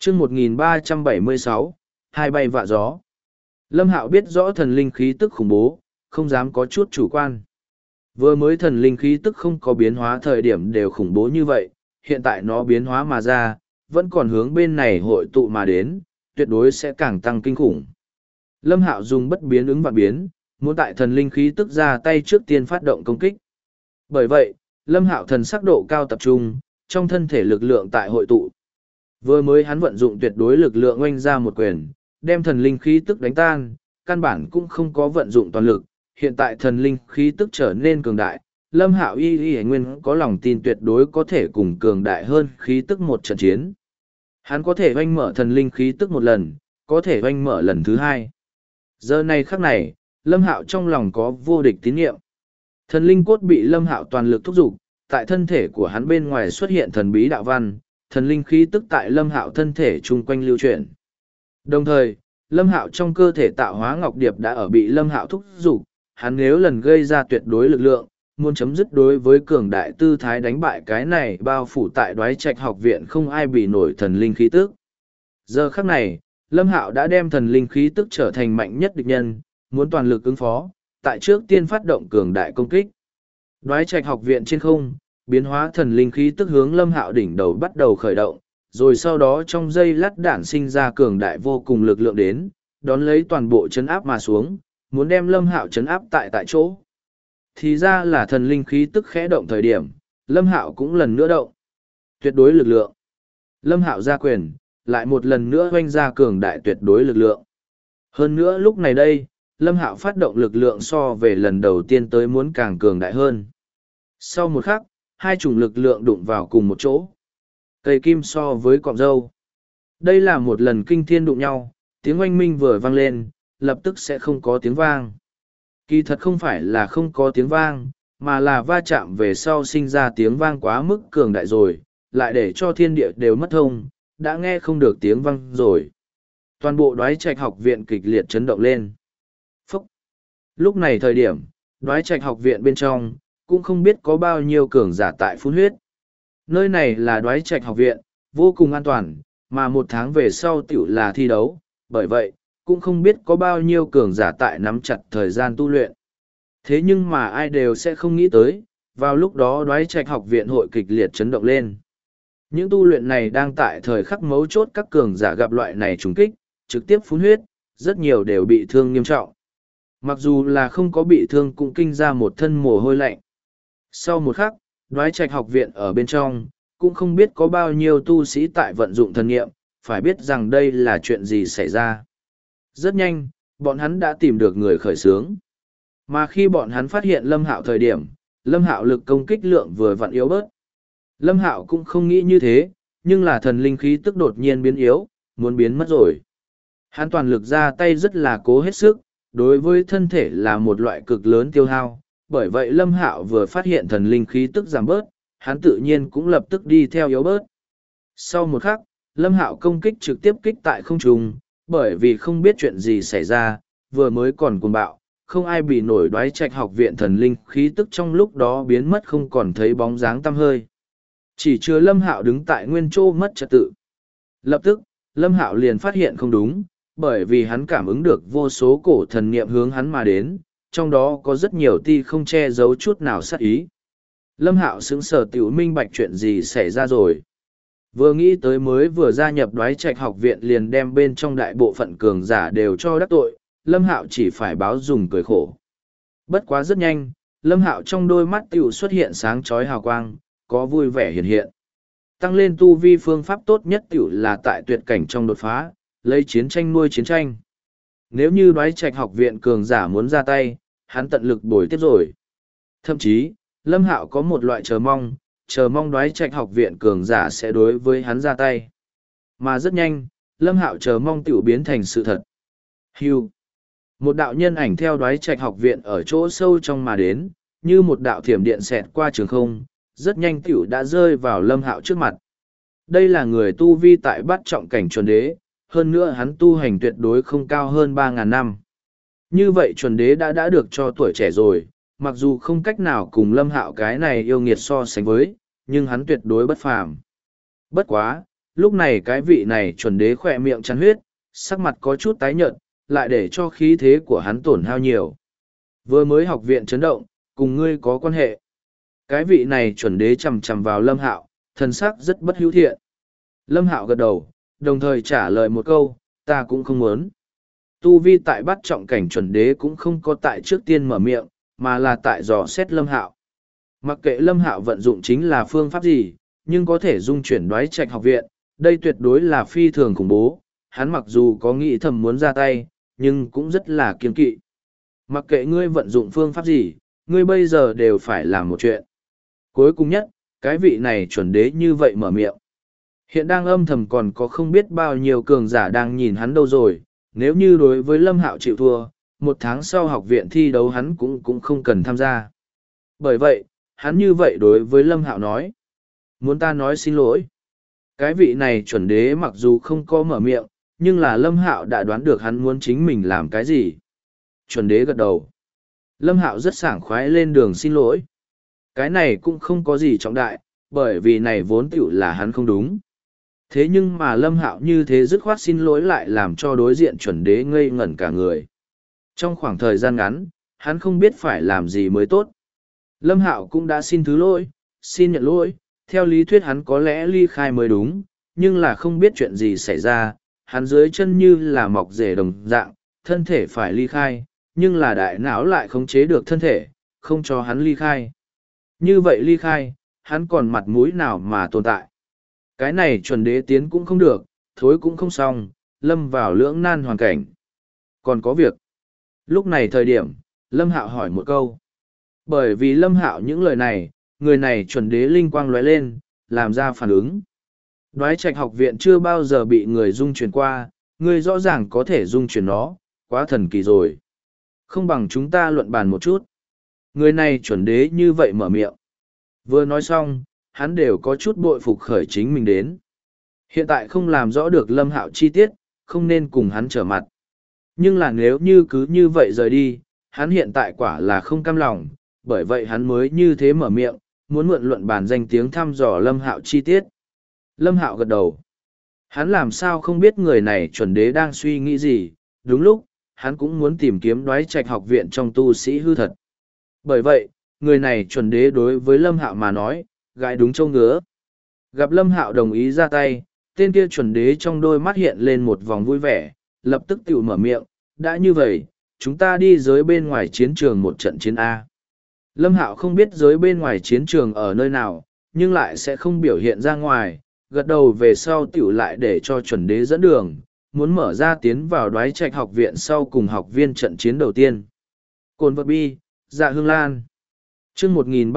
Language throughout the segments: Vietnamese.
chương 1376, hai bay vạ gió. Lâm Hạo biết rõ thần linh khí tức khủng bố, không dám có chút chủ quan. Vừa mới thần linh khí tức không có biến hóa thời điểm đều khủng bố như vậy, hiện tại nó biến hóa mà ra, vẫn còn hướng bên này hội tụ mà đến, tuyệt đối sẽ càng tăng kinh khủng. Lâm Hạo dùng bất biến ứng và biến, muốn tại thần linh khí tức ra tay trước tiên phát động công kích. Bởi vậy, Lâm Hạo thần sắc độ cao tập trung, trong thân thể lực lượng tại hội tụ. Vừa mới hắn vận dụng tuyệt đối lực lượng oanh ra một quyền, đem thần linh khí tức đánh tan, căn bản cũng không có vận dụng toàn lực, hiện tại thần linh khí tức trở nên cường đại, Lâm Hạo y nguyên có lòng tin tuyệt đối có thể cùng cường đại hơn khí tức một trận chiến. Hắn có thể oanh mở thần linh khí tức một lần, có thể oanh mở lần thứ hai. Giờ này khắc này, Lâm Hạo trong lòng có vô địch tín nhiệm. Thần linh cốt bị Lâm Hạo toàn lực thúc giục, tại thân thể của hắn bên ngoài xuất hiện thần bí đạo văn, thần linh khí tức tại Lâm Hạo thân thể chung quanh lưu chuyển. Đồng thời, Lâm Hạo trong cơ thể tạo hóa ngọc điệp đã ở bị Lâm Hạo thúc giục, hắn nếu lần gây ra tuyệt đối lực lượng, muốn chấm dứt đối với cường đại tư thái đánh bại cái này bao phủ tại Đoái Trạch học viện không ai bị nổi thần linh khí tức. Giờ khắc này, Lâm Hạo đã đem thần linh khí tức trở thành mạnh nhất địch nhân, muốn toàn lực ứng phó, tại trước tiên phát động cường đại công kích. Đoái Trạch học viện trên không, biến hóa thần linh khí tức hướng Lâm Hạo đỉnh đầu bắt đầu khởi động, rồi sau đó trong giây lát đản sinh ra cường đại vô cùng lực lượng đến, đón lấy toàn bộ chấn áp mà xuống, muốn đem Lâm Hạo chấn áp tại chỗ. Thì ra là thần linh khí tức khẽ động thời điểm, Lâm Hạo cũng lần nữa động. Tuyệt đối lực lượng. Lâm Hạo ra quyền, lại một lần nữa hoanh ra cường đại tuyệt đối lực lượng. Hơn nữa lúc này đây, Lâm Hạo phát động lực lượng so về lần đầu tiên tới muốn càng cường đại hơn. Sau một khắc, hai chủng lực lượng đụng vào cùng một chỗ. Cây kim so với cọng râu. Đây là một lần kinh thiên đụng nhau, tiếng oanh minh vừa vang lên, lập tức sẽ không có tiếng vang. Kỳ thật không phải là không có tiếng vang, mà là va chạm về sau sinh ra tiếng vang quá mức cường đại rồi, lại để cho thiên địa đều mất thông, đã nghe không được tiếng vang rồi. Toàn bộ Đoái Trạch học viện kịch liệt chấn động lên. Phúc! Lúc này thời điểm, Đoái Trạch học viện bên trong, cũng không biết có bao nhiêu cường giả tại phun huyết. Nơi này là Đoái Trạch học viện, vô cùng an toàn, mà một tháng về sau tiểu là thi đấu, bởi vậy, cũng không biết có bao nhiêu cường giả tại nắm chặt thời gian tu luyện. Thế nhưng mà ai đều sẽ không nghĩ tới, vào lúc đó Đoái Trạch học viện hội kịch liệt chấn động lên. Những tu luyện này đang tại thời khắc mấu chốt các cường giả gặp loại này trùng kích, trực tiếp phun huyết, rất nhiều đều bị thương nghiêm trọng. Mặc dù là không có bị thương cũng kinh ra một thân mồ hôi lạnh. Sau một khắc, Đoái Trạch học viện ở bên trong, cũng không biết có bao nhiêu tu sĩ tại vận dụng thần nghiệm, phải biết rằng đây là chuyện gì xảy ra. Rất nhanh, bọn hắn đã tìm được người khởi xướng. Mà khi bọn hắn phát hiện Lâm Hạo thời điểm, Lâm Hạo lực công kích lượng vừa vặn yếu bớt. Lâm Hạo cũng không nghĩ như thế, nhưng là thần linh khí tức đột nhiên biến yếu, muốn biến mất rồi. Hắn toàn lực ra tay rất là cố hết sức, đối với thân thể là một loại cực lớn tiêu hao, bởi vậy Lâm Hạo vừa phát hiện thần linh khí tức giảm bớt, hắn tự nhiên cũng lập tức đi theo yếu bớt. Sau một khắc, Lâm Hạo công kích trực tiếp kích tại không trung, bởi vì không biết chuyện gì xảy ra, vừa mới còn cuồng bạo, không ai bị nổi Đoái Trạch học viện thần linh khí tức trong lúc đó biến mất không còn thấy bóng dáng tăm hơi. Chỉ chứa Lâm Hạo đứng tại nguyên chỗ mất trật tự. Lập tức, Lâm Hạo liền phát hiện không đúng, bởi vì hắn cảm ứng được vô số cổ thần niệm hướng hắn mà đến, trong đó có rất nhiều ti không che giấu chút nào sát ý. Lâm Hạo sững sờ tiểu minh bạch chuyện gì xảy ra rồi. Vừa nghĩ tới mới vừa gia nhập Đoái Trạch học viện liền đem bên trong đại bộ phận cường giả đều cho đắc tội, Lâm Hạo chỉ phải báo dùng cười khổ. Bất quá rất nhanh, Lâm Hạo trong đôi mắt tiểu xuất hiện sáng chói hào quang, có vui vẻ hiện hiện. Tăng lên tu vi phương pháp tốt nhất tiểu là tại tuyệt cảnh trong đột phá, lấy chiến tranh nuôi chiến tranh. Nếu như Đoái Trạch học viện cường giả muốn ra tay, hắn tận lực bồi tiếp rồi. Thậm chí, Lâm Hạo có một loại chờ mong Đoái Trạch học viện cường giả sẽ đối với hắn ra tay. Mà rất nhanh, Lâm Hạo chờ mong tiểu biến thành sự thật. Hưu. Một đạo nhân ảnh theo Đoái Trạch học viện ở chỗ sâu trong mà đến, như một đạo thiểm điện xẹt qua trường không, rất nhanh tiểu đã rơi vào Lâm Hạo trước mặt. Đây là người tu vi tại bát trọng cảnh chuẩn đế, hơn nữa hắn tu hành tuyệt đối không cao hơn 3.000 năm. Như vậy chuẩn đế đã được cho tuổi trẻ rồi, mặc dù không cách nào cùng Lâm Hạo cái này yêu nghiệt so sánh với, nhưng hắn tuyệt đối bất phàm. Bất quá, lúc này cái vị này chuẩn đế khỏe miệng chắn huyết, sắc mặt có chút tái nhợt, lại để cho khí thế của hắn tổn hao nhiều. Vừa mới học viện chấn động, cùng ngươi có quan hệ. Cái vị này chuẩn đế chầm chầm vào Lâm Hạo, thần sắc rất bất hữu thiện. Lâm Hạo gật đầu, đồng thời trả lời một câu, ta cũng không muốn. Tu vi tại bắt trọng cảnh chuẩn đế cũng không có tại trước tiên mở miệng, mà là tại dò xét Lâm Hạo. Mặc kệ Lâm Hạo vận dụng chính là phương pháp gì, nhưng có thể dung chuyển đoái trạch học viện, đây tuyệt đối là phi thường khủng bố. Hắn mặc dù có nghĩ thầm muốn ra tay, nhưng cũng rất là kiên kỵ. Mặc kệ ngươi vận dụng phương pháp gì, ngươi bây giờ đều phải làm một chuyện. Cuối cùng nhất, cái vị này chuẩn đế như vậy mở miệng. Hiện đang âm thầm còn có không biết bao nhiêu cường giả đang nhìn hắn đâu rồi, nếu như đối với Lâm Hạo chịu thua, 1 tháng sau học viện thi đấu hắn cũng không cần tham gia. Bởi vậy, hắn như vậy đối với Lâm Hạo nói. Muốn ta nói xin lỗi. Cái vị này chuẩn đế mặc dù không có mở miệng, nhưng là Lâm Hạo đã đoán được hắn muốn chính mình làm cái gì. Chuẩn đế gật đầu. Lâm Hạo rất sảng khoái lên đường xin lỗi. Cái này cũng không có gì trọng đại, bởi vì này vốn tiểu là hắn không đúng. Thế nhưng mà Lâm Hạo như thế dứt khoát xin lỗi lại làm cho đối diện chuẩn đế ngây ngẩn cả người. Trong khoảng thời gian ngắn, hắn không biết phải làm gì mới tốt. Lâm Hạo cũng đã xin thứ lỗi, xin nhận lỗi, theo lý thuyết hắn có lẽ ly khai mới đúng, nhưng là không biết chuyện gì xảy ra, hắn dưới chân như là mọc rể đồng dạng, thân thể phải ly khai, nhưng là đại não lại khống chế được thân thể, không cho hắn ly khai. Như vậy ly khai, hắn còn mặt mũi nào mà tồn tại. Cái này chuẩn đế tiến cũng không được, thối cũng không xong, lâm vào lưỡng nan hoàn cảnh. Còn có việc. Lúc này thời điểm, Lâm Hạo hỏi một câu. Bởi vì Lâm Hạo những lời này, người này chuẩn đế linh quang lóe lên, làm ra phản ứng. Đoái trạch học viện chưa bao giờ bị người dung chuyển qua, người rõ ràng có thể dung chuyển nó, quá thần kỳ rồi. Không bằng chúng ta luận bàn một chút. Người này chuẩn đế như vậy mở miệng. Vừa nói xong, hắn đều có chút bội phục khởi chính mình đến. Hiện tại không làm rõ được Lâm Hạo chi tiết, không nên cùng hắn trở mặt. Nhưng là nếu như cứ như vậy rời đi, hắn hiện tại quả là không cam lòng, bởi vậy hắn mới như thế mở miệng, muốn mượn luận bàn danh tiếng thăm dò Lâm Hạo chi tiết. Lâm Hạo gật đầu. Hắn làm sao không biết người này chuẩn đế đang suy nghĩ gì, đúng lúc, hắn cũng muốn tìm kiếm đoái trạch học viện trong tu sĩ hư thật. Bởi vậy, người này chuẩn đế đối với Lâm Hạo mà nói, gái đúng châu ngứa. Gặp Lâm Hạo đồng ý ra tay, tên kia chuẩn đế trong đôi mắt hiện lên một vòng vui vẻ, lập tức tự mở miệng, đã như vậy, chúng ta đi giới bên ngoài chiến trường một trận chiến A. Lâm Hạo không biết giới bên ngoài chiến trường ở nơi nào, nhưng lại sẽ không biểu hiện ra ngoài, gật đầu về sau tiểu lại để cho chuẩn đế dẫn đường, muốn mở ra tiến vào đoái trạch học viện sau cùng học viên trận chiến đầu tiên. Cồn vật bi, dạ hương lan. Chương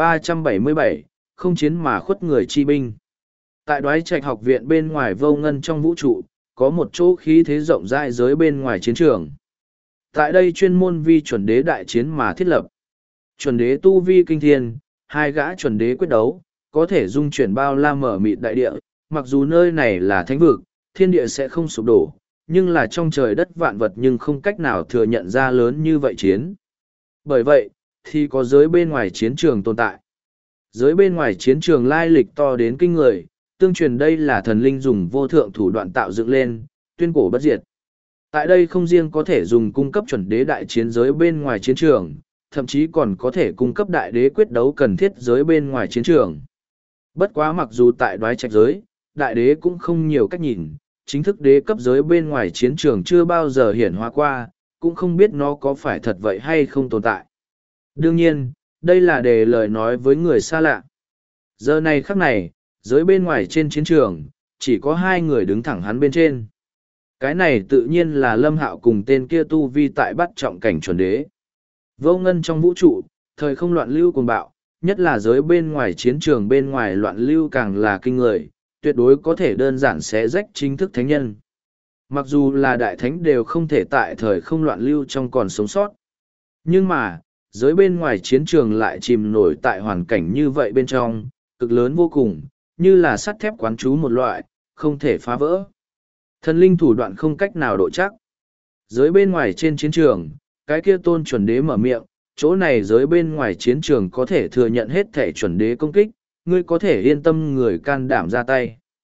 1377, không chiến mà khuất người chi binh. Tại đoái trạch học viện bên ngoài vô ngân trong vũ trụ, có một chỗ khí thế rộng rãi giới bên ngoài chiến trường. Tại đây chuyên môn vi chuẩn đế đại chiến mà thiết lập. Chuẩn đế tu vi kinh thiên, 2 gã chuẩn đế quyết đấu, có thể dung chuyển bao la mở mịt đại địa, mặc dù nơi này là thánh vực, thiên địa sẽ không sụp đổ, nhưng là trong trời đất vạn vật nhưng không cách nào thừa nhận ra lớn như vậy chiến. Bởi vậy, thì có giới bên ngoài chiến trường tồn tại. Giới bên ngoài chiến trường lai lịch to đến kinh người, tương truyền đây là thần linh dùng vô thượng thủ đoạn tạo dựng lên, tuyên cổ bất diệt. Tại đây không riêng có thể dùng cung cấp chuẩn đế đại chiến giới bên ngoài chiến trường, thậm chí còn có thể cung cấp đại đế quyết đấu cần thiết giới bên ngoài chiến trường. Bất quá mặc dù tại đoái trạch giới, đại đế cũng không nhiều cách nhìn, chính thức đế cấp giới bên ngoài chiến trường chưa bao giờ hiển hóa qua, cũng không biết nó có phải thật vậy hay không tồn tại. Đương nhiên, đây là đề lời nói với người xa lạ. Giờ này khắc này, giới bên ngoài trên chiến trường, chỉ có 2 người đứng thẳng hắn bên trên. Cái này tự nhiên là Lâm Hạo cùng tên kia tu vi tại bắt trọng cảnh chuẩn đế. Vô ngân trong vũ trụ, thời không loạn lưu cuồng bạo, nhất là giới bên ngoài chiến trường bên ngoài loạn lưu càng là kinh người, tuyệt đối có thể đơn giản xé rách chính thức thánh nhân. Mặc dù là đại thánh đều không thể tại thời không loạn lưu trong còn sống sót. Nhưng mà, giới bên ngoài chiến trường lại chìm nổi tại hoàn cảnh như vậy bên trong, cực lớn vô cùng, như là sắt thép quán trú một loại, không thể phá vỡ. Thần linh thủ đoạn không cách nào độ chắc. Giới bên ngoài trên chiến trường, cái kia tôn chuẩn đế mở miệng, chỗ này giới bên ngoài chiến trường có thể thừa nhận hết thể chuẩn đế công kích, ngươi có thể yên tâm người can đảm ra tay.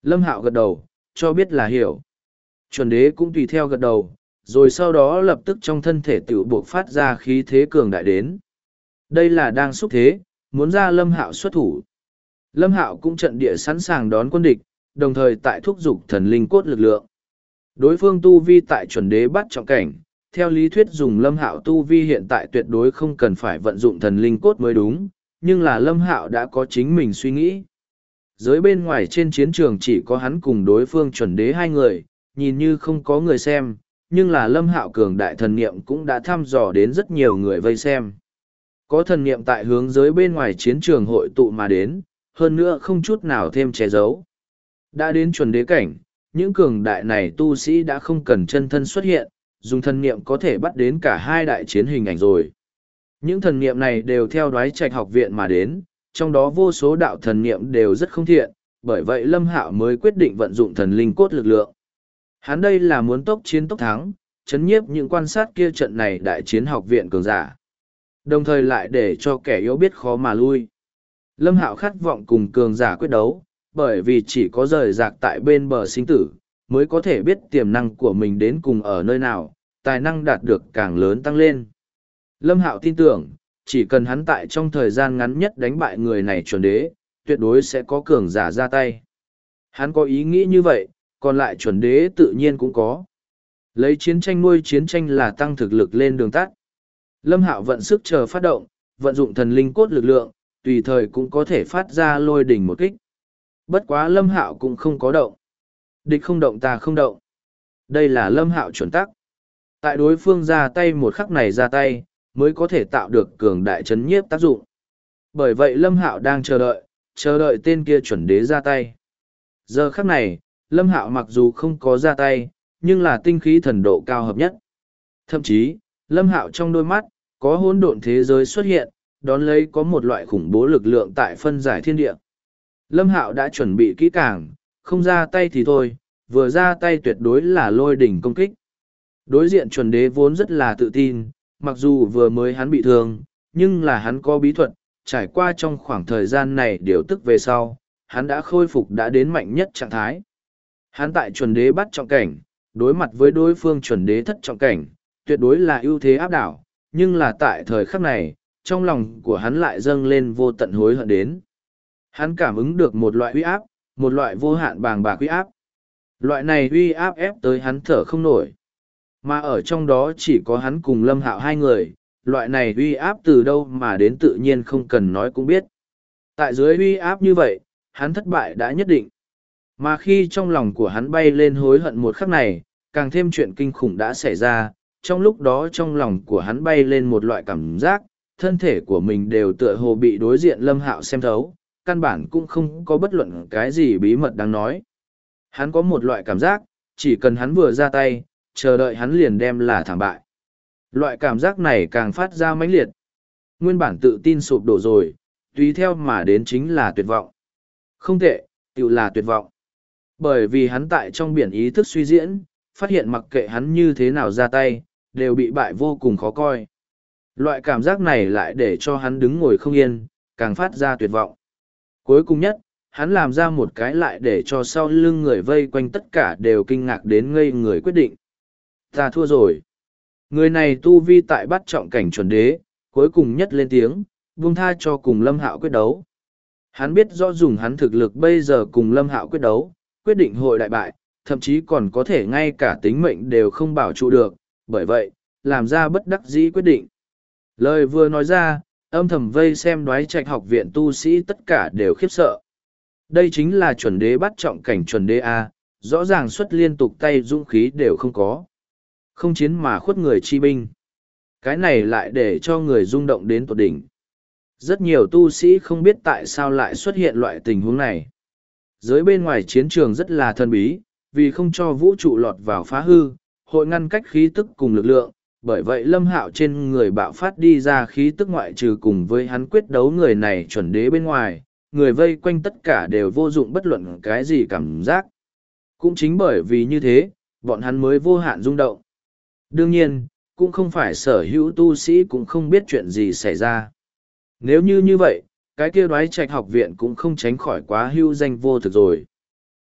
Lâm Hạo gật đầu, cho biết là hiểu. Chuẩn đế cũng tùy theo gật đầu, rồi sau đó lập tức trong thân thể tự buộc phát ra khí thế cường đại đến. Đây là đang xúc thế, muốn ra Lâm Hạo xuất thủ. Lâm Hạo cũng trận địa sẵn sàng đón quân địch, đồng thời tại thúc giục thần linh cốt lực lượng. Đối phương tu vi tại chuẩn đế bắt trọng cảnh, theo lý thuyết dùng Lâm Hạo tu vi hiện tại tuyệt đối không cần phải vận dụng thần linh cốt mới đúng, nhưng là Lâm Hạo đã có chính mình suy nghĩ. Giới bên ngoài trên chiến trường chỉ có hắn cùng đối phương chuẩn đế hai người, nhìn như không có người xem, nhưng là Lâm Hạo cường đại thần niệm cũng đã thăm dò đến rất nhiều người vây xem. Có thần niệm tại hướng giới bên ngoài chiến trường hội tụ mà đến, hơn nữa không chút nào thêm che giấu. Đã đến chuẩn đế cảnh, những cường đại này tu sĩ đã không cần chân thân xuất hiện, dùng thần niệm có thể bắt đến cả hai đại chiến hình ảnh rồi. Những thần niệm này đều theo Đoái Trạch học viện mà đến, trong đó vô số đạo thần niệm đều rất không thiện, bởi vậy Lâm Hạo mới quyết định vận dụng thần linh cốt lực lượng. Hắn đây là muốn tốc chiến tốc thắng, chấn nhiếp những quan sát kia trận này đại chiến học viện cường giả. Đồng thời lại để cho kẻ yếu biết khó mà lui. Lâm Hạo khát vọng cùng cường giả quyết đấu, bởi vì chỉ có rời rạc tại bên bờ sinh tử, mới có thể biết tiềm năng của mình đến cùng ở nơi nào, tài năng đạt được càng lớn tăng lên. Lâm Hạo tin tưởng, chỉ cần hắn tại trong thời gian ngắn nhất đánh bại người này chuẩn đế, tuyệt đối sẽ có cường giả ra tay. Hắn có ý nghĩ như vậy, còn lại chuẩn đế tự nhiên cũng có. Lấy chiến tranh nuôi chiến tranh là tăng thực lực lên đường tắt. Lâm Hạo vận sức chờ phát động, vận dụng thần linh cốt lực lượng, tùy thời cũng có thể phát ra lôi đỉnh một kích. Bất quá Lâm Hạo cũng không có động. Địch không động ta không động. Đây là Lâm Hạo chuẩn tắc. Tại đối phương ra tay một khắc này ra tay, mới có thể tạo được cường đại chấn nhiếp tác dụng. Bởi vậy Lâm Hạo đang chờ đợi tên kia chuẩn đế ra tay. Giờ khắc này, Lâm Hạo mặc dù không có ra tay, nhưng là tinh khí thần độ cao hợp nhất. Thậm chí, Lâm Hạo trong đôi mắt, có hỗn độn thế giới xuất hiện, đón lấy có một loại khủng bố lực lượng tại phân giải thiên địa. Lâm Hạo đã chuẩn bị kỹ càng, không ra tay thì thôi, vừa ra tay tuyệt đối là lôi đỉnh công kích. Đối diện chuẩn đế vốn rất là tự tin, mặc dù vừa mới hắn bị thương, nhưng là hắn có bí thuật, trải qua trong khoảng thời gian này điều tức về sau, hắn đã khôi phục đã đến mạnh nhất trạng thái. Hắn tại chuẩn đế bắt trọng cảnh, đối mặt với đối phương chuẩn đế thất trọng cảnh, tuyệt đối là ưu thế áp đảo, nhưng là tại thời khắc này, trong lòng của hắn lại dâng lên vô tận hối hận đến. Hắn cảm ứng được một loại uy áp, một loại vô hạn bàng bạc uy áp. Loại này uy áp ép tới hắn thở không nổi. Mà ở trong đó chỉ có hắn cùng Lâm Hạo hai người, loại này uy áp từ đâu mà đến tự nhiên không cần nói cũng biết. Tại dưới uy áp như vậy, hắn thất bại đã nhất định. Mà khi trong lòng của hắn bay lên hối hận một khắc này, càng thêm chuyện kinh khủng đã xảy ra, trong lúc đó trong lòng của hắn bay lên một loại cảm giác, thân thể của mình đều tựa hồ bị đối diện Lâm Hạo xem thấu, căn bản cũng không có bất luận cái gì bí mật đáng nói. Hắn có một loại cảm giác, chỉ cần hắn vừa ra tay, chờ đợi hắn liền đem là thảm bại. Loại cảm giác này càng phát ra mãnh liệt. Nguyên bản tự tin sụp đổ rồi, tùy theo mà đến chính là tuyệt vọng. Không tệ, tự là tuyệt vọng. Bởi vì hắn tại trong biển ý thức suy diễn, phát hiện mặc kệ hắn như thế nào ra tay, đều bị bại vô cùng khó coi. Loại cảm giác này lại để cho hắn đứng ngồi không yên, càng phát ra tuyệt vọng. Cuối cùng nhất, hắn làm ra một cái lại để cho sau lưng người vây quanh tất cả đều kinh ngạc đến ngây người quyết định. Ta thua rồi. Người này tu vi tại bắt trọng cảnh chuẩn đế, cuối cùng nhất lên tiếng, buông tha cho cùng Lâm Hạo quyết đấu. Hắn biết rõ dùng hắn thực lực bây giờ cùng Lâm Hạo quyết đấu, quyết định hội đại bại, thậm chí còn có thể ngay cả tính mệnh đều không bảo trụ được, bởi vậy, làm ra bất đắc dĩ quyết định. Lời vừa nói ra, âm thầm vây xem Đoái Trạch học viện tu sĩ tất cả đều khiếp sợ. Đây chính là chuẩn đế bắt trọng cảnh chuẩn đế A, rõ ràng xuất liên tục tay dũng khí đều không có. Không chiến mà khuất người chi binh. Cái này lại để cho người rung động đến tột đỉnh. Rất nhiều tu sĩ không biết tại sao lại xuất hiện loại tình huống này. Giới bên ngoài chiến trường rất là thân bí, vì không cho vũ trụ lọt vào phá hư, hội ngăn cách khí tức cùng lực lượng, bởi vậy Lâm Hạo trên người bạo phát đi ra khí tức ngoại trừ cùng với hắn quyết đấu người này chuẩn đế bên ngoài, người vây quanh tất cả đều vô dụng bất luận cái gì cảm giác. Cũng chính bởi vì như thế, bọn hắn mới vô hạn rung động. Đương nhiên, cũng không phải sở hữu tu sĩ cũng không biết chuyện gì xảy ra. Nếu như vậy, cái kia Đoái Trạch học viện cũng không tránh khỏi quá hưu danh vô thực rồi.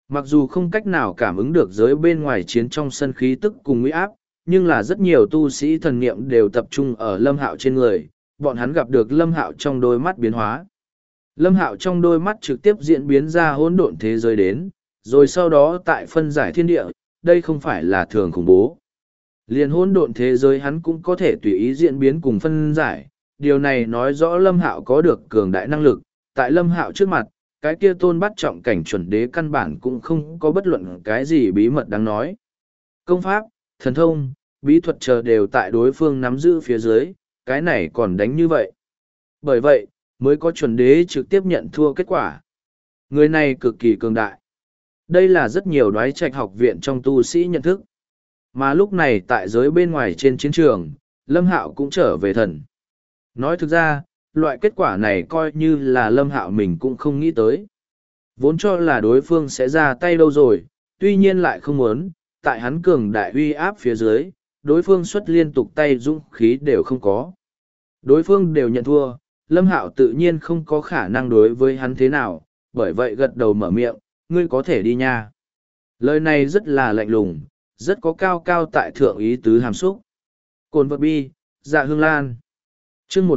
Mặc dù không cách nào cảm ứng được giới bên ngoài chiến trong sân khí tức cùng uy áp, nhưng là rất nhiều tu sĩ thần niệm đều tập trung ở Lâm Hạo trên người, bọn hắn gặp được Lâm Hạo trong đôi mắt biến hóa. Lâm Hạo trong đôi mắt trực tiếp diễn biến ra hỗn độn thế giới đến, rồi sau đó tại phân giải thiên địa, đây không phải là thường khủng bố. Liền hỗn độn thế giới hắn cũng có thể tùy ý diễn biến cùng phân giải, điều này nói rõ Lâm Hạo có được cường đại năng lực, tại Lâm Hạo trước mặt, cái kia tôn bắt trọng cảnh chuẩn đế căn bản cũng không có bất luận cái gì bí mật đáng nói. Công pháp, thần thông, bí thuật chờ đều tại đối phương nắm giữ phía dưới, cái này còn đánh như vậy. Bởi vậy, mới có chuẩn đế trực tiếp nhận thua kết quả. Người này cực kỳ cường đại. Đây là rất nhiều đoái trạch học viện trong tu sĩ nhận thức. Mà lúc này tại giới bên ngoài trên chiến trường, Lâm Hạo cũng trở về thần. Nói thực ra, loại kết quả này coi như là Lâm Hạo mình cũng không nghĩ tới. Vốn cho là đối phương sẽ ra tay đâu rồi, tuy nhiên lại không muốn, tại hắn cường đại uy áp phía dưới, đối phương xuất liên tục tay dũng khí đều không có. Đối phương đều nhận thua, Lâm Hạo tự nhiên không có khả năng đối với hắn thế nào, bởi vậy gật đầu mở miệng, ngươi có thể đi nha. Lời này rất là lạnh lùng, rất có cao cao tại thượng ý tứ hàm xúc. Cồn vật bi, dạ hương lan. chương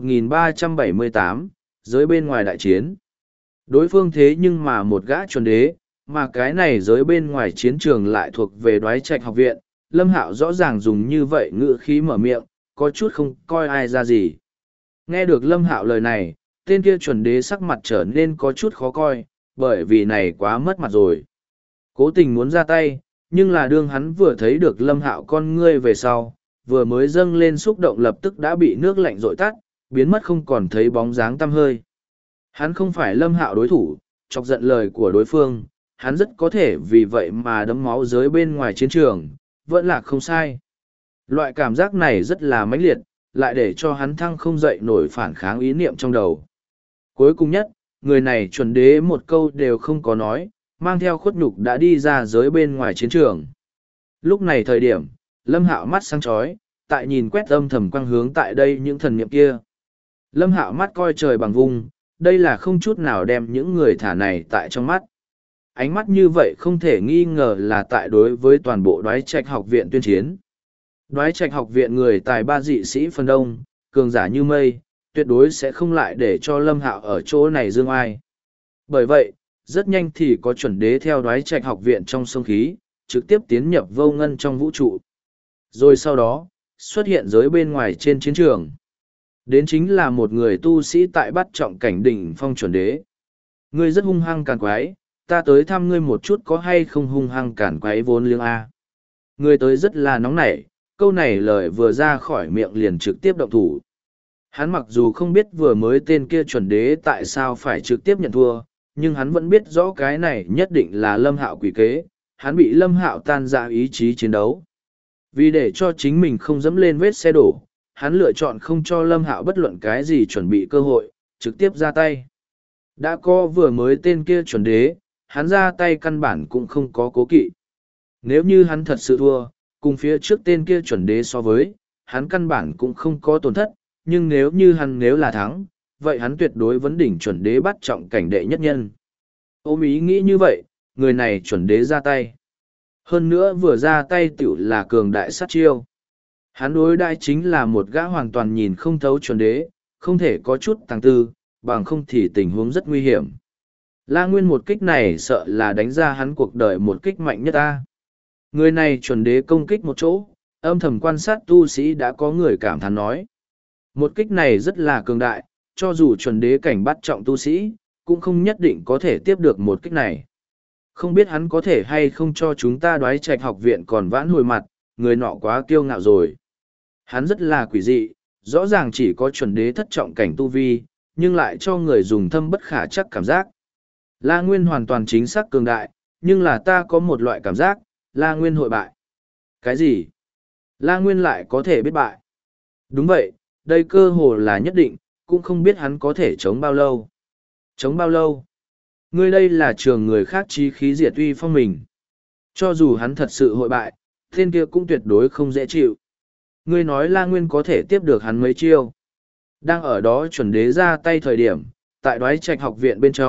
1378, giới bên ngoài đại chiến. Đối phương thế nhưng mà một gã chuẩn đế, mà cái này giới bên ngoài chiến trường lại thuộc về đoái trạch học viện. Lâm Hạo rõ ràng dùng như vậy ngữ khí mở miệng, có chút không coi ai ra gì. Nghe được Lâm Hạo lời này, tên kia chuẩn đế sắc mặt trở nên có chút khó coi, bởi vì này quá mất mặt rồi. Cố tình muốn ra tay, nhưng là đương hắn vừa thấy được Lâm Hạo con ngươi về sau, vừa mới dâng lên xúc động lập tức đã bị nước lạnh dội tắt, biến mất không còn thấy bóng dáng tăm hơi. Hắn không phải Lâm Hạo đối thủ, chọc giận lời của đối phương, hắn rất có thể vì vậy mà đấm máu giới bên ngoài chiến trường, vẫn là không sai. Loại cảm giác này rất là mãnh liệt, lại để cho hắn thăng không dậy nổi phản kháng ý niệm trong đầu. Cuối cùng nhất, người này chuẩn đế một câu đều không có nói, mang theo khuất nhục đã đi ra giới bên ngoài chiến trường. Lúc này thời điểm, Lâm Hạo mắt sáng chói, tại nhìn quét âm thầm quang hướng tại đây những thần niệm kia. Lâm Hạo mắt coi trời bằng vung, đây là không chút nào đem những người thả này tại trong mắt. Ánh mắt như vậy không thể nghi ngờ là tại đối với toàn bộ đoái trạch học viện tuyên chiến. Đoái trạch học viện người tài ba dị sĩ phần đông, cường giả như mây, tuyệt đối sẽ không lại để cho Lâm Hạo ở chỗ này dương ai. Bởi vậy, rất nhanh thì có chuẩn đế theo đoái trạch học viện trong sông khí, trực tiếp tiến nhập vô ngân trong vũ trụ. Rồi sau đó, xuất hiện giới bên ngoài trên chiến trường. Đến chính là một người tu sĩ tại bắt trọng cảnh đỉnh phong chuẩn đế. Ngươi rất hung hăng càn quái, ta tới thăm ngươi một chút có hay không hung hăng càn quái vốn liếng A. Ngươi tới rất là nóng nảy, câu này lời vừa ra khỏi miệng liền trực tiếp động thủ. Hắn mặc dù không biết vừa mới tên kia chuẩn đế tại sao phải trực tiếp nhận thua, nhưng hắn vẫn biết rõ cái này nhất định là Lâm Hạo quỷ kế, hắn bị Lâm Hạo tan ra ý chí chiến đấu. Vì để cho chính mình không dẫm lên vết xe đổ, hắn lựa chọn không cho Lâm Hạo bất luận cái gì chuẩn bị cơ hội, trực tiếp ra tay. Đã có vừa mới tên kia chuẩn đế, hắn ra tay căn bản cũng không có cố kỵ. Nếu như hắn thật sự thua, cùng phía trước tên kia chuẩn đế so với, hắn căn bản cũng không có tổn thất, nhưng nếu là thắng, vậy hắn tuyệt đối vấn đỉnh chuẩn đế bắt trọng cảnh đệ nhất nhân. Ôm ý nghĩ như vậy, người này chuẩn đế ra tay. Hơn nữa vừa ra tay tiểu là cường đại sát chiêu. Hắn đối đại chính là một gã hoàn toàn nhìn không thấu chuẩn đế, không thể có chút tàng tư, bằng không thì tình huống rất nguy hiểm. La Nguyên một kích này sợ là đánh ra hắn cuộc đời một kích mạnh nhất ta. Người này chuẩn đế công kích một chỗ, âm thầm quan sát tu sĩ đã có người cảm thán nói. Một kích này rất là cường đại, cho dù chuẩn đế cảnh bắt trọng tu sĩ, cũng không nhất định có thể tiếp được một kích này. Không biết hắn có thể hay không cho chúng ta đoái trạch học viện còn vãn hồi mặt, người nọ quá kiêu ngạo rồi. Hắn rất là quỷ dị, rõ ràng chỉ có chuẩn đế thất trọng cảnh tu vi, nhưng lại cho người dùng thâm bất khả chắc cảm giác. La Nguyên hoàn toàn chính xác cường đại, nhưng là ta có một loại cảm giác, La Nguyên hội bại. Cái gì? La Nguyên lại có thể biết bại. Đúng vậy, đây cơ hồ là nhất định, cũng không biết hắn có thể chống bao lâu. Chống bao lâu? Ngươi đây là trường người khác chí khí diệt uy phong mình. Cho dù hắn thật sự hội bại, tên kia cũng tuyệt đối không dễ chịu. Ngươi nói La Nguyên có thể tiếp được hắn mấy chiêu. Đang ở đó chuẩn đế ra tay thời điểm, tại đoái trạch học viện bên trong,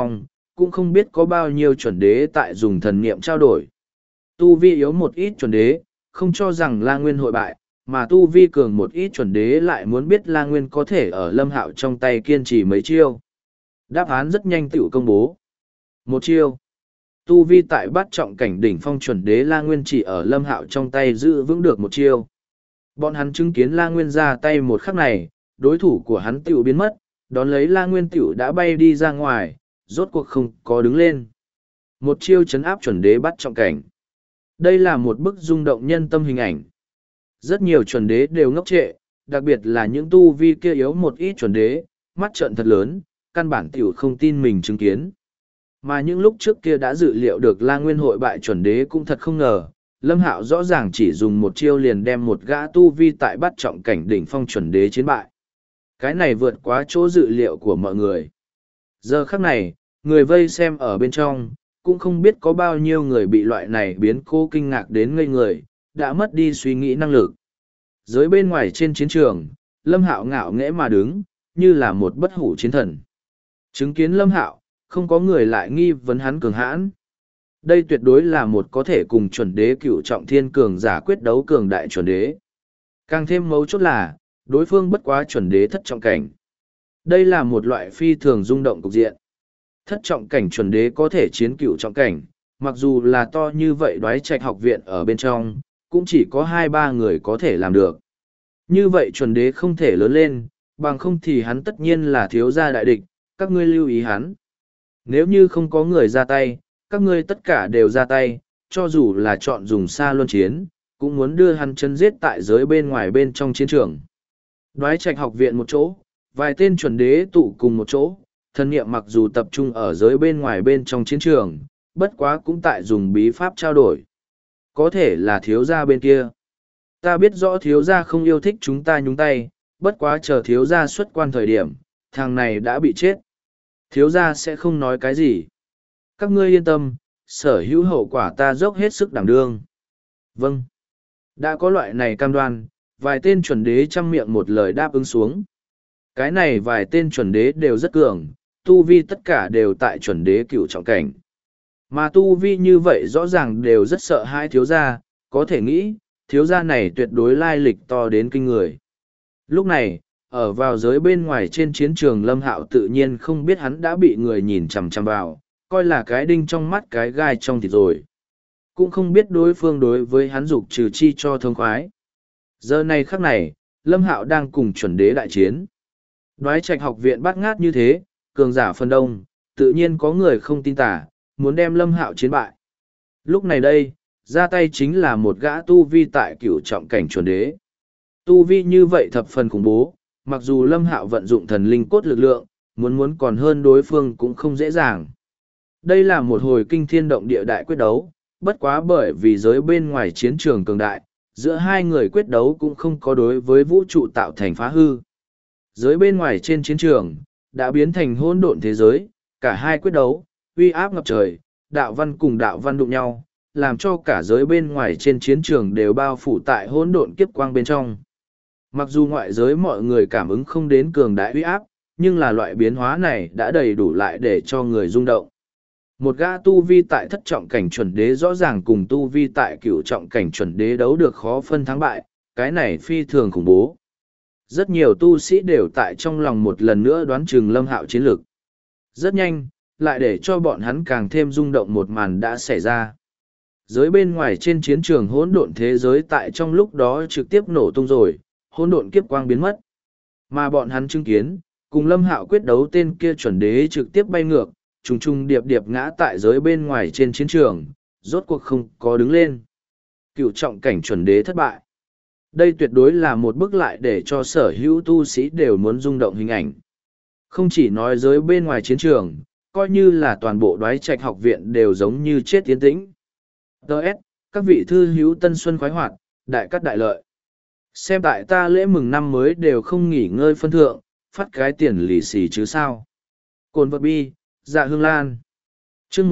cũng không biết có bao nhiêu chuẩn đế tại dùng thần niệm trao đổi. Tu vi yếu một ít chuẩn đế, không cho rằng La Nguyên hội bại, mà tu vi cường một ít chuẩn đế lại muốn biết La Nguyên có thể ở Lâm Hạo trong tay kiên trì mấy chiêu. Đáp án rất nhanh tựu công bố. Một chiêu. Tu vi tại bát trọng cảnh đỉnh phong chuẩn đế La Nguyên chỉ ở Lâm Hạo trong tay giữ vững được một chiêu. Bọn hắn chứng kiến La Nguyên ra tay một khắc này, đối thủ của hắn tựu biến mất, đón lấy La Nguyên tựu đã bay đi ra ngoài, rốt cuộc không có đứng lên. Một chiêu chấn áp chuẩn đế bát trọng cảnh. Đây là một bức rung động nhân tâm hình ảnh. Rất nhiều chuẩn đế đều ngốc trệ, đặc biệt là những tu vi kia yếu một ít chuẩn đế, mắt trợn thật lớn, căn bản tiểu không tin mình chứng kiến. Mà những lúc trước kia đã dự liệu được La Nguyên hội bại chuẩn đế cũng thật không ngờ, Lâm Hạo rõ ràng chỉ dùng một chiêu liền đem một gã tu vi tại bát trọng cảnh đỉnh phong chuẩn đế chiến bại. Cái này vượt quá chỗ dự liệu của mọi người. Giờ khắc này, người vây xem ở bên trong, cũng không biết có bao nhiêu người bị loại này biến cố kinh ngạc đến ngây người, đã mất đi suy nghĩ năng lực. Dưới bên ngoài trên chiến trường, Lâm Hạo ngạo nghễ mà đứng, như là một bất hủ chiến thần. Chứng kiến Lâm Hạo, không có người lại nghi vấn hắn cường hãn. Đây tuyệt đối là một có thể cùng chuẩn đế cựu trọng thiên cường giả quyết đấu cường đại chuẩn đế. Càng thêm mấu chốt là, đối phương bất quá chuẩn đế thất trọng cảnh. Đây là một loại phi thường rung động cục diện. Thất trọng cảnh chuẩn đế có thể chiến cựu trọng cảnh, mặc dù là to như vậy Đoái Trạch học viện ở bên trong, cũng chỉ có 2-3 người có thể làm được. Như vậy chuẩn đế không thể lớn lên, bằng không thì hắn tất nhiên là thiếu gia đại địch, các ngươi lưu ý hắn. Nếu như không có người ra tay, các ngươi tất cả đều ra tay, cho dù là chọn dùng xa luân chiến, cũng muốn đưa hắn chân giết tại giới bên ngoài bên trong chiến trường. Đoái Trạch học viện một chỗ, vài tên chuẩn đế tụ cùng một chỗ, thần niệm mặc dù tập trung ở giới bên ngoài bên trong chiến trường, bất quá cũng tại dùng bí pháp trao đổi. Có thể là thiếu gia bên kia. Ta biết rõ thiếu gia không yêu thích chúng ta nhúng tay, bất quá chờ thiếu gia xuất quan thời điểm, thằng này đã bị chết. Thiếu gia sẽ không nói cái gì. Các ngươi yên tâm, sở hữu hậu quả ta dốc hết sức đảm đương. Vâng. Đã có loại này cam đoan, vài tên chuẩn đế chăm miệng một lời đáp ứng xuống. Cái này vài tên chuẩn đế đều rất cường, tu vi tất cả đều tại chuẩn đế cựu trọng cảnh. Mà tu vi như vậy rõ ràng đều rất sợ hai thiếu gia, có thể nghĩ, thiếu gia này tuyệt đối lai lịch to đến kinh người. Lúc này, ở vào giới bên ngoài trên chiến trường Lâm Hạo tự nhiên không biết hắn đã bị người nhìn chằm chằm vào, coi là cái đinh trong mắt cái gai trong thịt rồi. Cũng không biết đối phương đối với hắn dục trừ chi cho thông khoái. Giờ này khắc này, Lâm Hạo đang cùng chuẩn đế đại chiến. Đoái Trạch học viện bát ngát như thế, cường giả phân đông, tự nhiên có người không tin tả, muốn đem Lâm Hạo chiến bại. Lúc này đây, ra tay chính là một gã tu vi tại cửu trọng cảnh chuẩn đế. Tu vi như vậy thập phần khủng bố, mặc dù Lâm Hạo vận dụng thần linh cốt lực lượng, muốn còn hơn đối phương cũng không dễ dàng. Đây là một hồi kinh thiên động địa đại quyết đấu, bất quá bởi vì giới bên ngoài chiến trường cường đại, giữa hai người quyết đấu cũng không có đối với vũ trụ tạo thành phá hư. Giới bên ngoài trên chiến trường, đã biến thành hỗn độn thế giới, cả hai quyết đấu, uy áp ngập trời, đạo văn cùng đạo văn đụng nhau, làm cho cả giới bên ngoài trên chiến trường đều bao phủ tại hỗn độn kiếp quang bên trong. Mặc dù ngoại giới mọi người cảm ứng không đến cường đại uy áp, nhưng là loại biến hóa này đã đầy đủ lại để cho người rung động. Một gã tu vi tại thất trọng cảnh chuẩn đế rõ ràng cùng tu vi tại cửu trọng cảnh chuẩn đế đấu được khó phân thắng bại, cái này phi thường khủng bố. Rất nhiều tu sĩ đều tại trong lòng một lần nữa đoán chừng Lâm Hạo chiến lược. Rất nhanh, lại để cho bọn hắn càng thêm rung động một màn đã xảy ra. Giới bên ngoài trên chiến trường hỗn độn thế giới tại trong lúc đó trực tiếp nổ tung rồi, hỗn độn kiếp quang biến mất. Mà bọn hắn chứng kiến, cùng Lâm Hạo quyết đấu tên kia chuẩn đế trực tiếp bay ngược, trùng trùng điệp điệp ngã tại giới bên ngoài trên chiến trường, rốt cuộc không có đứng lên. Cựu trọng cảnh chuẩn đế thất bại. Đây tuyệt đối là một bước lại để cho sở hữu tu sĩ đều muốn rung động hình ảnh. Không chỉ nói giới bên ngoài chiến trường, coi như là toàn bộ Đoái Trạch học viện đều giống như chết tiến tĩnh. Đợt, các vị thư hữu tân xuân khoái hoạt, đại cát đại lợi. Xem tại ta lễ mừng năm mới đều không nghỉ ngơi phân thượng, phát cái tiền lì xì chứ sao. Cồn vật bi, dạ hương lan. chương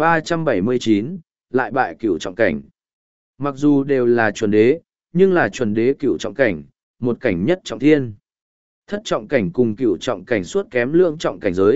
1379, lại bại cửu trọng cảnh. Mặc dù đều là chuẩn đế, nhưng là chuẩn đế cửu trọng cảnh, một cảnh nhất trọng thiên. Thất trọng cảnh cùng cửu trọng cảnh suốt kém lượng trọng cảnh giới,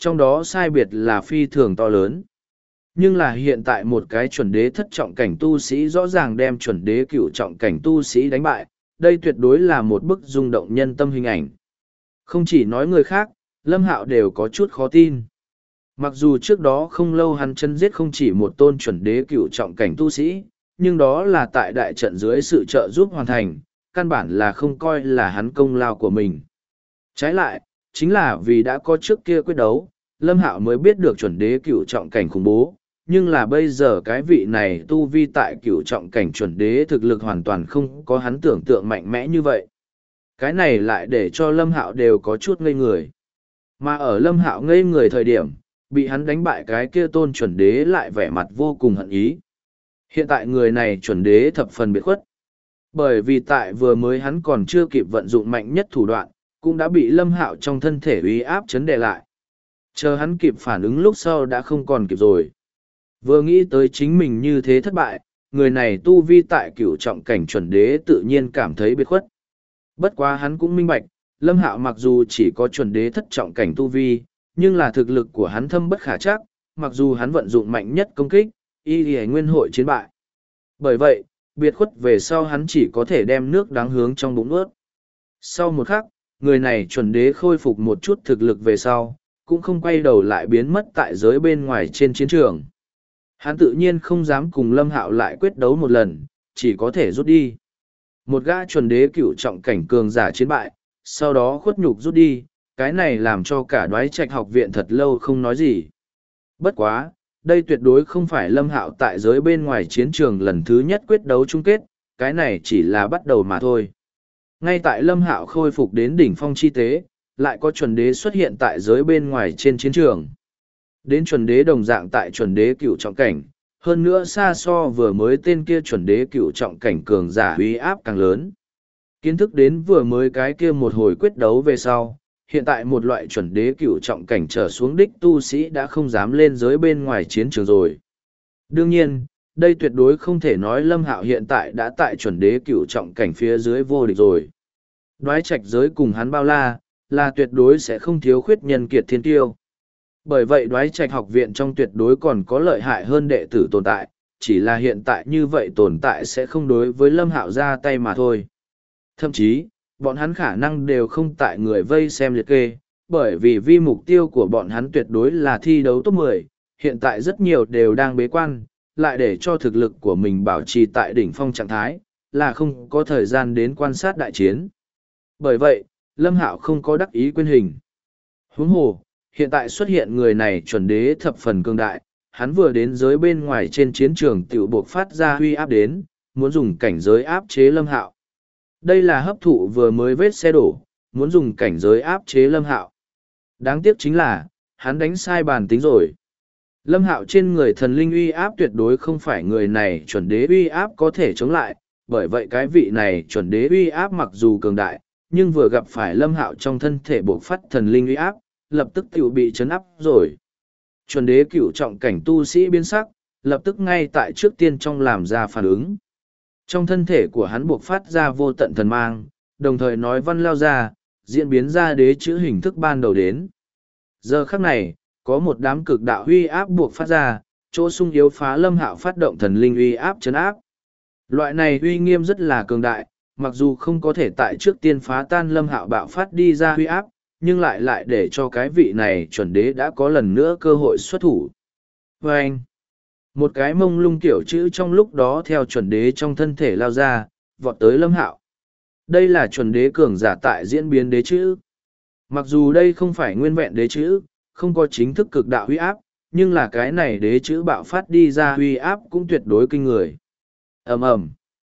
trong đó sai biệt là phi thường to lớn. Nhưng là hiện tại một cái chuẩn đế thất trọng cảnh tu sĩ rõ ràng đem chuẩn đế cửu trọng cảnh tu sĩ đánh bại, đây tuyệt đối là một bức rung động nhân tâm hình ảnh. Không chỉ nói người khác, Lâm Hạo đều có chút khó tin. Mặc dù trước đó không lâu hắn chân giết không chỉ một tôn chuẩn đế cửu trọng cảnh tu sĩ, nhưng đó là tại đại trận dưới sự trợ giúp hoàn thành, căn bản là không coi là hắn công lao của mình. Trái lại, chính là vì đã có trước kia quyết đấu, Lâm Hạo mới biết được chuẩn đế cửu trọng cảnh khủng bố, nhưng là bây giờ cái vị này tu vi tại cửu trọng cảnh chuẩn đế thực lực hoàn toàn không có hắn tưởng tượng mạnh mẽ như vậy. Cái này lại để cho Lâm Hạo đều có chút ngây người. Mà ở Lâm Hạo ngây người thời điểm, bị hắn đánh bại cái kia tôn chuẩn đế lại vẻ mặt vô cùng hận ý. Hiện tại người này chuẩn đế thập phần biệt khuất. Bởi vì tại vừa mới hắn còn chưa kịp vận dụng mạnh nhất thủ đoạn, cũng đã bị Lâm Hạo trong thân thể uy áp chấn đè lại. Chờ hắn kịp phản ứng lúc sau đã không còn kịp rồi. Vừa nghĩ tới chính mình như thế thất bại, người này tu vi tại cửu trọng cảnh chuẩn đế tự nhiên cảm thấy biệt khuất. Bất quá hắn cũng minh bạch, Lâm Hạo mặc dù chỉ có chuẩn đế thất trọng cảnh tu vi, nhưng là thực lực của hắn thâm bất khả trắc, mặc dù hắn vận dụng mạnh nhất công kích, y lìa nguyên hội chiến bại. Bởi vậy, biệt khuất về sau hắn chỉ có thể đem nước đáng hướng trong bụng ướt. Sau một khắc, người này chuẩn đế khôi phục một chút thực lực về sau, cũng không quay đầu lại biến mất tại giới bên ngoài trên chiến trường. Hắn tự nhiên không dám cùng Lâm Hạo lại quyết đấu một lần, chỉ có thể rút đi. Một gã chuẩn đế cựu trọng cảnh cường giả chiến bại, sau đó khuất nhục rút đi, cái này làm cho cả Đoái Trạch học viện thật lâu không nói gì. Bất quá, đây tuyệt đối không phải Lâm Hạo tại giới bên ngoài chiến trường lần thứ nhất quyết đấu chung kết, cái này chỉ là bắt đầu mà thôi. Ngay tại Lâm Hạo khôi phục đến đỉnh phong chi tế, lại có chuẩn đế xuất hiện tại giới bên ngoài trên chiến trường. Đến chuẩn đế đồng dạng tại chuẩn đế cựu trọng cảnh, hơn nữa xa so vừa mới tên kia chuẩn đế cựu trọng cảnh cường giả uy áp càng lớn. Kiến thức đến vừa mới cái kia một hồi quyết đấu về sau, hiện tại một loại chuẩn đế cựu trọng cảnh trở xuống đích tu sĩ đã không dám lên giới bên ngoài chiến trường rồi. Đương nhiên, đây tuyệt đối không thể nói Lâm Hạo hiện tại đã tại chuẩn đế cựu trọng cảnh phía dưới vô địch rồi. Đoái Trạch giới cùng hắn bao la, là tuyệt đối sẽ không thiếu khuyết nhân kiệt thiên tiêu. Bởi vậy Đoái Trạch học viện trong tuyệt đối còn có lợi hại hơn đệ tử tồn tại, chỉ là hiện tại như vậy tồn tại sẽ không đối với Lâm Hạo ra tay mà thôi. Thậm chí, bọn hắn khả năng đều không tại người vây xem liệt kê, bởi vì mục tiêu của bọn hắn tuyệt đối là thi đấu top 10, hiện tại rất nhiều đều đang bế quan, lại để cho thực lực của mình bảo trì tại đỉnh phong trạng thái, là không có thời gian đến quan sát đại chiến. Bởi vậy, Lâm Hạo không có đắc ý quyên hình. Huống hồ, hiện tại xuất hiện người này chuẩn đế thập phần cường đại, hắn vừa đến giới bên ngoài trên chiến trường tiểu buộc phát ra huy áp đến, muốn dùng cảnh giới áp chế Lâm Hạo. Đây là hấp thụ vừa mới vết xe đổ, muốn dùng cảnh giới áp chế Lâm Hạo. Đáng tiếc chính là, hắn đánh sai bàn tính rồi. Lâm Hạo trên người thần linh uy áp tuyệt đối không phải người này chuẩn đế uy áp có thể chống lại, bởi vậy cái vị này chuẩn đế uy áp mặc dù cường đại, nhưng vừa gặp phải Lâm Hạo trong thân thể bộc phát thần linh uy áp, lập tức tiểu bị chấn áp rồi. Chuẩn đế cửu trọng cảnh tu sĩ biến sắc, lập tức ngay tại trước tiên trong làm ra phản ứng. Trong thân thể của hắn buộc phát ra vô tận thần mang, đồng thời nói văn lao ra, diễn biến ra đế chữ hình thức ban đầu đến. Giờ khắc này, có một đám cực đạo uy áp buộc phát ra, chỗ sung yếu phá Lâm Hạo phát động thần linh uy áp chấn áp. Loại này uy nghiêm rất là cường đại, mặc dù không có thể tại trước tiên phá tan Lâm Hạo bạo phát đi ra uy áp, nhưng lại để cho cái vị này chuẩn đế đã có lần nữa cơ hội xuất thủ. Và anh, một cái mông lung kiểu chữ trong lúc đó theo chuẩn đế trong thân thể lao ra, vọt tới Lâm Hạo. Đây là chuẩn đế cường giả tại diễn biến đế chữ. Mặc dù đây không phải nguyên vẹn đế chữ, không có chính thức cực đạo huy áp, nhưng là cái này đế chữ bạo phát đi ra huy áp cũng tuyệt đối kinh người. Ầm ầm.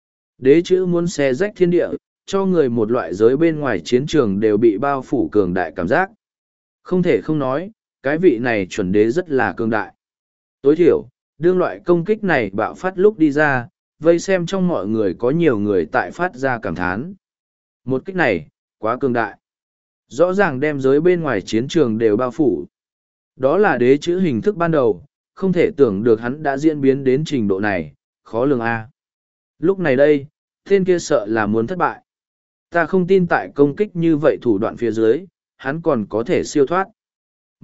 Đế chữ muốn xé rách thiên địa, cho người một loại giới bên ngoài chiến trường đều bị bao phủ cường đại cảm giác. Không thể không nói, cái vị này chuẩn đế rất là cường đại. Tối thiểu, đương loại công kích này bạo phát lúc đi ra, vây xem trong mọi người có nhiều người tại phát ra cảm thán. Một kích này, quá cường đại. Rõ ràng đem giới bên ngoài chiến trường đều bao phủ. Đó là đế chữ hình thức ban đầu, không thể tưởng được hắn đã diễn biến đến trình độ này, khó lường a. Lúc này đây, tên kia sợ là muốn thất bại. Ta không tin tại công kích như vậy thủ đoạn phía dưới, hắn còn có thể siêu thoát.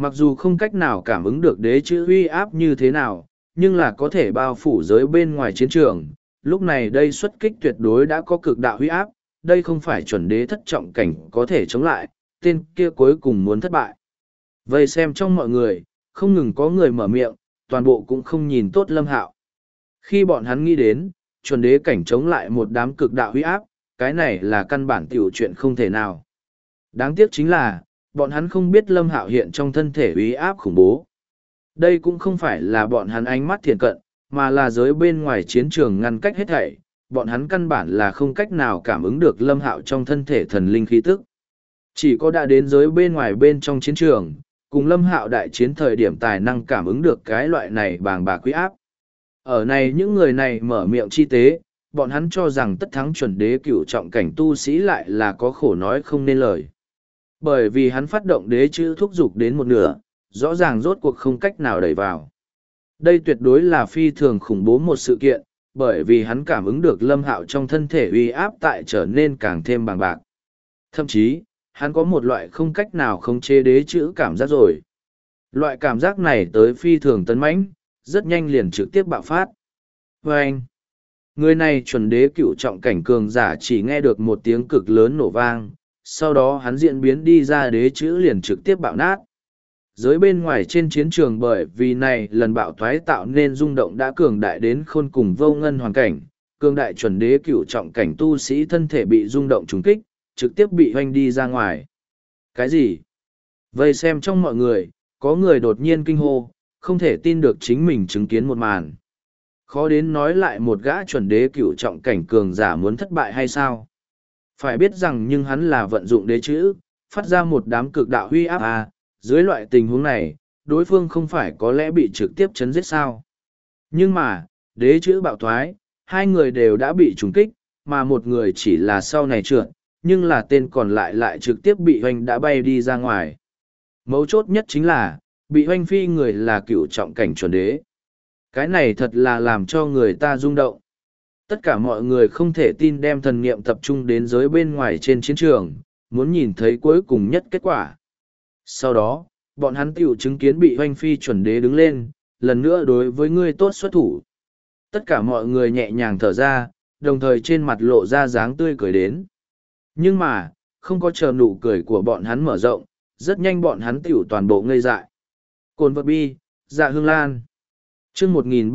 Mặc dù không cách nào cảm ứng được đế chữ uy áp như thế nào, nhưng là có thể bao phủ giới bên ngoài chiến trường. Lúc này đây xuất kích tuyệt đối đã có cực đạo uy áp, đây không phải chuẩn đế thất trọng cảnh có thể chống lại, tên kia cuối cùng muốn thất bại. Vây xem trong mọi người, không ngừng có người mở miệng, toàn bộ cũng không nhìn tốt Lâm Hạo. Khi bọn hắn nghĩ đến, chuẩn đế cảnh chống lại một đám cực đạo uy áp, cái này là căn bản tiểu chuyện không thể nào. Đáng tiếc chính là, bọn hắn không biết Lâm Hạo hiện trong thân thể uy áp khủng bố. Đây cũng không phải là bọn hắn ánh mắt thiện cận, mà là giới bên ngoài chiến trường ngăn cách hết thảy, bọn hắn căn bản là không cách nào cảm ứng được Lâm Hạo trong thân thể thần linh khí tức. Chỉ có đã đến giới bên ngoài bên trong chiến trường, cùng Lâm Hạo đại chiến thời điểm tài năng cảm ứng được cái loại này bàng bạc uy áp. Ở này những người này mở miệng chi tế, bọn hắn cho rằng tất thắng chuẩn đế cửu trọng cảnh tu sĩ lại là có khổ nói không nên lời. Bởi vì hắn phát động đế chữ thúc dục đến một nửa, rõ ràng rốt cuộc không cách nào đẩy vào. Đây tuyệt đối là phi thường khủng bố một sự kiện, bởi vì hắn cảm ứng được Lâm Hạo trong thân thể uy áp tại trở nên càng thêm bàng bạc. Thậm chí, hắn có một loại không cách nào khống chế đế chữ cảm giác rồi. Loại cảm giác này tới phi thường tấn mãnh, rất nhanh liền trực tiếp bạo phát. Và anh, người này chuẩn đế cựu trọng cảnh cường giả chỉ nghe được một tiếng cực lớn nổ vang, sau đó hắn diễn biến đi ra đế chữ liền trực tiếp bạo nát. Giới bên ngoài trên chiến trường bởi vì này lần bạo thoái tạo nên rung động đã cường đại đến khôn cùng vô ngân hoàn cảnh, cường đại chuẩn đế cựu trọng cảnh tu sĩ thân thể bị rung động trúng kích, trực tiếp bị hoanh đi ra ngoài. Cái gì? Vây xem trong mọi người, có người đột nhiên kinh hô, không thể tin được chính mình chứng kiến một màn. Khó đến nói lại một gã chuẩn đế cựu trọng cảnh cường giả muốn thất bại hay sao? Phải biết rằng nhưng hắn là vận dụng đế chữ, phát ra một đám cực đạo huy áp à, dưới loại tình huống này, đối phương không phải có lẽ bị trực tiếp chấn giết sao? Nhưng mà, đế chữ bạo thoái, hai người đều đã bị trúng kích, mà một người chỉ là sau này trượt, nhưng là tên còn lại lại trực tiếp bị hoanh đã bay đi ra ngoài. Mấu chốt nhất chính là, bị hoanh phi người là cựu trọng cảnh chuẩn đế. Cái này thật là làm cho người ta rung động. Tất cả mọi người không thể tin đem thần niệm tập trung đến giới bên ngoài trên chiến trường, muốn nhìn thấy cuối cùng nhất kết quả. Sau đó, bọn hắn tiểu chứng kiến bị hoanh phi chuẩn đế đứng lên, lần nữa đối với ngươi tốt xuất thủ. Tất cả mọi người nhẹ nhàng thở ra, đồng thời trên mặt lộ ra dáng tươi cười đến. Nhưng mà, không có chờ nụ cười của bọn hắn mở rộng, rất nhanh bọn hắn tiểu toàn bộ ngây dại. Cồn vật bi, dạ hương lan. chương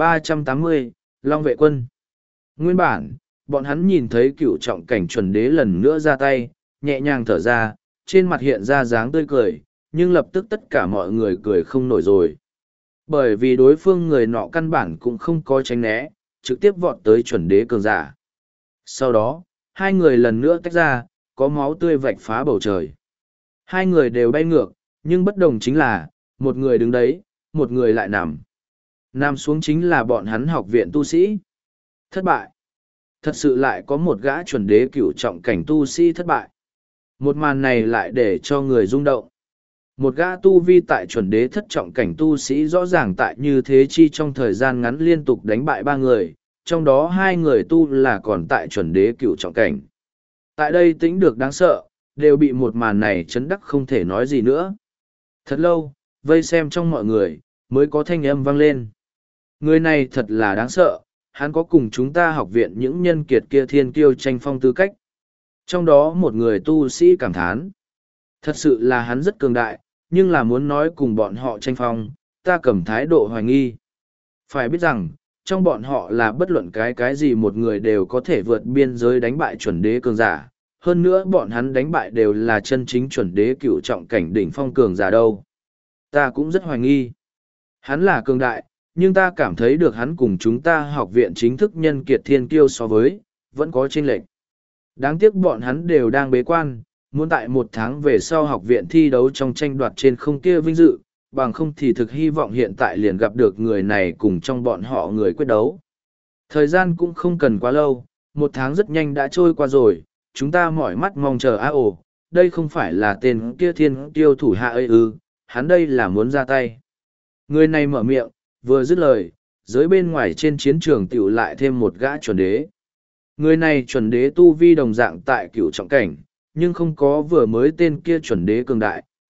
1380, Long vệ quân. Nguyên bản, bọn hắn nhìn thấy cựu trọng cảnh chuẩn đế lần nữa ra tay, nhẹ nhàng thở ra, trên mặt hiện ra dáng tươi cười, nhưng lập tức tất cả mọi người cười không nổi rồi. Bởi vì đối phương người nọ căn bản cũng không có tránh né, trực tiếp vọt tới chuẩn đế cường giả. Sau đó, hai người lần nữa tách ra, có máu tươi vạch phá bầu trời. Hai người đều bay ngược, nhưng bất đồng chính là, một người đứng đấy, một người lại nằm. Nằm xuống chính là bọn hắn học viện tu sĩ. Thất bại. Thật sự lại có một gã chuẩn đế cửu trọng cảnh tu sĩ thất bại. Một màn này lại để cho người rung động. Một gã tu vi tại chuẩn đế thất trọng cảnh tu sĩ rõ ràng tại như thế chi trong thời gian ngắn liên tục đánh bại ba người, trong đó hai người tu là còn tại chuẩn đế cửu trọng cảnh. Tại đây tính được đáng sợ, đều bị một màn này chấn đắc không thể nói gì nữa. Thật lâu, vây xem trong mọi người, mới có thanh âm vang lên. Người này thật là đáng sợ, hắn có cùng chúng ta học viện những nhân kiệt kia thiên kiêu tranh phong tư cách. Trong đó một người tu sĩ cảm thán. Thật sự là hắn rất cường đại, nhưng là muốn nói cùng bọn họ tranh phong, ta cầm thái độ hoài nghi. Phải biết rằng, trong bọn họ là bất luận cái gì một người đều có thể vượt biên giới đánh bại chuẩn đế cường giả. Hơn nữa bọn hắn đánh bại đều là chân chính chuẩn đế cựu trọng cảnh đỉnh phong cường giả đâu. Ta cũng rất hoài nghi. Hắn là cường đại, nhưng ta cảm thấy được hắn cùng chúng ta học viện chính thức nhân kiệt thiên kiêu so với, vẫn có chênh lệch. Đáng tiếc bọn hắn đều đang bế quan, muốn tại một tháng về sau học viện thi đấu trong tranh đoạt trên không kia vinh dự, bằng không thì thực hy vọng hiện tại liền gặp được người này cùng trong bọn họ người quyết đấu. Thời gian cũng không cần quá lâu, một tháng rất nhanh đã trôi qua rồi, chúng ta mỏi mắt mong chờ ồ, đây không phải là tên kia thiên tiêu thủ hạ ơi ư, hắn đây là muốn ra tay. Người này mở miệng, vừa dứt lời, giới bên ngoài trên chiến trường tiểu lại thêm một gã chuẩn đế. Người này chuẩn đế tu vi đồng dạng tại cửu trọng cảnh, nhưng không có vừa mới tên kia chuẩn đế cường đại,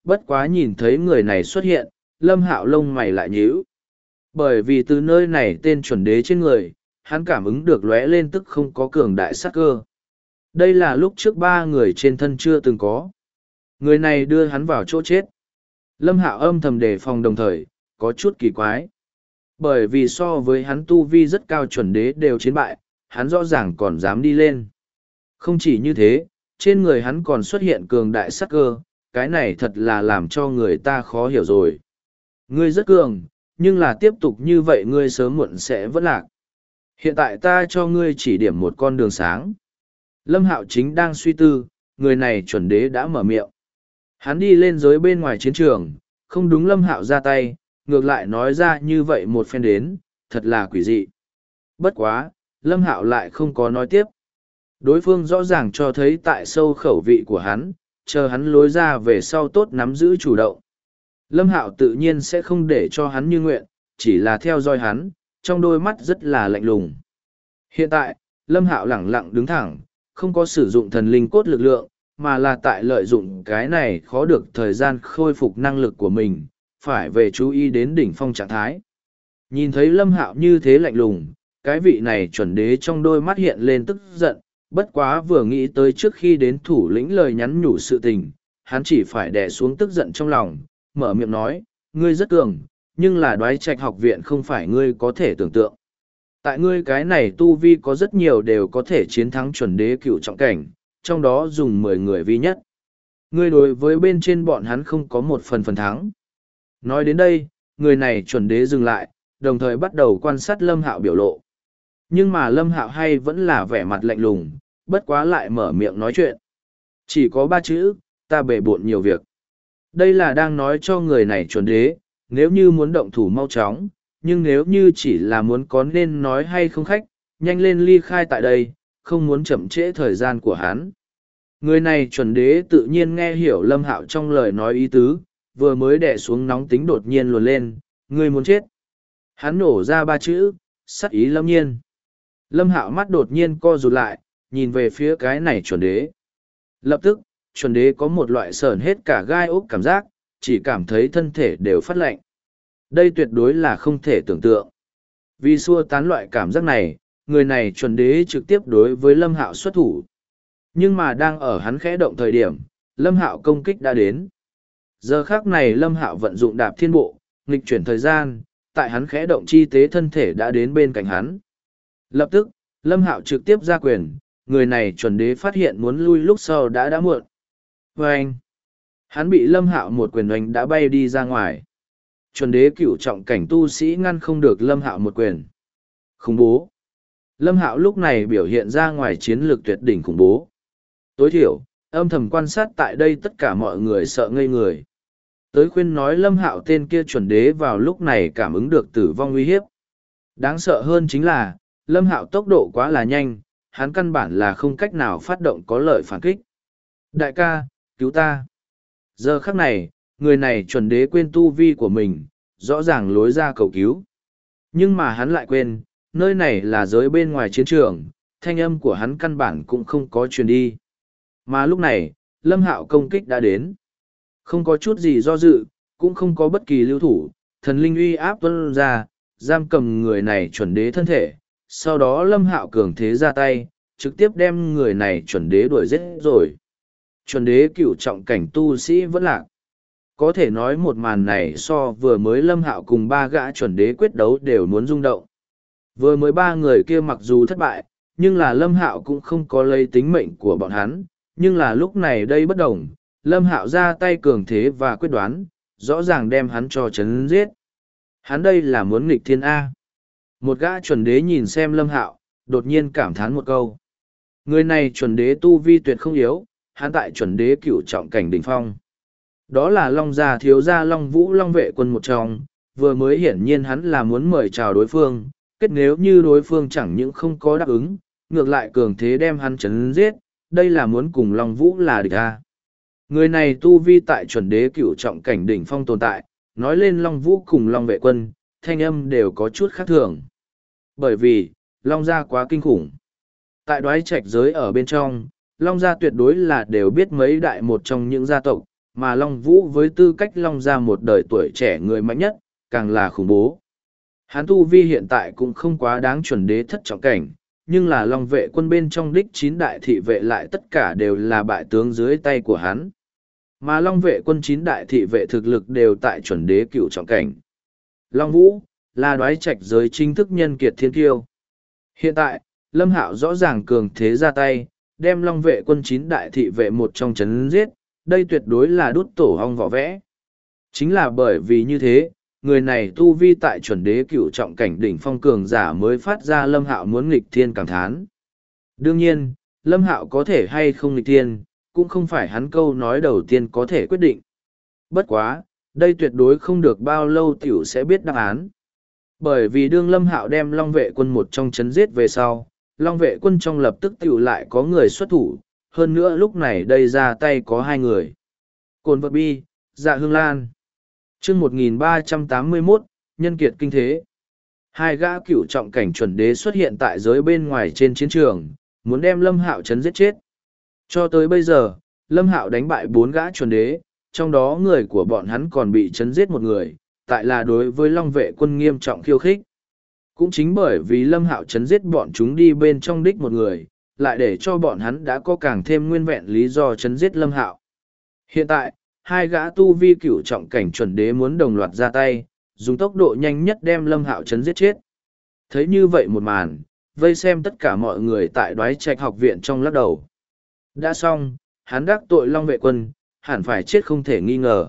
bất quá nhìn thấy người này xuất hiện, Lâm Hạo lông mày lại nhíu. Bởi vì từ nơi này tên chuẩn đế trên người, hắn cảm ứng được lóe lên tức không có cường đại sát cơ. Đây là lúc trước ba người trên thân chưa từng có. Người này đưa hắn vào chỗ chết. Lâm Hạo âm thầm đề phòng đồng thời, có chút kỳ quái. Bởi vì so với hắn tu vi rất cao chuẩn đế đều chiến bại, hắn rõ ràng còn dám đi lên. Không chỉ như thế, trên người hắn còn xuất hiện cường đại sát cơ, cái này thật là làm cho người ta khó hiểu rồi. Ngươi rất cường, nhưng là tiếp tục như vậy ngươi sớm muộn sẽ vỡ lạc. Hiện tại ta cho ngươi chỉ điểm một con đường sáng. Lâm Hạo chính đang suy tư, người này chuẩn đế đã mở miệng. Hắn đi lên giới bên ngoài chiến trường, không đúng Lâm Hạo ra tay, ngược lại nói ra như vậy một phen đến, thật là quỷ dị. Bất quá, Lâm Hạo lại không có nói tiếp. Đối phương rõ ràng cho thấy tại sâu khẩu vị của hắn, chờ hắn lối ra về sau tốt nắm giữ chủ động. Lâm Hạo tự nhiên sẽ không để cho hắn như nguyện, chỉ là theo dõi hắn, trong đôi mắt rất là lạnh lùng. Hiện tại, Lâm Hạo lẳng lặng đứng thẳng, không có sử dụng thần linh cốt lực lượng, mà là tại lợi dụng cái này khó được thời gian khôi phục năng lực của mình, phải về chú ý đến đỉnh phong trạng thái. Nhìn thấy Lâm Hạo như thế lạnh lùng, cái vị này chuẩn đế trong đôi mắt hiện lên tức giận, bất quá vừa nghĩ tới trước khi đến thủ lĩnh lời nhắn nhủ sự tình, hắn chỉ phải đè xuống tức giận trong lòng, mở miệng nói, ngươi rất cường, nhưng là Đoái Trạch học viện không phải ngươi có thể tưởng tượng. Tại ngươi cái này tu vi có rất nhiều đều có thể chiến thắng chuẩn đế cựu trọng cảnh, trong đó dùng 10 người vi nhất. Ngươi đối với bên trên bọn hắn không có một phần thắng. Nói đến đây, người này chuẩn đế dừng lại, đồng thời bắt đầu quan sát Lâm Hạo biểu lộ. Nhưng mà Lâm Hạo hay vẫn là vẻ mặt lạnh lùng, bất quá lại mở miệng nói chuyện. Chỉ có 3 chữ, ta bể bộn nhiều việc. Đây là đang nói cho người này chuẩn đế, nếu như muốn động thủ mau chóng, nhưng nếu như chỉ là muốn có nên nói hay không khách, nhanh lên ly khai tại đây, không muốn chậm trễ thời gian của hắn. Người này chuẩn đế tự nhiên nghe hiểu Lâm Hạo trong lời nói ý tứ, vừa mới đè xuống nóng tính đột nhiên luồn lên, ngươi muốn chết. Hắn nổ ra 3 chữ, sắc ý lâm nhiên. Lâm Hạo mắt đột nhiên co rụt lại, nhìn về phía cái này chuẩn đế. Lập tức, chuẩn đế có một loại sởn hết cả gai ốc cảm giác, chỉ cảm thấy thân thể đều phát lạnh. Đây tuyệt đối là không thể tưởng tượng. Vì xua tán loại cảm giác này, người này chuẩn đế trực tiếp đối với Lâm Hạo xuất thủ. Nhưng mà đang ở hắn khẽ động thời điểm, Lâm Hạo công kích đã đến. Giờ khắc này Lâm Hạo vận dụng đạp thiên bộ, nghịch chuyển thời gian, tại hắn khẽ động chi tế thân thể đã đến bên cạnh hắn. Lập tức, Lâm Hạo trực tiếp ra quyền, người này chuẩn đế phát hiện muốn lui lúc sau đã muộn. Và anh, hắn bị Lâm Hạo một quyền đánh đã bay đi ra ngoài. Chuẩn đế cựu trọng cảnh tu sĩ ngăn không được Lâm Hạo một quyền. Khủng bố. Lâm Hạo lúc này biểu hiện ra ngoài chiến lược tuyệt đỉnh khủng bố. Tối thiểu, âm thầm quan sát tại đây tất cả mọi người sợ ngây người. Tới khuyên nói Lâm Hạo tên kia chuẩn đế vào lúc này cảm ứng được tử vong uy hiếp. Đáng sợ hơn chính là, Lâm Hạo tốc độ quá là nhanh, hắn căn bản là không cách nào phát động có lợi phản kích. Đại ca, cứu ta. Giờ khắc này, người này chuẩn đế quên tu vi của mình, rõ ràng lối ra cầu cứu. Nhưng mà hắn lại quên, nơi này là giới bên ngoài chiến trường, thanh âm của hắn căn bản cũng không có truyền đi. Mà lúc này, Lâm Hạo công kích đã đến. Không có chút gì do dự, cũng không có bất kỳ lưu thủ, thần linh uy áp tuôn ra, giam cầm người này chuẩn đế thân thể. Sau đó Lâm Hạo cường thế ra tay, trực tiếp đem người này chuẩn đế đuổi giết rồi. Chuẩn đế cựu trọng cảnh tu sĩ vẫn lạc. Có thể nói một màn này so vừa mới Lâm Hạo cùng 3 gã chuẩn đế quyết đấu đều muốn rung động. Vừa mới 3 người kia mặc dù thất bại, nhưng là Lâm Hạo cũng không có lấy tính mệnh của bọn hắn, nhưng là lúc này đây bất đồng, Lâm Hạo ra tay cường thế và quyết đoán, rõ ràng đem hắn cho chấn giết. Hắn đây là muốn nghịch thiên A. Một gã chuẩn đế nhìn xem Lâm Hạo, đột nhiên cảm thán một câu. Người này chuẩn đế tu vi tuyệt không yếu, hắn tại chuẩn đế cửu trọng cảnh đỉnh phong. Đó là Long gia thiếu gia Long Vũ Long vệ quân một trong, vừa mới hiển nhiên hắn là muốn mời chào đối phương, kết nếu như đối phương chẳng những không có đáp ứng, ngược lại cường thế đem hắn chấn giết, đây là muốn cùng Long Vũ là địch a. Người này tu vi tại chuẩn đế cửu trọng cảnh đỉnh phong tồn tại, nói lên Long Vũ cùng Long vệ quân, thanh âm đều có chút khác thường. Bởi vì, Long gia quá kinh khủng. Tại Đoái Trạch giới ở bên trong, Long gia tuyệt đối là đều biết mấy đại một trong những gia tộc, mà Long Vũ với tư cách Long gia một đời tuổi trẻ người mạnh nhất, càng là khủng bố. Hắn tu vi hiện tại cũng không quá đáng chuẩn đế thất trọng cảnh, nhưng là Long vệ quân bên trong đích 9 đại thị vệ lại tất cả đều là bại tướng dưới tay của hắn. Mà Long vệ quân 9 đại thị vệ thực lực đều tại chuẩn đế cửu trọng cảnh. Long Vũ là đoái trạch giới chính thức nhân kiệt thiên kiêu. Hiện tại, Lâm Hạo rõ ràng cường thế ra tay, đem Long vệ quân 9 đại thị vệ một trong chấn giết, đây tuyệt đối là đút tổ hong vỏ vẽ. Chính là bởi vì như thế, người này tu vi tại chuẩn đế cửu trọng cảnh đỉnh phong cường giả mới phát ra Lâm Hạo muốn nghịch thiên cảm thán. Đương nhiên, Lâm Hạo có thể hay không nghịch thiên, cũng không phải hắn câu nói đầu tiên có thể quyết định. Bất quá, đây tuyệt đối không được bao lâu tiểu sẽ biết đáp án. Bởi vì đương Lâm Hạo đem Long vệ quân một trong chấn giết về sau, Long vệ quân trong lập tức tiểu lại có người xuất thủ, hơn nữa lúc này đây ra tay có 2 người. Cồn vật bi, Dạ Hương Lan. Chương 1381, nhân kiệt kinh thế. 2 gã cửu trọng cảnh chuẩn đế xuất hiện tại giới bên ngoài trên chiến trường, muốn đem Lâm Hạo chấn giết chết. Cho tới bây giờ, Lâm Hạo đánh bại 4 gã chuẩn đế, trong đó người của bọn hắn còn bị chấn giết 1 người, tại là đối với Long vệ quân nghiêm trọng khiêu khích. Cũng chính bởi vì Lâm Hạo chấn giết bọn chúng đi bên trong đích 1 người, lại để cho bọn hắn đã có càng thêm nguyên vẹn lý do chấn giết Lâm Hạo. Hiện tại, 2 gã tu vi cửu trọng cảnh chuẩn đế muốn đồng loạt ra tay, dùng tốc độ nhanh nhất đem Lâm Hạo chấn giết chết. Thấy như vậy một màn, vây xem tất cả mọi người tại đoái trạch học viện trong lắc đầu. Đã xong, hắn đắc tội Long vệ quân, hẳn phải chết không thể nghi ngờ.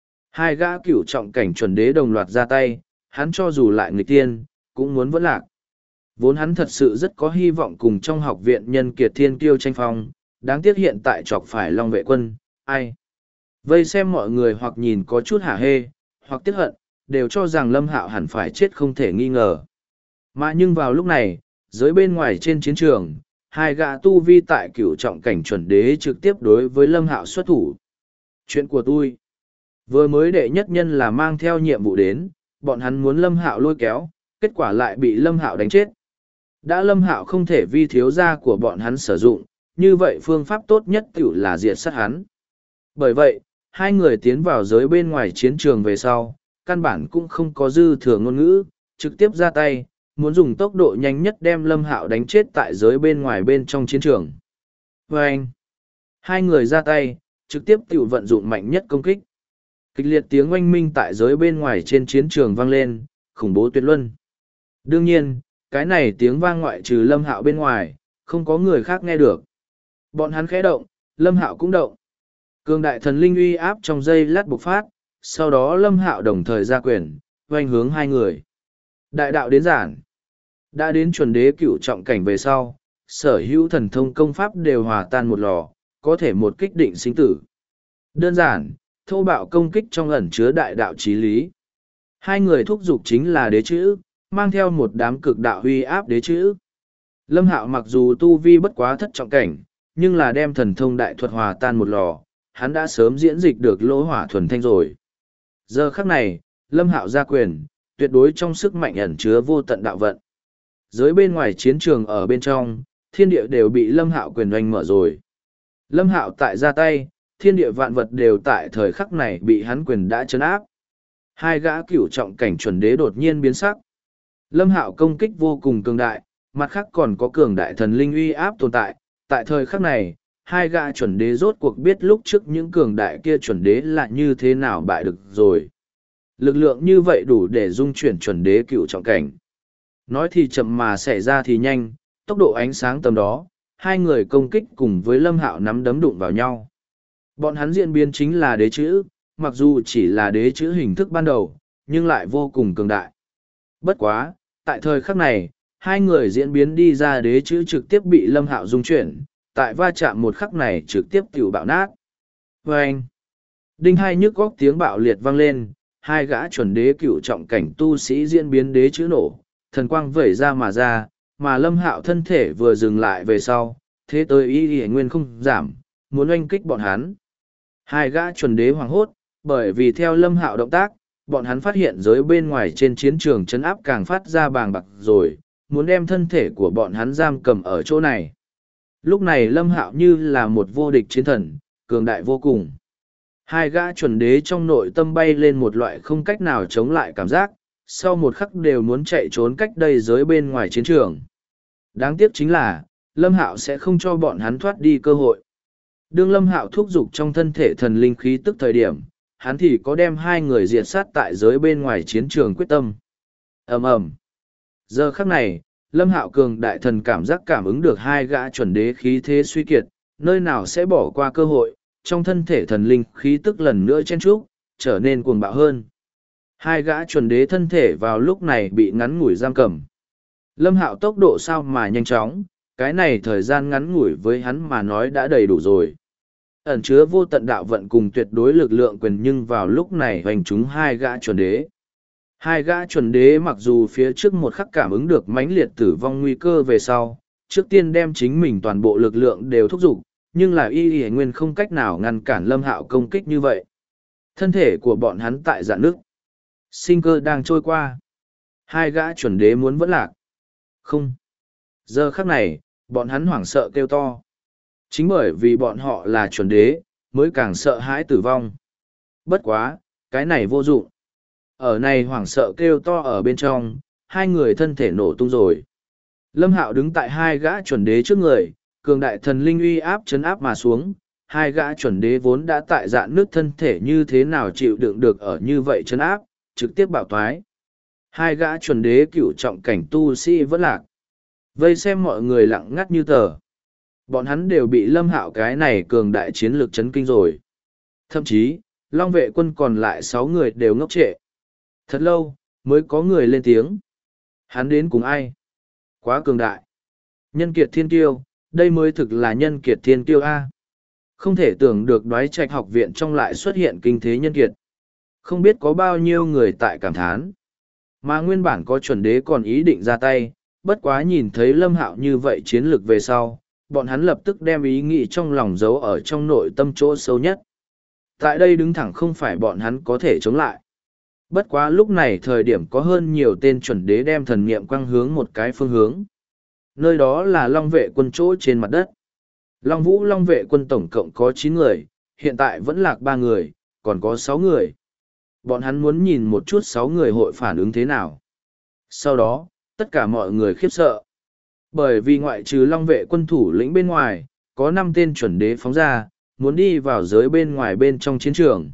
2 gã cửu trọng cảnh chuẩn đế đồng loạt ra tay, hắn cho dù lại người tiên, cũng muốn vẫn lạc. Vốn hắn thật sự rất có hy vọng cùng trong học viện nhân kiệt thiên kiêu tranh phong, đáng tiếc hiện tại chọc phải Long vệ quân, ai. Vây xem mọi người hoặc nhìn có chút hả hê, hoặc tiếc hận, đều cho rằng Lâm Hạo hẳn phải chết không thể nghi ngờ. Mà nhưng vào lúc này, dưới bên ngoài trên chiến trường, 2 gã tu vi tại cửu trọng cảnh chuẩn đế trực tiếp đối với Lâm Hạo xuất thủ. Chuyện của tôi, vừa mới đệ nhất nhân là mang theo nhiệm vụ đến, bọn hắn muốn Lâm Hạo lôi kéo, kết quả lại bị Lâm Hạo đánh chết. Đã Lâm Hạo không thể vi thiếu gia của bọn hắn sử dụng, như vậy phương pháp tốt nhất tiểu là diệt sát hắn. Bởi vậy, 2 người tiến vào giới bên ngoài chiến trường về sau, căn bản cũng không có dư thừa ngôn ngữ, trực tiếp ra tay, muốn dùng tốc độ nhanh nhất đem Lâm Hạo đánh chết tại giới bên ngoài bên trong chiến trường. Và anh, 2 người ra tay, trực tiếp tiểu vận dụng mạnh nhất công kích. Kịch liệt tiếng oanh minh tại giới bên ngoài trên chiến trường vang lên, khủng bố tuyệt luân. Đương nhiên, cái này tiếng vang ngoại trừ Lâm Hạo bên ngoài, không có người khác nghe được. Bọn hắn khẽ động, Lâm Hạo cũng động. Cường đại thần linh uy áp trong giây lát bộc phát, sau đó Lâm Hạo đồng thời ra quyền, oanh hướng 2 người. Đại đạo đến giản. Đã đến chuẩn đế cửu trọng cảnh về sau, sở hữu thần thông công pháp đều hòa tan một lò, có thể một kích định sinh tử. Đơn giản, thô bạo công kích trong ẩn chứa đại đạo chí lý. 2 người thúc giục chính là đế chữ, mang theo một đám cực đạo uy áp đế chữ. Lâm Hạo mặc dù tu vi bất quá thất trọng cảnh, nhưng là đem thần thông đại thuật hòa tan một lò, hắn đã sớm diễn dịch được lỗ hỏa thuần thanh rồi. Giờ khắc này, Lâm Hạo ra quyền, tuyệt đối trong sức mạnh ẩn chứa vô tận đạo vận. Giới bên ngoài chiến trường ở bên trong, thiên địa đều bị Lâm Hạo quyền oanh mở rồi. Lâm Hạo tại ra tay, thiên địa vạn vật đều tại thời khắc này bị hắn quyền đã chấn áp. 2 gã cửu trọng cảnh chuẩn đế đột nhiên biến sắc. Lâm Hạo công kích vô cùng cường đại, mặt khác còn có cường đại thần linh uy áp tồn tại. Tại thời khắc này, 2 gã chuẩn đế rốt cuộc biết lúc trước những cường đại kia chuẩn đế là như thế nào bại được rồi. Lực lượng như vậy đủ để dung chuyển chuẩn đế cửu trọng cảnh. Nói thì chậm mà xảy ra thì nhanh, tốc độ ánh sáng tầm đó, 2 người công kích cùng với Lâm Hạo nắm đấm đụng vào nhau. Bọn hắn diễn biến chính là đế chữ, mặc dù chỉ là đế chữ hình thức ban đầu, nhưng lại vô cùng cường đại. Bất quá, tại thời khắc này, 2 người diễn biến đi ra đế chữ trực tiếp bị Lâm Hạo dung chuyển, tại va chạm một khắc này trực tiếp tiểu bạo nát. Vâng! Đinh hai nhức góc tiếng bạo liệt vang lên, 2 gã chuẩn đế cửu trọng cảnh tu sĩ diễn biến đế chữ nổ, thần quang vẩy ra, mà Lâm Hạo thân thể vừa dừng lại về sau, thế tới y nguyên không giảm, muốn oanh kích bọn hắn. 2 gã chuẩn đế hoảng hốt, bởi vì theo Lâm Hạo động tác, bọn hắn phát hiện giới bên ngoài trên chiến trường chấn áp càng phát ra bàng bạc rồi, muốn đem thân thể của bọn hắn giam cầm ở chỗ này. Lúc này Lâm Hạo như là một vô địch chiến thần, cường đại vô cùng. Hai gã chuẩn đế trong nội tâm bay lên một loại không cách nào chống lại cảm giác, sau một khắc đều muốn chạy trốn cách đây giới bên ngoài chiến trường. Đáng tiếc chính là, Lâm Hạo sẽ không cho bọn hắn thoát đi cơ hội. Đương Lâm Hạo thúc giục trong thân thể thần linh khí tức thời điểm, hắn thì có đem hai người diệt sát tại giới bên ngoài chiến trường quyết tâm. Ầm ầm. Giờ khắc này, Lâm Hạo cường đại thần cảm giác cảm ứng được hai gã chuẩn đế khí thế suy kiệt, nơi nào sẽ bỏ qua cơ hội, trong thân thể thần linh khí tức lần nữa chen chúc, trở nên cuồng bạo hơn. Hai gã chuẩn đế thân thể vào lúc này bị ngắn ngủi giam cầm. Lâm Hạo tốc độ sao mà nhanh chóng, cái này thời gian ngắn ngủi với hắn mà nói đã đầy đủ rồi. Ẩn chứa vô tận đạo vận cùng tuyệt đối lực lượng quyền nhưng vào lúc này hoành trúng hai gã chuẩn đế. Hai gã chuẩn đế mặc dù phía trước một khắc cảm ứng được mãnh liệt tử vong nguy cơ về sau, trước tiên đem chính mình toàn bộ lực lượng đều thúc giục, nhưng là y nguyên không cách nào ngăn cản Lâm Hạo công kích như vậy. Thân thể của bọn hắn tại dạn nước. Sinh cơ đang trôi qua. Hai gã chuẩn đế muốn vẫn lạc. Không. Giờ khắc này, bọn hắn hoảng sợ kêu to. Chính bởi vì bọn họ là chuẩn đế, mới càng sợ hãi tử vong. Bất quá, cái này vô dụng. Ở này hoảng sợ kêu to ở bên trong, hai người thân thể nổ tung rồi. Lâm Hạo đứng tại hai gã chuẩn đế trước người, cường đại thần linh uy áp chấn áp mà xuống. Hai gã chuẩn đế vốn đã tại dạn nước thân thể như thế nào chịu đựng được ở như vậy chấn áp, trực tiếp bạo thoái. Hai gã chuẩn đế cựu trọng cảnh tu sĩ vẫn lạc. Vây xem mọi người lặng ngắt như tờ. Bọn hắn đều bị Lâm Hạo cái này cường đại chiến lược chấn kinh rồi. Thậm chí, Long vệ quân còn lại 6 người đều ngốc trệ. Thật lâu, mới có người lên tiếng. Hắn đến cùng ai? Quá cường đại. Nhân kiệt thiên kiêu, đây mới thực là nhân kiệt thiên kiêu A. Không thể tưởng được Đoái Trạch học viện trong lại xuất hiện kinh thế nhân kiệt. Không biết có bao nhiêu người tại cảm thán. Mà nguyên bản có chuẩn đế còn ý định ra tay, bất quá nhìn thấy Lâm Hạo như vậy chiến lược về sau, bọn hắn lập tức đem ý nghĩ trong lòng giấu ở trong nội tâm chỗ sâu nhất. Tại đây đứng thẳng không phải bọn hắn có thể chống lại. Bất quá lúc này thời điểm có hơn nhiều tên chuẩn đế đem thần niệm quang hướng một cái phương hướng. Nơi đó là Long vệ quân chỗ trên mặt đất. Long Vũ Long vệ quân tổng cộng có 9 người, hiện tại vẫn lạc 3 người, còn có 6 người. Bọn hắn muốn nhìn một chút 6 người hội phản ứng thế nào. Sau đó, tất cả mọi người khiếp sợ. Bởi vì ngoại trừ Long vệ quân thủ lĩnh bên ngoài, có 5 tên chuẩn đế phóng ra, muốn đi vào giới bên ngoài bên trong chiến trường.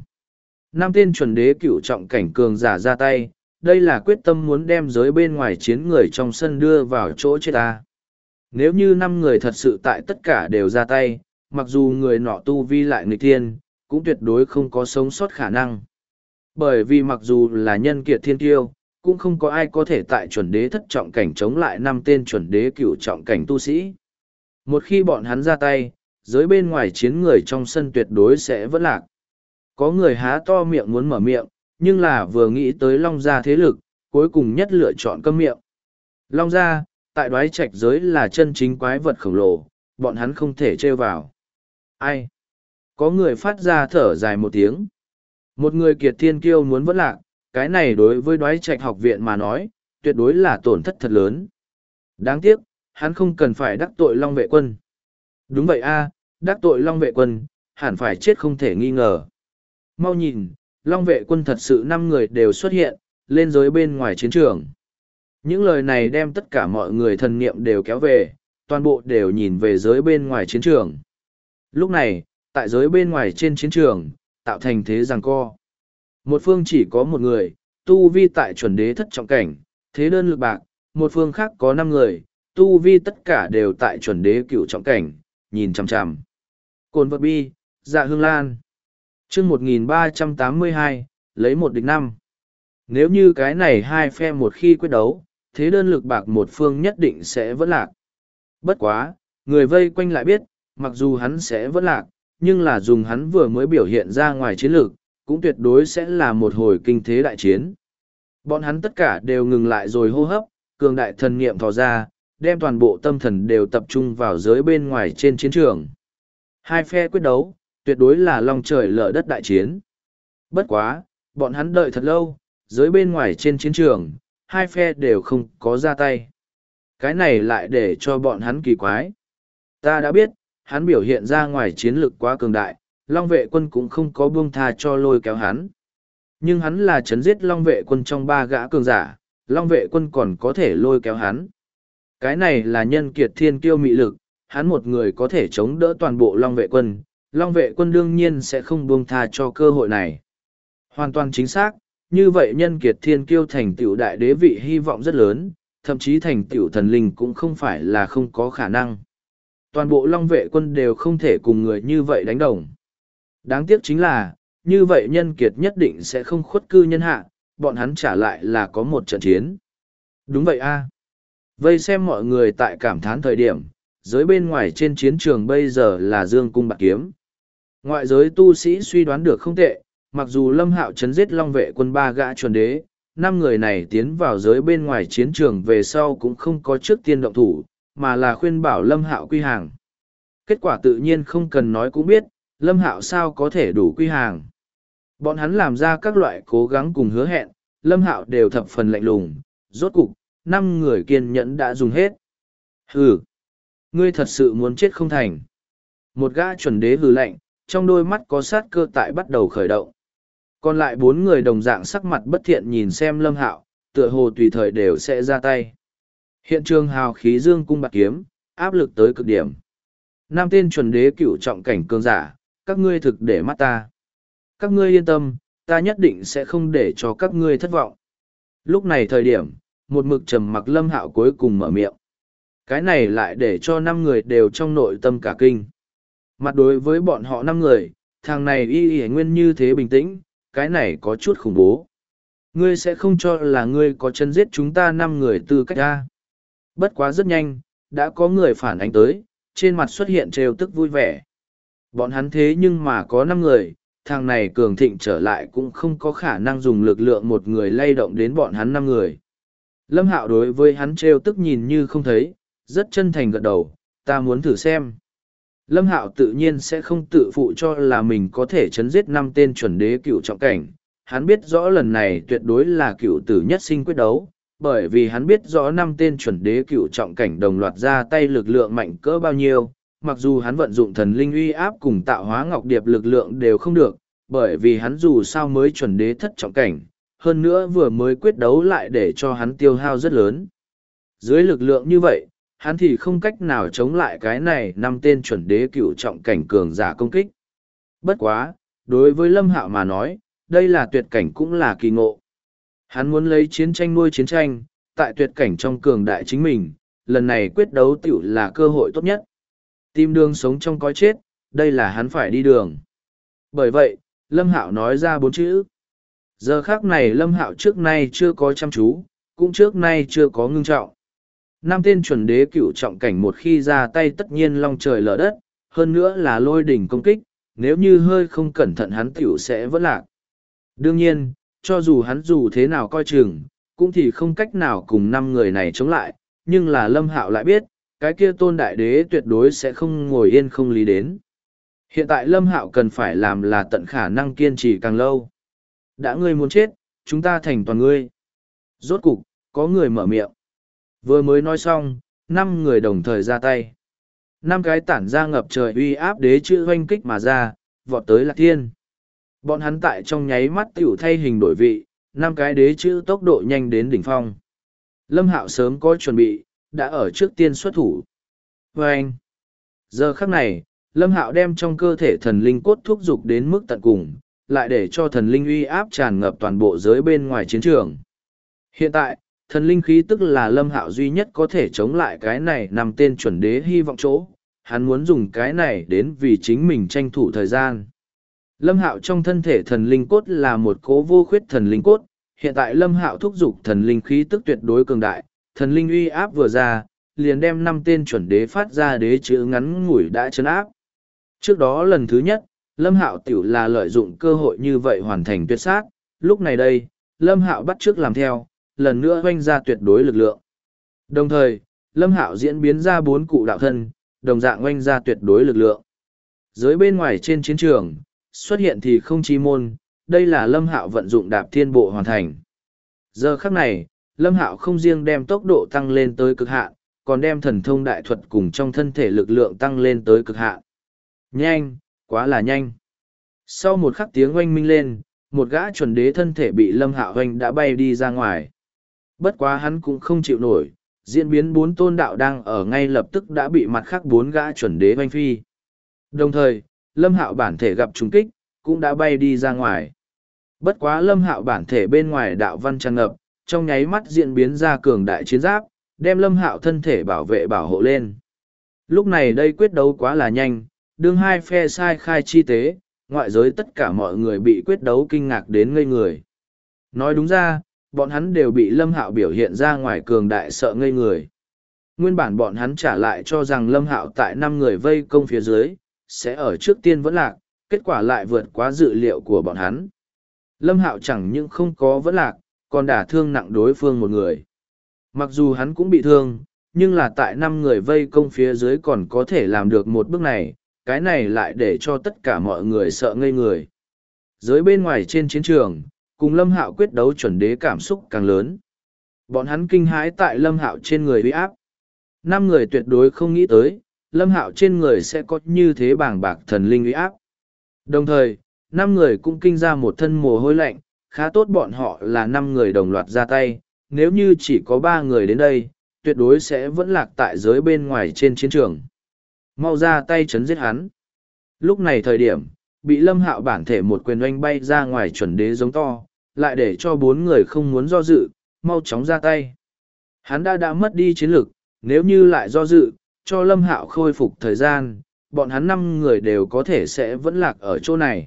5 tên chuẩn đế cựu trọng cảnh cường giả ra tay, đây là quyết tâm muốn đem giới bên ngoài chiến người trong sân đưa vào chỗ chết ta. Nếu như 5 người thật sự tại tất cả đều ra tay, mặc dù người nọ tu vi lại nghịch thiên, cũng tuyệt đối không có sống sót khả năng. Bởi vì mặc dù là nhân kiệt thiên kiêu, cũng không có ai có thể tại chuẩn đế thất trọng cảnh chống lại 5 tên chuẩn đế cửu trọng cảnh tu sĩ. Một khi bọn hắn ra tay, giới bên ngoài chiến người trong sân tuyệt đối sẽ vẫn lạc. Có người há to miệng muốn mở miệng, nhưng là vừa nghĩ tới Long Gia thế lực, cuối cùng nhất lựa chọn câm miệng. Long Gia, tại Đoái Trạch giới là chân chính quái vật khổng lồ, bọn hắn không thể trêu vào. Ai? Có người phát ra thở dài một tiếng. Một người kiệt thiên kiêu muốn vẫn lạc, cái này đối với Đoái Trạch học viện mà nói, tuyệt đối là tổn thất thật lớn. Đáng tiếc, hắn không cần phải đắc tội Long vệ quân. Đúng vậy a, đắc tội Long vệ quân, hẳn phải chết không thể nghi ngờ. Mau nhìn, Long vệ quân thật sự 5 người đều xuất hiện, lên giới bên ngoài chiến trường. Những lời này đem tất cả mọi người thần niệm đều kéo về, toàn bộ đều nhìn về giới bên ngoài chiến trường. Lúc này, tại giới bên ngoài trên chiến trường, tạo thành thế giằng co. Một phương chỉ có một người, tu vi tại chuẩn đế thất trọng cảnh, thế đơn lực bạc, một phương khác có 5 người, tu vi tất cả đều tại chuẩn đế cửu trọng cảnh, nhìn chằm chằm. Cồn vật bi, dạ hương lan. Chương 1382, lấy 1 địch 5. Nếu như cái này hai phe một khi quyết đấu, thế đơn lực bạc một phương nhất định sẽ vẫn lạc. Bất quá, người vây quanh lại biết, mặc dù hắn sẽ vẫn lạc, nhưng là dùng hắn vừa mới biểu hiện ra ngoài chiến lược, cũng tuyệt đối sẽ là một hồi kinh thế đại chiến. Bọn hắn tất cả đều ngừng lại rồi hô hấp, cường đại thần niệm thò ra, đem toàn bộ tâm thần đều tập trung vào giới bên ngoài trên chiến trường. Hai phe quyết đấu, tuyệt đối là long trời lở đất đại chiến. Bất quá, bọn hắn đợi thật lâu, giới bên ngoài trên chiến trường, hai phe đều không có ra tay. Cái này lại để cho bọn hắn kỳ quái. Ta đã biết, hắn biểu hiện ra ngoài chiến lực quá cường đại, Long vệ quân cũng không có buông tha cho lôi kéo hắn. Nhưng hắn là chấn giết Long vệ quân trong ba gã cường giả, Long vệ quân còn có thể lôi kéo hắn. Cái này là nhân kiệt thiên kiêu mị lực, hắn một người có thể chống đỡ toàn bộ Long vệ quân. Long vệ quân đương nhiên sẽ không buông tha cho cơ hội này. Hoàn toàn chính xác, như vậy nhân kiệt thiên kiêu thành tựu đại đế vị hy vọng rất lớn, thậm chí thành tựu thần linh cũng không phải là không có khả năng. Toàn bộ Long vệ quân đều không thể cùng người như vậy đánh đồng. Đáng tiếc chính là, như vậy nhân kiệt nhất định sẽ không khuất cư nhân hạ, bọn hắn trả lại là có một trận chiến. Đúng vậy a. Vây xem mọi người tại cảm thán thời điểm, giới bên ngoài trên chiến trường bây giờ là dương cung bạc kiếm. Ngoại giới tu sĩ suy đoán được không tệ, mặc dù Lâm Hạo chấn giết Long vệ quân ba gã chuẩn đế, 5 người này tiến vào giới bên ngoài chiến trường về sau cũng không có trước tiên động thủ, mà là khuyên bảo Lâm Hạo quy hàng. Kết quả tự nhiên không cần nói cũng biết, Lâm Hạo sao có thể đủ quy hàng. Bọn hắn làm ra các loại cố gắng cùng hứa hẹn, Lâm Hạo đều thập phần lạnh lùng, rốt cục, 5 người kiên nhẫn đã dùng hết. Hừ, ngươi thật sự muốn chết không thành. Một gã chuẩn đế hừ lạnh, trong đôi mắt có sát cơ tại bắt đầu khởi động. Còn lại 4 người đồng dạng sắc mặt bất thiện nhìn xem Lâm Hạo, tựa hồ tùy thời đều sẽ ra tay. Hiện trường hào khí dương cung bạc kiếm, áp lực tới cực điểm. 5 tên chuẩn đế cửu trọng cảnh cường giả, các ngươi thực để mắt ta. Các ngươi yên tâm, ta nhất định sẽ không để cho các ngươi thất vọng. Lúc này thời điểm, một mực trầm mặc Lâm Hạo cuối cùng mở miệng. Cái này lại để cho 5 người đều trong nội tâm cả kinh. Mặt đối với bọn họ 5 người, thằng này y nguyên như thế bình tĩnh, cái này có chút khủng bố. Ngươi sẽ không cho là ngươi có chân giết chúng ta 5 người tư cách ra. Bất quá rất nhanh, đã có người phản ánh tới, trên mặt xuất hiện trêu tức vui vẻ. Bọn hắn thế nhưng mà có 5 người, thằng này cường thịnh trở lại cũng không có khả năng dùng lực lượng một người lay động đến bọn hắn 5 người. Lâm Hạo đối với hắn trêu tức nhìn như không thấy, rất chân thành gật đầu, ta muốn thử xem. Lâm Hạo tự nhiên sẽ không tự phụ cho là mình có thể chấn giết 5 tên chuẩn đế cựu trọng cảnh. Hắn biết rõ lần này tuyệt đối là cựu tử nhất sinh quyết đấu, bởi vì hắn biết rõ 5 tên chuẩn đế cựu trọng cảnh đồng loạt ra tay lực lượng mạnh cỡ bao nhiêu. Mặc dù hắn vận dụng thần linh uy áp cùng tạo hóa ngọc điệp lực lượng đều không được, bởi vì hắn dù sao mới chuẩn đế thất trọng cảnh, hơn nữa vừa mới quyết đấu lại để cho hắn tiêu hao rất lớn. Dưới lực lượng như vậy, hắn thì không cách nào chống lại cái này 5 tên chuẩn đế cựu trọng cảnh cường giả công kích. Bất quá, đối với Lâm Hạo mà nói, đây là tuyệt cảnh cũng là kỳ ngộ. Hắn muốn lấy chiến tranh nuôi chiến tranh, tại tuyệt cảnh trong cường đại chính mình, lần này quyết đấu tiểu là cơ hội tốt nhất. Tìm đường sống trong cõi chết, đây là hắn phải đi đường. Bởi vậy, Lâm Hạo nói ra 4 chữ. Giờ khác này Lâm Hạo trước nay chưa có chăm chú, cũng trước nay chưa có ngưng trọng. 5 tên chuẩn đế cựu trọng cảnh một khi ra tay tất nhiên long trời lở đất, hơn nữa là lôi đỉnh công kích, nếu như hơi không cẩn thận hắn tiểu sẽ vỡ lạc. Đương nhiên, cho dù hắn dù thế nào coi chừng, cũng thì không cách nào cùng 5 người này chống lại, nhưng là Lâm Hạo lại biết, cái kia tôn đại đế tuyệt đối sẽ không ngồi yên không lý đến. Hiện tại Lâm Hạo cần phải làm là tận khả năng kiên trì càng lâu. Đã ngươi muốn chết, chúng ta thành toàn ngươi. Rốt cục, có người mở miệng. Vừa mới nói xong, 5 người đồng thời ra tay. 5 cái tản ra ngập trời uy áp đế chữ hoanh kích mà ra, vọt tới Lạc Thiên. Bọn hắn tại trong nháy mắt tiểu thay hình đổi vị, 5 cái đế chữ tốc độ nhanh đến đỉnh phong. Lâm Hạo sớm có chuẩn bị, đã ở trước tiên xuất thủ. Và anh, giờ khắc này, Lâm Hạo đem trong cơ thể thần linh cốt thúc dục đến mức tận cùng, lại để cho thần linh uy áp tràn ngập toàn bộ giới bên ngoài chiến trường. Hiện tại, thần linh khí tức là Lâm Hạo duy nhất có thể chống lại cái này nằm tên chuẩn đế hy vọng chỗ, hắn muốn dùng cái này đến vì chính mình tranh thủ thời gian. Lâm Hạo trong thân thể thần linh cốt là một cố vô khuyết thần linh cốt, hiện tại Lâm Hạo thúc dục thần linh khí tức tuyệt đối cường đại, thần linh uy áp vừa ra, liền đem 5 tên chuẩn đế phát ra đế chữ ngắn ngủi đã chấn áp. Trước đó lần thứ nhất, Lâm Hạo tiểu là lợi dụng cơ hội như vậy hoàn thành tuyệt sát, lúc này đây, Lâm Hạo bắt chước làm theo, lần nữa hoanh ra tuyệt đối lực lượng. Đồng thời, Lâm Hạo diễn biến ra 4 cụ đạo thân, đồng dạng hoanh ra tuyệt đối lực lượng. Giới bên ngoài trên chiến trường, xuất hiện thì không chi môn, đây là Lâm Hạo vận dụng đạp thiên bộ hoàn thành. Giờ khắc này, Lâm Hạo không riêng đem tốc độ tăng lên tới cực hạn, còn đem thần thông đại thuật cùng trong thân thể lực lượng tăng lên tới cực hạn. Nhanh, quá là nhanh. Sau một khắc tiếng oanh minh lên, một gã chuẩn đế thân thể bị Lâm Hạo oanh đã bay đi ra ngoài. Bất quá hắn cũng không chịu nổi, diễn biến bốn tôn đạo đang ở ngay lập tức đã bị mặt khác bốn gã chuẩn đế oanh phi. Đồng thời, Lâm Hạo bản thể gặp trùng kích, cũng đã bay đi ra ngoài. Bất quá Lâm Hạo bản thể bên ngoài đạo văn tràn ngập, trong nháy mắt diễn biến ra cường đại chiến giáp, đem Lâm Hạo thân thể bảo vệ bảo hộ lên. Lúc này đây quyết đấu quá là nhanh, đương hai phe sai khai chi tế, ngoại giới tất cả mọi người bị quyết đấu kinh ngạc đến ngây người. Nói đúng ra, bọn hắn đều bị Lâm Hạo biểu hiện ra ngoài cường đại sợ ngây người. Nguyên bản bọn hắn trả lại cho rằng Lâm Hạo tại 5 người vây công phía dưới, sẽ ở trước tiên vẫn lạc, kết quả lại vượt quá dự liệu của bọn hắn. Lâm Hạo chẳng những không có vẫn lạc, còn đả thương nặng đối phương một người. Mặc dù hắn cũng bị thương, nhưng là tại 5 người vây công phía dưới còn có thể làm được một bước này, cái này lại để cho tất cả mọi người sợ ngây người. Dưới bên ngoài trên chiến trường, cùng Lâm Hạo quyết đấu chuẩn đế cảm xúc càng lớn. Bọn hắn kinh hãi tại Lâm Hạo trên người uy áp. 5 người tuyệt đối không nghĩ tới, Lâm Hạo trên người sẽ có như thế bàng bạc thần linh uy áp. Đồng thời, 5 người cũng kinh ra một thân mồ hôi lạnh, khá tốt bọn họ là 5 người đồng loạt ra tay, nếu như chỉ có 3 người đến đây, tuyệt đối sẽ vẫn lạc tại giới bên ngoài trên chiến trường. Mau ra tay chấn giết hắn. Lúc này thời điểm, bị Lâm Hạo bản thể một quyền oanh bay ra ngoài chuẩn đế giống to, lại để cho 4 người không muốn do dự, mau chóng ra tay. Hắn đã mất đi chiến lực, nếu như lại do dự, cho Lâm Hạo khôi phục thời gian, bọn hắn 5 người đều có thể sẽ vẫn lạc ở chỗ này.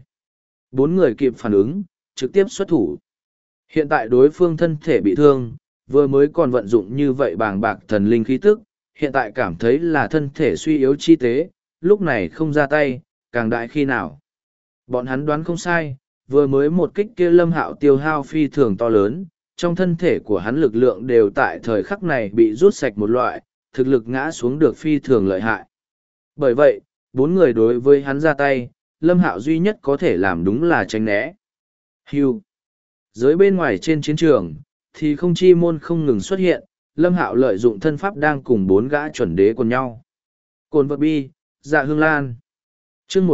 4 người kịp phản ứng, trực tiếp xuất thủ. Hiện tại đối phương thân thể bị thương, vừa mới còn vận dụng như vậy bàng bạc thần linh khí tức, hiện tại cảm thấy là thân thể suy yếu chi tế, lúc này không ra tay, càng đại khi nào. Bọn hắn đoán không sai, vừa mới một kích kia Lâm Hạo tiêu hao phi thường to lớn, trong thân thể của hắn lực lượng đều tại thời khắc này bị rút sạch một loại, thực lực ngã xuống được phi thường lợi hại. Bởi vậy, 4 người đối với hắn ra tay, Lâm Hạo duy nhất có thể làm đúng là tránh né. Hưu. Dưới bên ngoài trên chiến trường, thì không chi môn không ngừng xuất hiện, Lâm Hạo lợi dụng thân pháp đang cùng 4 gã chuẩn đế cùng nhau. Cồn vật bi, dạ hương lan. Chương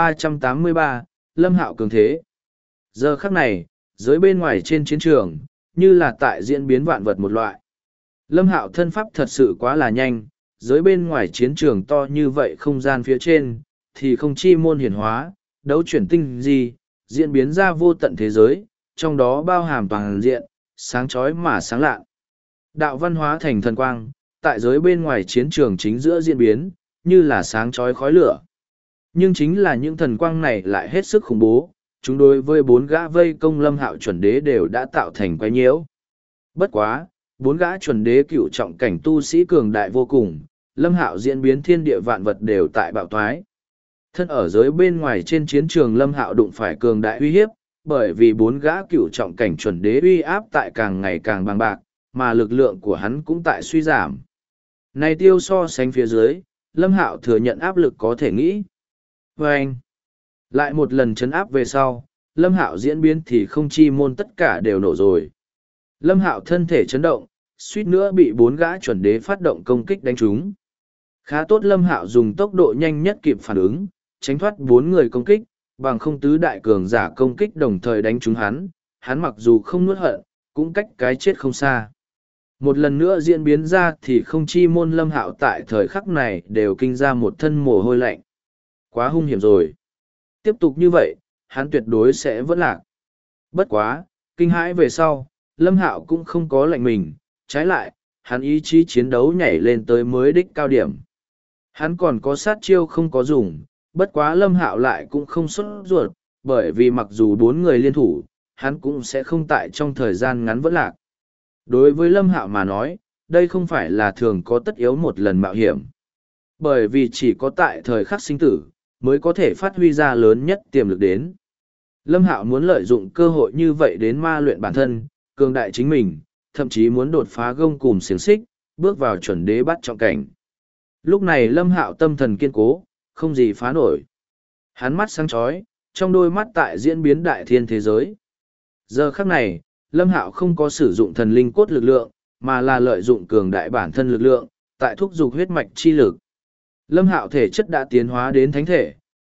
1383, Lâm Hạo cường thế. Giờ khắc này, dưới bên ngoài trên chiến trường, như là tại diễn biến vạn vật một loại. Lâm Hạo thân pháp thật sự quá là nhanh, dưới bên ngoài chiến trường to như vậy không gian phía trên, thì không chi môn hiển hóa, đấu chuyển tinh gì, diễn biến ra vô tận thế giới, trong đó bao hàm toàn diện, sáng chói mà sáng lạ. Đạo văn hóa thành thần quang, tại giới bên ngoài chiến trường chính giữa diễn biến, như là sáng chói khói lửa. Nhưng chính là những thần quang này lại hết sức khủng bố, chúng đối với 4 gã vây công Lâm Hạo chuẩn đế đều đã tạo thành quái nhiễu. Bất quá, 4 gã chuẩn đế cựu trọng cảnh tu sĩ cường đại vô cùng, Lâm Hạo diễn biến thiên địa vạn vật đều tại bạo thoái. Thân ở giới bên ngoài trên chiến trường Lâm Hạo đụng phải cường đại uy hiếp, bởi vì 4 gã cựu trọng cảnh chuẩn đế uy áp tại càng ngày càng bằng bạc, mà lực lượng của hắn cũng tại suy giảm. Này tiêu so sánh phía dưới, Lâm Hạo thừa nhận áp lực có thể nghĩ. Và anh, lại một lần chấn áp về sau, Lâm Hạo diễn biến thì không chi môn tất cả đều nổ rồi. Lâm Hạo thân thể chấn động, suýt nữa bị 4 gã chuẩn đế phát động công kích đánh trúng. Khá tốt Lâm Hạo dùng tốc độ nhanh nhất kịp phản ứng, tránh thoát 4 người công kích, bằng không tứ đại cường giả công kích đồng thời đánh trúng hắn, hắn mặc dù không nuốt hận, cũng cách cái chết không xa. Một lần nữa diễn biến ra thì không chi môn Lâm Hạo tại thời khắc này đều kinh ra một thân mồ hôi lạnh. Quá hung hiểm rồi. Tiếp tục như vậy, hắn tuyệt đối sẽ vẫn lạc. Bất quá, kinh hãi về sau, Lâm Hạo cũng không có lạnh mình, trái lại, hắn ý chí chiến đấu nhảy lên tới mới đích cao điểm. Hắn còn có sát chiêu không có dùng, bất quá Lâm Hạo lại cũng không sốt ruột, bởi vì mặc dù 4 người liên thủ, hắn cũng sẽ không tại trong thời gian ngắn vẫn lạc. Đối với Lâm Hạo mà nói, đây không phải là thường có tất yếu một lần mạo hiểm. Bởi vì chỉ có tại thời khắc sinh tử, mới có thể phát huy ra lớn nhất tiềm lực đến. Lâm Hạo muốn lợi dụng cơ hội như vậy đến ma luyện bản thân, cường đại chính mình, thậm chí muốn đột phá gông cùm xiềng xích, bước vào chuẩn đế bắt trọng cảnh. Lúc này Lâm Hạo tâm thần kiên cố, không gì phá nổi. Hắn mắt sáng chói, trong đôi mắt tại diễn biến đại thiên thế giới. Giờ khắc này, Lâm Hạo không có sử dụng thần linh cốt lực lượng, mà là lợi dụng cường đại bản thân lực lượng, tại thúc dục huyết mạch chi lực. Lâm Hạo thể chất đã tiến hóa đến thánh thể,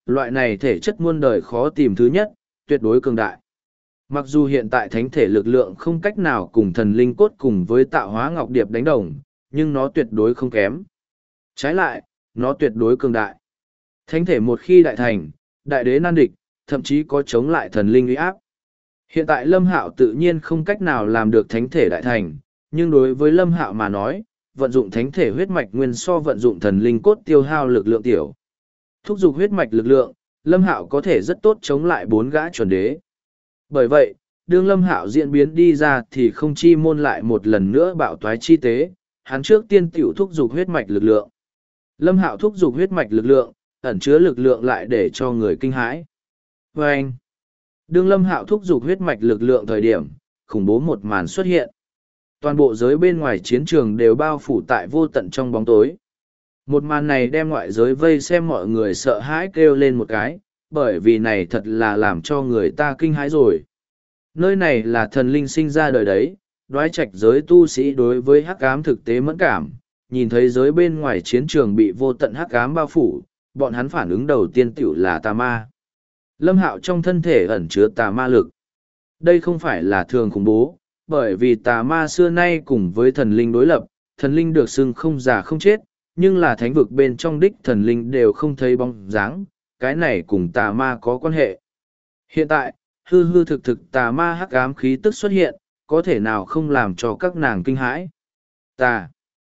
loại này thể chất muôn đời khó tìm thứ nhất, tuyệt đối cường đại. Mặc dù hiện tại thánh thể lực lượng không cách nào cùng thần linh cốt cùng với tạo hóa ngọc điệp đánh đồng, nhưng nó tuyệt đối không kém. Trái lại, nó tuyệt đối cường đại. Thánh thể một khi đại thành, đại đế nan địch, thậm chí có chống lại thần linh uy áp. Hiện tại Lâm Hạo tự nhiên không cách nào làm được thánh thể đại thành, nhưng đối với Lâm Hạo mà nói, vận dụng thánh thể huyết mạch nguyên so vận dụng thần linh cốt tiêu hao lực lượng tiểu. Thúc giục huyết mạch lực lượng, Lâm Hạo có thể rất tốt chống lại 4 gã chuẩn đế. Bởi vậy, đương Lâm Hạo diễn biến đi ra thì không chi môn lại một lần nữa bạo toái chi tế, hắn trước tiên tiểu thúc giục huyết mạch lực lượng. Lâm Hạo thúc giục huyết mạch lực lượng, ẩn chứa lực lượng lại để cho người kinh hãi. Và anh, đương Lâm Hạo thúc giục huyết mạch lực lượng thời điểm, khủng bố một màn xuất hiện. Toàn bộ giới bên ngoài chiến trường đều bao phủ tại vô tận trong bóng tối. Một màn này đem ngoại giới vây xem mọi người sợ hãi kêu lên một cái, bởi vì này thật là làm cho người ta kinh hãi rồi. Nơi này là thần linh sinh ra đời đấy, đoái trạch giới tu sĩ đối với hắc ám thực tế mẫn cảm, nhìn thấy giới bên ngoài chiến trường bị vô tận hắc ám bao phủ, bọn hắn phản ứng đầu tiên tiểu là tà ma. Lâm Hạo trong thân thể ẩn chứa tà ma lực. Đây không phải là thường khủng bố, bởi vì tà ma xưa nay cùng với thần linh đối lập, thần linh được xưng không già không chết, nhưng là thánh vực bên trong đích thần linh đều không thấy bóng dáng, cái này cùng tà ma có quan hệ. Hiện tại, hư hư thực thực tà ma hắc ám khí tức xuất hiện, có thể nào không làm cho các nàng kinh hãi. Tà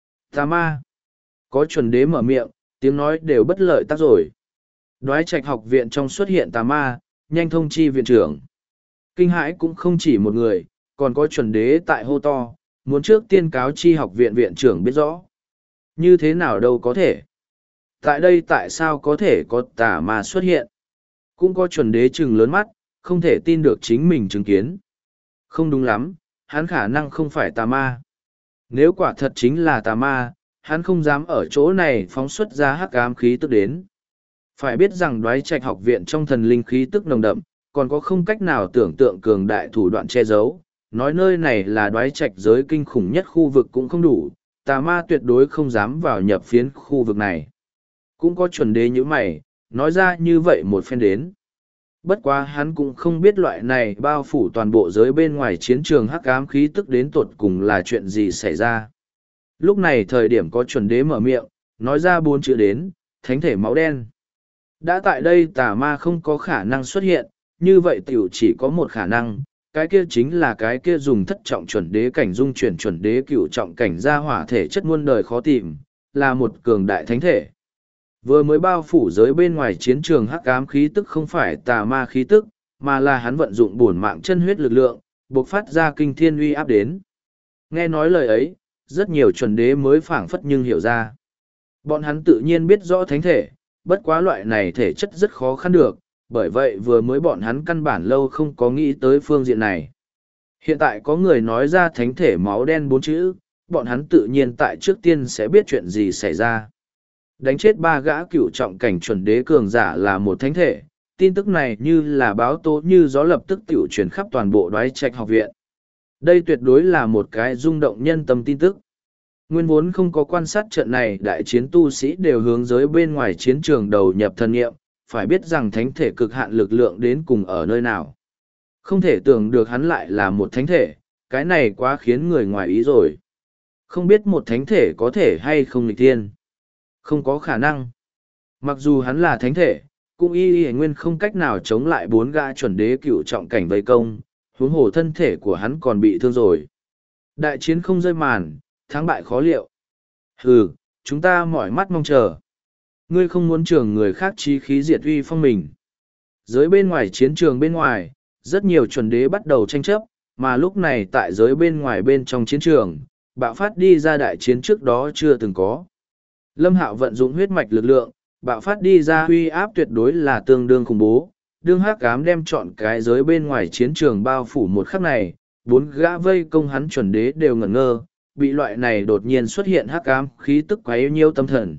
ma, có chuẩn đế mở miệng, tiếng nói đều bất lợi tác rồi. Đoái trạch học viện trong xuất hiện tà ma, nhanh thông chi viện trưởng. Kinh hãi cũng không chỉ một người, còn có chuẩn đế tại hô to, muốn trước tiên cáo chi học viện viện trưởng biết rõ. Như thế nào đâu có thể. Tại đây tại sao có thể có tà ma xuất hiện? Cũng có chuẩn đế trừng lớn mắt, không thể tin được chính mình chứng kiến. Không đúng lắm, hắn khả năng không phải tà ma. Nếu quả thật chính là tà ma, hắn không dám ở chỗ này phóng xuất ra hắc ám khí tức đến. Phải biết rằng đoái trạch học viện trong thần linh khí tức nồng đậm, còn có không cách nào tưởng tượng cường đại thủ đoạn che giấu. Nói nơi này là đoái trạch giới kinh khủng nhất khu vực cũng không đủ, tà ma tuyệt đối không dám vào nhập phiến khu vực này. Cũng có chuẩn đế như mày, nói ra như vậy một phen đến. Bất quá hắn cũng không biết loại này bao phủ toàn bộ giới bên ngoài chiến trường hắc ám khí tức đến tột cùng là chuyện gì xảy ra. Lúc này thời điểm có chuẩn đế mở miệng, nói ra 4 chữ đến, thánh thể máu đen. Đã tại đây tà ma không có khả năng xuất hiện, như vậy tiểu chỉ có một khả năng, cái kia chính là cái kia dùng thất trọng chuẩn đế cảnh dung chuyển chuẩn đế cửu trọng cảnh ra hỏa thể chất muôn đời khó tìm, là một cường đại thánh thể. Vừa mới bao phủ giới bên ngoài chiến trường hắc ám khí tức không phải tà ma khí tức, mà là hắn vận dụng bổn mạng chân huyết lực lượng, bộc phát ra kinh thiên uy áp đến. Nghe nói lời ấy, rất nhiều chuẩn đế mới phảng phất nhưng hiểu ra. Bọn hắn tự nhiên biết rõ thánh thể, bất quá loại này thể chất rất khó khăn được, bởi vậy vừa mới bọn hắn căn bản lâu không có nghĩ tới phương diện này. Hiện tại có người nói ra thánh thể máu đen 4 chữ, bọn hắn tự nhiên tại trước tiên sẽ biết chuyện gì xảy ra. Đánh chết 3 gã cựu trọng cảnh chuẩn đế cường giả là một thánh thể, tin tức này như là báo tố như gió lập tức tiểu truyền khắp toàn bộ đoái trạch học viện. Đây tuyệt đối là một cái rung động nhân tâm tin tức. Nguyên vốn không có quan sát trận này đại chiến tu sĩ đều hướng giới bên ngoài chiến trường đầu nhập thần nghiệm, phải biết rằng thánh thể cực hạn lực lượng đến cùng ở nơi nào. Không thể tưởng được hắn lại là một thánh thể, cái này quá khiến người ngoài ý rồi. Không biết một thánh thể có thể hay không nghịch thiên. Không có khả năng. Mặc dù hắn là thánh thể, cũng y nguyên không cách nào chống lại 4 gã chuẩn đế cựu trọng cảnh vây công, huống hồ thân thể của hắn còn bị thương rồi. Đại chiến không rơi màn, thắng bại khó liệu. Hừ, chúng ta mỏi mắt mong chờ. Ngươi không muốn trường người khác chí khí diệt uy phong mình. Giới bên ngoài chiến trường bên ngoài, rất nhiều chuẩn đế bắt đầu tranh chấp, mà lúc này tại giới bên ngoài bên trong chiến trường, bạo phát đi ra đại chiến trước đó chưa từng có. Lâm Hạo vận dụng huyết mạch lực lượng, bạo phát đi ra uy áp tuyệt đối là tương đương khủng bố. Đương hắc ám đem chọn cái giới bên ngoài chiến trường bao phủ một khắc này, 4 gã vây công hắn chuẩn đế đều ngẩn ngơ, bị loại này đột nhiên xuất hiện hắc ám khí tức quấy nhiêu tâm thần.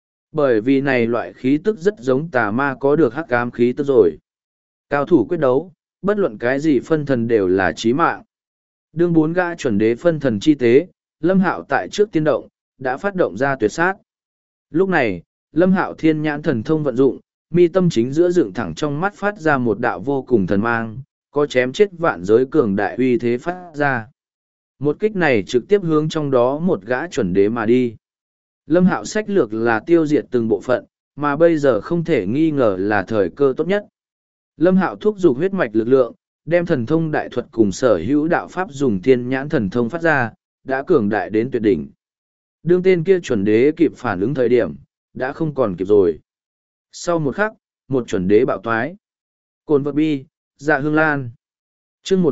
Bởi vì này loại khí tức rất giống tà ma có được hắc ám khí tức rồi. Cao thủ quyết đấu, bất luận cái gì phân thần đều là chí mạng. Đương 4 gã chuẩn đế phân thần chi tế, Lâm Hạo tại trước tiên động, đã phát động ra tuyệt sát. Lúc này, Lâm Hạo thiên nhãn thần thông vận dụng, mi tâm chính giữa dựng thẳng trong mắt phát ra một đạo vô cùng thần mang, có chém chết vạn giới cường đại uy thế phát ra. Một kích này trực tiếp hướng trong đó một gã chuẩn đế mà đi. Lâm Hạo sách lược là tiêu diệt từng bộ phận, mà bây giờ không thể nghi ngờ là thời cơ tốt nhất. Lâm Hạo thúc giục huyết mạch lực lượng, đem thần thông đại thuật cùng sở hữu đạo pháp dùng thiên nhãn thần thông phát ra, đã cường đại đến tuyệt đỉnh. Đương tên kia chuẩn đế kịp phản ứng thời điểm, đã không còn kịp rồi. Sau một khắc, một chuẩn đế bạo toái. Cồn vật bi, dạ hương lan. chương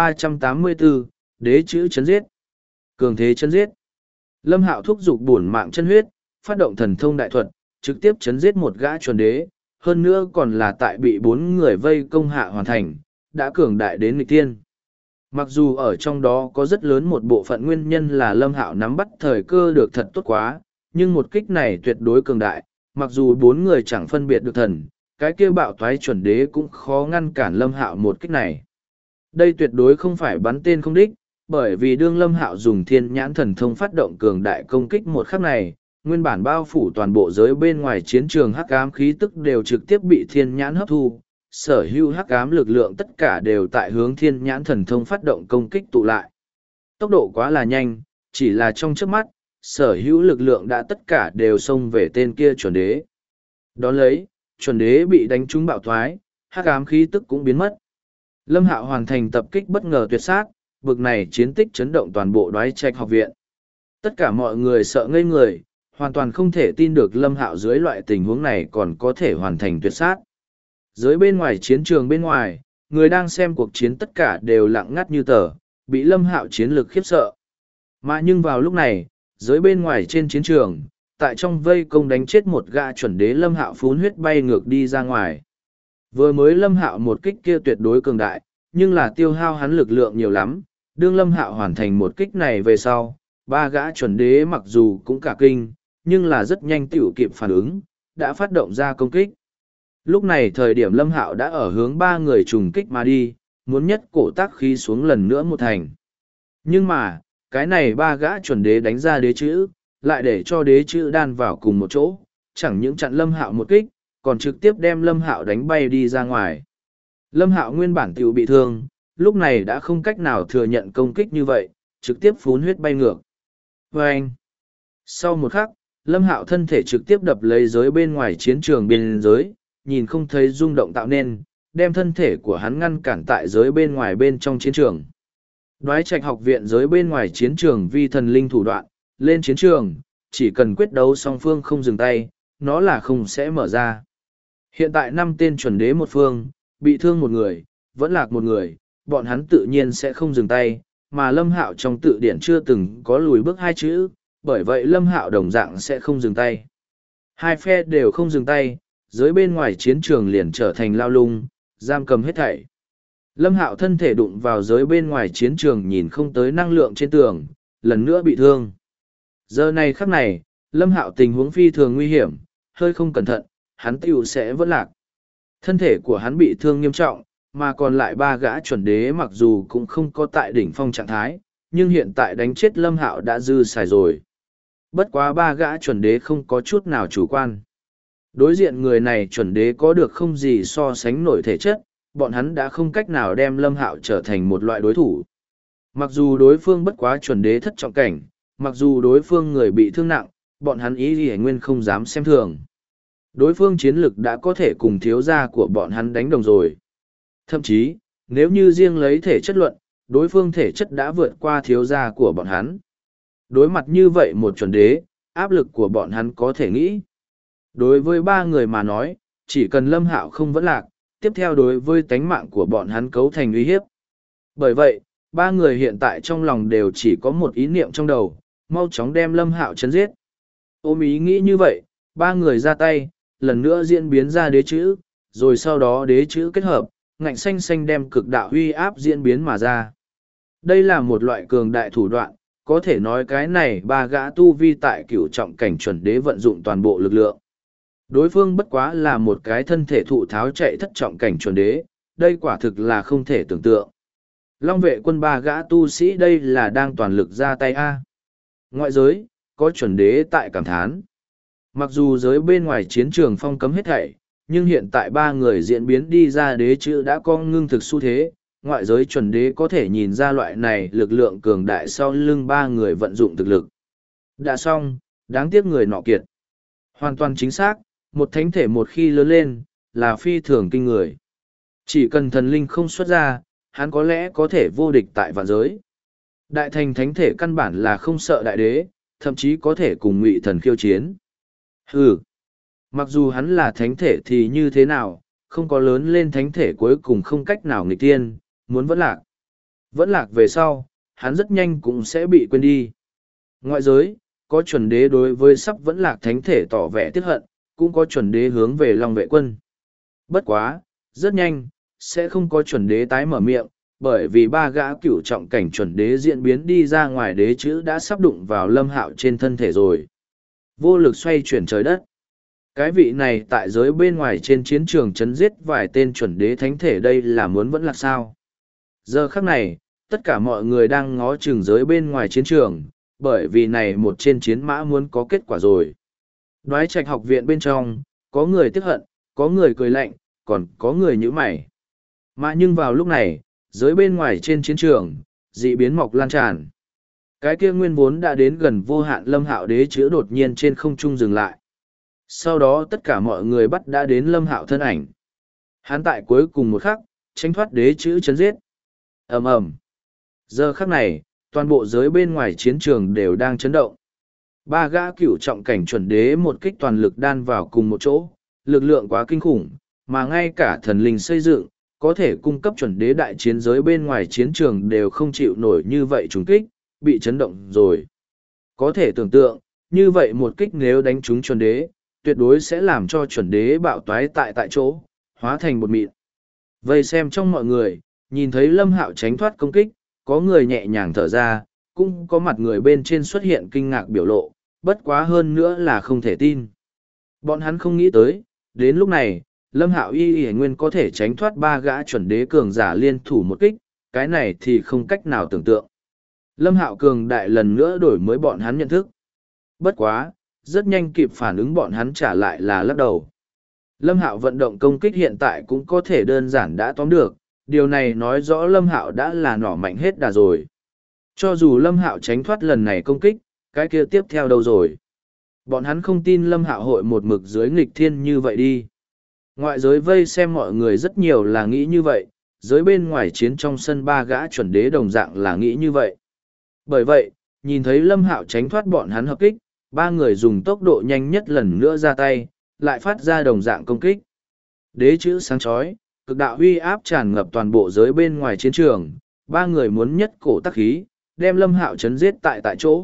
1384, đế chữ chấn giết. Cường thế chấn giết. Lâm Hạo thúc giục bổn mạng chân huyết, phát động thần thông đại thuật, trực tiếp chấn giết một gã chuẩn đế, hơn nữa còn là tại bị 4 người vây công hạ hoàn thành, đã cường đại đến nghịch tiên. Mặc dù ở trong đó có rất lớn một bộ phận nguyên nhân là Lâm Hạo nắm bắt thời cơ được thật tốt quá, nhưng một kích này tuyệt đối cường đại, mặc dù 4 người chẳng phân biệt được thần, cái kia bạo toái chuẩn đế cũng khó ngăn cản Lâm Hạo một kích này. Đây tuyệt đối không phải bắn tên không đích, bởi vì đương Lâm Hạo dùng thiên nhãn thần thông phát động cường đại công kích một khắc này, nguyên bản bao phủ toàn bộ giới bên ngoài chiến trường hắc ám khí tức đều trực tiếp bị thiên nhãn hấp thu, sở hữu hắc ám lực lượng tất cả đều tại hướng thiên nhãn thần thông phát động công kích tụ lại. Tốc độ quá là nhanh, chỉ là trong chớp mắt, sở hữu lực lượng đã tất cả đều xông về tên kia chuẩn đế. Đón lấy, chuẩn đế bị đánh trúng bạo thoái, hắc ám khí tức cũng biến mất. Lâm Hạo hoàn thành tập kích bất ngờ tuyệt sát, bực này chiến tích chấn động toàn bộ Đoái Trạch học viện. Tất cả mọi người sợ ngây người, hoàn toàn không thể tin được Lâm Hạo dưới loại tình huống này còn có thể hoàn thành tuyệt sát. Dưới bên ngoài chiến trường bên ngoài, người đang xem cuộc chiến tất cả đều lặng ngắt như tờ, bị Lâm Hạo chiến lực khiếp sợ. Mà nhưng vào lúc này, dưới bên ngoài trên chiến trường, tại trong vây công đánh chết một gã chuẩn đế, Lâm Hạo phun huyết bay ngược đi ra ngoài. Vừa mới Lâm Hạo một kích kia tuyệt đối cường đại, nhưng là tiêu hao hắn lực lượng nhiều lắm, đương Lâm Hạo hoàn thành một kích này về sau, 3 gã chuẩn đế mặc dù cũng cả kinh, nhưng là rất nhanh tiểu kịp phản ứng, đã phát động ra công kích. Lúc này thời điểm Lâm Hạo đã ở hướng 3 người trùng kích mà đi, muốn nhất cổ tác khí xuống lần nữa một thành. Nhưng mà, cái này 3 gã chuẩn đế đánh ra đế chữ, lại để cho đế chữ đan vào cùng một chỗ, chẳng những chặn Lâm Hạo một kích, còn trực tiếp đem Lâm Hạo đánh bay đi ra ngoài. Lâm Hạo nguyên bản tiểu bị thương, lúc này đã không cách nào thừa nhận công kích như vậy, trực tiếp phun huyết bay ngược. Và anh, sau một khắc, Lâm Hạo thân thể trực tiếp đập lấy giới bên ngoài chiến trường biên giới, nhìn không thấy rung động tạo nên, đem thân thể của hắn ngăn cản tại giới bên ngoài bên trong chiến trường. Đoái Trạch học viện giới bên ngoài chiến trường vi thần linh thủ đoạn, lên chiến trường, chỉ cần quyết đấu song phương không dừng tay, nó là không sẽ mở ra. Hiện tại 5 tên chuẩn đế một phương, bị thương một người, vẫn lạc một người, bọn hắn tự nhiên sẽ không dừng tay, mà Lâm Hạo trong tự điển chưa từng có lùi bước 2 chữ, bởi vậy Lâm Hạo đồng dạng sẽ không dừng tay. Hai phe đều không dừng tay, dưới bên ngoài chiến trường liền trở thành lao lung, giam cầm hết thảy. Lâm Hạo thân thể đụng vào giới bên ngoài chiến trường nhìn không tới năng lượng trên tường, lần nữa bị thương. Giờ này khắc này, Lâm Hạo tình huống phi thường nguy hiểm, hơi không cẩn thận, hắn tiểu sẽ vỡ lạc. Thân thể của hắn bị thương nghiêm trọng, mà còn lại 3 gã chuẩn đế mặc dù cũng không có tại đỉnh phong trạng thái, nhưng hiện tại đánh chết Lâm Hạo đã dư xài rồi. Bất quá 3 gã chuẩn đế không có chút nào chủ quan. Đối diện người này chuẩn đế có được không gì so sánh nổi thể chất, bọn hắn đã không cách nào đem Lâm Hạo trở thành một loại đối thủ. Mặc dù đối phương bất quá chuẩn đế thất trọng cảnh, mặc dù đối phương người bị thương nặng, bọn hắn ý gì nguyên không dám xem thường. Đối phương chiến lực đã có thể cùng thiếu gia của bọn hắn đánh đồng rồi. Thậm chí, nếu như riêng lấy thể chất luận, đối phương thể chất đã vượt qua thiếu gia của bọn hắn. Đối mặt như vậy một chuẩn đế, áp lực của bọn hắn có thể nghĩ. Đối với 3 người mà nói, chỉ cần Lâm Hạo không vẫn lạc, tiếp theo đối với tánh mạng của bọn hắn cấu thành uy hiếp. Bởi vậy, 3 người hiện tại trong lòng đều chỉ có một ý niệm trong đầu, mau chóng đem Lâm Hạo chấn giết. Ôm ý nghĩ như vậy, 3 người ra tay, lần nữa diễn biến ra đế chữ, rồi sau đó đế chữ kết hợp, ngạnh xanh xanh đem cực đạo huy áp diễn biến mà ra. Đây là một loại cường đại thủ đoạn, có thể nói cái này 3 gã tu vi tại cửu trọng cảnh chuẩn đế vận dụng toàn bộ lực lượng. Đối phương bất quá là một cái thân thể thụ tháo chạy thất trọng cảnh chuẩn đế, đây quả thực là không thể tưởng tượng. Long vệ quân 3 gã tu sĩ đây là đang toàn lực ra tay A. Ngoại giới, có chuẩn đế tại cảm thán. Mặc dù giới bên ngoài chiến trường phong cấm hết thảy, nhưng hiện tại ba người diễn biến đi ra đế chữ đã có ngưng thực xu thế, ngoại giới chuẩn đế có thể nhìn ra loại này lực lượng cường đại sau lưng ba người vận dụng thực lực. Đã xong, đáng tiếc người nọ kiệt. Hoàn toàn chính xác, một thánh thể một khi lớn lên, là phi thường kinh người. Chỉ cần thần linh không xuất ra, hắn có lẽ có thể vô địch tại vạn giới. Đại thành thánh thể căn bản là không sợ đại đế, thậm chí có thể cùng ngụy thần khiêu chiến. Ừ, mặc dù hắn là thánh thể thì như thế nào, không có lớn lên thánh thể cuối cùng không cách nào nghịch tiên, muốn vẫn lạc. Vẫn lạc về sau, hắn rất nhanh cũng sẽ bị quên đi. Ngoại giới, có chuẩn đế đối với sắp vẫn lạc thánh thể tỏ vẻ tiếc hận, cũng có chuẩn đế hướng về Long Vệ Quân. Bất quá, rất nhanh, sẽ không có chuẩn đế tái mở miệng, bởi vì ba gã cửu trọng cảnh chuẩn đế diễn biến đi ra ngoài đế chữ đã sắp đụng vào Lâm Hạo trên thân thể rồi. Vô lực xoay chuyển trời đất. Cái vị này tại giới bên ngoài trên chiến trường chấn giết vài tên chuẩn đế thánh thể đây là muốn vẫn là sao. Giờ khắc này, tất cả mọi người đang ngó chừng giới bên ngoài chiến trường, bởi vì này một trên chiến mã muốn có kết quả rồi. Đoái Trạch học viện bên trong, có người tiếc hận, có người cười lạnh, còn có người nhíu mày. Mà nhưng vào lúc này, giới bên ngoài trên chiến trường, dị biến mọc lan tràn. Cái kia nguyên vốn đã đến gần vô hạn Lâm Hạo đế chữ đột nhiên trên không trung dừng lại. Sau đó tất cả mọi người bắt đã đến Lâm Hạo thân ảnh. Hắn tại cuối cùng một khắc, tránh thoát đế chữ chấn giết. Ầm ầm. Giờ khắc này, toàn bộ giới bên ngoài chiến trường đều đang chấn động. Ba gã cửu trọng cảnh chuẩn đế một kích toàn lực đan vào cùng một chỗ, lực lượng quá kinh khủng, mà ngay cả thần linh xây dựng, có thể cung cấp chuẩn đế đại chiến giới bên ngoài chiến trường đều không chịu nổi như vậy trùng kích, bị chấn động rồi. Có thể tưởng tượng, như vậy một kích nếu đánh trúng chuẩn đế, tuyệt đối sẽ làm cho chuẩn đế bạo toái tại chỗ, hóa thành bột mịn. Vây xem trong mọi người, nhìn thấy Lâm Hạo tránh thoát công kích, có người nhẹ nhàng thở ra, cũng có mặt người bên trên xuất hiện kinh ngạc biểu lộ, bất quá hơn nữa là không thể tin. Bọn hắn không nghĩ tới, đến lúc này, Lâm Hạo y nguyên có thể tránh thoát ba gã chuẩn đế cường giả liên thủ một kích, cái này thì không cách nào tưởng tượng. Lâm Hạo cường đại lần nữa đổi mới bọn hắn nhận thức. Bất quá, rất nhanh kịp phản ứng bọn hắn trả lại là lắc đầu. Lâm Hạo vận động công kích hiện tại cũng có thể đơn giản đã tóm được, điều này nói rõ Lâm Hạo đã là nỏ mạnh hết đà rồi. Cho dù Lâm Hạo tránh thoát lần này công kích, cái kia tiếp theo đâu rồi? Bọn hắn không tin Lâm Hạo hội một mực dưới nghịch thiên như vậy đi. Ngoại giới vây xem mọi người rất nhiều là nghĩ như vậy, giới bên ngoài chiến trong sân ba gã chuẩn đế đồng dạng là nghĩ như vậy. Bởi vậy, nhìn thấy Lâm Hạo tránh thoát bọn hắn hợp kích, ba người dùng tốc độ nhanh nhất lần nữa ra tay, lại phát ra đồng dạng công kích. Đế chữ sáng chói, cực đạo huy áp tràn ngập toàn bộ giới bên ngoài chiến trường, ba người muốn nhất cổ tắc khí, đem Lâm Hạo chấn giết tại chỗ.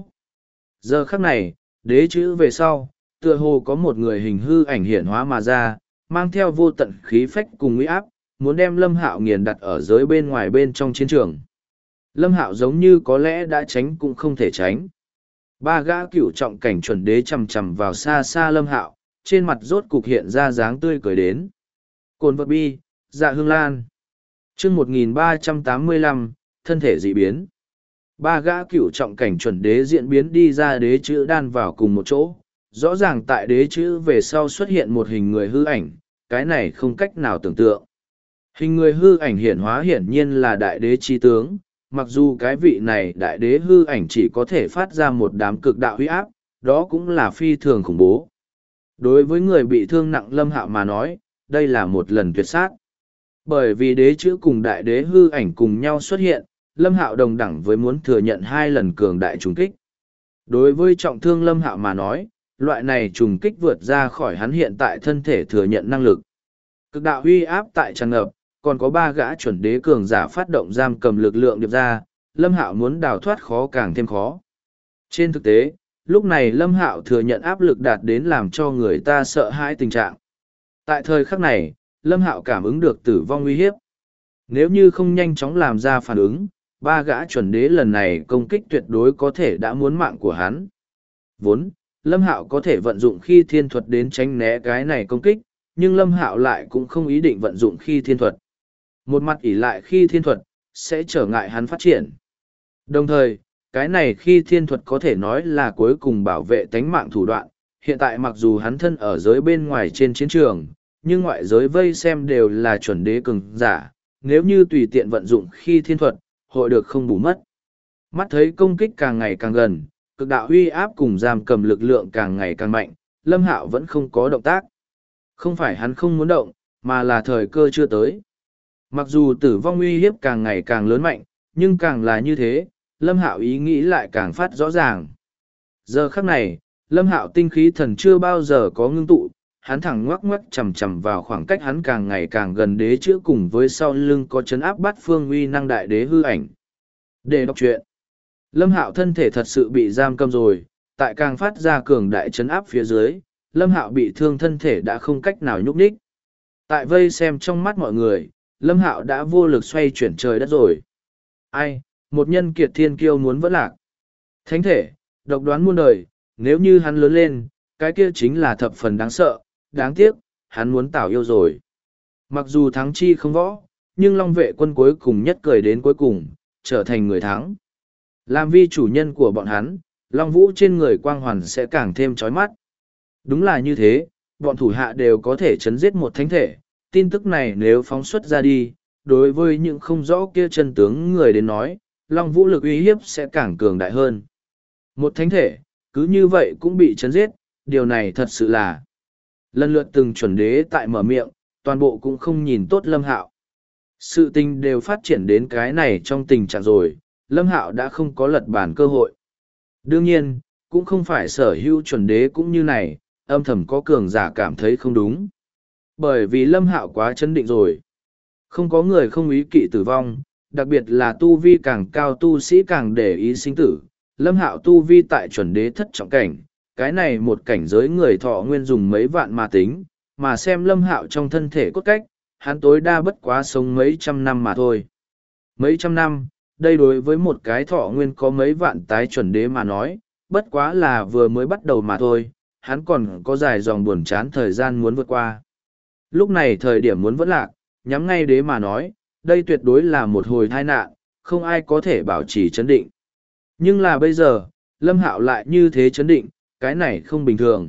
Giờ khắc này, đế chữ về sau, tựa hồ có một người hình hư ảnh hiển hóa mà ra, mang theo vô tận khí phách cùng uy áp, muốn đem Lâm Hạo nghiền đặt ở giới bên ngoài bên trong chiến trường. Lâm Hạo giống như có lẽ đã tránh cũng không thể tránh. Ba gã cửu trọng cảnh chuẩn đế chầm chầm vào xa xa Lâm Hạo, trên mặt rốt cục hiện ra dáng tươi cười đến. Cồn vật bi, dạ hương lan. Chương 1385, thân thể dị biến. Ba gã cửu trọng cảnh chuẩn đế diễn biến đi ra đế chữ đan vào cùng một chỗ. Rõ ràng tại đế chữ về sau xuất hiện một hình người hư ảnh, cái này không cách nào tưởng tượng. Hình người hư ảnh hiển hóa hiển nhiên là đại đế chi tướng, mặc dù cái vị này đại đế hư ảnh chỉ có thể phát ra một đám cực đạo huy áp, đó cũng là phi thường khủng bố. Đối với người bị thương nặng Lâm Hạo mà nói, đây là một lần tuyệt sát. Bởi vì đế chữ cùng đại đế hư ảnh cùng nhau xuất hiện, Lâm Hạo đồng đẳng với muốn thừa nhận 2 lần cường đại trùng kích. Đối với trọng thương Lâm Hạo mà nói, loại này trùng kích vượt ra khỏi hắn hiện tại thân thể thừa nhận năng lực. Cực đạo huy áp tại tràn ngập, còn có 3 gã chuẩn đế cường giả phát động giam cầm lực lượng điệp ra, Lâm Hạo muốn đào thoát khó càng thêm khó. Trên thực tế, lúc này Lâm Hạo thừa nhận áp lực đạt đến làm cho người ta sợ hãi tình trạng. Tại thời khắc này, Lâm Hạo cảm ứng được tử vong uy hiếp. Nếu như không nhanh chóng làm ra phản ứng, 3 gã chuẩn đế lần này công kích tuyệt đối có thể đã muốn mạng của hắn. Vốn, Lâm Hạo có thể vận dụng khi thiên thuật đến tránh né cái này công kích, nhưng Lâm Hạo lại cũng không ý định vận dụng khi thiên thuật. Một mặt ỷ lại khi thiên thuật, sẽ trở ngại hắn phát triển. Đồng thời, cái này khi thiên thuật có thể nói là cuối cùng bảo vệ tánh mạng thủ đoạn. Hiện tại mặc dù hắn thân ở giới bên ngoài trên chiến trường, nhưng ngoại giới vây xem đều là chuẩn đế cường giả, nếu như tùy tiện vận dụng khi thiên thuật, hội được không bù mất. Mắt thấy công kích càng ngày càng gần, cực đạo uy áp cùng giam cầm lực lượng càng ngày càng mạnh, Lâm Hạo vẫn không có động tác. Không phải hắn không muốn động, mà là thời cơ chưa tới. Mặc dù tử vong uy hiếp càng ngày càng lớn mạnh, nhưng càng là như thế, Lâm Hạo ý nghĩ lại càng phát rõ ràng. Giờ khắc này, Lâm Hạo tinh khí thần chưa bao giờ có ngưng tụ, hắn thẳng ngoắc ngoắc chầm chầm vào khoảng cách hắn càng ngày càng gần đế chữ cùng với sau lưng có chấn áp bát phương uy năng đại đế hư ảnh. Để đọc truyện. Lâm Hạo thân thể thật sự bị giam cầm rồi, tại càng phát ra cường đại chấn áp phía dưới, Lâm Hạo bị thương thân thể đã không cách nào nhúc nhích. Tại vây xem trong mắt mọi người, Lâm Hạo đã vô lực xoay chuyển trời đất rồi. Ai, một nhân kiệt thiên kiêu muốn vẫn lạc. Thánh thể, độc đoán muôn đời, nếu như hắn lớn lên, cái kia chính là thập phần đáng sợ, đáng tiếc, hắn muốn tảo yêu rồi. Mặc dù thắng chi không võ, nhưng Long vệ quân cuối cùng nhất cười đến cuối cùng, trở thành người thắng. Làm vi chủ nhân của bọn hắn, Long Vũ trên người quang hoàn sẽ càng thêm chói mắt. Đúng là như thế, bọn thủ hạ đều có thể chấn giết một thánh thể. Tin tức này nếu phóng xuất ra đi, đối với những không rõ kia chân tướng người đến nói, Long Vũ lực uy hiếp sẽ càng cường đại hơn. Một thánh thể, cứ như vậy cũng bị chấn giết, điều này thật sự là... Lần lượt từng chuẩn đế tại mở miệng, toàn bộ cũng không nhìn tốt Lâm Hạo. Sự tình đều phát triển đến cái này trong tình trạng rồi, Lâm Hạo đã không có lật bàn cơ hội. Đương nhiên, cũng không phải sở hữu chuẩn đế cũng như này, âm thầm có cường giả cảm thấy không đúng. Bởi vì Lâm Hạo quá chấn định rồi. Không có người không ý kỵ tử vong, đặc biệt là tu vi càng cao tu sĩ càng để ý sinh tử. Lâm Hạo tu vi tại chuẩn đế thất trọng cảnh, cái này một cảnh giới người thọ nguyên dùng mấy vạn mà tính, mà xem Lâm Hạo trong thân thể cốt cách, hắn tối đa bất quá sống mấy trăm năm mà thôi. Mấy trăm năm, đây đối với một cái thọ nguyên có mấy vạn tái chuẩn đế mà nói, bất quá là vừa mới bắt đầu mà thôi, hắn còn có dài dòng buồn chán thời gian muốn vượt qua. Lúc này thời điểm muốn vẫn lạc, nhắm ngay đế mà nói, đây tuyệt đối là một hồi tai nạn, không ai có thể bảo trì chấn định. Nhưng là bây giờ, Lâm Hạo lại như thế chấn định, cái này không bình thường.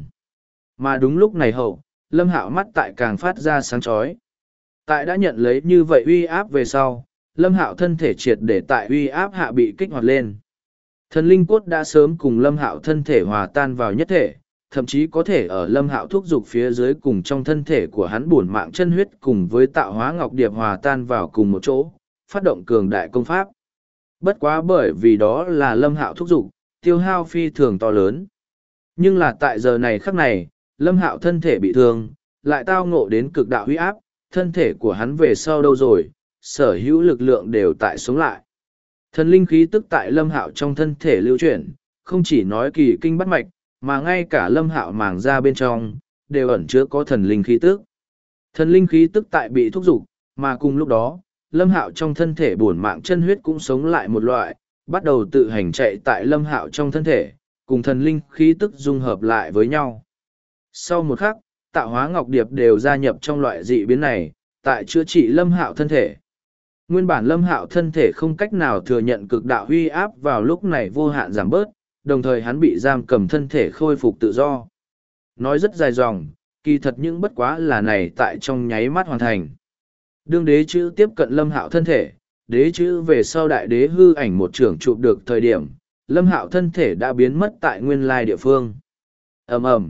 Mà đúng lúc này hậu, Lâm Hạo mắt tại càng phát ra sáng chói. Tại đã nhận lấy như vậy uy áp về sau, Lâm Hạo thân thể triệt để tại uy áp hạ bị kích hoạt lên. Thần linh cốt đã sớm cùng Lâm Hạo thân thể hòa tan vào nhất thể, thậm chí có thể ở Lâm Hạo thúc dục phía dưới cùng trong thân thể của hắn bổn mạng chân huyết cùng với tạo hóa ngọc điệp hòa tan vào cùng một chỗ, phát động cường đại công pháp. Bất quá bởi vì đó là Lâm Hạo thúc dục, tiêu hao phi thường to lớn. Nhưng là tại giờ này khắc này, Lâm Hạo thân thể bị thương, lại tao ngộ đến cực đạo huy áp, thân thể của hắn về sau đâu rồi, sở hữu lực lượng đều tại sống lại. Thần linh khí tức tại Lâm Hạo trong thân thể lưu chuyển, không chỉ nói kỳ kinh bắt mạch, mà ngay cả Lâm Hạo màng ra bên trong, đều ẩn chứa có thần linh khí tức. Thần linh khí tức tại bị thúc dục, mà cùng lúc đó, Lâm Hạo trong thân thể bổn mạng chân huyết cũng sống lại một loại, bắt đầu tự hành chạy tại Lâm Hạo trong thân thể, cùng thần linh khí tức dung hợp lại với nhau. Sau một khắc, tạo hóa ngọc điệp đều gia nhập trong loại dị biến này, tại chữa trị Lâm Hạo thân thể. Nguyên bản Lâm Hạo thân thể không cách nào thừa nhận cực đạo huy áp vào lúc này vô hạn giảm bớt, đồng thời hắn bị giam cầm thân thể khôi phục tự do. Nói rất dài dòng, kỳ thật những bất quá là này tại trong nháy mắt hoàn thành. Đương đế chữ tiếp cận Lâm Hạo thân thể, đế chữ về sau đại đế hư ảnh một trưởng chụp được thời điểm, Lâm Hạo thân thể đã biến mất tại nguyên lai địa phương. Ầm ầm.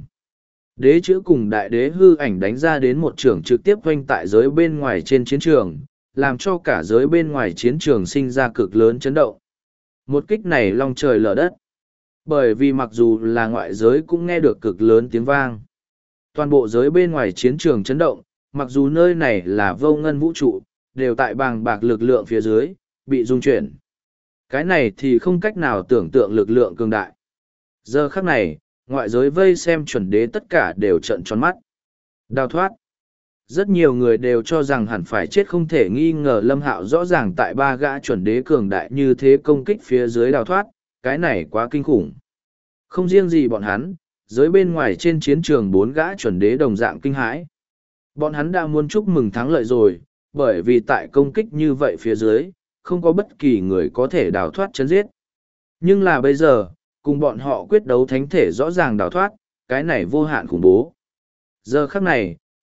Đế chữ cùng đại đế hư ảnh đánh ra đến một trưởng trực tiếp quanh tại giới bên ngoài trên chiến trường, làm cho cả giới bên ngoài chiến trường sinh ra cực lớn chấn động. Một kích này long trời lở đất. Bởi vì mặc dù là ngoại giới cũng nghe được cực lớn tiếng vang. Toàn bộ giới bên ngoài chiến trường chấn động, mặc dù nơi này là vô ngân vũ trụ, đều tại bàng bạc lực lượng phía dưới, bị rung chuyển. Cái này thì không cách nào tưởng tượng lực lượng cường đại. Giờ khắc này, ngoại giới vây xem chuẩn đế tất cả đều trợn tròn mắt. Đào thoát. Rất nhiều người đều cho rằng hẳn phải chết không thể nghi ngờ Lâm Hạo rõ ràng tại ba gã chuẩn đế cường đại như thế công kích phía dưới đào thoát, cái này quá kinh khủng. Không riêng gì bọn hắn, giới bên ngoài trên chiến trường bốn gã chuẩn đế đồng dạng kinh hãi. Bọn hắn đã muốn chúc mừng thắng lợi rồi, bởi vì tại công kích như vậy phía dưới, không có bất kỳ người có thể đào thoát chấn giết. Nhưng là bây giờ, cùng bọn họ quyết đấu thánh thể rõ ràng đào thoát, cái này vô hạn khủng bố. Giờ khắc này,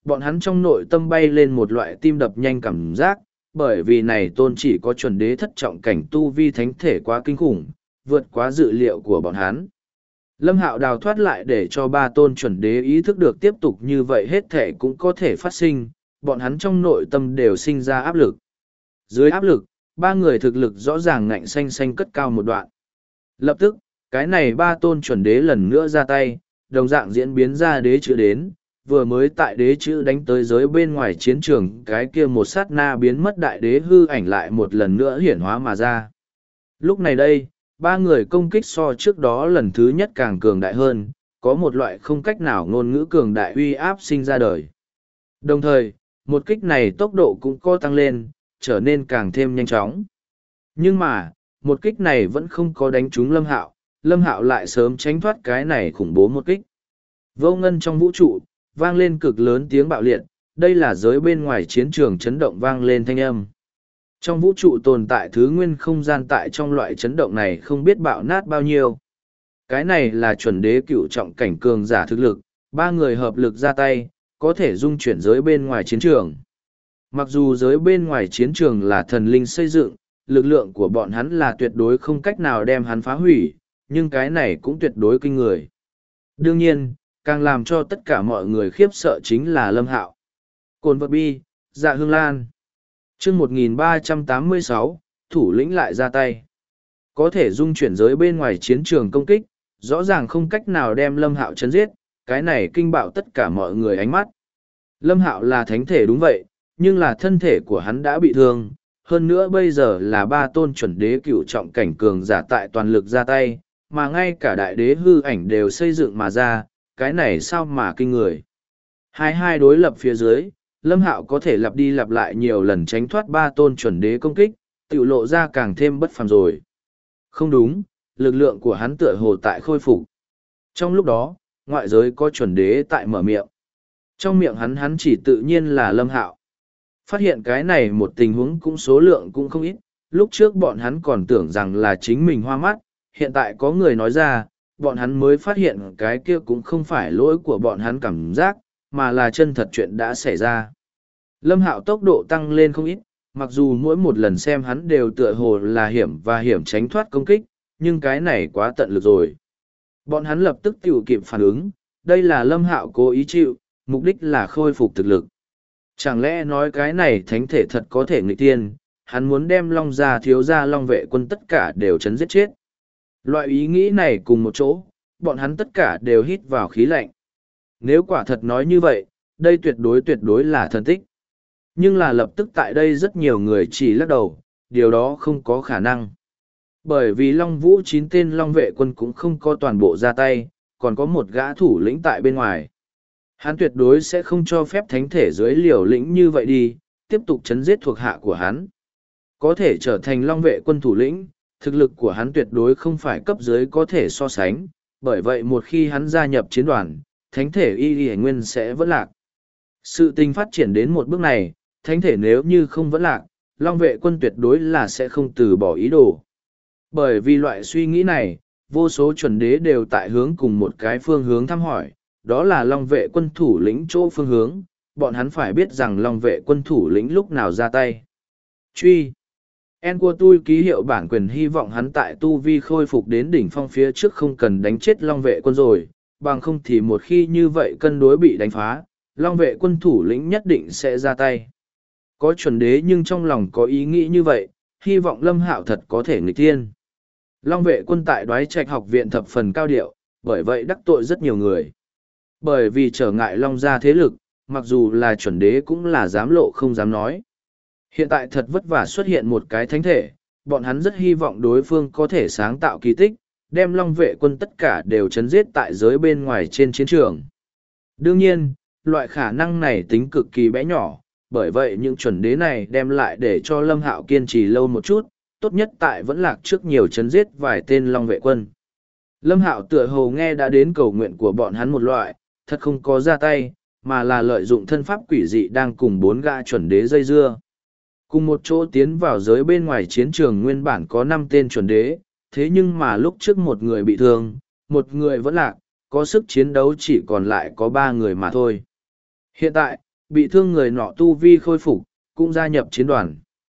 bọn hắn trong nội tâm bay lên một loại tim đập nhanh cảm giác, bởi vì này tôn chỉ có chuẩn đế thất trọng cảnh tu vi thánh thể quá kinh khủng, vượt quá dự liệu của bọn hắn. Lâm Hạo đào thoát lại để cho ba tôn chuẩn đế ý thức được tiếp tục như vậy hết thể cũng có thể phát sinh, bọn hắn trong nội tâm đều sinh ra áp lực. Dưới áp lực, ba người thực lực rõ ràng ngạnh xanh xanh cất cao một đoạn. Lập tức, cái này ba tôn chuẩn đế lần nữa ra tay, đồng dạng diễn biến ra đế chữ đến, vừa mới tại đế chữ đánh tới giới bên ngoài chiến trường, cái kia một sát na biến mất đại đế hư ảnh lại một lần nữa hiển hóa mà ra. Lúc này đây, ba người công kích so trước đó lần thứ nhất càng cường đại hơn, có một loại không cách nào ngôn ngữ cường đại uy áp sinh ra đời. Đồng thời, một kích này tốc độ cũng có tăng lên, trở nên càng thêm nhanh chóng. Nhưng mà, một kích này vẫn không có đánh trúng Lâm Hạo lại sớm tránh thoát cái này khủng bố một kích. Vô ngân trong vũ trụ, vang lên cực lớn tiếng bạo liệt, đây là giới bên ngoài chiến trường chấn động vang lên thanh âm. Trong vũ trụ tồn tại thứ nguyên không gian tại trong loại chấn động này không biết bạo nát bao nhiêu. Cái này là chuẩn đế cựu trọng cảnh cường giả thực lực, ba người hợp lực ra tay, có thể dung chuyển giới bên ngoài chiến trường. Mặc dù giới bên ngoài chiến trường là thần linh xây dựng, lực lượng của bọn hắn là tuyệt đối không cách nào đem hắn phá hủy, nhưng cái này cũng tuyệt đối kinh người. Đương nhiên, càng làm cho tất cả mọi người khiếp sợ chính là Lâm Hạo. Cồn vật bi, Dạ Hương Lan. Chương 1386, thủ lĩnh lại ra tay. Có thể dung chuyển giới bên ngoài chiến trường công kích, rõ ràng không cách nào đem Lâm Hạo chấn giết, cái này kinh bạo tất cả mọi người ánh mắt. Lâm Hạo là thánh thể đúng vậy, nhưng là thân thể của hắn đã bị thương, hơn nữa bây giờ là ba tôn chuẩn đế cựu trọng cảnh cường giả tại toàn lực ra tay, mà ngay cả đại đế hư ảnh đều xây dựng mà ra, cái này sao mà kinh người. Hai đối lập phía dưới, Lâm Hạo có thể lặp đi lặp lại nhiều lần tránh thoát ba tôn chuẩn đế công kích, tự lộ ra càng thêm bất phàm rồi. Không đúng, lực lượng của hắn tựa hồ tại khôi phục. Trong lúc đó, ngoại giới có chuẩn đế tại mở miệng. Trong miệng hắn chỉ tự nhiên là Lâm Hạo. Phát hiện cái này một tình huống cũng số lượng cũng không ít, lúc trước bọn hắn còn tưởng rằng là chính mình hoa mắt, hiện tại có người nói ra, bọn hắn mới phát hiện cái kia cũng không phải lỗi của bọn hắn cảm giác, mà là chân thật chuyện đã xảy ra. Lâm Hạo tốc độ tăng lên không ít, mặc dù mỗi một lần xem hắn đều tựa hồ là hiểm và hiểm tránh thoát công kích, nhưng cái này quá tận lực rồi. Bọn hắn lập tức tự kịp phản ứng, đây là Lâm Hạo cố ý chịu, mục đích là khôi phục thực lực. Chẳng lẽ nói cái này thánh thể thật có thể nghịch tiên, hắn muốn đem Long gia thiếu gia Long vệ quân tất cả đều chấn giết chết. Loại ý nghĩ này cùng một chỗ, bọn hắn tất cả đều hít vào khí lạnh. Nếu quả thật nói như vậy, đây tuyệt đối là thần tích. Nhưng là lập tức tại đây rất nhiều người chỉ lắc đầu, điều đó không có khả năng. Bởi vì Long Vũ 9 tên Long vệ quân cũng không có toàn bộ ra tay, còn có một gã thủ lĩnh tại bên ngoài. Hắn tuyệt đối sẽ không cho phép thánh thể dưới liều lĩnh như vậy đi, tiếp tục chấn giết thuộc hạ của hắn. Có thể trở thành Long vệ quân thủ lĩnh, thực lực của hắn tuyệt đối không phải cấp dưới có thể so sánh, bởi vậy một khi hắn gia nhập chiến đoàn, thánh thể y nguyên sẽ vẫn lạc. Sự tình phát triển đến một bước này, thánh thể nếu như không vẫn lạc, Long vệ quân tuyệt đối là sẽ không từ bỏ ý đồ. Bởi vì loại suy nghĩ này, vô số chuẩn đế đều tại hướng cùng một cái phương hướng thăm hỏi, đó là Long vệ quân thủ lĩnh chỗ phương hướng, bọn hắn phải biết rằng Long vệ quân thủ lĩnh lúc nào ra tay. Truy En của tôi ký hiệu bản quyền hy vọng hắn tại tu vi khôi phục đến đỉnh phong phía trước không cần đánh chết Long vệ quân rồi, bằng không thì một khi như vậy cân đối bị đánh phá, Long vệ quân thủ lĩnh nhất định sẽ ra tay. Có chuẩn đế nhưng trong lòng có ý nghĩ như vậy, hy vọng Lâm Hạo thật có thể nghịch thiên. Long vệ quân tại Đoái Trạch học viện thập phần cao điệu, bởi vậy đắc tội rất nhiều người. Bởi vì trở ngại Long gia thế lực, mặc dù là chuẩn đế cũng là dám lộ không dám nói. Hiện tại thật vất vả xuất hiện một cái thánh thể, bọn hắn rất hy vọng đối phương có thể sáng tạo kỳ tích, đem Long vệ quân tất cả đều chấn giết tại giới bên ngoài trên chiến trường. Đương nhiên, loại khả năng này tính cực kỳ bé nhỏ, bởi vậy những chuẩn đế này đem lại để cho Lâm Hạo kiên trì lâu một chút, tốt nhất tại vẫn lạc trước nhiều chấn giết vài tên Long vệ quân. Lâm Hạo tựa hồ nghe đã đến cầu nguyện của bọn hắn một loại, thật không có ra tay, mà là lợi dụng thân pháp quỷ dị đang cùng 4 gã chuẩn đế dây dưa. Cùng một chỗ tiến vào giới bên ngoài chiến trường nguyên bản có 5 tên chuẩn đế, thế nhưng mà lúc trước một người bị thương, một người vẫn lạc, có sức chiến đấu chỉ còn lại có 3 người mà thôi. Hiện tại, bị thương người nọ tu vi khôi phục, cũng gia nhập chiến đoàn.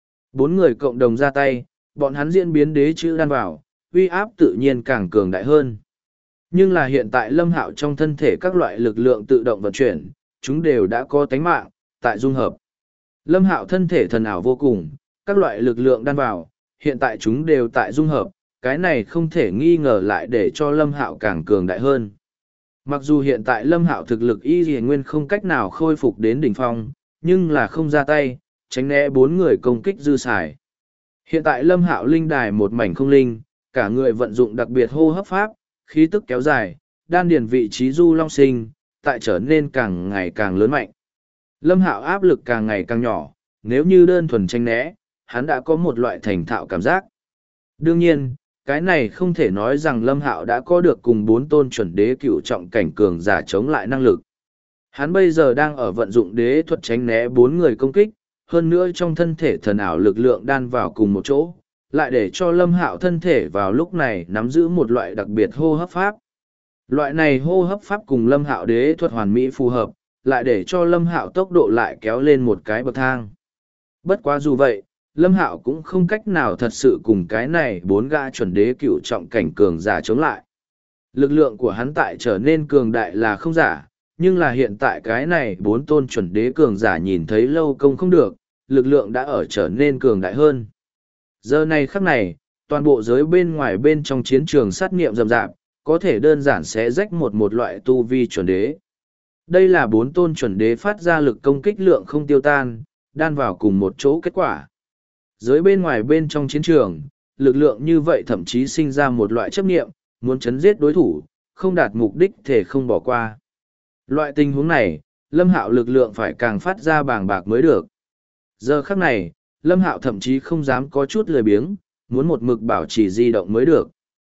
4 người cộng đồng ra tay, bọn hắn diễn biến đế chữ đan vào, uy áp tự nhiên càng cường đại hơn. Nhưng là hiện tại Lâm Hạo trong thân thể các loại lực lượng tự động vận chuyển, chúng đều đã có tánh mạng, tại dung hợp. Lâm Hạo thân thể thần ảo vô cùng, các loại lực lượng đan vào, hiện tại chúng đều tại dung hợp, cái này không thể nghi ngờ lại để cho Lâm Hạo càng cường đại hơn. Mặc dù hiện tại Lâm Hạo thực lực y dì nguyên không cách nào khôi phục đến đỉnh phong, nhưng là không ra tay, tránh né 4 người công kích dư xài. Hiện tại Lâm Hạo linh đài một mảnh không linh, cả người vận dụng đặc biệt hô hấp pháp, khí tức kéo dài, đan điền vị trí du long sinh, tại trở nên càng ngày càng lớn mạnh. Lâm Hạo áp lực càng ngày càng nhỏ, nếu như đơn thuần tranh né, hắn đã có một loại thành thạo cảm giác. Đương nhiên, cái này không thể nói rằng Lâm Hạo đã có được cùng 4 tôn chuẩn đế cựu trọng cảnh cường giả chống lại năng lực. Hắn bây giờ đang ở vận dụng đế thuật tránh né 4 người công kích, hơn nữa trong thân thể thần ảo lực lượng đan vào cùng một chỗ, lại để cho Lâm Hạo thân thể vào lúc này nắm giữ một loại đặc biệt hô hấp pháp. Loại này hô hấp pháp cùng Lâm Hạo đế thuật hoàn mỹ phù hợp, lại để cho Lâm Hạo tốc độ lại kéo lên một cái bậc thang. Bất quá dù vậy, Lâm Hạo cũng không cách nào thật sự cùng cái này 4 gã chuẩn đế cựu trọng cảnh cường giả chống lại. Lực lượng của hắn tại trở nên cường đại là không giả, nhưng là hiện tại cái này 4 tôn chuẩn đế cường giả nhìn thấy lâu công không được, lực lượng đã ở trở nên cường đại hơn. Giờ này khắc này, toàn bộ giới bên ngoài bên trong chiến trường sát nghiệm rầm rạp, có thể đơn giản sẽ rách một loại tu vi chuẩn đế. Đây là 4 tôn chuẩn đế phát ra lực công kích lượng không tiêu tan, đan vào cùng một chỗ kết quả. Giới bên ngoài bên trong chiến trường, lực lượng như vậy thậm chí sinh ra một loại chấp niệm, muốn chấn giết đối thủ, không đạt mục đích thể không bỏ qua. Loại tình huống này, Lâm Hạo lực lượng phải càng phát ra bàng bạc mới được. Giờ khắc này, Lâm Hạo thậm chí không dám có chút lười biếng, muốn một mực bảo trì di động mới được.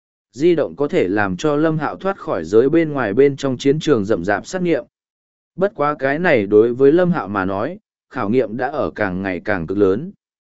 Di động có thể làm cho Lâm Hạo thoát khỏi giới bên ngoài bên trong chiến trường rậm rạp sát nghiệm. Bất quá cái này đối với Lâm Hạo mà nói, khảo nghiệm đã ở càng ngày càng cực lớn.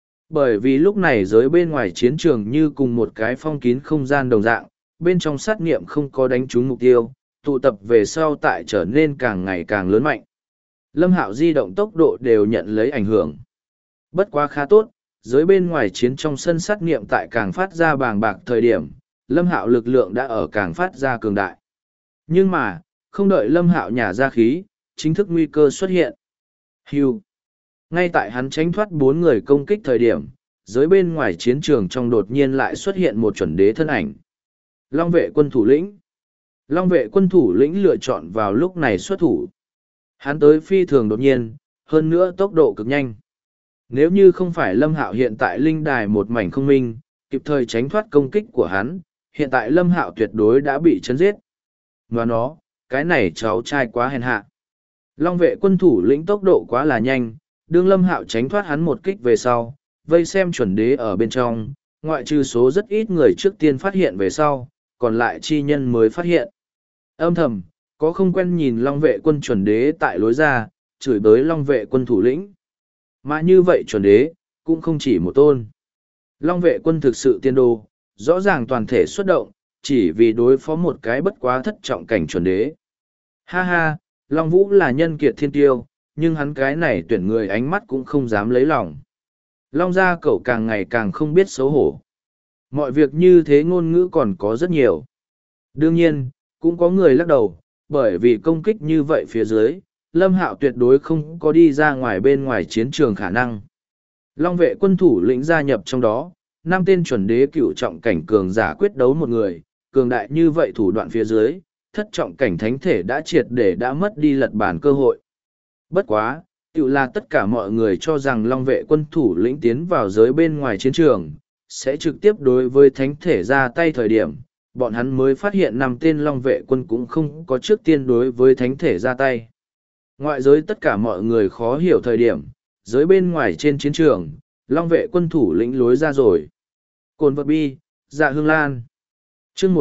Bởi vì lúc này giới bên ngoài chiến trường như cùng một cái phong kín không gian đồng dạng, bên trong sát nghiệm không có đánh trúng mục tiêu, tụ tập về sau tại trở nên càng ngày càng lớn mạnh. Lâm Hạo di động tốc độ đều nhận lấy ảnh hưởng. Bất quá khá tốt, giới bên ngoài chiến trong sân sát nghiệm tại càng phát ra bàng bạc thời điểm, Lâm Hạo lực lượng đã ở càng phát ra cường đại. Nhưng mà, không đợi Lâm Hạo nhả ra khí, chính thức nguy cơ xuất hiện. Hưu. Ngay tại hắn tránh thoát 4 người công kích thời điểm, giới bên ngoài chiến trường trong đột nhiên lại xuất hiện một chuẩn đế thân ảnh. Long vệ quân thủ lĩnh. Long vệ quân thủ lĩnh lựa chọn vào lúc này xuất thủ. Hắn tới phi thường đột nhiên, hơn nữa tốc độ cực nhanh. Nếu như không phải Lâm Hạo hiện tại linh đài một mảnh không minh, kịp thời tránh thoát công kích của hắn, hiện tại Lâm Hạo tuyệt đối đã bị chấn giết. Và nó, cái này cháu trai quá hèn hạ. Long vệ quân thủ lĩnh tốc độ quá là nhanh, đương Lâm Hạo tránh thoát hắn một kích về sau, vây xem chuẩn đế ở bên trong, ngoại trừ số rất ít người trước tiên phát hiện về sau, còn lại chi nhân mới phát hiện. Âm thầm, có không quen nhìn Long vệ quân chuẩn đế tại lối ra, chửi bới Long vệ quân thủ lĩnh. Mà như vậy chuẩn đế, cũng không chỉ một tôn. Long vệ quân thực sự tiên đồ, rõ ràng toàn thể xuất động, chỉ vì đối phó một cái bất quá thất trọng cảnh chuẩn đế. Ha ha, Long Vũ là nhân kiệt thiên tiêu, nhưng hắn cái này tuyển người ánh mắt cũng không dám lấy lòng. Long gia cậu càng ngày càng không biết xấu hổ. Mọi việc như thế ngôn ngữ còn có rất nhiều. Đương nhiên, cũng có người lắc đầu, bởi vì công kích như vậy phía dưới, Lâm Hạo tuyệt đối không có đi ra ngoài bên ngoài chiến trường khả năng. Long vệ quân thủ lĩnh gia nhập trong đó, 5 tên chuẩn đế cựu trọng cảnh cường giả quyết đấu một người, cường đại như vậy thủ đoạn phía dưới, thất trọng cảnh thánh thể đã triệt để đã mất đi lật bàn cơ hội. Bất quá, tự là tất cả mọi người cho rằng Long vệ quân thủ lĩnh tiến vào giới bên ngoài chiến trường, sẽ trực tiếp đối với thánh thể ra tay thời điểm, bọn hắn mới phát hiện 5 tên Long vệ quân cũng không có trước tiên đối với thánh thể ra tay. Ngoại giới tất cả mọi người khó hiểu thời điểm, giới bên ngoài trên chiến trường, Long vệ quân thủ lĩnh lối ra rồi. Cồn vật bi, dạ hương lan. chương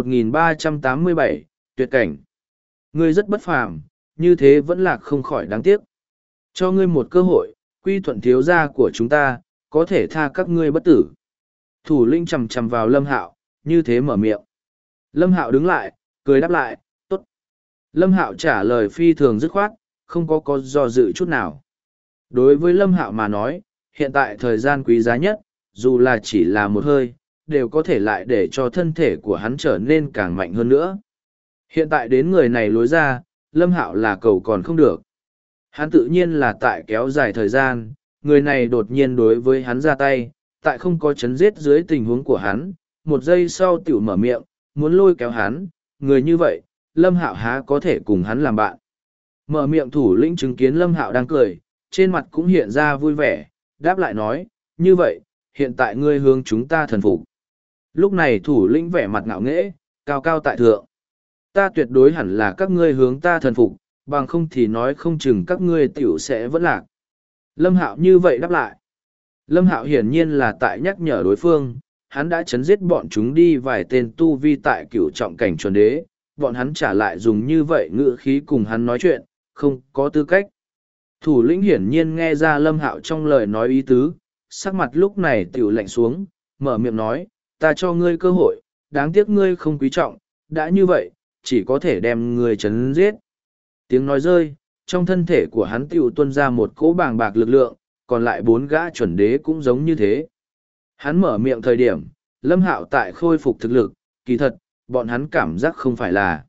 1387, tuyệt cảnh. Ngươi rất bất phàm, như thế vẫn là không khỏi đáng tiếc. Cho ngươi một cơ hội, quy thuận thiếu gia của chúng ta, có thể tha các ngươi bất tử. Thủ lĩnh chầm chầm vào Lâm Hạo, như thế mở miệng. Lâm Hạo đứng lại, cười đáp lại, tốt. Lâm Hạo trả lời phi thường dứt khoát, không có do dự chút nào. Đối với Lâm Hạo mà nói, hiện tại thời gian quý giá nhất, dù là chỉ là một hơi, đều có thể lại để cho thân thể của hắn trở nên càng mạnh hơn nữa. Hiện tại đến người này lối ra, Lâm Hạo là cầu còn không được. Hắn tự nhiên là tại kéo dài thời gian, người này đột nhiên đối với hắn ra tay, tại không có chấn giết dưới tình huống của hắn, một giây sau tiểu mở miệng, muốn lôi kéo hắn, người như vậy, Lâm Hạo há có thể cùng hắn làm bạn. Mở miệng thủ lĩnh chứng kiến Lâm Hạo đang cười, trên mặt cũng hiện ra vui vẻ, đáp lại nói, như vậy, hiện tại ngươi hướng chúng ta thần phục. Lúc này thủ lĩnh vẻ mặt ngạo nghễ, cao cao tại thượng. Ta tuyệt đối hẳn là các ngươi hướng ta thần phục, bằng không thì nói không chừng các ngươi tiểu sẽ vẫn lạc. Lâm Hạo như vậy đáp lại. Lâm Hạo hiển nhiên là tại nhắc nhở đối phương, hắn đã chấn giết bọn chúng đi vài tên tu vi tại cửu trọng cảnh chuẩn đế, bọn hắn trả lại dùng như vậy ngữ khí cùng hắn nói chuyện, không có tư cách. Thủ lĩnh hiển nhiên nghe ra Lâm Hạo trong lời nói ý tứ, sắc mặt lúc này tiểu lạnh xuống, mở miệng nói, ta cho ngươi cơ hội, đáng tiếc ngươi không quý trọng, đã như vậy, chỉ có thể đem ngươi chấn giết. Tiếng nói rơi, trong thân thể của hắn tiểu tuôn ra một cỗ bàng bạc lực lượng, còn lại 4 gã chuẩn đế cũng giống như thế. Hắn mở miệng thời điểm, Lâm Hạo tại khôi phục thực lực, kỳ thật, bọn hắn cảm giác không phải là.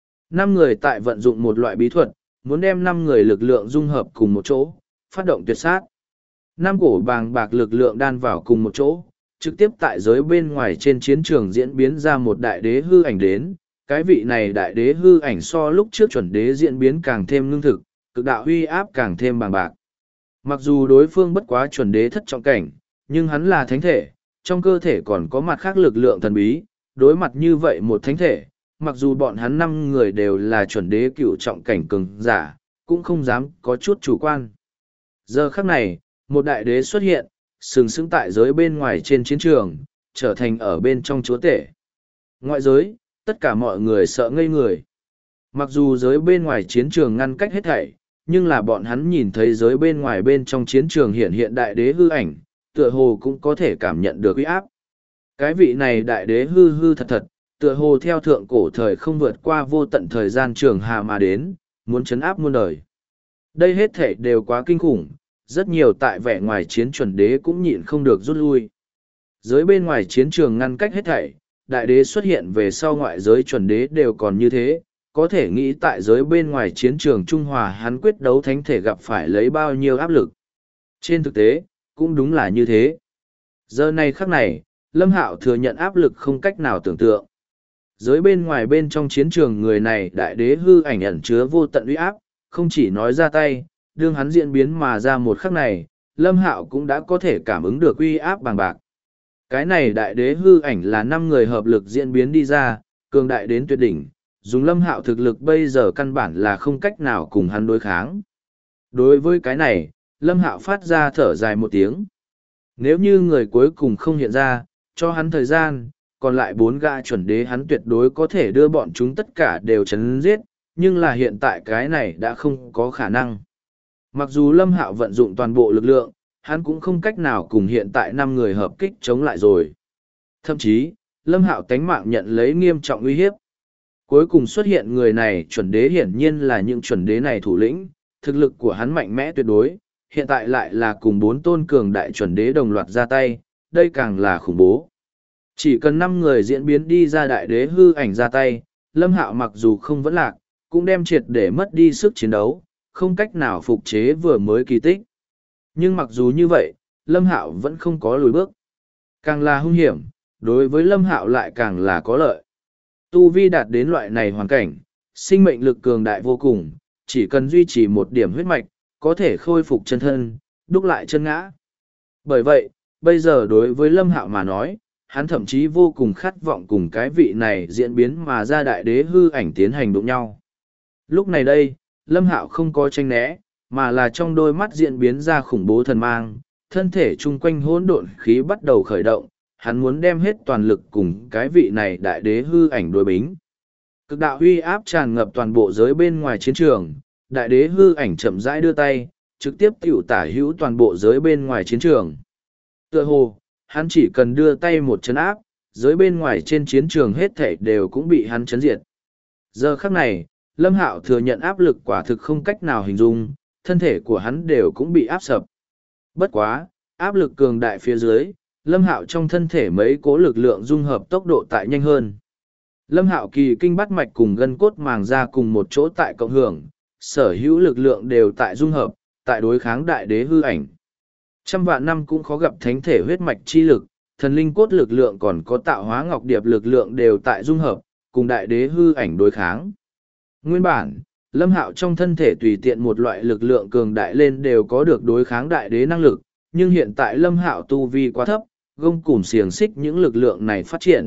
5 người tại vận dụng một loại bí thuật, muốn đem 5 người lực lượng dung hợp cùng một chỗ, phát động tuyệt sát. 5 cổ bàng bạc lực lượng đan vào cùng một chỗ, trực tiếp tại giới bên ngoài trên chiến trường diễn biến ra một đại đế hư ảnh đến. Cái vị này đại đế hư ảnh so lúc trước chuẩn đế diễn biến càng thêm ngưng thực, cực đạo huy áp càng thêm bàng bạc. Mặc dù đối phương bất quá chuẩn đế thất trọng cảnh, nhưng hắn là thánh thể, trong cơ thể còn có mặt khác lực lượng thần bí, đối mặt như vậy một thánh thể, mặc dù bọn hắn 5 người đều là chuẩn đế cựu trọng cảnh cường giả, cũng không dám có chút chủ quan. Giờ khắc này, một đại đế xuất hiện, sừng sững tại giới bên ngoài trên chiến trường, trở thành ở bên trong chúa tể. Ngoại giới, tất cả mọi người sợ ngây người. Mặc dù giới bên ngoài chiến trường ngăn cách hết thảy, nhưng là bọn hắn nhìn thấy giới bên ngoài bên trong chiến trường hiện đại đế hư ảnh, tựa hồ cũng có thể cảm nhận được uy áp. Cái vị này đại đế hư thật, tựa hồ theo thượng cổ thời không vượt qua vô tận thời gian trường hà mà đến, muốn chấn áp muôn đời. Đây hết thảy đều quá kinh khủng, rất nhiều tại vẻ ngoài chiến chuẩn đế cũng nhịn không được rút lui. Giới bên ngoài chiến trường ngăn cách hết thảy, đại đế xuất hiện về sau ngoại giới chuẩn đế đều còn như thế, có thể nghĩ tại giới bên ngoài chiến trường Trung Hòa hắn quyết đấu thánh thể gặp phải lấy bao nhiêu áp lực. Trên thực tế, cũng đúng là như thế. Giờ này khắc này, Lâm Hạo thừa nhận áp lực không cách nào tưởng tượng. Giới bên ngoài bên trong chiến trường người này đại đế hư ảnh ẩn chứa vô tận uy áp, không chỉ nói ra tay, đương hắn diễn biến mà ra một khắc này, Lâm Hạo cũng đã có thể cảm ứng được uy áp bằng bạc. Cái này đại đế hư ảnh là 5 người hợp lực diễn biến đi ra, cường đại đến tuyệt đỉnh, dùng Lâm Hạo thực lực bây giờ căn bản là không cách nào cùng hắn đối kháng. Đối với cái này, Lâm Hạo phát ra thở dài một tiếng. Nếu như người cuối cùng không hiện ra, cho hắn thời gian, còn lại 4 gã chuẩn đế hắn tuyệt đối có thể đưa bọn chúng tất cả đều chấn giết, nhưng là hiện tại cái này đã không có khả năng. Mặc dù Lâm Hạo vận dụng toàn bộ lực lượng, hắn cũng không cách nào cùng hiện tại 5 người hợp kích chống lại rồi. Thậm chí, Lâm Hạo tánh mạng nhận lấy nghiêm trọng uy hiếp. Cuối cùng xuất hiện người này chuẩn đế hiển nhiên là những chuẩn đế này thủ lĩnh, thực lực của hắn mạnh mẽ tuyệt đối, hiện tại lại là cùng 4 tôn cường đại chuẩn đế đồng loạt ra tay, đây càng là khủng bố. Chỉ cần 5 người diễn biến đi ra đại đế hư ảnh ra tay, Lâm Hạo mặc dù không vẫn lạc, cũng đem triệt để mất đi sức chiến đấu, không cách nào phục chế vừa mới kỳ tích. Nhưng mặc dù như vậy, Lâm Hạo vẫn không có lùi bước. Càng là hung hiểm, đối với Lâm Hạo lại càng là có lợi. Tu vi đạt đến loại này hoàn cảnh, sinh mệnh lực cường đại vô cùng, chỉ cần duy trì một điểm huyết mạch, có thể khôi phục chân thân, đúc lại chân ngã. Bởi vậy, bây giờ đối với Lâm Hạo mà nói, hắn thậm chí vô cùng khát vọng cùng cái vị này diễn biến mà ra đại đế hư ảnh tiến hành đụng nhau. Lúc này đây, Lâm Hạo không có tranh né, mà là trong đôi mắt diễn biến ra khủng bố thần mang, thân thể chung quanh hỗn độn khí bắt đầu khởi động, hắn muốn đem hết toàn lực cùng cái vị này đại đế hư ảnh đối bính. Cực đạo huy áp tràn ngập toàn bộ giới bên ngoài chiến trường, đại đế hư ảnh chậm rãi đưa tay, trực tiếp tiểu tả hữu toàn bộ giới bên ngoài chiến trường. Tựa hồ, hắn chỉ cần đưa tay một chấn áp, giới bên ngoài trên chiến trường hết thảy đều cũng bị hắn chấn diệt. Giờ khắc này, Lâm Hạo thừa nhận áp lực quả thực không cách nào hình dung, thân thể của hắn đều cũng bị áp sập. Bất quá, áp lực cường đại phía dưới, Lâm Hạo trong thân thể mấy cố lực lượng dung hợp tốc độ tại nhanh hơn. Lâm Hạo kỳ kinh bắt mạch cùng gân cốt màng ra cùng một chỗ tại cộng hưởng, sở hữu lực lượng đều tại dung hợp, tại đối kháng đại đế hư ảnh. Trăm vạn năm cũng khó gặp thánh thể huyết mạch chi lực, thần linh cốt lực lượng còn có tạo hóa ngọc điệp lực lượng đều tại dung hợp, cùng đại đế hư ảnh đối kháng. Nguyên bản, Lâm Hạo trong thân thể tùy tiện một loại lực lượng cường đại lên đều có được đối kháng đại đế năng lực, nhưng hiện tại Lâm Hạo tu vi quá thấp, gông cùm xiềng xích những lực lượng này phát triển.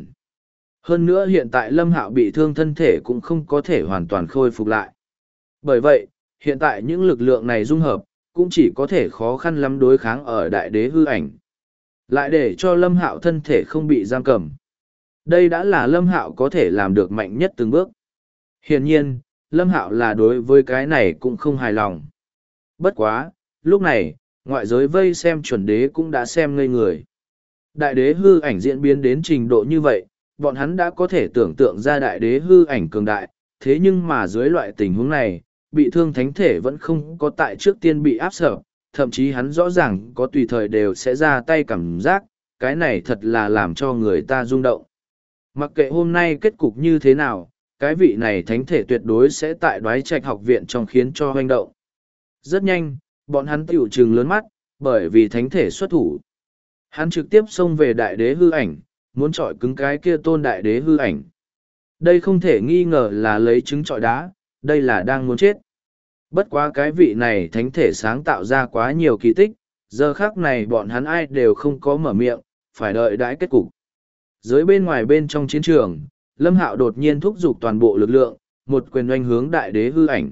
Hơn nữa hiện tại Lâm Hạo bị thương thân thể cũng không có thể hoàn toàn khôi phục lại. Bởi vậy, hiện tại những lực lượng này dung hợp, cũng chỉ có thể khó khăn lắm đối kháng ở đại đế hư ảnh. Lại để cho Lâm Hạo thân thể không bị giam cầm. Đây đã là Lâm Hạo có thể làm được mạnh nhất từng bước. Hiển nhiên, Lâm Hạo là đối với cái này cũng không hài lòng. Bất quá, lúc này, ngoại giới vây xem chuẩn đế cũng đã xem ngây người. Đại đế hư ảnh diễn biến đến trình độ như vậy, bọn hắn đã có thể tưởng tượng ra đại đế hư ảnh cường đại, thế nhưng mà dưới loại tình huống này, bị thương thánh thể vẫn không có tại trước tiên bị áp sở, thậm chí hắn rõ ràng có tùy thời đều sẽ ra tay cảm giác, cái này thật là làm cho người ta rung động. Mặc kệ hôm nay kết cục như thế nào, cái vị này thánh thể tuyệt đối sẽ tại Đoái Trạch học viện trong khiến cho hoành động. Rất nhanh, bọn hắn tiểu trừng lớn mắt, bởi vì thánh thể xuất thủ. Hắn trực tiếp xông về đại đế hư ảnh, muốn chọi cứng cái kia tôn đại đế hư ảnh. Đây không thể nghi ngờ là lấy trứng chọi đá, đây là đang muốn chết. Bất quá cái vị này thánh thể sáng tạo ra quá nhiều kỳ tích, giờ khác này bọn hắn ai đều không có mở miệng, phải đợi đãi kết cục. Dưới bên ngoài bên trong chiến trường, Lâm Hạo đột nhiên thúc giục toàn bộ lực lượng, một quyền oanh hướng đại đế hư ảnh.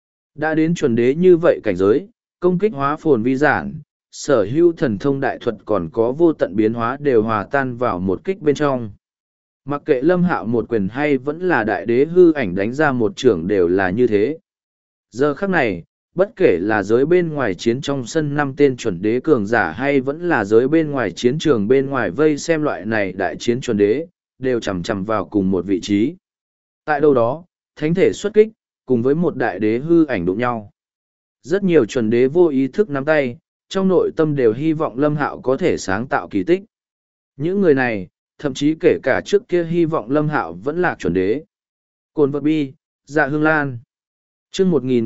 Đã đến chuẩn đế như vậy cảnh giới, công kích hóa phồn vi giản, sở hữu thần thông đại thuật còn có vô tận biến hóa đều hòa tan vào một kích bên trong. Mặc kệ Lâm Hạo một quyền hay vẫn là đại đế hư ảnh đánh ra một trưởng đều là như thế. Giờ khắc này, bất kể là giới bên ngoài chiến trong sân năm tên chuẩn đế cường giả hay vẫn là giới bên ngoài chiến trường bên ngoài vây xem loại này đại chiến chuẩn đế, đều chằm chằm vào cùng một vị trí. Tại đâu đó, thánh thể xuất kích, cùng với một đại đế hư ảnh đụng nhau. Rất nhiều chuẩn đế vô ý thức nắm tay, trong nội tâm đều hy vọng Lâm Hạo có thể sáng tạo kỳ tích. Những người này, thậm chí kể cả trước kia hy vọng Lâm Hạo vẫn là chuẩn đế. Cồn vật bi, Dạ Hương Lan. Chương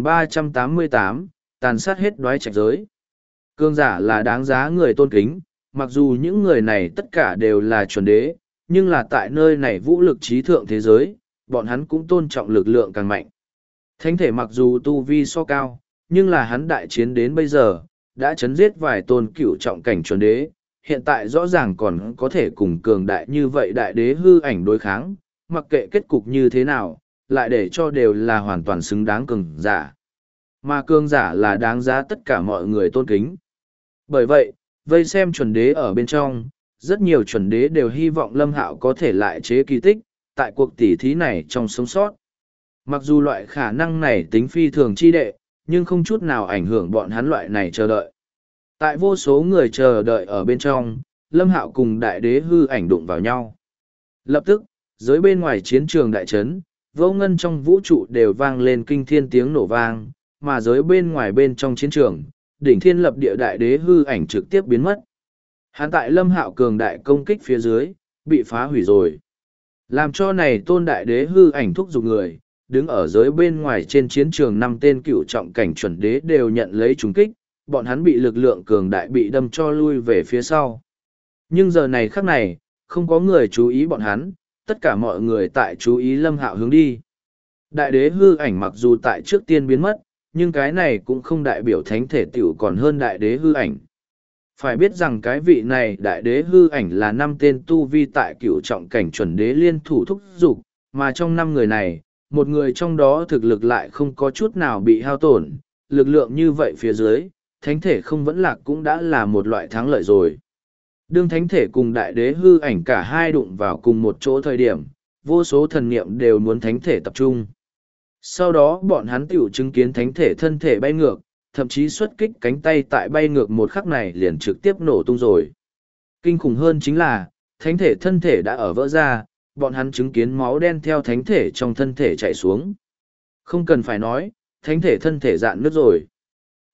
1388, tàn sát hết Đoái Trạch giới. Cương giả là đáng giá người tôn kính, mặc dù những người này tất cả đều là chuẩn đế, nhưng là tại nơi này vũ lực trí thượng thế giới, bọn hắn cũng tôn trọng lực lượng càng mạnh. Thánh thể mặc dù tu vi so cao, nhưng là hắn đại chiến đến bây giờ, đã chấn giết vài tôn cựu trọng cảnh chuẩn đế, hiện tại rõ ràng còn có thể cùng cường đại như vậy đại đế hư ảnh đối kháng, mặc kệ kết cục như thế nào, lại để cho đều là hoàn toàn xứng đáng cường giả. Mà cường giả là đáng giá tất cả mọi người tôn kính. Bởi vậy, vây xem chuẩn đế ở bên trong, rất nhiều chuẩn đế đều hy vọng Lâm Hạo có thể lại chế kỳ tích, tại cuộc tỉ thí này trong sống sót. Mặc dù loại khả năng này tính phi thường chi đệ, nhưng không chút nào ảnh hưởng bọn hắn loại này chờ đợi. Tại vô số người chờ đợi ở bên trong, Lâm Hạo cùng đại đế hư ảnh đụng vào nhau. Lập tức, dưới bên ngoài chiến trường đại trấn, vô ngân trong vũ trụ đều vang lên kinh thiên tiếng nổ vang, mà dưới bên ngoài bên trong chiến trường, đỉnh thiên lập địa đại đế hư ảnh trực tiếp biến mất. Hắn tại Lâm Hạo cường đại công kích phía dưới, bị phá hủy rồi. Làm cho này tôn đại đế hư ảnh thúc giục người, đứng ở dưới bên ngoài trên chiến trường năm tên cựu trọng cảnh chuẩn đế đều nhận lấy trúng kích, bọn hắn bị lực lượng cường đại bị đâm cho lui về phía sau. Nhưng giờ này khắc này, không có người chú ý bọn hắn, tất cả mọi người tại chú ý Lâm Hạo hướng đi. Đại đế hư ảnh mặc dù tại trước tiên biến mất, nhưng cái này cũng không đại biểu thánh thể tiểu còn hơn đại đế hư ảnh. Phải biết rằng cái vị này đại đế hư ảnh là năm tên tu vi tại cựu trọng cảnh chuẩn đế liên thủ thúc dục, mà trong năm người này, một người trong đó thực lực lại không có chút nào bị hao tổn, lực lượng như vậy phía dưới, thánh thể không vẫn lạc cũng đã là một loại thắng lợi rồi. Đương thánh thể cùng đại đế hư ảnh cả hai đụng vào cùng một chỗ thời điểm, vô số thần niệm đều muốn thánh thể tập trung. Sau đó bọn hắn tiểu chứng kiến thánh thể thân thể bay ngược, thậm chí xuất kích cánh tay tại bay ngược một khắc này liền trực tiếp nổ tung rồi. Kinh khủng hơn chính là, thánh thể thân thể đã ở vỡ ra, bọn hắn chứng kiến máu đen theo thánh thể trong thân thể chạy xuống. Không cần phải nói, thánh thể thân thể dạn nứt rồi.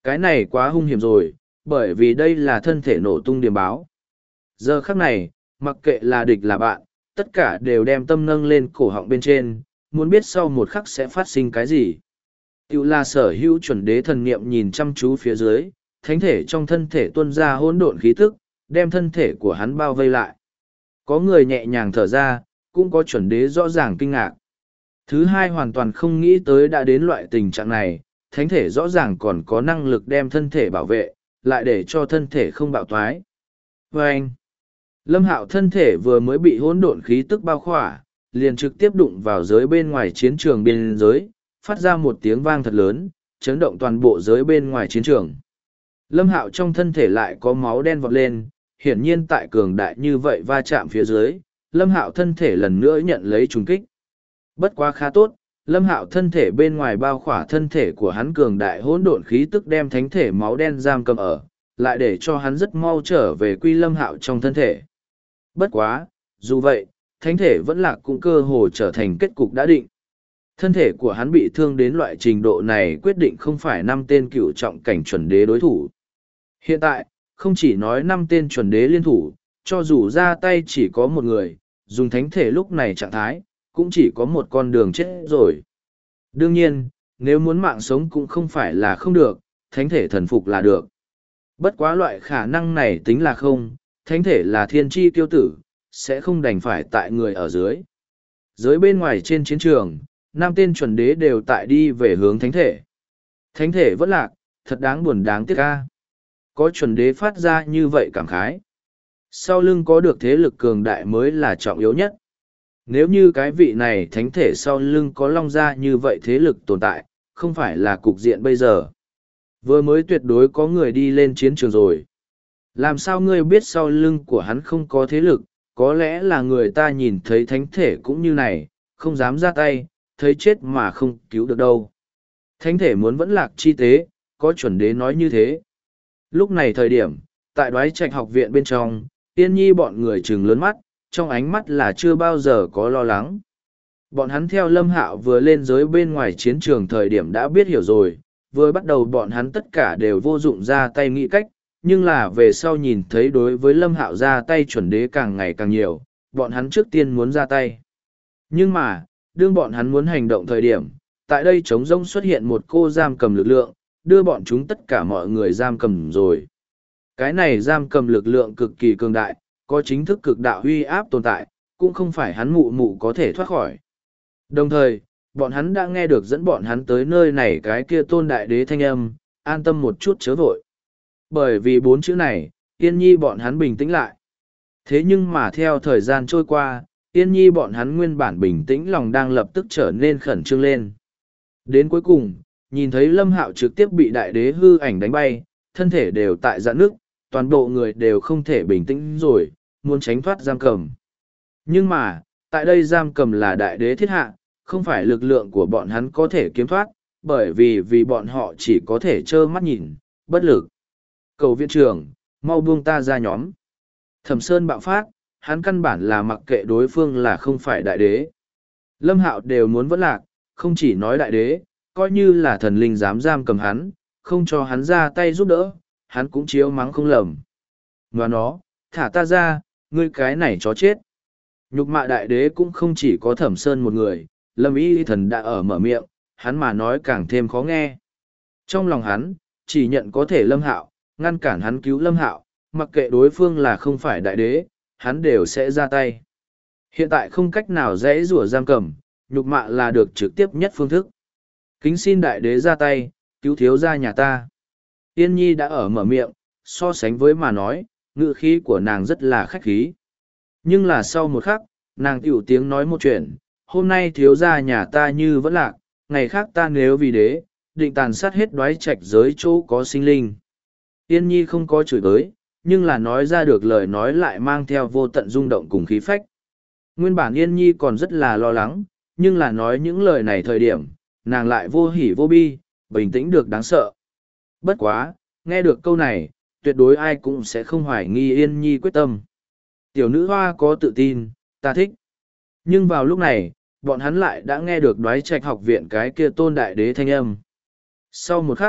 Cái này quá hung hiểm rồi, bởi vì đây là thân thể nổ tung điểm báo. Giờ khắc này, mặc kệ là địch là bạn, tất cả đều đem tâm nâng lên cổ họng bên trên, muốn biết sau một khắc sẽ phát sinh cái gì. Tiểu là sở hữu chuẩn đế thần niệm nhìn chăm chú phía dưới, thánh thể trong thân thể tuôn ra hỗn độn khí tức, đem thân thể của hắn bao vây lại. Có người nhẹ nhàng thở ra, cũng có chuẩn đế rõ ràng kinh ngạc. Thứ hai hoàn toàn không nghĩ tới đã đến loại tình trạng này, thánh thể rõ ràng còn có năng lực đem thân thể bảo vệ, lại để cho thân thể không bạo thoái. Và anh, Lâm Hạo thân thể vừa mới bị hỗn độn khí tức bao khỏa, liền trực tiếp đụng vào giới bên ngoài chiến trường biên giới, phát ra một tiếng vang thật lớn, chấn động toàn bộ giới bên ngoài chiến trường. Lâm Hạo trong thân thể lại có máu đen vọt lên, hiển nhiên tại cường đại như vậy va chạm phía dưới, Lâm Hạo thân thể lần nữa nhận lấy trùng kích. Bất quá khá tốt, Lâm Hạo thân thể bên ngoài bao khỏa thân thể của hắn cường đại hỗn độn khí tức đem thánh thể máu đen giam cầm ở, lại để cho hắn rất mau trở về quy Lâm Hạo trong thân thể. Bất quá, dù vậy, thánh thể vẫn là cũng cơ hồ trở thành kết cục đã định. Thân thể của hắn bị thương đến loại trình độ này quyết định không phải 5 tên cựu trọng cảnh chuẩn đế đối thủ. Hiện tại, không chỉ nói 5 tên chuẩn đế liên thủ, cho dù ra tay chỉ có một người, dùng thánh thể lúc này trạng thái, cũng chỉ có một con đường chết rồi. Đương nhiên, nếu muốn mạng sống cũng không phải là không được, thánh thể thần phục là được. Bất quá loại khả năng này tính là không, thánh thể là thiên tri tiêu tử, sẽ không đành phải tại người ở dưới. Dưới bên ngoài trên chiến trường, 5 tên chuẩn đế đều tại đi về hướng thánh thể. Thánh thể vẫn lạc, thật đáng buồn đáng tiếc ca. Có chuẩn đế phát ra như vậy cảm khái. Sau lưng có được thế lực cường đại mới là trọng yếu nhất. Nếu như cái vị này thánh thể sau lưng có long ra như vậy thế lực tồn tại, không phải là cục diện bây giờ. Vừa mới tuyệt đối có người đi lên chiến trường rồi. Làm sao ngươi biết sau lưng của hắn không có thế lực, có lẽ là người ta nhìn thấy thánh thể cũng như này, không dám ra tay, thấy chết mà không cứu được đâu. Thánh thể muốn vẫn lạc chi tế, có chuẩn đế nói như thế. Lúc này thời điểm, tại Đoái Trạch học viện bên trong, Tiên Nhi bọn người trừng lớn mắt, trong ánh mắt là chưa bao giờ có lo lắng. Bọn hắn theo Lâm Hạo vừa lên giới bên ngoài chiến trường thời điểm đã biết hiểu rồi, vừa bắt đầu bọn hắn tất cả đều vô dụng ra tay nghĩ cách, nhưng là về sau nhìn thấy đối với Lâm Hạo ra tay chuẩn đế càng ngày càng nhiều, bọn hắn trước tiên muốn ra tay. Nhưng mà, đương bọn hắn muốn hành động thời điểm, tại đây trống rỗng xuất hiện một cô giam cầm lực lượng, đưa bọn chúng tất cả mọi người giam cầm rồi. Cái này giam cầm lực lượng cực kỳ cường đại, có chính thức cực đạo uy áp tồn tại, cũng không phải hắn mụ mụ có thể thoát khỏi. Đồng thời, bọn hắn đã nghe được dẫn bọn hắn tới nơi này cái kia tôn đại đế thanh âm, an tâm một chút chớ vội. Bởi vì 4 chữ này, Yên Nhi bọn hắn bình tĩnh lại. Thế nhưng mà theo thời gian trôi qua, Yên Nhi bọn hắn nguyên bản bình tĩnh lòng đang lập tức trở nên khẩn trương lên. Đến cuối cùng, nhìn thấy Lâm Hạo trực tiếp bị đại đế hư ảnh đánh bay, thân thể đều tại dạn nước, toàn bộ người đều không thể bình tĩnh rồi, muốn tránh thoát giam cầm. Nhưng mà, tại đây giam cầm là đại đế thiết hạ, không phải lực lượng của bọn hắn có thể kiếm thoát, bởi vì bọn họ chỉ có thể trơ mắt nhìn, bất lực. Cầu viện trưởng, mau buông ta ra nhóm. Thẩm Sơn bạo phát, hắn căn bản là mặc kệ đối phương là không phải đại đế. Lâm Hạo đều muốn vẫn lạc, không chỉ nói đại đế, coi như là thần linh dám giam cầm hắn, không cho hắn ra tay giúp đỡ, hắn cũng chiếu mắng không lầm. Và nó, thả ta ra, ngươi cái này chó chết. Nhục mạ đại đế cũng không chỉ có Thẩm Sơn một người, Lâm Y Thần đã ở mở miệng, hắn mà nói càng thêm khó nghe. Trong lòng hắn, chỉ nhận có thể Lâm Hạo, ngăn cản hắn cứu Lâm Hạo, mặc kệ đối phương là không phải đại đế, hắn đều sẽ ra tay. Hiện tại không cách nào dễ rủa giam cầm, nhục mạ là được trực tiếp nhất phương thức. Kính xin đại đế ra tay, cứu thiếu gia nhà ta. Yên Nhi đã ở mở miệng, so sánh với mà nói, ngữ khí của nàng rất là khách khí. Nhưng là sau một khắc, nàng tiểu tiếng nói một chuyện, hôm nay thiếu gia nhà ta như vẫn lạc, ngày khác ta nếu vì đế, định tàn sát hết Đoái Trạch giới chỗ có sinh linh. Yên Nhi không có chửi tới, nhưng là nói ra được lời nói lại mang theo vô tận rung động cùng khí phách. Nguyên bản Yên Nhi còn rất là lo lắng, nhưng là nói những lời này thời điểm, nàng lại vô hỉ vô bi, bình tĩnh được đáng sợ. Bất quá, nghe được câu này, tuyệt đối ai cũng sẽ không hoài nghi Yên Nhi quyết tâm. Tiểu nữ hoa có tự tin, ta thích. Nhưng vào lúc này, bọn hắn lại đã nghe được Đoái Trạch học viện cái kia tôn đại đế thanh âm. Sau một khắc,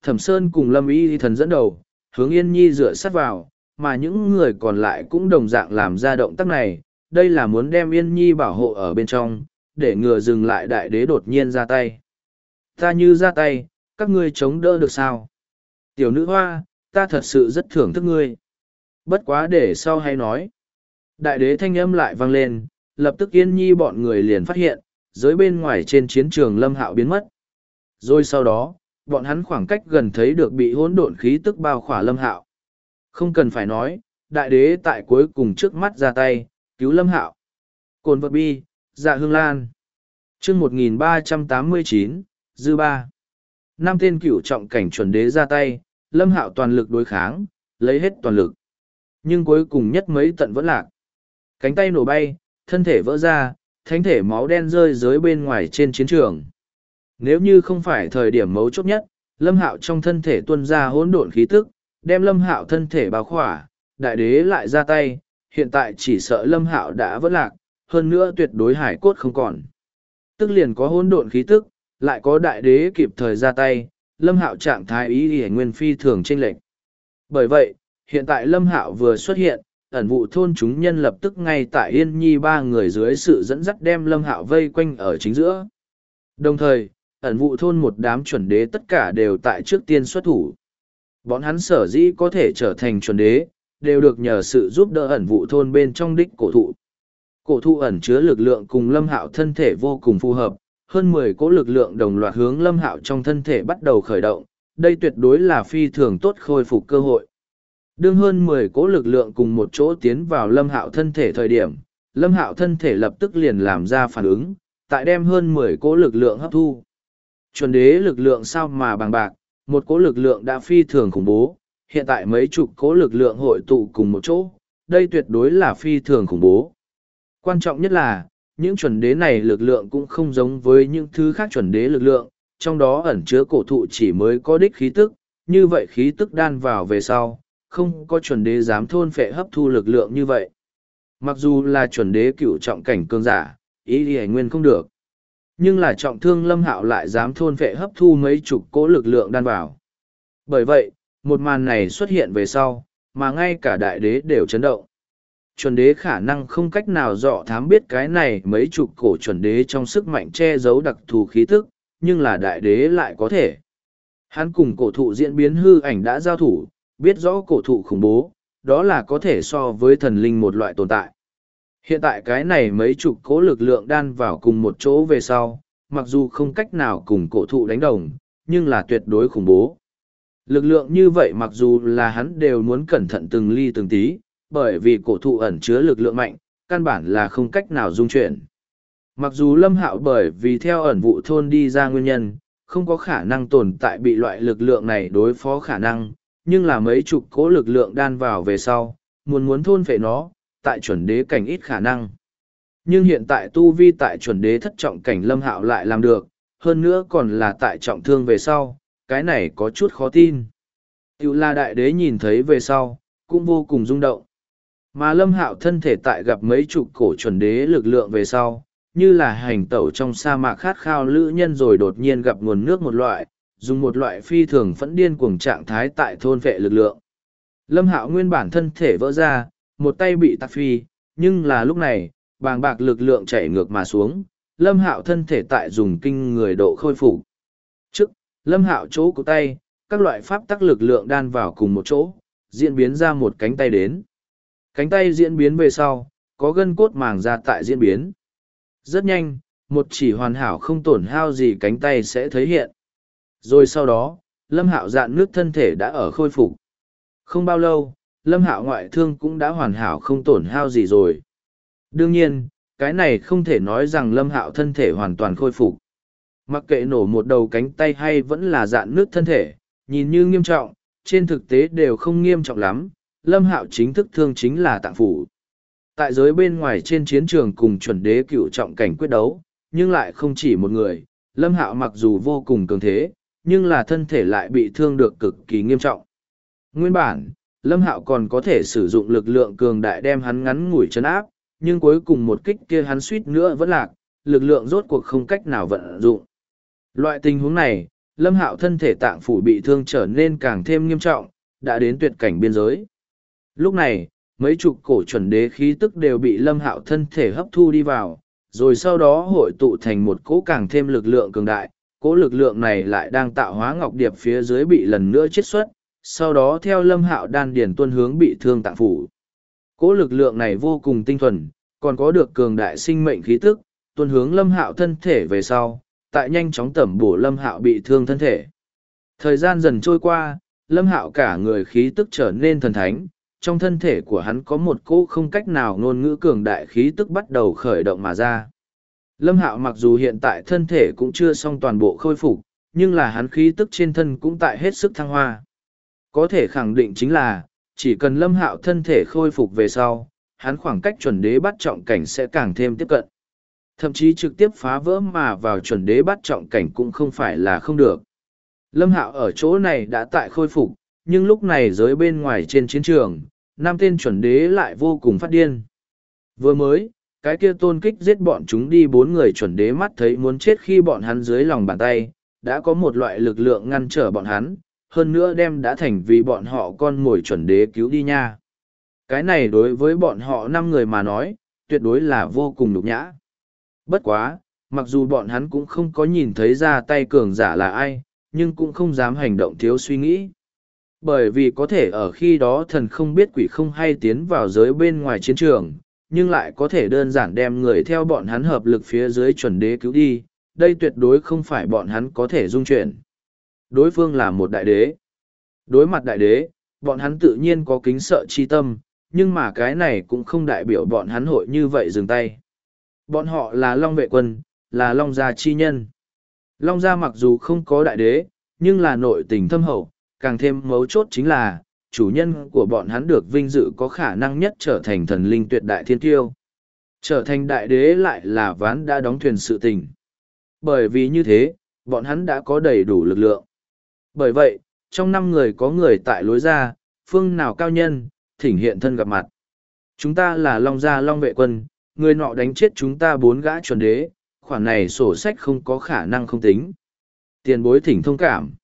Thẩm Sơn cùng Lâm Y Thần dẫn đầu, hướng Yên Nhi dựa sát vào, mà những người còn lại cũng đồng dạng làm ra động tác này, đây là muốn đem Yên Nhi bảo hộ ở bên trong, để ngừa dừng lại đại đế đột nhiên ra tay. Ta như ra tay, các ngươi chống đỡ được sao? Tiểu nữ hoa, ta thật sự rất thưởng thức ngươi. Bất quá để sau hay nói. Đại đế thanh âm lại vang lên, lập tức Yên Nhi bọn người liền phát hiện, dưới bên ngoài trên chiến trường Lâm Hạo biến mất. Rồi sau đó, bọn hắn khoảng cách gần thấy được bị hỗn độn khí tức bao khỏa Lâm Hạo. Không cần phải nói, đại đế tại cuối cùng trước mắt ra tay, cứu Lâm Hạo. Cồn vật bi, dạ hương lan. Chương 1389, dư ba. Năm tên cửu trọng cảnh chuẩn đế ra tay, Lâm Hạo toàn lực đối kháng, lấy hết toàn lực. Nhưng cuối cùng nhất mấy tận vẫn lạc. Cánh tay nổ bay, thân thể vỡ ra, thánh thể máu đen rơi dưới bên ngoài trên chiến trường. Nếu như không phải thời điểm mấu chốt nhất, Lâm Hạo trong thân thể tuôn ra hỗn độn khí tức, đem Lâm Hạo thân thể bao khỏa, đại đế lại ra tay, hiện tại chỉ sợ Lâm Hạo đã vỡ lạc, hơn nữa tuyệt đối hải cốt không còn. Tức liền có hỗn độn khí tức, lại có đại đế kịp thời ra tay, Lâm Hạo trạng thái ý nguyên phi thường chênh lệch. Bởi vậy, hiện tại Lâm Hạo vừa xuất hiện, ẩn vụ thôn chúng nhân lập tức ngay tại Yên Nhi ba người dưới sự dẫn dắt đem Lâm Hạo vây quanh ở chính giữa. Đồng thời, ẩn vụ thôn một đám chuẩn đế tất cả đều tại trước tiên xuất thủ. Bọn hắn sở dĩ có thể trở thành chuẩn đế, đều được nhờ sự giúp đỡ ẩn vụ thôn bên trong đích cổ thụ. Cổ thụ ẩn chứa lực lượng cùng Lâm Hạo thân thể vô cùng phù hợp, hơn 10 cỗ lực lượng đồng loạt hướng Lâm Hạo trong thân thể bắt đầu khởi động, đây tuyệt đối là phi thường tốt khôi phục cơ hội. Đương hơn 10 cỗ lực lượng cùng một chỗ tiến vào Lâm Hạo thân thể thời điểm, Lâm Hạo thân thể lập tức liền làm ra phản ứng, tại đem hơn 10 cỗ lực lượng hấp thu. Chuẩn đế lực lượng sao mà bằng bạc, một cỗ lực lượng đã phi thường khủng bố, hiện tại mấy chục cỗ lực lượng hội tụ cùng một chỗ, đây tuyệt đối là phi thường khủng bố. Quan trọng nhất là, những chuẩn đế này lực lượng cũng không giống với những thứ khác chuẩn đế lực lượng, trong đó ẩn chứa cổ thụ chỉ mới có đích khí tức, như vậy khí tức đan vào về sau, không có chuẩn đế dám thôn phệ hấp thu lực lượng như vậy. Mặc dù là chuẩn đế cửu trọng cảnh cường giả, ý đi nguyên không được. Nhưng là trọng thương Lâm Hạo lại dám thôn phệ hấp thu mấy chục cỗ lực lượng đan vào. Bởi vậy, một màn này xuất hiện về sau, mà ngay cả đại đế đều chấn động. Chuẩn đế khả năng không cách nào dọ thám biết cái này mấy chục cổ chuẩn đế trong sức mạnh che giấu đặc thù khí tức, nhưng là đại đế lại có thể. Hắn cùng cổ thụ diễn biến hư ảnh đã giao thủ, biết rõ cổ thụ khủng bố, đó là có thể so với thần linh một loại tồn tại. Hiện tại cái này mấy chục cố lực lượng đan vào cùng một chỗ về sau, mặc dù không cách nào cùng cổ thụ đánh đồng, nhưng là tuyệt đối khủng bố. Lực lượng như vậy mặc dù là hắn đều muốn cẩn thận từng ly từng tí, bởi vì cổ thụ ẩn chứa lực lượng mạnh, căn bản là không cách nào dung chuyển. Mặc dù Lâm Hạo bởi vì theo ẩn vụ thôn đi ra nguyên nhân, không có khả năng tồn tại bị loại lực lượng này đối phó khả năng, nhưng là mấy chục cố lực lượng đan vào về sau, muốn thôn phệ nó, tại chuẩn đế cảnh ít khả năng. Nhưng hiện tại tu vi tại chuẩn đế thất trọng cảnh Lâm Hạo lại làm được, hơn nữa còn là tại trọng thương về sau, cái này có chút khó tin. Tiểu La đại đế nhìn thấy về sau, cũng vô cùng rung động. Mà Lâm Hạo thân thể tại gặp mấy chục cổ chuẩn đế lực lượng về sau, như là hành tẩu trong sa mạc khát khao lữ nhân rồi đột nhiên gặp nguồn nước một loại, dùng một loại phi thường phẫn điên cuồng trạng thái tại thôn vệ lực lượng. Lâm Hạo nguyên bản thân thể vỡ ra, một tay bị tạc phi, nhưng là lúc này, bàng bạc lực lượng chảy ngược mà xuống, Lâm Hạo thân thể tại dùng kinh người độ khôi phục. Trước, Lâm Hạo chỗ của tay, các loại pháp tắc lực lượng đan vào cùng một chỗ, diễn biến ra một cánh tay đến. Cánh tay diễn biến về sau, có gân cốt màng ra tại diễn biến. Rất nhanh, một chỉ hoàn hảo không tổn hao gì cánh tay sẽ thấy hiện. Rồi sau đó, Lâm Hạo dạn nước thân thể đã ở khôi phục. Không bao lâu, Lâm Hạo ngoại thương cũng đã hoàn hảo không tổn hao gì rồi. Đương nhiên, cái này không thể nói rằng Lâm Hạo thân thể hoàn toàn khôi phục. Mặc kệ nổ một đầu cánh tay hay vẫn là dạn nước thân thể, nhìn như nghiêm trọng, trên thực tế đều không nghiêm trọng lắm. Lâm Hạo chính thức thương chính là tạng phủ. Tại giới bên ngoài trên chiến trường cùng chuẩn đế cựu trọng cảnh quyết đấu, nhưng lại không chỉ một người, Lâm Hạo mặc dù vô cùng cường thế, nhưng là thân thể lại bị thương được cực kỳ nghiêm trọng. Nguyên bản, Lâm Hạo còn có thể sử dụng lực lượng cường đại đem hắn ngắn ngủi trấn áp, nhưng cuối cùng một kích kia hắn suýt nữa vẫn lạc, lực lượng rốt cuộc không cách nào vận dụng. Loại tình huống này, Lâm Hạo thân thể tạng phủ bị thương trở nên càng thêm nghiêm trọng, đã đến tuyệt cảnh biên giới. Lúc này, mấy chục cổ chuẩn đế khí tức đều bị Lâm Hạo thân thể hấp thu đi vào, rồi sau đó hội tụ thành một cỗ càng thêm lực lượng cường đại. Cỗ lực lượng này lại đang tạo hóa ngọc điệp phía dưới bị lần nữa chiết xuất, sau đó theo Lâm Hạo đan điền tuôn hướng bị thương tạng phủ. Cỗ lực lượng này vô cùng tinh thuần, còn có được cường đại sinh mệnh khí tức, tuôn hướng Lâm Hạo thân thể về sau, tại nhanh chóng tẩm bổ Lâm Hạo bị thương thân thể. Thời gian dần trôi qua, Lâm Hạo cả người khí tức trở nên thần thánh, trong thân thể của hắn có một cỗ không cách nào ngôn ngữ cường đại khí tức bắt đầu khởi động mà ra. Lâm Hạo mặc dù hiện tại thân thể cũng chưa xong toàn bộ khôi phục, nhưng là hắn khí tức trên thân cũng tại hết sức thăng hoa. Có thể khẳng định chính là, chỉ cần Lâm Hạo thân thể khôi phục về sau, hắn khoảng cách chuẩn đế bắt trọng cảnh sẽ càng thêm tiếp cận. Thậm chí trực tiếp phá vỡ mà vào chuẩn đế bắt trọng cảnh cũng không phải là không được. Lâm Hạo ở chỗ này đã tại khôi phục, nhưng lúc này giới bên ngoài trên chiến trường, năm tên chuẩn đế lại vô cùng phát điên. Vừa mới, cái kia tôn kích giết bọn chúng đi 4 người chuẩn đế mắt thấy muốn chết khi bọn hắn dưới lòng bàn tay, đã có một loại lực lượng ngăn trở bọn hắn, hơn nữa đem đã thành vì bọn họ con mồi chuẩn đế cứu đi nha. Cái này đối với bọn họ 5 người mà nói, tuyệt đối là vô cùng nhục nhã. Bất quá, mặc dù bọn hắn cũng không có nhìn thấy ra tay cường giả là ai, nhưng cũng không dám hành động thiếu suy nghĩ. Bởi vì có thể ở khi đó thần không biết quỷ không hay tiến vào giới bên ngoài chiến trường, nhưng lại có thể đơn giản đem người theo bọn hắn hợp lực phía dưới chuẩn đế cứu đi, đây tuyệt đối không phải bọn hắn có thể dung chuyển. Đối phương là một đại đế. Đối mặt đại đế, bọn hắn tự nhiên có kính sợ chi tâm, nhưng mà cái này cũng không đại biểu bọn hắn hội như vậy dừng tay. Bọn họ là Long vệ quân, là Long gia chi nhân. Long gia mặc dù không có đại đế, nhưng là nội tình thâm hậu, càng thêm mấu chốt chính là, chủ nhân của bọn hắn được vinh dự có khả năng nhất trở thành thần linh tuyệt đại thiên kiêu. Trở thành đại đế lại là ván đã đóng thuyền sự tình. Bởi vì như thế, bọn hắn đã có đầy đủ lực lượng. Bởi vậy, trong 5 người có người tại lối ra, phương nào cao nhân, thỉnh hiện thân gặp mặt. Chúng ta là Long gia Long vệ quân, người nọ đánh chết chúng ta 4 gã chuẩn đế, khoản này sổ sách không có khả năng không tính. Tiền bối thỉnh thông cảm.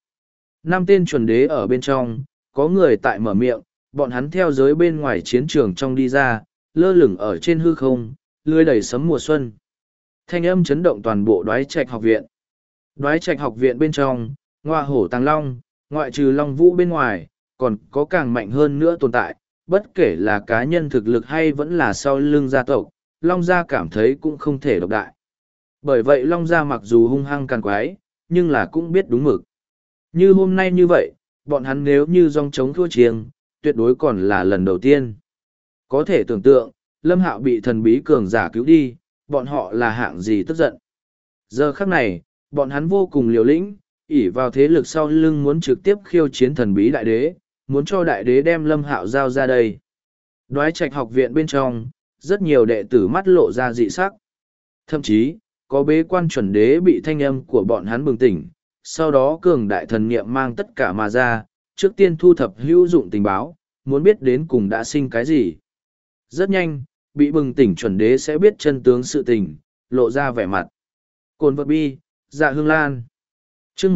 5 tên chuẩn đế ở bên trong, có người tại mở miệng, bọn hắn theo giới bên ngoài chiến trường trong đi ra, lơ lửng ở trên hư không, lươi đầy sấm mùa xuân. Thanh âm chấn động toàn bộ Đoái Trạch học viện. Đoái Trạch học viện bên trong, Ngoa Hổ Tàng Long, ngoại trừ Long Vũ bên ngoài, còn có càng mạnh hơn nữa tồn tại, bất kể là cá nhân thực lực hay vẫn là sau lưng gia tộc, Long gia cảm thấy cũng không thể độc đại. Bởi vậy Long gia mặc dù hung hăng càn quái, nhưng là cũng biết đúng mực. Như hôm nay như vậy, bọn hắn nếu như dòng chống thua chiêng, tuyệt đối còn là lần đầu tiên. Có thể tưởng tượng, Lâm Hạo bị thần bí cường giả cứu đi, bọn họ là hạng gì tức giận. Giờ khắc này, bọn hắn vô cùng liều lĩnh, ỷ vào thế lực sau lưng muốn trực tiếp khiêu chiến thần bí đại đế, muốn cho đại đế đem Lâm Hạo giao ra đây. Đoái Trạch học viện bên trong, rất nhiều đệ tử mắt lộ ra dị sắc. Thậm chí, có bế quan chuẩn đế bị thanh âm của bọn hắn bừng tỉnh, sau đó cường đại thần niệm mang tất cả mà ra, trước tiên thu thập hữu dụng tình báo, muốn biết đến cùng đã sinh cái gì. Rất nhanh, bị bừng tỉnh chuẩn đế sẽ biết chân tướng sự tình, lộ ra vẻ mặt. Cồn vật bi, dạ hương lan. chương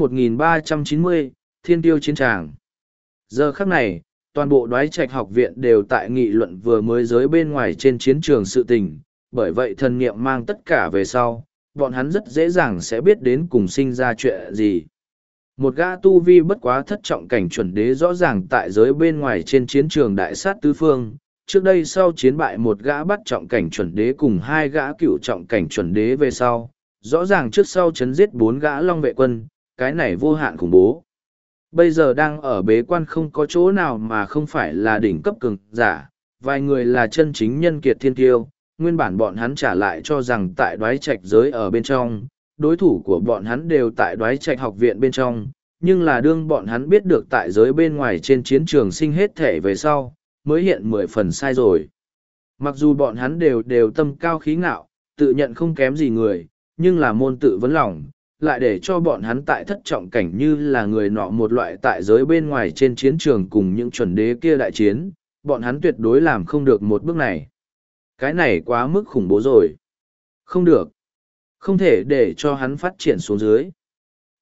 1390, Thiên tiêu chiến tràng. Giờ khắc này, toàn bộ Đoái Trạch học viện đều tại nghị luận vừa mới giới bên ngoài trên chiến trường sự tình, bởi vậy thần niệm mang tất cả về sau, bọn hắn rất dễ dàng sẽ biết đến cùng sinh ra chuyện gì. Một gã tu vi bất quá thất trọng cảnh chuẩn đế rõ ràng tại giới bên ngoài trên chiến trường đại sát tứ phương, trước đây sau chiến bại một gã bắt trọng cảnh chuẩn đế cùng 2 gã cựu trọng cảnh chuẩn đế về sau, rõ ràng trước sau chấn giết 4 gã Long vệ quân, cái này vô hạn khủng bố. Bây giờ đang ở bế quan không có chỗ nào mà không phải là đỉnh cấp cường giả, vài người là chân chính nhân kiệt thiên tiêu, nguyên bản bọn hắn trả lại cho rằng tại Đoái Trạch giới ở bên trong, đối thủ của bọn hắn đều tại Đoái Trạch học viện bên trong, nhưng là đương bọn hắn biết được tại giới bên ngoài trên chiến trường sinh hết thể về sau, mới hiện 10 phần sai rồi. Mặc dù bọn hắn đều tâm cao khí ngạo, tự nhận không kém gì người, nhưng là môn tự vấn lòng, lại để cho bọn hắn tại thất trọng cảnh như là người nọ một loại tại giới bên ngoài trên chiến trường cùng những chuẩn đế kia đại chiến, bọn hắn tuyệt đối làm không được một bước này. Cái này quá mức khủng bố rồi. Không được. Không thể để cho hắn phát triển xuống dưới.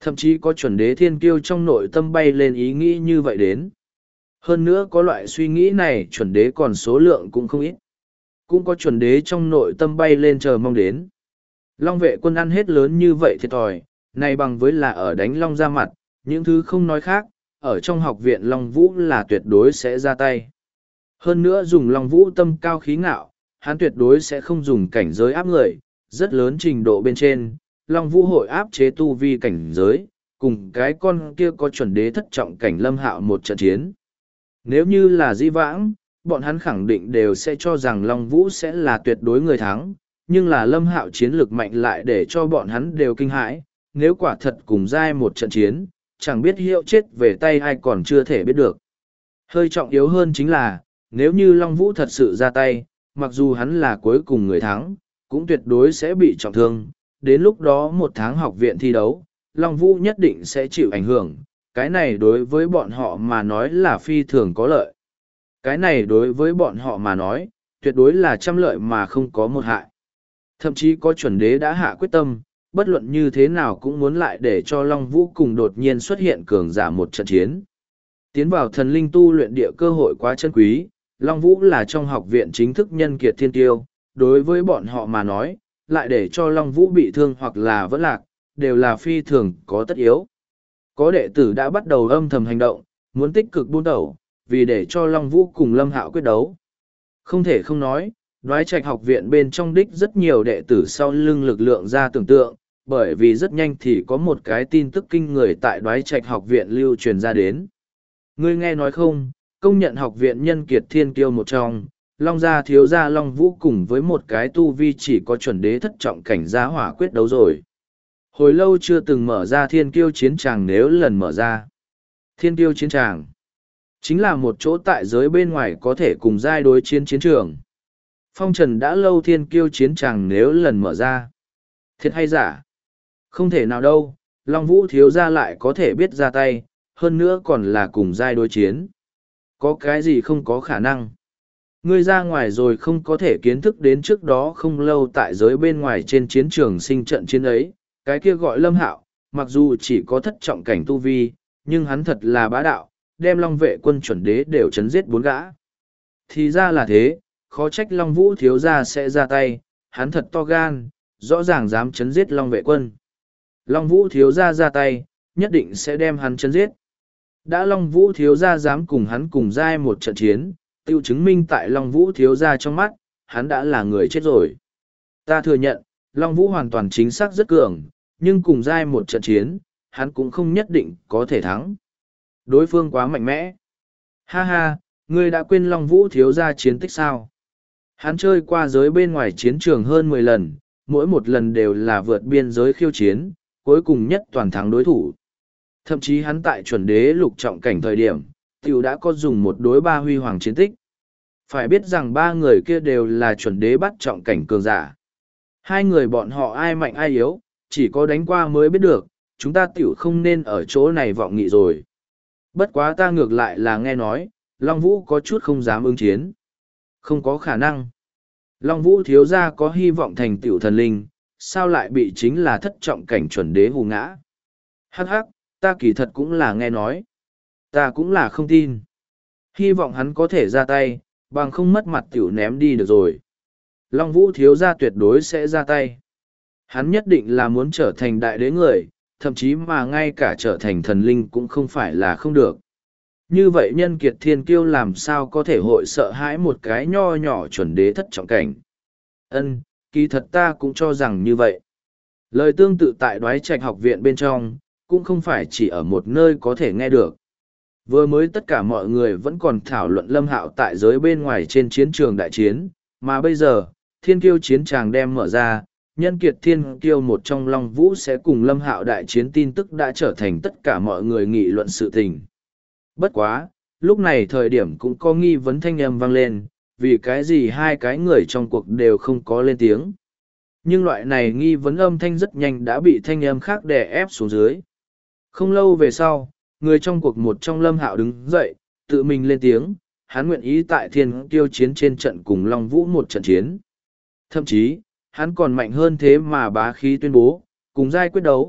Thậm chí có chuẩn đế thiên kiêu trong nội tâm bay lên ý nghĩ như vậy đến. Hơn nữa có loại suy nghĩ này chuẩn đế còn số lượng cũng không ít. Cũng có chuẩn đế trong nội tâm bay lên chờ mong đến. Long vệ quân ăn hết lớn như vậy thiệt thòi, này bằng với là ở đánh Long ra mặt, những thứ không nói khác, ở trong học viện Long Vũ là tuyệt đối sẽ ra tay. Hơn nữa dùng Long Vũ tâm cao khí ngạo, hắn tuyệt đối sẽ không dùng cảnh giới áp người, rất lớn trình độ bên trên, Long Vũ hội áp chế tu vi cảnh giới, cùng cái con kia có chuẩn đế thất trọng cảnh Lâm Hạo một trận chiến. Nếu như là dĩ vãng, bọn hắn khẳng định đều sẽ cho rằng Long Vũ sẽ là tuyệt đối người thắng, nhưng là Lâm Hạo chiến lược mạnh lại để cho bọn hắn đều kinh hãi, nếu quả thật cùng giai một trận chiến, chẳng biết hiệu chết về tay ai còn chưa thể biết được. Hơi trọng yếu hơn chính là, nếu như Long Vũ thật sự ra tay, mặc dù hắn là cuối cùng người thắng, cũng tuyệt đối sẽ bị trọng thương, đến lúc đó một tháng học viện thi đấu, Long Vũ nhất định sẽ chịu ảnh hưởng, cái này đối với bọn họ mà nói là phi thường có lợi. Cái này đối với bọn họ mà nói, tuyệt đối là trăm lợi mà không có một hại. Thậm chí có chuẩn đế đã hạ quyết tâm, bất luận như thế nào cũng muốn lại để cho Long Vũ cùng đột nhiên xuất hiện cường giả một trận chiến. Tiến vào thần linh tu luyện địa cơ hội quá chân quý, Long Vũ là trong học viện chính thức nhân kiệt thiên tiêu, đối với bọn họ mà nói, lại để cho Long Vũ bị thương hoặc là vẫn lạc, đều là phi thường có tất yếu. Có đệ tử đã bắt đầu âm thầm hành động, muốn tích cực buôn tẩu, vì để cho Long Vũ cùng Lâm Hạo quyết đấu. Không thể không nói, Đoái Trạch học viện bên trong đích rất nhiều đệ tử sau lưng lực lượng ra tưởng tượng, bởi vì rất nhanh thì có một cái tin tức kinh người tại Đoái Trạch học viện lưu truyền ra đến. Ngươi nghe nói không, công nhận học viện nhân kiệt thiên kiêu một trong, Long gia thiếu gia Long Vũ cùng với một cái tu vi chỉ có chuẩn đế thất trọng cảnh giá hỏa quyết đấu rồi. Hồi lâu chưa từng mở ra thiên kiêu chiến tràng, nếu lần mở ra. Thiên kiêu chiến tràng chính là một chỗ tại giới bên ngoài có thể cùng giai đối chiến chiến trường. Phong trần đã lâu thiên kiêu chiến tràng nếu lần mở ra. Thiệt hay giả? Không thể nào đâu, Long Vũ thiếu gia lại có thể biết ra tay, hơn nữa còn là cùng giai đối chiến. Có cái gì không có khả năng? Ngươi ra ngoài rồi không có thể kiến thức đến trước đó không lâu tại giới bên ngoài trên chiến trường sinh trận chiến ấy, cái kia gọi Lâm Hạo, mặc dù chỉ có thất trọng cảnh tu vi, nhưng hắn thật là bá đạo, đem Long vệ quân chuẩn đế đều chấn giết 4 gã. Thì ra là thế, khó trách Long Vũ thiếu gia sẽ ra tay, hắn thật to gan, rõ ràng dám chấn giết Long vệ quân. Long Vũ thiếu gia ra tay, nhất định sẽ đem hắn chấn giết. Đã Long Vũ thiếu gia dám cùng hắn cùng giai một trận chiến, tiêu chứng minh tại Long Vũ thiếu gia trong mắt, hắn đã là người chết rồi. Ta thừa nhận, Long Vũ hoàn toàn chính xác rất cường, nhưng cùng giai một trận chiến, hắn cũng không nhất định có thể thắng. Đối phương quá mạnh mẽ. Ha ha, ngươi đã quên Long Vũ thiếu gia chiến tích sao? Hắn chơi qua giới bên ngoài chiến trường hơn 10 lần, mỗi một lần đều là vượt biên giới khiêu chiến, cuối cùng nhất toàn thắng đối thủ. Thậm chí hắn tại chuẩn đế lục trọng cảnh thời điểm, tiểu đã có dùng 1-3 huy hoàng chiến tích. Phải biết rằng 3 người kia đều là chuẩn đế bắt trọng cảnh cường giả. 2 người bọn họ ai mạnh ai yếu, chỉ có đánh qua mới biết được, chúng ta tiểu không nên ở chỗ này vọng nghị rồi. Bất quá ta ngược lại là nghe nói, Long Vũ có chút không dám ứng chiến. Không có khả năng. Long Vũ thiếu gia có hy vọng thành tiểu thần linh, sao lại bị chính là thất trọng cảnh chuẩn đế hù ngã. Hắc hắc, ta kỳ thật cũng là nghe nói. Ta cũng là không tin. Hy vọng hắn có thể ra tay, bằng không mất mặt tiểu ném đi được rồi. Long Vũ thiếu gia tuyệt đối sẽ ra tay. Hắn nhất định là muốn trở thành đại đế người, thậm chí mà ngay cả trở thành thần linh cũng không phải là không được. Như vậy nhân kiệt thiên kiêu làm sao có thể hội sợ hãi một cái nho nhỏ chuẩn đế thất trọng cảnh. Ân, kỳ thật ta cũng cho rằng như vậy. Lời tương tự tại Đoái Trạch học viện bên trong, cũng không phải chỉ ở một nơi có thể nghe được. Vừa mới tất cả mọi người vẫn còn thảo luận Lâm Hạo tại giới bên ngoài trên chiến trường đại chiến, mà bây giờ, thiên kiêu chiến tràng đem mở ra, nhân kiệt thiên kiêu một trong Long Vũ sẽ cùng Lâm Hạo đại chiến tin tức đã trở thành tất cả mọi người nghị luận sự tình. Bất quá, lúc này thời điểm cũng có nghi vấn thanh âm vang lên, vì cái gì hai cái người trong cuộc đều không có lên tiếng. Nhưng loại này nghi vấn âm thanh rất nhanh đã bị thanh âm khác đè ép xuống dưới. Không lâu về sau, người trong cuộc một trong Lâm Hạo đứng dậy, tự mình lên tiếng, hắn nguyện ý tại thiên kiêu chiến trên trận cùng Long Vũ một trận chiến. Thậm chí, hắn còn mạnh hơn thế mà bá khí tuyên bố, cùng giai quyết đấu,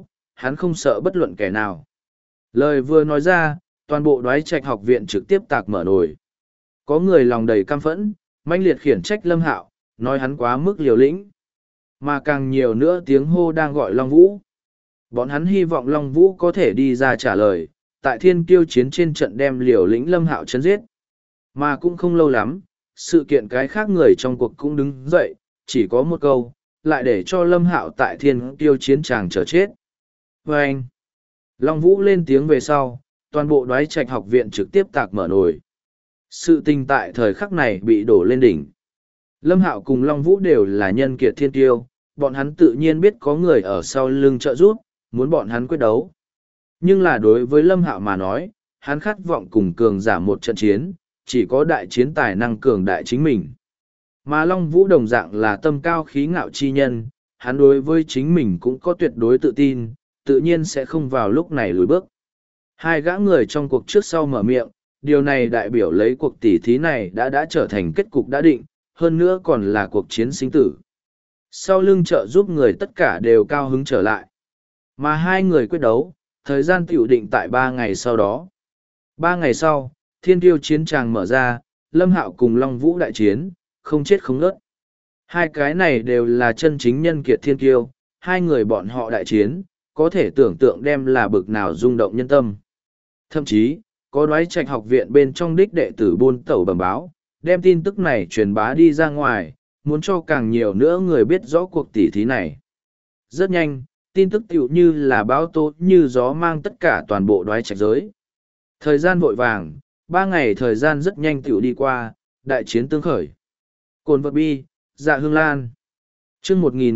hắn không sợ bất luận kẻ nào. Lời vừa nói ra, toàn bộ Đoái Trạch học viện trực tiếp tạc mở nồi. Có người lòng đầy căm phẫn, mãnh liệt khiển trách Lâm Hạo, nói hắn quá mức liều lĩnh. Mà càng nhiều nữa tiếng hô đang gọi Long Vũ. Bọn hắn hy vọng Long Vũ có thể đi ra trả lời, tại thiên kiêu chiến trên trận đem liều lĩnh Lâm Hạo chấn giết. Mà cũng không lâu lắm, sự kiện cái khác người trong cuộc cũng đứng dậy, chỉ có một câu, lại để cho Lâm Hạo tại thiên kiêu chiến tràng chờ chết. Và anh, Long Vũ lên tiếng về sau, toàn bộ Đoái Trạch học viện trực tiếp tạc mở nồi. Sự tình tại thời khắc này bị đổ lên đỉnh. Lâm Hạo cùng Long Vũ đều là nhân kiệt thiên kiêu, bọn hắn tự nhiên biết có người ở sau lưng trợ giúp, muốn bọn hắn quyết đấu. Nhưng là đối với Lâm Hạo mà nói, hắn khát vọng cùng cường giả một trận chiến, chỉ có đại chiến tài năng cường đại chính mình. Mà Long Vũ đồng dạng là tâm cao khí ngạo chi nhân, hắn đối với chính mình cũng có tuyệt đối tự tin, tự nhiên sẽ không vào lúc này lùi bước. Hai gã người trong cuộc trước sau mở miệng, điều này đại biểu lấy cuộc tỉ thí này đã trở thành kết cục đã định, hơn nữa còn là cuộc chiến sinh tử. Sau lưng trợ giúp người tất cả đều cao hứng trở lại. Mà hai người quyết đấu, thời gian tiểu định tại 3 ngày sau đó. 3 ngày sau, thiên tiêu chiến tràng mở ra, Lâm Hạo cùng Long Vũ đại chiến, không chết không ngớt. Hai cái này đều là chân chính nhân kiệt thiên tiêu, hai người bọn họ đại chiến, có thể tưởng tượng đem là bực nào rung động nhân tâm. Thậm chí, có Đoái Trạch học viện bên trong đích đệ tử buôn tẩu bẩm báo, đem tin tức này truyền bá đi ra ngoài, muốn cho càng nhiều nữa người biết rõ cuộc tỉ thí này. Rất nhanh, tin tức tựu như là báo tố như gió mang tất cả toàn bộ Đoái Trạch giới. Thời gian vội vàng, 3 ngày thời gian rất nhanh tựu đi qua, đại chiến tương khởi. Cồn vật bi, Dạ Hương Lan. Chương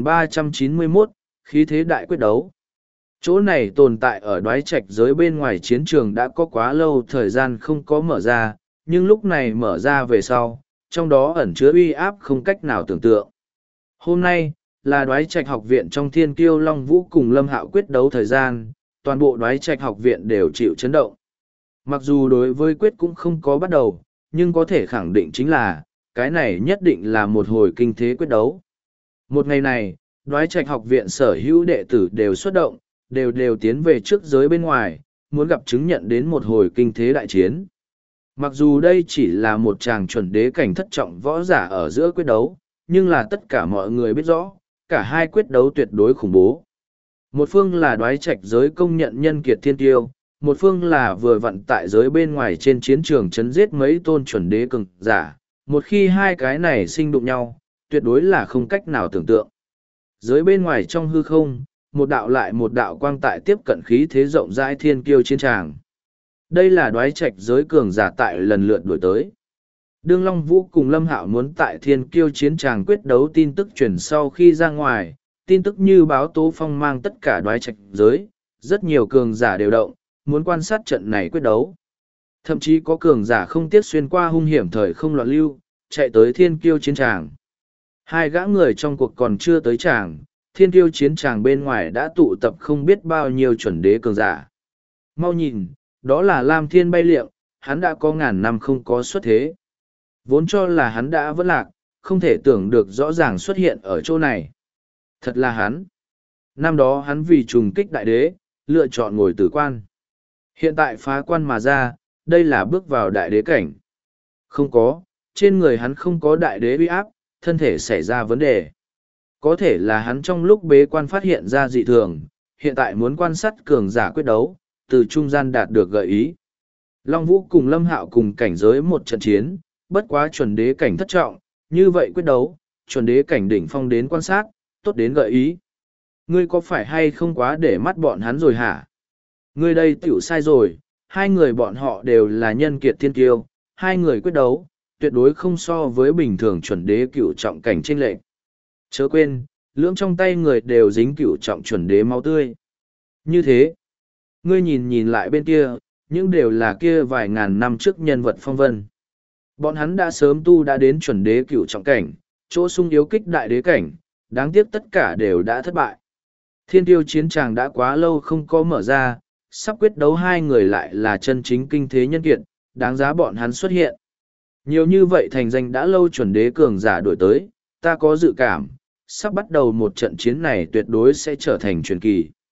1391, khí thế đại quyết đấu. Chỗ này tồn tại ở Đoái Trạch giới bên ngoài chiến trường đã có quá lâu thời gian không có mở ra, nhưng lúc này mở ra về sau, trong đó ẩn chứa uy áp không cách nào tưởng tượng. Hôm nay, là Đoái Trạch học viện trong thiên kiêu Long Vũ cùng Lâm Hạo quyết đấu thời gian, toàn bộ Đoái Trạch học viện đều chịu chấn động. Mặc dù đối với quyết cũng không có bắt đầu, nhưng có thể khẳng định chính là, cái này nhất định là một hồi kinh thế quyết đấu. Một ngày này, Đoái Trạch học viện sở hữu đệ tử đều xuất động, đều tiến về trước giới bên ngoài, muốn gặp chứng nhận đến một hồi kinh thế đại chiến. Mặc dù đây chỉ là một tràng chuẩn đế cảnh thất trọng võ giả ở giữa quyết đấu, nhưng là tất cả mọi người biết rõ, cả hai quyết đấu tuyệt đối khủng bố. Một phương là Đoái Trạch giới công nhận nhân kiệt thiên tiêu, một phương là vừa vặn tại giới bên ngoài trên chiến trường chấn giết mấy tôn chuẩn đế cường giả. Một khi hai cái này sinh đụng nhau, tuyệt đối là không cách nào tưởng tượng. Giới bên ngoài trong hư không, một đạo lại một đạo quang tại tiếp cận khí thế rộng rãi thiên kiêu chiến tràng. Đây là Đoái Trạch giới cường giả tại lần lượt đuổi tới. Đương Long Vũ cùng Lâm Hạo muốn tại thiên kiêu chiến tràng quyết đấu tin tức truyền sau khi ra ngoài, tin tức như báo tố phong mang tất cả Đoái Trạch giới, rất nhiều cường giả đều động, muốn quan sát trận này quyết đấu. Thậm chí có cường giả không tiếc xuyên qua hung hiểm thời không loạn lưu, chạy tới thiên kiêu chiến tràng. Hai gã người trong cuộc còn chưa tới tràng, thiên kiêu chiến tràng bên ngoài đã tụ tập không biết bao nhiêu chuẩn đế cường giả. Mau nhìn, đó là Lam Thiên bay liệng, hắn đã có ngàn năm không có xuất thế. Vốn cho là hắn đã vỡ lạc, không thể tưởng được rõ ràng xuất hiện ở chỗ này. Thật là hắn. Năm đó hắn vì trùng kích đại đế, lựa chọn ngồi tử quan. Hiện tại phá quan mà ra, đây là bước vào đại đế cảnh. Không có, trên người hắn không có đại đế uy áp, thân thể xảy ra vấn đề. Có thể là hắn trong lúc bế quan phát hiện ra dị thường, hiện tại muốn quan sát cường giả quyết đấu, từ trung gian đạt được gợi ý. Long Vũ cùng Lâm Hạo cùng cảnh giới một trận chiến, bất quá chuẩn đế cảnh thất trọng, như vậy quyết đấu, chuẩn đế cảnh đỉnh phong đến quan sát, tốt đến gợi ý. Ngươi có phải hay không quá để mắt bọn hắn rồi hả? Ngươi đây tiểu sai rồi, hai người bọn họ đều là nhân kiệt thiên kiêu, hai người quyết đấu, tuyệt đối không so với bình thường chuẩn đế cửu trọng cảnh chênh lệch. Chớ quên, lưỡng trong tay người đều dính cửu trọng chuẩn đế máu tươi. Như thế, ngươi nhìn lại bên kia, những đều là kia vài ngàn năm trước nhân vật phong vân. Bọn hắn đã sớm tu đã đến chuẩn đế cửu trọng cảnh, chỗ sung yếu kích đại đế cảnh, đáng tiếc tất cả đều đã thất bại. Thiên tiêu chiến tràng đã quá lâu không có mở ra, sắp quyết đấu hai người lại là chân chính kinh thế nhân kiệt, đáng giá bọn hắn xuất hiện. Nhiều như vậy thành danh đã lâu chuẩn đế cường giả đổi tới, ta có dự cảm, sắp bắt đầu một trận chiến này tuyệt đối sẽ trở thành truyền kỳ.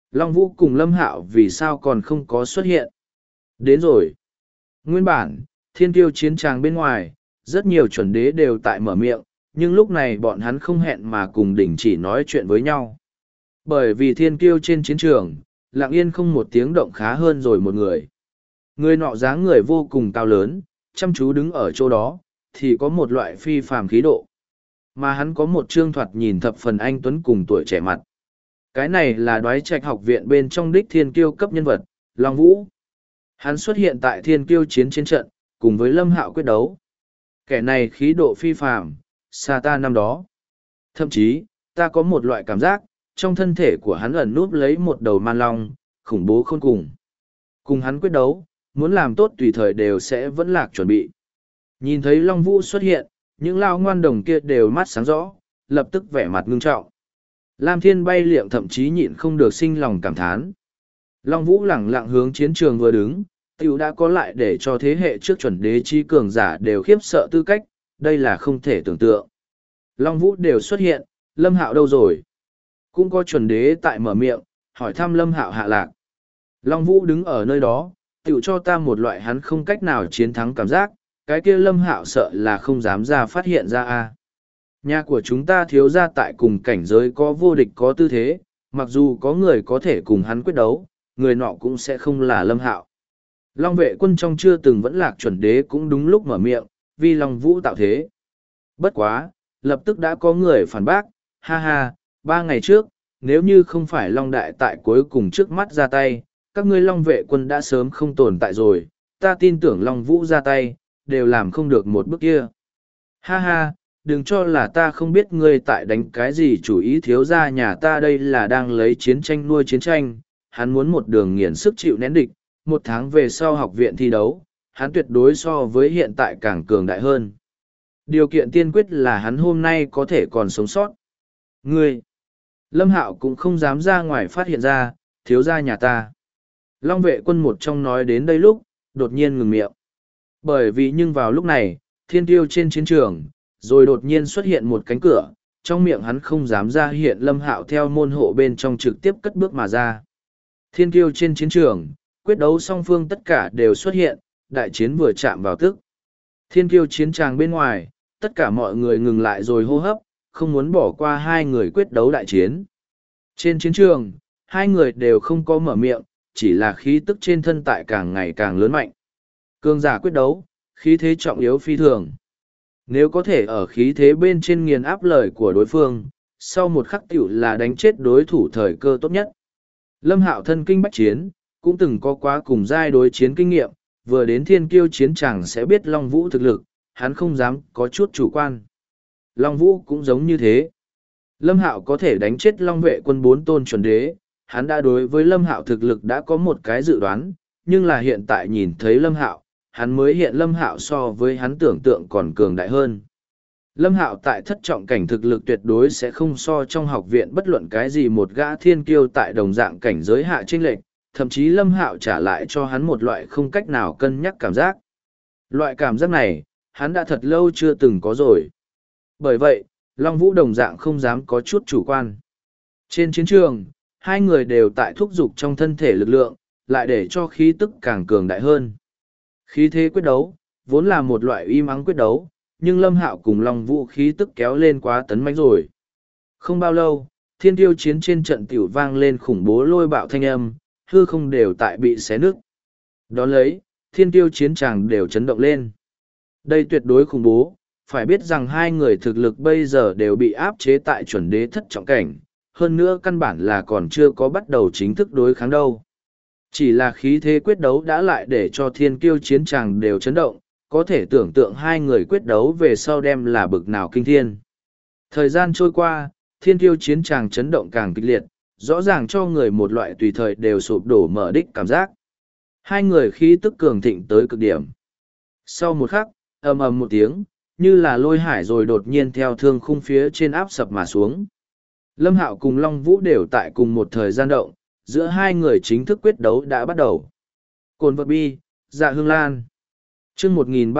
Long Vũ cùng Lâm Hạo vì sao còn không có xuất hiện? Đến rồi. Nguyên bản, thiên kiêu chiến tràng bên ngoài, rất nhiều chuẩn đế đều tại mở miệng, nhưng lúc này bọn hắn không hẹn mà cùng đình chỉ nói chuyện với nhau. Bởi vì thiên kiêu trên chiến trường, lặng yên không một tiếng động khá hơn rồi một người. Người nọ dáng người vô cùng cao lớn, chăm chú đứng ở chỗ đó, thì có một loại phi phàm khí độ. Mà hắn có một trương thoạt nhìn thập phần anh tuấn cùng tuổi trẻ mặt. Cái này là Đoái Trạch học viện bên trong đích thiên kiêu cấp nhân vật, Long Vũ. Hắn xuất hiện tại thiên kiêu chiến trên trận, cùng với Lâm Hạo quyết đấu. Kẻ này khí độ phi phàm, xa ta năm đó. Thậm chí, ta có một loại cảm giác, trong thân thể của hắn ẩn núp lấy một đầu man long, khủng bố khôn cùng. Cùng hắn quyết đấu, muốn làm tốt tùy thời đều sẽ vẫn lạc chuẩn bị. Nhìn thấy Long Vũ xuất hiện, những lao ngoan đồng kia đều mắt sáng rõ, lập tức vẻ mặt ngưng trọng. Lam Thiên bay liệng thậm chí nhịn không được sinh lòng cảm thán. Long Vũ lẳng lặng hướng chiến trường vừa đứng, tiểu đã có lại để cho thế hệ trước chuẩn đế chi cường giả đều khiếp sợ tư cách, đây là không thể tưởng tượng. Long Vũ đều xuất hiện, Lâm Hạo đâu rồi? Cũng có chuẩn đế tại mở miệng, hỏi thăm Lâm Hạo hạ lạc. Long Vũ đứng ở nơi đó, tiểu cho ta một loại hắn không cách nào chiến thắng cảm giác, cái kia Lâm Hạo sợ là không dám ra phát hiện ra a. Nhà của chúng ta thiếu ra tại cùng cảnh giới có vô địch có tư thế, mặc dù có người có thể cùng hắn quyết đấu, người nọ cũng sẽ không là Lâm Hạo. Long vệ quân trong chưa từng vẫn lạc chuẩn đế cũng đúng lúc mở miệng, vì Long Vũ tạo thế. Bất quá, lập tức đã có người phản bác, ha ha, 3 ngày trước, nếu như không phải Long Đại tại cuối cùng trước mắt ra tay, các ngươi Long vệ quân đã sớm không tồn tại rồi, ta tin tưởng Long Vũ ra tay, đều làm không được một bước kia. Ha ha, đừng cho là ta không biết ngươi tại đánh cái gì chủ ý thiếu ra nhà ta đây là đang lấy chiến tranh nuôi chiến tranh, hắn muốn một đường nghiền sức chịu nén địch, 1 tháng về sau học viện thi đấu, hắn tuyệt đối so với hiện tại càng cường đại hơn. Điều kiện tiên quyết là hắn hôm nay có thể còn sống sót. Ngươi, Lâm Hạo cũng không dám ra ngoài phát hiện ra, thiếu ra nhà ta. Long vệ quân một trong nói đến đây lúc, đột nhiên ngừng miệng. Bởi vì nhưng vào lúc này, thiên tiêu trên chiến trường, rồi đột nhiên xuất hiện một cánh cửa, trong miệng hắn không dám ra hiện Lâm Hạo theo môn hộ bên trong trực tiếp cất bước mà ra. Thiên tiêu trên chiến trường, quyết đấu song phương tất cả đều xuất hiện, đại chiến vừa chạm vào tức. Thiên tiêu chiến tràng bên ngoài, tất cả mọi người ngừng lại rồi hô hấp, không muốn bỏ qua hai người quyết đấu đại chiến. Trên chiến trường, hai người đều không có mở miệng, chỉ là khí tức trên thân tại càng ngày càng lớn mạnh. Cường giả quyết đấu, khí thế trọng yếu phi thường. Nếu có thể ở khí thế bên trên nghiền áp lời của đối phương, sau một khắc tiểu là đánh chết đối thủ thời cơ tốt nhất. Lâm Hạo thân kinh bách chiến, cũng từng có quá cùng giai đối chiến kinh nghiệm, vừa đến thiên kiêu chiến chẳng sẽ biết Long Vũ thực lực, hắn không dám có chút chủ quan. Long Vũ cũng giống như thế. Lâm Hạo có thể đánh chết Long vệ quân 4 tôn chuẩn đế, hắn đã đối với Lâm Hạo thực lực đã có một cái dự đoán, nhưng là hiện tại nhìn thấy Lâm Hạo, hắn mới hiện Lâm Hạo so với hắn tưởng tượng còn cường đại hơn. Lâm Hạo tại thất trọng cảnh thực lực tuyệt đối sẽ không so trong học viện bất luận cái gì một gã thiên kiêu tại đồng dạng cảnh giới hạ chênh lệch, thậm chí Lâm Hạo trả lại cho hắn một loại không cách nào cân nhắc cảm giác. Loại cảm giác này, hắn đã thật lâu chưa từng có rồi. Bởi vậy, Long Vũ đồng dạng không dám có chút chủ quan. Trên chiến trường, hai người đều tại thúc giục trong thân thể lực lượng, lại để cho khí tức càng cường đại hơn. Khí thế quyết đấu, vốn là một loại im ắng quyết đấu, nhưng Lâm Hạo cùng Long Vũ khí tức kéo lên quá tấn mãnh rồi. Không bao lâu, thiên tiêu chiến trên trận tiểu vang lên khủng bố lôi bạo thanh âm, hư không đều tại bị xé nứt. Đón lấy, thiên tiêu chiến tràng đều chấn động lên. Đây tuyệt đối khủng bố, phải biết rằng hai người thực lực bây giờ đều bị áp chế tại chuẩn đế thất trọng cảnh, hơn nữa căn bản là còn chưa có bắt đầu chính thức đối kháng đâu. Chỉ là khí thế quyết đấu đã lại để cho thiên kiêu chiến tràng đều chấn động, có thể tưởng tượng hai người quyết đấu về sau đem là bực nào kinh thiên. Thời gian trôi qua, thiên kiêu chiến tràng chấn động càng kịch liệt, rõ ràng cho người một loại tùy thời đều sụp đổ mở đích cảm giác. Hai người khí tức cường thịnh tới cực điểm. Sau một khắc, ầm ầm một tiếng, như là lôi hải rồi đột nhiên theo thương khung phía trên áp sập mà xuống. Lâm Hạo cùng Long Vũ đều tại cùng một thời gian động, giữa hai người chính thức quyết đấu đã bắt đầu. Cồn vật bi, dạ hương lan. Chương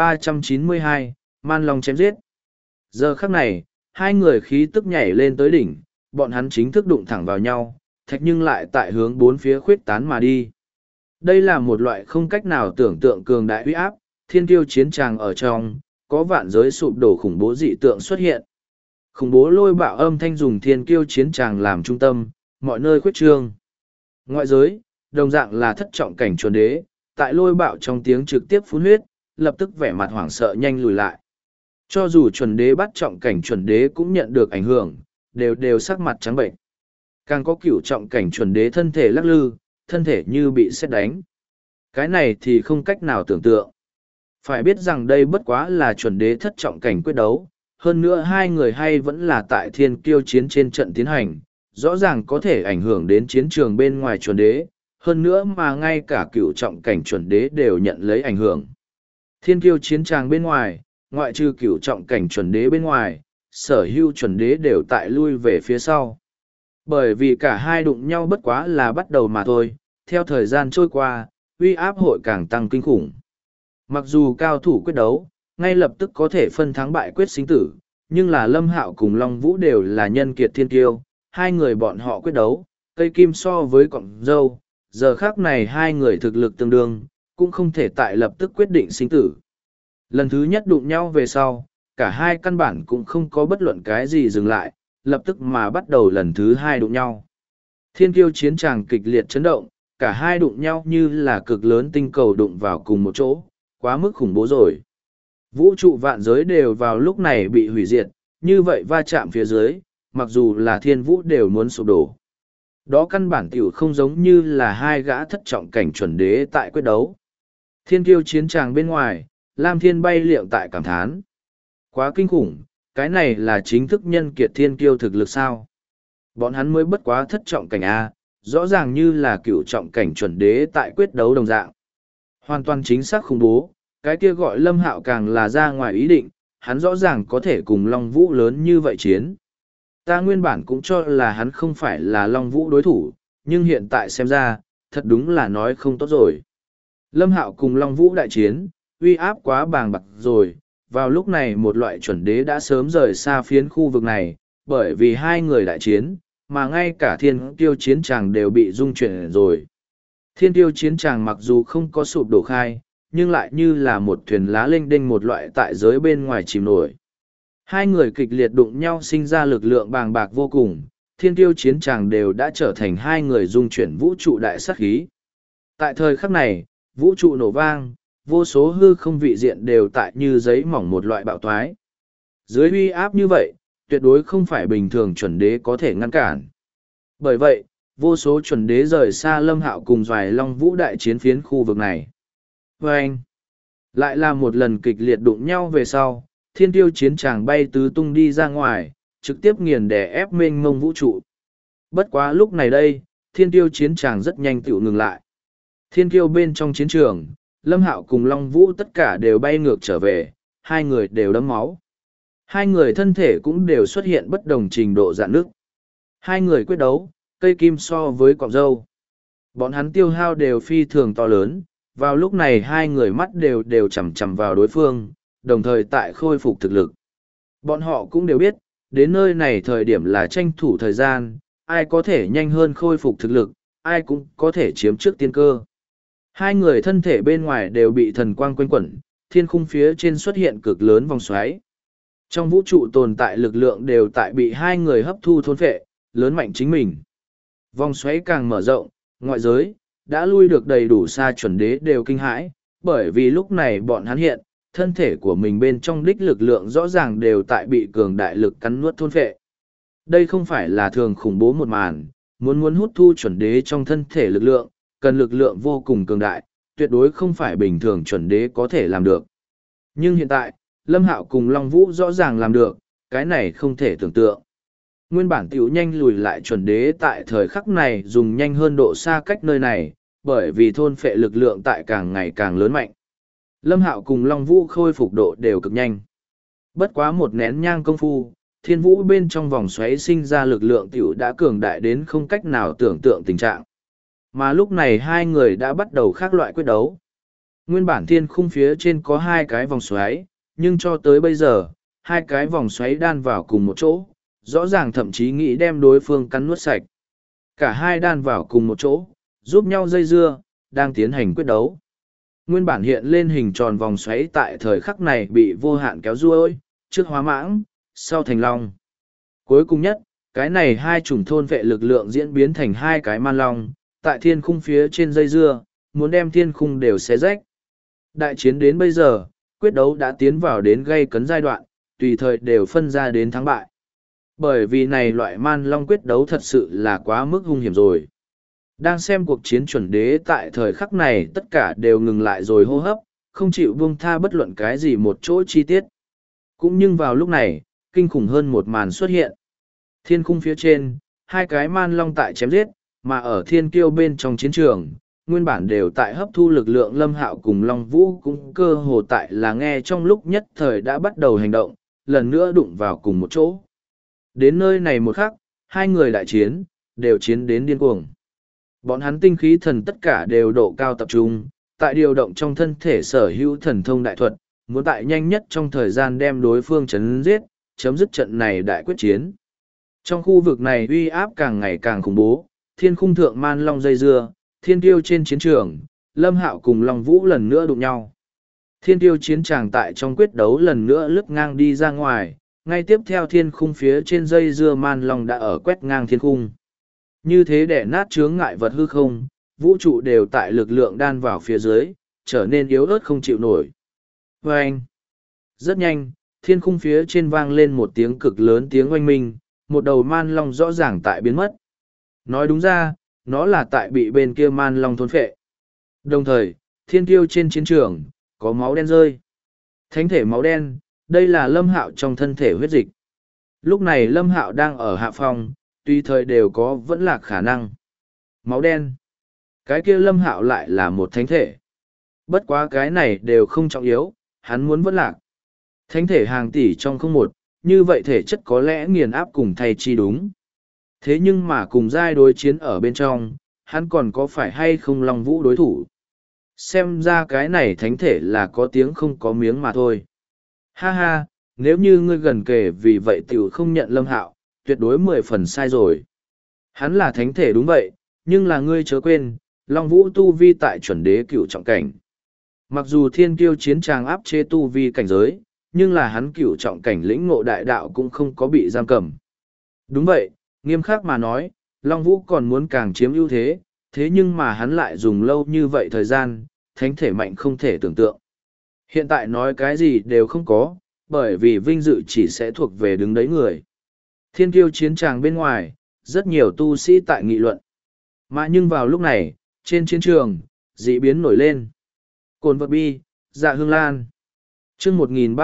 1392, Man Long chém giết. Giờ khắc này, hai người khí tức nhảy lên tới đỉnh, bọn hắn chính thức đụng thẳng vào nhau, thạch nhưng lại tại hướng bốn phía khuyết tán mà đi. Đây là một loại không cách nào tưởng tượng cường đại uy áp, thiên kiêu chiến tràng ở trong, có vạn giới sụp đổ khủng bố dị tượng xuất hiện. Khủng bố lôi bạo âm thanh dùng thiên kiêu chiến tràng làm trung tâm, mọi nơi khuyết trương. Ngoại giới, đồng dạng là thất trọng cảnh chuẩn đế, tại lôi bạo trong tiếng trực tiếp phun huyết, lập tức vẻ mặt hoảng sợ nhanh lùi lại. Cho dù chuẩn đế bắt trọng cảnh chuẩn đế cũng nhận được ảnh hưởng, đều sắc mặt trắng bệnh. Càng có cửu trọng cảnh chuẩn đế thân thể lắc lư, thân thể như bị sét đánh. Cái này thì không cách nào tưởng tượng. Phải biết rằng đây bất quá là chuẩn đế thất trọng cảnh quyết đấu, hơn nữa hai người hay vẫn là tại thiên kiêu chiến trên trận tiến hành, rõ ràng có thể ảnh hưởng đến chiến trường bên ngoài chuẩn đế, hơn nữa mà ngay cả cửu trọng cảnh chuẩn đế đều nhận lấy ảnh hưởng. Thiên kiêu chiến tràng bên ngoài, ngoại trừ cửu trọng cảnh chuẩn đế bên ngoài, sở hữu chuẩn đế đều tại lui về phía sau. Bởi vì cả hai đụng nhau bất quá là bắt đầu mà thôi, theo thời gian trôi qua, uy áp hội càng tăng kinh khủng. Mặc dù cao thủ quyết đấu, ngay lập tức có thể phân thắng bại quyết sinh tử, nhưng là Lâm Hạo cùng Long Vũ đều là nhân kiệt thiên kiêu, hai người bọn họ quyết đấu, cây kim so với cọng dâu, giờ khác này hai người thực lực tương đương, cũng không thể tại lập tức quyết định sinh tử. Lần thứ nhất đụng nhau về sau, cả hai căn bản cũng không có bất luận cái gì dừng lại, lập tức mà bắt đầu lần thứ hai đụng nhau. Thiên kiêu chiến tràng kịch liệt chấn động, cả hai đụng nhau như là cực lớn tinh cầu đụng vào cùng một chỗ, quá mức khủng bố rồi. Vũ trụ vạn giới đều vào lúc này bị hủy diệt, như vậy va chạm phía dưới, mặc dù là thiên vũ đều muốn sụp đổ. Đó căn bản tiểu không giống như là hai gã thất trọng cảnh chuẩn đế tại quyết đấu. Thiên kiêu chiến tràng bên ngoài, Lam Thiên bay liệng tại cảm thán. Quá kinh khủng, cái này là chính thức nhân kiệt thiên kiêu thực lực sao? Bọn hắn mới bất quá thất trọng cảnh A, rõ ràng như là cựu trọng cảnh chuẩn đế tại quyết đấu đồng dạng. Hoàn toàn chính xác khủng bố, cái kia gọi Lâm Hạo càng là ra ngoài ý định, hắn rõ ràng có thể cùng Long Vũ lớn như vậy chiến. Ta nguyên bản cũng cho là hắn không phải là Long Vũ đối thủ, nhưng hiện tại xem ra, thật đúng là nói không tốt rồi. Lâm Hạo cùng Long Vũ đại chiến, uy áp quá bàng bạc rồi, vào lúc này một loại chuẩn đế đã sớm rời xa phiến khu vực này, bởi vì hai người đại chiến, mà ngay cả thiên tiêu chiến tràng đều bị rung chuyển rồi. Thiên tiêu chiến tràng mặc dù không có sụp đổ khai, nhưng lại như là một thuyền lá lênh đênh một loại tại giới bên ngoài chìm nổi. Hai người kịch liệt đụng nhau sinh ra lực lượng bàng bạc vô cùng, thiên tiêu chiến tràng đều đã trở thành hai người dung chuyển vũ trụ đại sát khí. Tại thời khắc này, vũ trụ nổ vang, vô số hư không vị diện đều tại như giấy mỏng một loại bạo toái. Dưới uy áp như vậy, tuyệt đối không phải bình thường chuẩn đế có thể ngăn cản. Bởi vậy, vô số chuẩn đế rời xa Lâm Hạo cùng Doài Long Vũ đại chiến phiến khu vực này. Và anh, lại là một lần kịch liệt đụng nhau về sau, thiên tiêu chiến tràng bay tứ tung đi ra ngoài, trực tiếp nghiền đè ép mênh mông vũ trụ. Bất quá lúc này đây, thiên tiêu chiến tràng rất nhanh tự ngừng lại. Thiên tiêu bên trong chiến trường, Lâm Hạo cùng Long Vũ tất cả đều bay ngược trở về, hai người đều đẫm máu. Hai người thân thể cũng đều xuất hiện bất đồng trình độ rạn nứt. Hai người quyết đấu, cây kim so với cọng dâu. Bọn hắn tiêu hao đều phi thường to lớn, vào lúc này hai người mắt đều chằm chằm vào đối phương, đồng thời tại khôi phục thực lực. Bọn họ cũng đều biết, đến nơi này thời điểm là tranh thủ thời gian, ai có thể nhanh hơn khôi phục thực lực, ai cũng có thể chiếm trước tiên cơ. Hai người thân thể bên ngoài đều bị thần quang quanh quẩn, thiên khung phía trên xuất hiện cực lớn vòng xoáy. Trong vũ trụ tồn tại lực lượng đều tại bị hai người hấp thu thôn phệ, lớn mạnh chính mình. Vòng xoáy càng mở rộng, ngoại giới, đã lui được đầy đủ xa chuẩn đế đều kinh hãi, bởi vì lúc này bọn hắn hiện, thân thể của mình bên trong đích lực lượng rõ ràng đều tại bị cường đại lực cắn nuốt thôn phệ. Đây không phải là thường khủng bố một màn, muốn hút thu chuẩn đế trong thân thể lực lượng, cần lực lượng vô cùng cường đại, tuyệt đối không phải bình thường chuẩn đế có thể làm được. Nhưng hiện tại, Lâm Hạo cùng Long Vũ rõ ràng làm được, cái này không thể tưởng tượng. Nguyên bản tiểu nhanh lùi lại chuẩn đế tại thời khắc này dùng nhanh hơn độ xa cách nơi này, bởi vì thôn phệ lực lượng tại càng ngày càng lớn mạnh. Lâm Hạo cùng Long Vũ khôi phục độ đều cực nhanh. Bất quá một nén nhang công phu, thiên vũ bên trong vòng xoáy sinh ra lực lượng tiểu đã cường đại đến không cách nào tưởng tượng tình trạng. Mà lúc này hai người đã bắt đầu khác loại quyết đấu. Nguyên bản thiên khung phía trên có hai cái vòng xoáy, nhưng cho tới bây giờ, hai cái vòng xoáy đan vào cùng một chỗ, rõ ràng thậm chí nghĩ đem đối phương cắn nuốt sạch. Cả hai đan vào cùng một chỗ, giúp nhau dây dưa, đang tiến hành quyết đấu. Nguyên bản hiện lên hình tròn vòng xoáy tại thời khắc này bị vô hạn kéo ruôi, trước hóa mãng, sau thành long. Cuối cùng nhất, cái này hai chủng thôn vệ lực lượng diễn biến thành hai cái man long, tại thiên khung phía trên dây dưa, muốn đem thiên khung đều xé rách. Đại chiến đến bây giờ, quyết đấu đã tiến vào đến gây cấn giai đoạn, tùy thời đều phân ra đến thắng bại. Bởi vì này loại man long quyết đấu thật sự là quá mức hung hiểm rồi. Đang xem cuộc chiến chuẩn đế tại thời khắc này tất cả đều ngừng lại rồi hô hấp, không chịu buông tha bất luận cái gì một chỗ chi tiết. Cũng nhưng vào lúc này, kinh khủng hơn một màn xuất hiện. Thiên khung phía trên, hai cái man long tại chém giết, mà ở thiên kiêu bên trong chiến trường, nguyên bản đều tại hấp thu lực lượng Lâm Hạo cùng Long Vũ cũng cơ hồ tại là nghe trong lúc nhất thời đã bắt đầu hành động, lần nữa đụng vào cùng một chỗ. Đến nơi này một khắc, hai người đại chiến, đều chiến đến điên cuồng. Bọn hắn tinh khí thần tất cả đều độ cao tập trung, tại điều động trong thân thể sở hữu thần thông đại thuật, muốn tại nhanh nhất trong thời gian đem đối phương chấm dứt trận này đại quyết chiến. Trong khu vực này uy áp càng ngày càng khủng bố, thiên khung thượng man long dây dưa, thiên tiêu trên chiến trường, Lâm Hạo cùng Long Vũ lần nữa đụng nhau. Thiên tiêu chiến tràng tại trong quyết đấu lần nữa lướt ngang đi ra ngoài, ngay tiếp theo thiên khung phía trên dây dưa man long đã ở quét ngang thiên khung. Như thế để nát chướng ngại vật hư không, vũ trụ đều tại lực lượng đan vào phía dưới, trở nên yếu ớt không chịu nổi. Và anh, rất nhanh, thiên khung phía trên vang lên một tiếng cực lớn tiếng oanh minh, một đầu man long rõ ràng tại biến mất. Nói đúng ra, nó là tại bị bên kia man long thôn phệ. Đồng thời, thiên kiêu trên chiến trường, có máu đen rơi. Thánh thể máu đen, đây là Lâm Hạo trong thân thể huyết dịch. Lúc này Lâm Hạo đang ở hạ phòng, tùy thời đều có vẫn lạc khả năng. Máu đen. Cái kia Lâm Hạo lại là một thánh thể. Bất quá cái này đều không trọng yếu, hắn muốn vẫn lạc. Thánh thể hàng tỷ trong không một, như vậy thể chất có lẽ nghiền áp cùng thay chi đúng. Thế nhưng mà cùng giai đối chiến ở bên trong, hắn còn có phải hay không Long Vũ đối thủ? Xem ra cái này thánh thể là có tiếng không có miếng mà thôi. Ha ha, nếu như ngươi gần kề vì vậy tiểu không nhận Lâm Hạo, tuyệt đối 10 phần sai rồi. Hắn là thánh thể đúng vậy, nhưng là ngươi chớ quên, Long Vũ tu vi tại chuẩn đế cửu trọng cảnh. Mặc dù thiên kiêu chiến tràng áp chế tu vi cảnh giới, nhưng là hắn cửu trọng cảnh lĩnh ngộ đại đạo cũng không có bị giam cầm. Đúng vậy, nghiêm khắc mà nói, Long Vũ còn muốn càng chiếm ưu thế, thế nhưng mà hắn lại dùng lâu như vậy thời gian, thánh thể mạnh không thể tưởng tượng. Hiện tại nói cái gì đều không có, bởi vì vinh dự chỉ sẽ thuộc về đứng đấy người. Thiên kiêu chiến tràng bên ngoài, rất nhiều tu sĩ tại nghị luận. Mà nhưng vào lúc này, trên chiến trường, dị biến nổi lên. Cồn vật bi, dạ hương lan. chương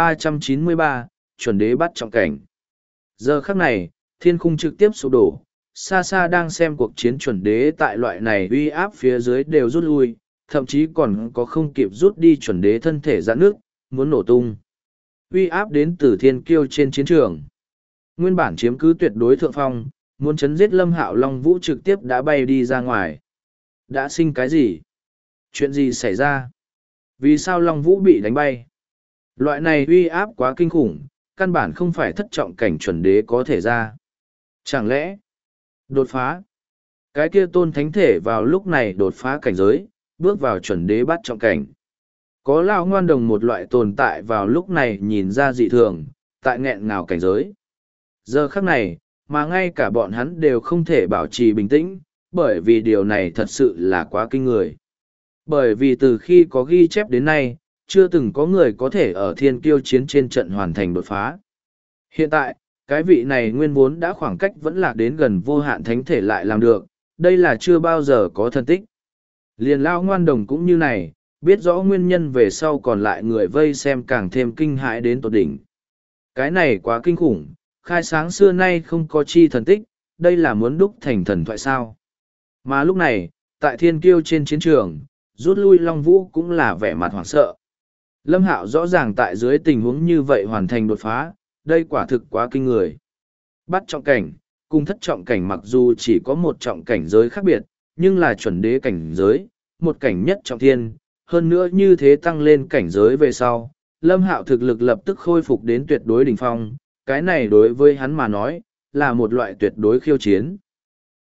1393, chuẩn đế bắt trọng cảnh. Giờ khắc này, thiên khung trực tiếp sụp đổ, xa xa đang xem cuộc chiến chuẩn đế tại loại này uy áp phía dưới đều rút lui, thậm chí còn có không kịp rút đi chuẩn đế thân thể giãn nước, muốn nổ tung. Uy áp đến từ thiên kiêu trên chiến trường. Nguyên bản chiếm cứ tuyệt đối thượng phong, muốn chấn giết Lâm Hạo Long Vũ trực tiếp đã bay đi ra ngoài. Đã sinh cái gì? Chuyện gì xảy ra? Vì sao Long Vũ bị đánh bay? Loại này uy áp quá kinh khủng, căn bản không phải thất trọng cảnh chuẩn đế có thể ra. Chẳng lẽ, đột phá? Cái kia tôn thánh thể vào lúc này đột phá cảnh giới, bước vào chuẩn đế bắt trọng cảnh. Có lão ngoan đồng một loại tồn tại vào lúc này nhìn ra dị thường, tại nghẹn ngào cảnh giới. Giờ khắc này, mà ngay cả bọn hắn đều không thể bảo trì bình tĩnh, bởi vì điều này thật sự là quá kinh người. Bởi vì từ khi có ghi chép đến nay, chưa từng có người có thể ở thiên kiêu chiến trên trận hoàn thành đột phá. Hiện tại, cái vị này nguyên vốn đã khoảng cách vẫn lạc đến gần vô hạn thánh thể lại làm được, đây là chưa bao giờ có thân tích. Liền lao ngoan đồng cũng như này, biết rõ nguyên nhân về sau còn lại người vây xem càng thêm kinh hãi đến tột đỉnh. Cái này quá kinh khủng, khai sáng xưa nay không có chi thần tích, đây là muốn đúc thành thần thoại sao. Mà lúc này, tại thiên kiêu trên chiến trường, rút lui Long Vũ cũng là vẻ mặt hoảng sợ. Lâm Hạo rõ ràng tại dưới tình huống như vậy hoàn thành đột phá, đây quả thực quá kinh người. Bắt trọng cảnh, cùng thất trọng cảnh mặc dù chỉ có một trọng cảnh giới khác biệt, nhưng là chuẩn đế cảnh giới, một cảnh nhất trọng thiên, hơn nữa như thế tăng lên cảnh giới về sau, Lâm Hạo thực lực lập tức khôi phục đến tuyệt đối đỉnh phong, cái này đối với hắn mà nói, là một loại tuyệt đối khiêu chiến.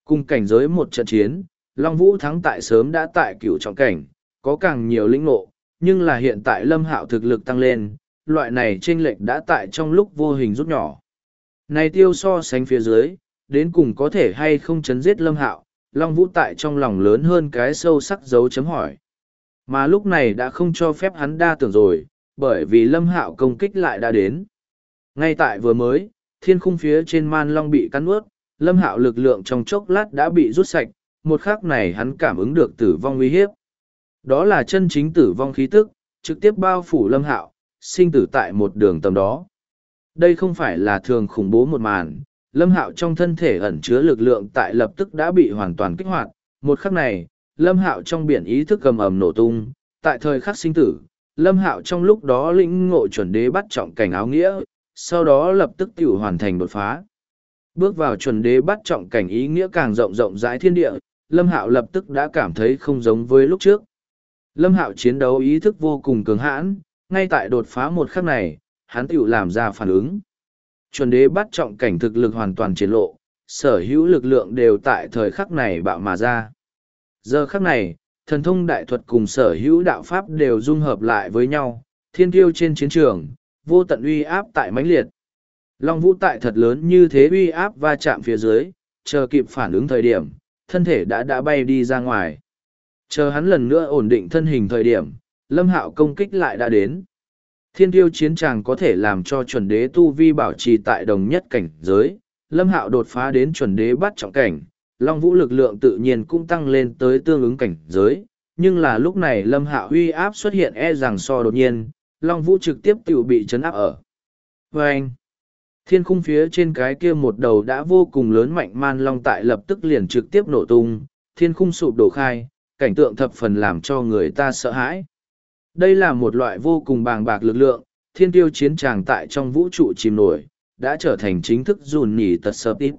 Cùng cảnh giới một trận chiến, Long Vũ thắng tại sớm đã tại cửu trọng cảnh, có càng nhiều lĩnh ngộ, nhưng là hiện tại Lâm Hạo thực lực tăng lên, loại này chênh lệch đã tại trong lúc vô hình rút nhỏ. Này tiêu so sánh phía dưới, đến cùng có thể hay không chấn giết Lâm Hạo, Long Vũ tại trong lòng lớn hơn cái sâu sắc dấu chấm hỏi. Mà lúc này đã không cho phép hắn đa tưởng rồi, bởi vì Lâm Hạo công kích lại đã đến. Ngay tại vừa mới, thiên khung phía trên man long bị cắn nuốt, Lâm Hạo lực lượng trong chốc lát đã bị rút sạch, một khắc này hắn cảm ứng được tử vong uy hiếp. Đó là chân chính tử vong khí tức, trực tiếp bao phủ Lâm Hạo, sinh tử tại một đường tầm đó. Đây không phải là thường khủng bố một màn, Lâm Hạo trong thân thể ẩn chứa lực lượng tại lập tức đã bị hoàn toàn kích hoạt, một khắc này, Lâm Hạo trong biển ý thức cầm ầm nổ tung, tại thời khắc sinh tử, Lâm Hạo trong lúc đó lĩnh ngộ chuẩn đế bắt trọng cảnh áo nghĩa, sau đó lập tức tiểu hoàn thành đột phá. Bước vào chuẩn đế bắt trọng cảnh ý nghĩa càng rộng rộng rãi thiên địa, Lâm Hạo lập tức đã cảm thấy không giống với lúc trước. Lâm Hạo chiến đấu ý thức vô cùng cường hãn, ngay tại đột phá một khắc này, hắn tiểu làm ra phản ứng. Chuẩn đế bắt trọng cảnh thực lực hoàn toàn triển lộ, sở hữu lực lượng đều tại thời khắc này bạo mà ra. Giờ khắc này, thần thông đại thuật cùng sở hữu đạo pháp đều dung hợp lại với nhau, thiên tiêu trên chiến trường, vô tận uy áp tại mãnh liệt. Long Vũ tại thật lớn như thế uy áp va chạm phía dưới, chờ kịp phản ứng thời điểm, thân thể đã bay đi ra ngoài. Chờ hắn lần nữa ổn định thân hình thời điểm, Lâm Hạo công kích lại đã đến. Thiên tiêu chiến tràng có thể làm cho chuẩn đế tu vi bảo trì tại đồng nhất cảnh giới, Lâm Hạo đột phá đến chuẩn đế bắt trọng cảnh, Long Vũ lực lượng tự nhiên cũng tăng lên tới tương ứng cảnh giới, nhưng là lúc này Lâm Hạo uy áp xuất hiện e rằng so đột nhiên, Long Vũ trực tiếp tự bị chấn áp ở. Và anh, thiên khung phía trên cái kia một đầu đã vô cùng lớn mạnh man long tại lập tức liền trực tiếp nổ tung, thiên khung sụp đổ khai, cảnh tượng thập phần làm cho người ta sợ hãi. Đây là một loại vô cùng bàng bạc lực lượng, thiên tiêu chiến tràng tại trong vũ trụ chìm nổi, đã trở thành chính thức dùn nhỉ tật sập ít.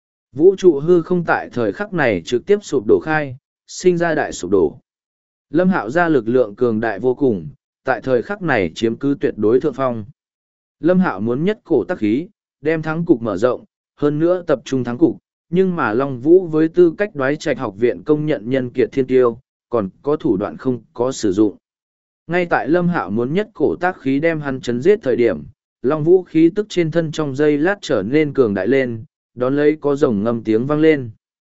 Vũ trụ hư không tại thời khắc này trực tiếp sụp đổ khai, sinh ra đại sụp đổ. Lâm Hạo ra lực lượng cường đại vô cùng, tại thời khắc này chiếm cứ tuyệt đối thượng phong. Lâm Hạo muốn nhất cổ tác khí, đem thắng cục mở rộng, hơn nữa tập trung thắng cục, nhưng mà Long Vũ với tư cách đoái trạch học viện công nhận nhân kiệt thiên tiêu, còn có thủ đoạn không có sử dụng. Ngay tại Lâm Hạo muốn nhất cổ tác khí đem hắn chấn giết thời điểm, Long Vũ khí tức trên thân trong giây lát trở nên cường đại lên, đón lấy có rồng ngâm tiếng vang lên.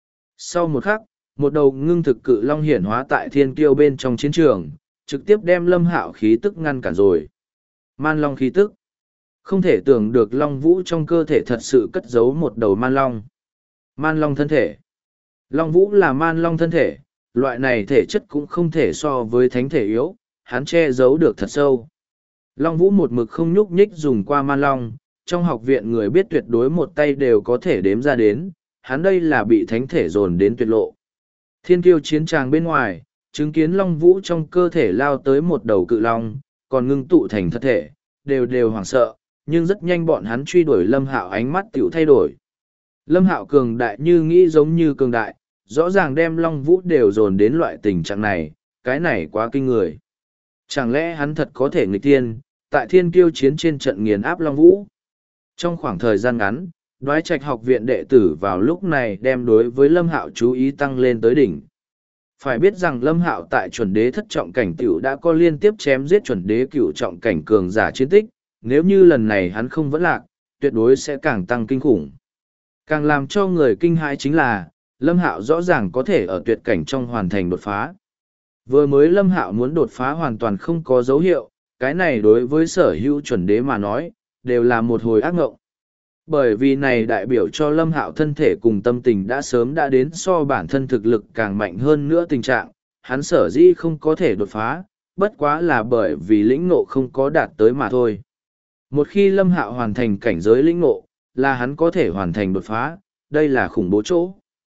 Sau một khắc, một đầu ngưng thực cự long hiển hóa tại thiên kiêu bên trong chiến trường, trực tiếp đem Lâm Hạo khí tức ngăn cản rồi. Man long khí tức. Không thể tưởng được Long Vũ trong cơ thể thật sự cất giấu một đầu man long. Man long thân thể. Long Vũ là man long thân thể, loại này thể chất cũng không thể so với thánh thể yếu, hắn che giấu được thật sâu. Long Vũ một mực không nhúc nhích dùng qua man long, trong học viện người biết tuyệt đối một tay đều có thể đếm ra đến, hắn đây là bị thánh thể dồn đến tuyệt lộ. Thiên kiêu chiến tràng bên ngoài, chứng kiến Long Vũ trong cơ thể lao tới một đầu cự long, còn ngưng tụ thành thật thể, đều hoảng sợ, nhưng rất nhanh bọn hắn truy đuổi Lâm Hạo ánh mắt tiểu thay đổi. Lâm Hạo cường đại như nghĩ giống như cường đại, rõ ràng đem Long Vũ đều dồn đến loại tình trạng này, cái này quá kinh người. Chẳng lẽ hắn thật có thể nghịch thiên, tại thiên kiêu chiến trên trận nghiền áp Long Vũ? Trong khoảng thời gian ngắn, đoái trạch học viện đệ tử vào lúc này đem đối với Lâm Hạo chú ý tăng lên tới đỉnh. Phải biết rằng Lâm Hạo tại chuẩn đế thất trọng cảnh tiểu đã có liên tiếp chém giết chuẩn đế cửu trọng cảnh cường giả chiến tích, nếu như lần này hắn không vẫn lạc, tuyệt đối sẽ càng tăng kinh khủng. Càng làm cho người kinh hãi chính là, Lâm Hạo rõ ràng có thể ở tuyệt cảnh trong hoàn thành đột phá. Vừa mới Lâm Hạo muốn đột phá hoàn toàn không có dấu hiệu, cái này đối với sở hữu chuẩn đế mà nói, đều là một hồi ác ngộng. Bởi vì này đại biểu cho Lâm Hạo thân thể cùng tâm tình đã sớm đã đến so bản thân thực lực càng mạnh hơn nữa tình trạng, hắn sở dĩ không có thể đột phá, bất quá là bởi vì lĩnh ngộ không có đạt tới mà thôi. Một khi Lâm Hạo hoàn thành cảnh giới lĩnh ngộ, là hắn có thể hoàn thành đột phá, đây là khủng bố chỗ.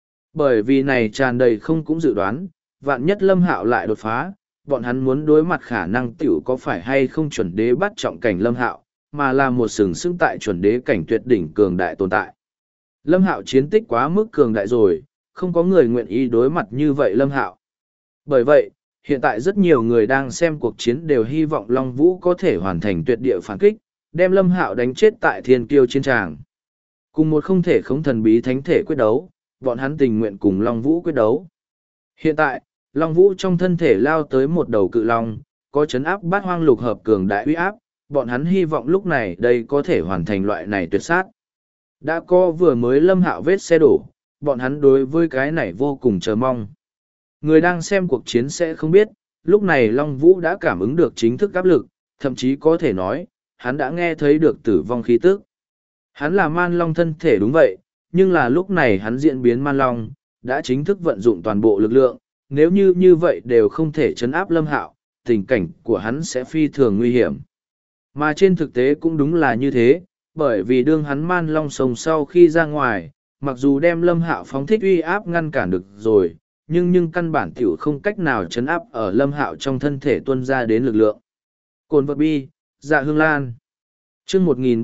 Bởi vì này tràn đầy không cũng dự đoán, vạn nhất Lâm Hạo lại đột phá, bọn hắn muốn đối mặt khả năng tiểu có phải hay không chuẩn đế bắt trọng cảnh Lâm Hạo, mà là một sừng sững tại chuẩn đế cảnh tuyệt đỉnh cường đại tồn tại. Lâm Hạo chiến tích quá mức cường đại rồi, không có người nguyện ý đối mặt như vậy Lâm Hạo. Bởi vậy, hiện tại rất nhiều người đang xem cuộc chiến đều hy vọng Long Vũ có thể hoàn thành tuyệt địa phản kích, đem Lâm Hạo đánh chết tại thiên kiêu chiến tràng. Cùng một không thể không thần bí thánh thể quyết đấu, bọn hắn tình nguyện cùng Long Vũ quyết đấu. Hiện tại, Long Vũ trong thân thể lao tới một đầu cự long, có chấn áp bát hoang lục hợp cường đại uy áp, bọn hắn hy vọng lúc này đây có thể hoàn thành loại này tuyệt sát. Đã có vừa mới Lâm Hạo vết xe đổ, bọn hắn đối với cái này vô cùng chờ mong. Người đang xem cuộc chiến sẽ không biết, lúc này Long Vũ đã cảm ứng được chính thức áp lực, thậm chí có thể nói, hắn đã nghe thấy được tử vong khí tức. Hắn là man long thân thể đúng vậy, nhưng là lúc này hắn diễn biến man long, đã chính thức vận dụng toàn bộ lực lượng, nếu như vậy đều không thể chấn áp Lâm Hạo, tình cảnh của hắn sẽ phi thường nguy hiểm. Mà trên thực tế cũng đúng là như thế, bởi vì đương hắn man long sông sau khi ra ngoài, mặc dù đem Lâm Hạo phóng thích uy áp ngăn cản được rồi, nhưng căn bản tiểu không cách nào chấn áp ở Lâm Hạo trong thân thể tuôn ra đến lực lượng. Cồn vật bi, dạ hương lan. Chương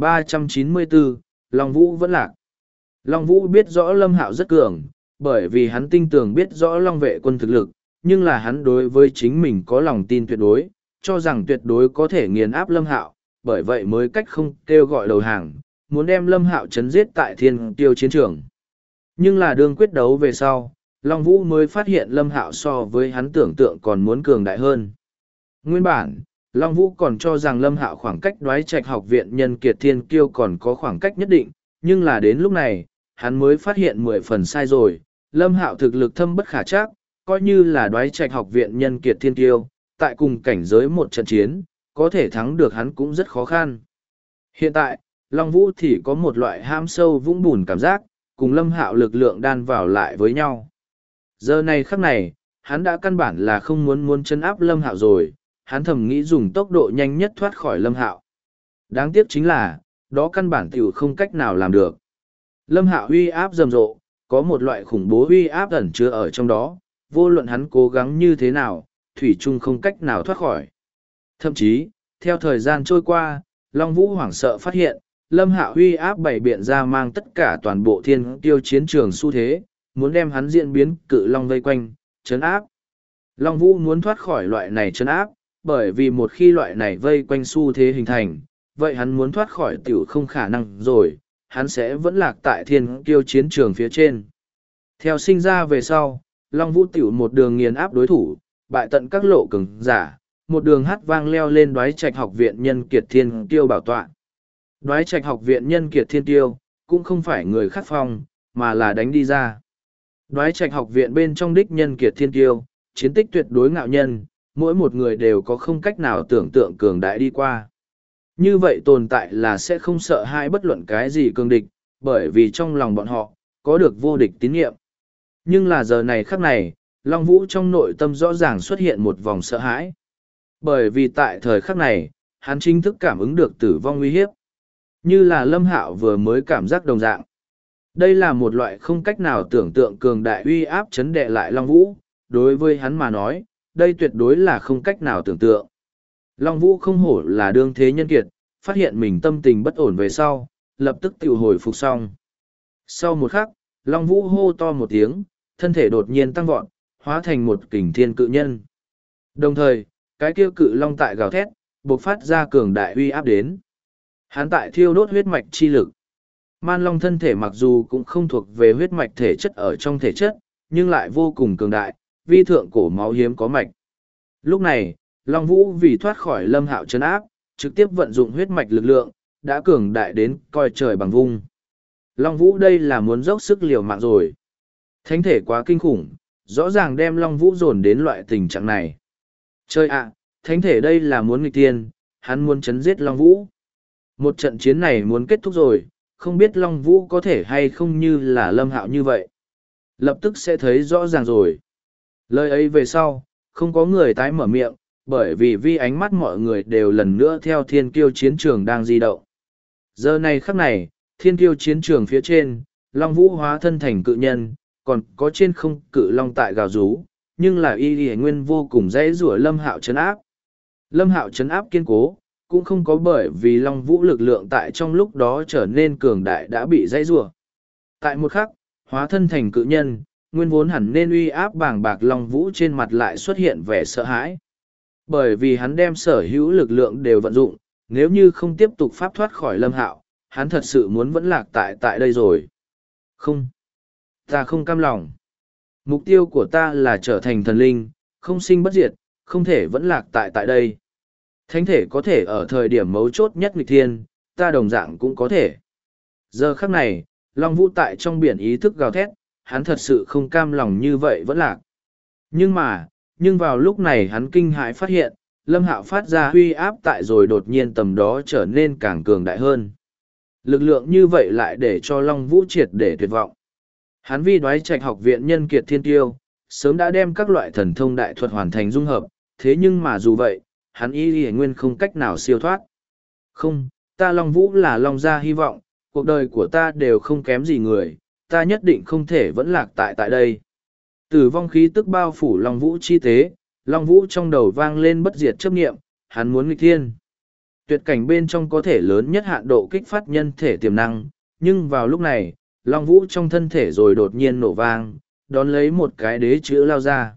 1394, Long Vũ vẫn lạc. Long Vũ biết rõ Lâm Hạo rất cường, bởi vì hắn tinh tường biết rõ Long vệ quân thực lực, nhưng là hắn đối với chính mình có lòng tin tuyệt đối, cho rằng tuyệt đối có thể nghiền áp Lâm Hạo, bởi vậy mới cách không kêu gọi đầu hàng, muốn đem Lâm Hạo chấn giết tại Thiên Tiêu chiến trường. Nhưng là đương quyết đấu về sau, Long Vũ mới phát hiện Lâm Hạo so với hắn tưởng tượng còn muốn cường đại hơn. Nguyên bản, Long Vũ còn cho rằng Lâm Hạo khoảng cách Đoái Trạch học viện nhân kiệt Thiên Kiêu còn có khoảng cách nhất định, nhưng là đến lúc này, hắn mới phát hiện 10 phần sai rồi. Lâm Hạo thực lực thâm bất khả trắc, coi như là Đoái Trạch học viện nhân kiệt Thiên Kiêu, tại cùng cảnh giới một trận chiến, có thể thắng được hắn cũng rất khó khăn. Hiện tại, Long Vũ thì có một loại ham sâu vũng bùn cảm giác, cùng Lâm Hạo lực lượng đan vào lại với nhau. Giờ này khắc này, hắn đã căn bản là không muốn chân áp Lâm Hạo rồi, hắn thầm nghĩ dùng tốc độ nhanh nhất thoát khỏi Lâm Hạo. Đáng tiếc chính là, đó căn bản tiểu không cách nào làm được. Lâm Hạo uy áp rầm rộ, có một loại khủng bố uy áp ẩn chứa ở trong đó, vô luận hắn cố gắng như thế nào, thủy chung không cách nào thoát khỏi. Thậm chí, theo thời gian trôi qua, Long Vũ hoảng sợ phát hiện, Lâm Hạo uy áp bày biện ra mang tất cả toàn bộ Thiên Tiêu chiến trường xu thế, muốn đem hắn diễn biến cự long vây quanh, trấn áp. Long Vũ muốn thoát khỏi loại này trấn áp, bởi vì một khi loại này vây quanh xu thế hình thành, vậy hắn muốn thoát khỏi tiểu không khả năng rồi, hắn sẽ vẫn lạc tại Thiên Kiêu chiến trường phía trên. Theo sinh ra về sau, Long Vũ tiểu một đường nghiền áp đối thủ, bại tận các lộ cường giả, một đường hát vang leo lên Đoái Trạch học viện nhân kiệt Thiên Kiêu bảo tọa. Đoái Trạch học viện nhân kiệt Thiên Kiêu, cũng không phải người khắc phong, mà là đánh đi ra. Đoái Trạch học viện bên trong đích nhân kiệt Thiên Kiêu, chiến tích tuyệt đối ngạo nhân, mỗi một người đều có không cách nào tưởng tượng cường đại đi qua. Như vậy tồn tại là sẽ không sợ hai bất luận cái gì cường địch, bởi vì trong lòng bọn họ, có được vô địch tín nhiệm. Nhưng là giờ này khắc này, Long Vũ trong nội tâm rõ ràng xuất hiện một vòng sợ hãi. Bởi vì tại thời khắc này, hắn chính thức cảm ứng được tử vong uy hiếp. Như là Lâm Hạo vừa mới cảm giác đồng dạng. Đây là một loại không cách nào tưởng tượng cường đại uy áp chấn đè lại Long Vũ, đối với hắn mà nói, đây tuyệt đối là không cách nào tưởng tượng. Long Vũ không hổ là đương thế nhân kiệt, phát hiện mình tâm tình bất ổn về sau, lập tức tự hồi phục xong. Sau một khắc, Long Vũ hô to một tiếng, thân thể đột nhiên tăng vọt, hóa thành một kình thiên cự nhân. Đồng thời, cái kia cự long tại gào thét, bộc phát ra cường đại uy áp đến. Hắn tại thiêu đốt huyết mạch chi lực. Man long thân thể mặc dù cũng không thuộc về huyết mạch thể chất ở trong thể chất, nhưng lại vô cùng cường đại, vi thượng cổ máu hiếm có mạch. Lúc này, Long Vũ vì thoát khỏi Lâm Hạo trấn áp, trực tiếp vận dụng huyết mạch lực lượng, đã cường đại đến coi trời bằng vung. Long Vũ đây là muốn dốc sức liều mạng rồi. Thánh thể quá kinh khủng, rõ ràng đem Long Vũ dồn đến loại tình trạng này. Chơi ạ, thánh thể đây là muốn nghịch tiên, hắn muốn chấn giết Long Vũ. Một trận chiến này muốn kết thúc rồi, không biết Long Vũ có thể hay không như là Lâm Hạo như vậy. Lập tức sẽ thấy rõ ràng rồi. Lời ấy về sau, không có người tái mở miệng, bởi vì ánh mắt mọi người đều lần nữa theo Thiên Kiêu chiến trường đang di động. Giờ này khắc này, Thiên Kiêu chiến trường phía trên, Long Vũ hóa thân thành cự nhân, còn có trên không cự long tại gào rú, nhưng là y nguyên vô cùng dễ rủa Lâm Hạo trấn áp. Lâm Hạo trấn áp kiên cố, cũng không có bởi vì Long Vũ lực lượng tại trong lúc đó trở nên cường đại đã bị dễ rủa. Tại một khắc, hóa thân thành cự nhân, nguyên vốn hẳn nên uy áp bàng bạc Long Vũ trên mặt lại xuất hiện vẻ sợ hãi. Bởi vì hắn đem sở hữu lực lượng đều vận dụng, nếu như không tiếp tục pháp thoát khỏi Lâm Hạo, hắn thật sự muốn vẫn lạc tại đây rồi. Không. Ta không cam lòng. Mục tiêu của ta là trở thành thần linh, không sinh bất diệt, không thể vẫn lạc tại đây. Thánh thể có thể ở thời điểm mấu chốt nhất nghịch thiên, ta đồng dạng cũng có thể. Giờ khắc này, Long Vũ tại trong biển ý thức gào thét, hắn thật sự không cam lòng như vậy vẫn lạc. Nhưng vào lúc này hắn kinh hãi phát hiện, Lâm Hạo phát ra huy áp tại rồi đột nhiên tầm đó trở nên càng cường đại hơn. Lực lượng như vậy lại để cho Long Vũ triệt để tuyệt vọng. Hắn vì Đoái Trạch học viện nhân kiệt thiên tiêu, sớm đã đem các loại thần thông đại thuật hoàn thành dung hợp, thế nhưng mà dù vậy, hắn y nguyên không cách nào siêu thoát. Không, ta Long Vũ là Long gia hy vọng, cuộc đời của ta đều không kém gì người, ta nhất định không thể vẫn lạc tại đây. Tử vong khí tức bao phủ Long Vũ chi tế, Long Vũ trong đầu vang lên bất diệt chấp niệm, hắn muốn nghịch thiên. Tuyệt cảnh bên trong có thể lớn nhất hạn độ kích phát nhân thể tiềm năng, nhưng vào lúc này, Long Vũ trong thân thể rồi đột nhiên nổ vang, đón lấy một cái đế chữ lao ra.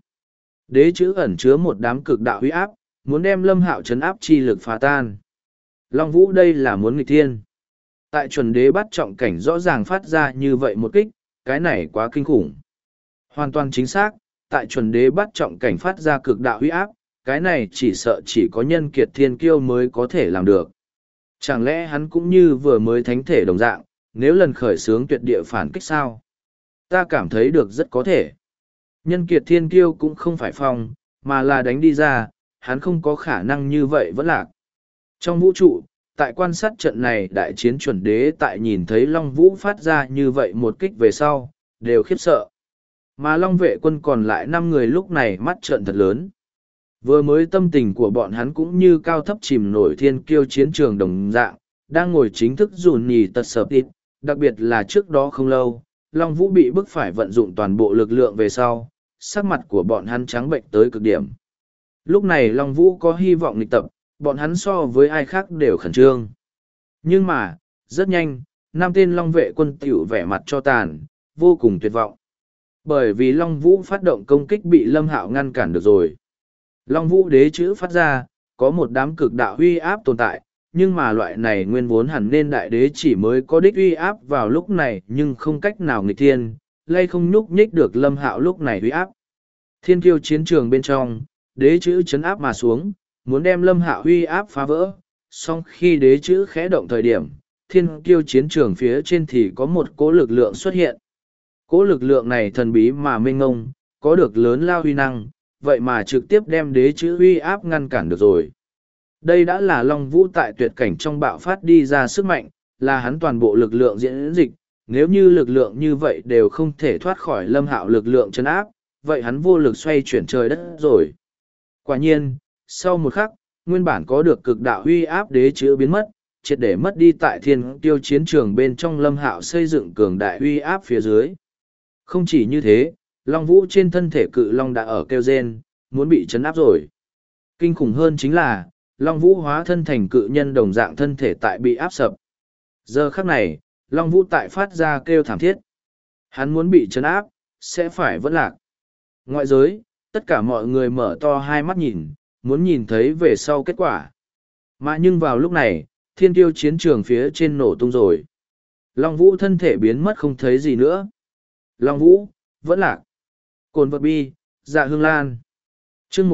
Đế chữ ẩn chứa một đám cực đạo huy áp, muốn đem Lâm Hạo trấn áp chi lực phá tan. Long Vũ đây là muốn nghịch thiên. Tại chuẩn đế bắt trọng cảnh rõ ràng phát ra như vậy một kích, cái này quá kinh khủng. Hoàn toàn chính xác, tại chuẩn đế bắt trọng cảnh phát ra cực đạo huy áp, cái này chỉ sợ chỉ có nhân kiệt thiên kiêu mới có thể làm được. Chẳng lẽ hắn cũng như vừa mới thánh thể đồng dạng, nếu lần khởi xướng tuyệt địa phản kích sao? Ta cảm thấy được rất có thể. Nhân kiệt thiên kiêu cũng không phải phong, mà là đánh đi ra, hắn không có khả năng như vậy vẫn lạc. Trong vũ trụ, tại quan sát trận này đại chiến chuẩn đế tại nhìn thấy Long Vũ phát ra như vậy một kích về sau, đều khiếp sợ. Mà Long vệ quân còn lại 5 người lúc này mắt trợn thật lớn. Vừa mới tâm tình của bọn hắn cũng như cao thấp chìm nổi thiên kiêu chiến trường đồng dạng, đang ngồi chính thức dùn nhì tật sợp ít, đặc biệt là trước đó không lâu, Long Vũ bị bức phải vận dụng toàn bộ lực lượng về sau, sắc mặt của bọn hắn trắng bệnh tới cực điểm. Lúc này Long Vũ có hy vọng nghịch tập, bọn hắn so với ai khác đều khẩn trương. Nhưng mà, rất nhanh, 5 tên Long vệ quân tiểu vẻ mặt cho tàn, vô cùng tuyệt vọng. Bởi vì Long Vũ phát động công kích bị Lâm Hạo ngăn cản được rồi. Long Vũ đế chữ phát ra, có một đám cực đạo huy áp tồn tại, nhưng mà loại này nguyên vốn hẳn nên đại đế chỉ mới có đích huy áp vào lúc này nhưng không cách nào nghịch thiên, lay không nhúc nhích được Lâm Hạo lúc này huy áp. Thiên kiêu chiến trường bên trong, đế chữ chấn áp mà xuống, muốn đem Lâm Hạo huy áp phá vỡ, song khi đế chữ khẽ động thời điểm, thiên kiêu chiến trường phía trên thì có một cỗ lực lượng xuất hiện. Cỗ lực lượng này thần bí mà mênh ngông, có được lớn lao huy năng, vậy mà trực tiếp đem đế chữ huy áp ngăn cản được rồi. Đây đã là Long Vũ tại tuyệt cảnh trong bạo phát đi ra sức mạnh, là hắn toàn bộ lực lượng diễn dịch, nếu như lực lượng như vậy đều không thể thoát khỏi Lâm Hạo lực lượng chân áp, vậy hắn vô lực xoay chuyển trời đất rồi. Quả nhiên, sau một khắc, nguyên bản có được cực đạo huy áp đế chữ biến mất, triệt để mất đi tại thiên tiêu chiến trường bên trong Lâm Hạo xây dựng cường đại huy áp phía dưới. Không chỉ như thế, Long Vũ trên thân thể cự Long đã ở kêu rên, muốn bị chấn áp rồi. Kinh khủng hơn chính là, Long Vũ hóa thân thành cự nhân đồng dạng thân thể tại bị áp sập. Giờ khắc này, Long Vũ tại phát ra kêu thảm thiết. Hắn muốn bị chấn áp, sẽ phải vẫn lạc. Ngoại giới, tất cả mọi người mở to hai mắt nhìn, muốn nhìn thấy về sau kết quả. Mà nhưng vào lúc này, thiên tiêu chiến trường phía trên nổ tung rồi. Long Vũ thân thể biến mất không thấy gì nữa. Long Vũ, vẫn lạc. Cồn vật bi, dạ hương lan. chương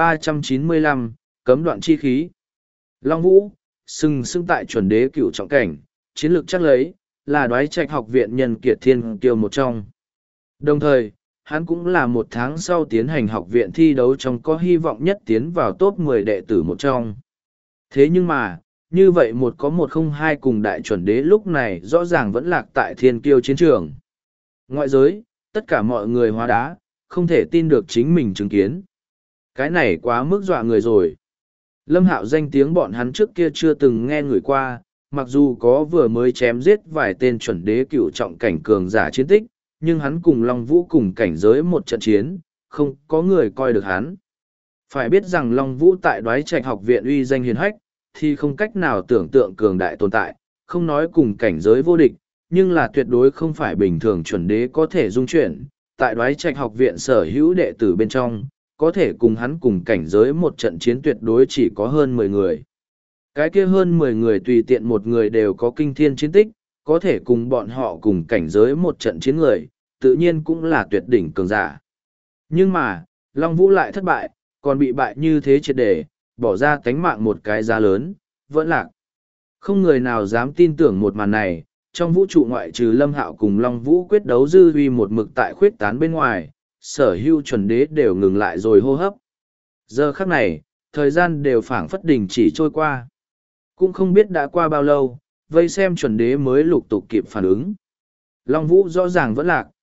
1395, cấm đoạn chi khí. Long Vũ, sừng sững tại chuẩn đế cửu trọng cảnh, chiến lược chắc lấy, là Đoái Trạch học viện nhân kiệt thiên kiêu một trong. Đồng thời, hắn cũng là 1 tháng sau tiến hành học viện thi đấu trong có hy vọng nhất tiến vào top 10 đệ tử một trong. Thế nhưng mà, như vậy một có 102 cùng đại chuẩn đế lúc này rõ ràng vẫn lạc tại thiên kiêu chiến trường. Ngoại giới, tất cả mọi người hóa đá, không thể tin được chính mình chứng kiến. Cái này quá mức dọa người rồi. Lâm Hạo danh tiếng bọn hắn trước kia chưa từng nghe người qua, mặc dù có vừa mới chém giết vài tên chuẩn đế cựu trọng cảnh cường giả chiến tích, nhưng hắn cùng Long Vũ cùng cảnh giới một trận chiến, không có người coi được hắn. Phải biết rằng Long Vũ tại Đoái Trạch học viện uy danh hiền hách, thì không cách nào tưởng tượng cường đại tồn tại, không nói cùng cảnh giới vô địch, nhưng là tuyệt đối không phải bình thường chuẩn đế có thể dung chuyển. Tại Đoái Trạch học viện sở hữu đệ tử bên trong, có thể cùng hắn cùng cảnh giới một trận chiến tuyệt đối chỉ có hơn 10 người. Cái kia hơn 10 người tùy tiện một người đều có kinh thiên chiến tích, có thể cùng bọn họ cùng cảnh giới một trận chiến người, tự nhiên cũng là tuyệt đỉnh cường giả. Nhưng mà, Long Vũ lại thất bại, còn bị bại như thế triệt để, bỏ ra tánh mạng một cái giá lớn, vẫn lạc. Không người nào dám tin tưởng một màn này, trong vũ trụ ngoại trừ Lâm Hạo cùng Long Vũ quyết đấu dư uy một mực tại khuyết tán bên ngoài, sở hữu chuẩn đế đều ngừng lại rồi hô hấp. Giờ khắc này, thời gian đều phảng phất đình chỉ trôi qua. Cũng không biết đã qua bao lâu, vây xem chuẩn đế mới lục tục kịp phản ứng. Long Vũ rõ ràng vẫn lạc,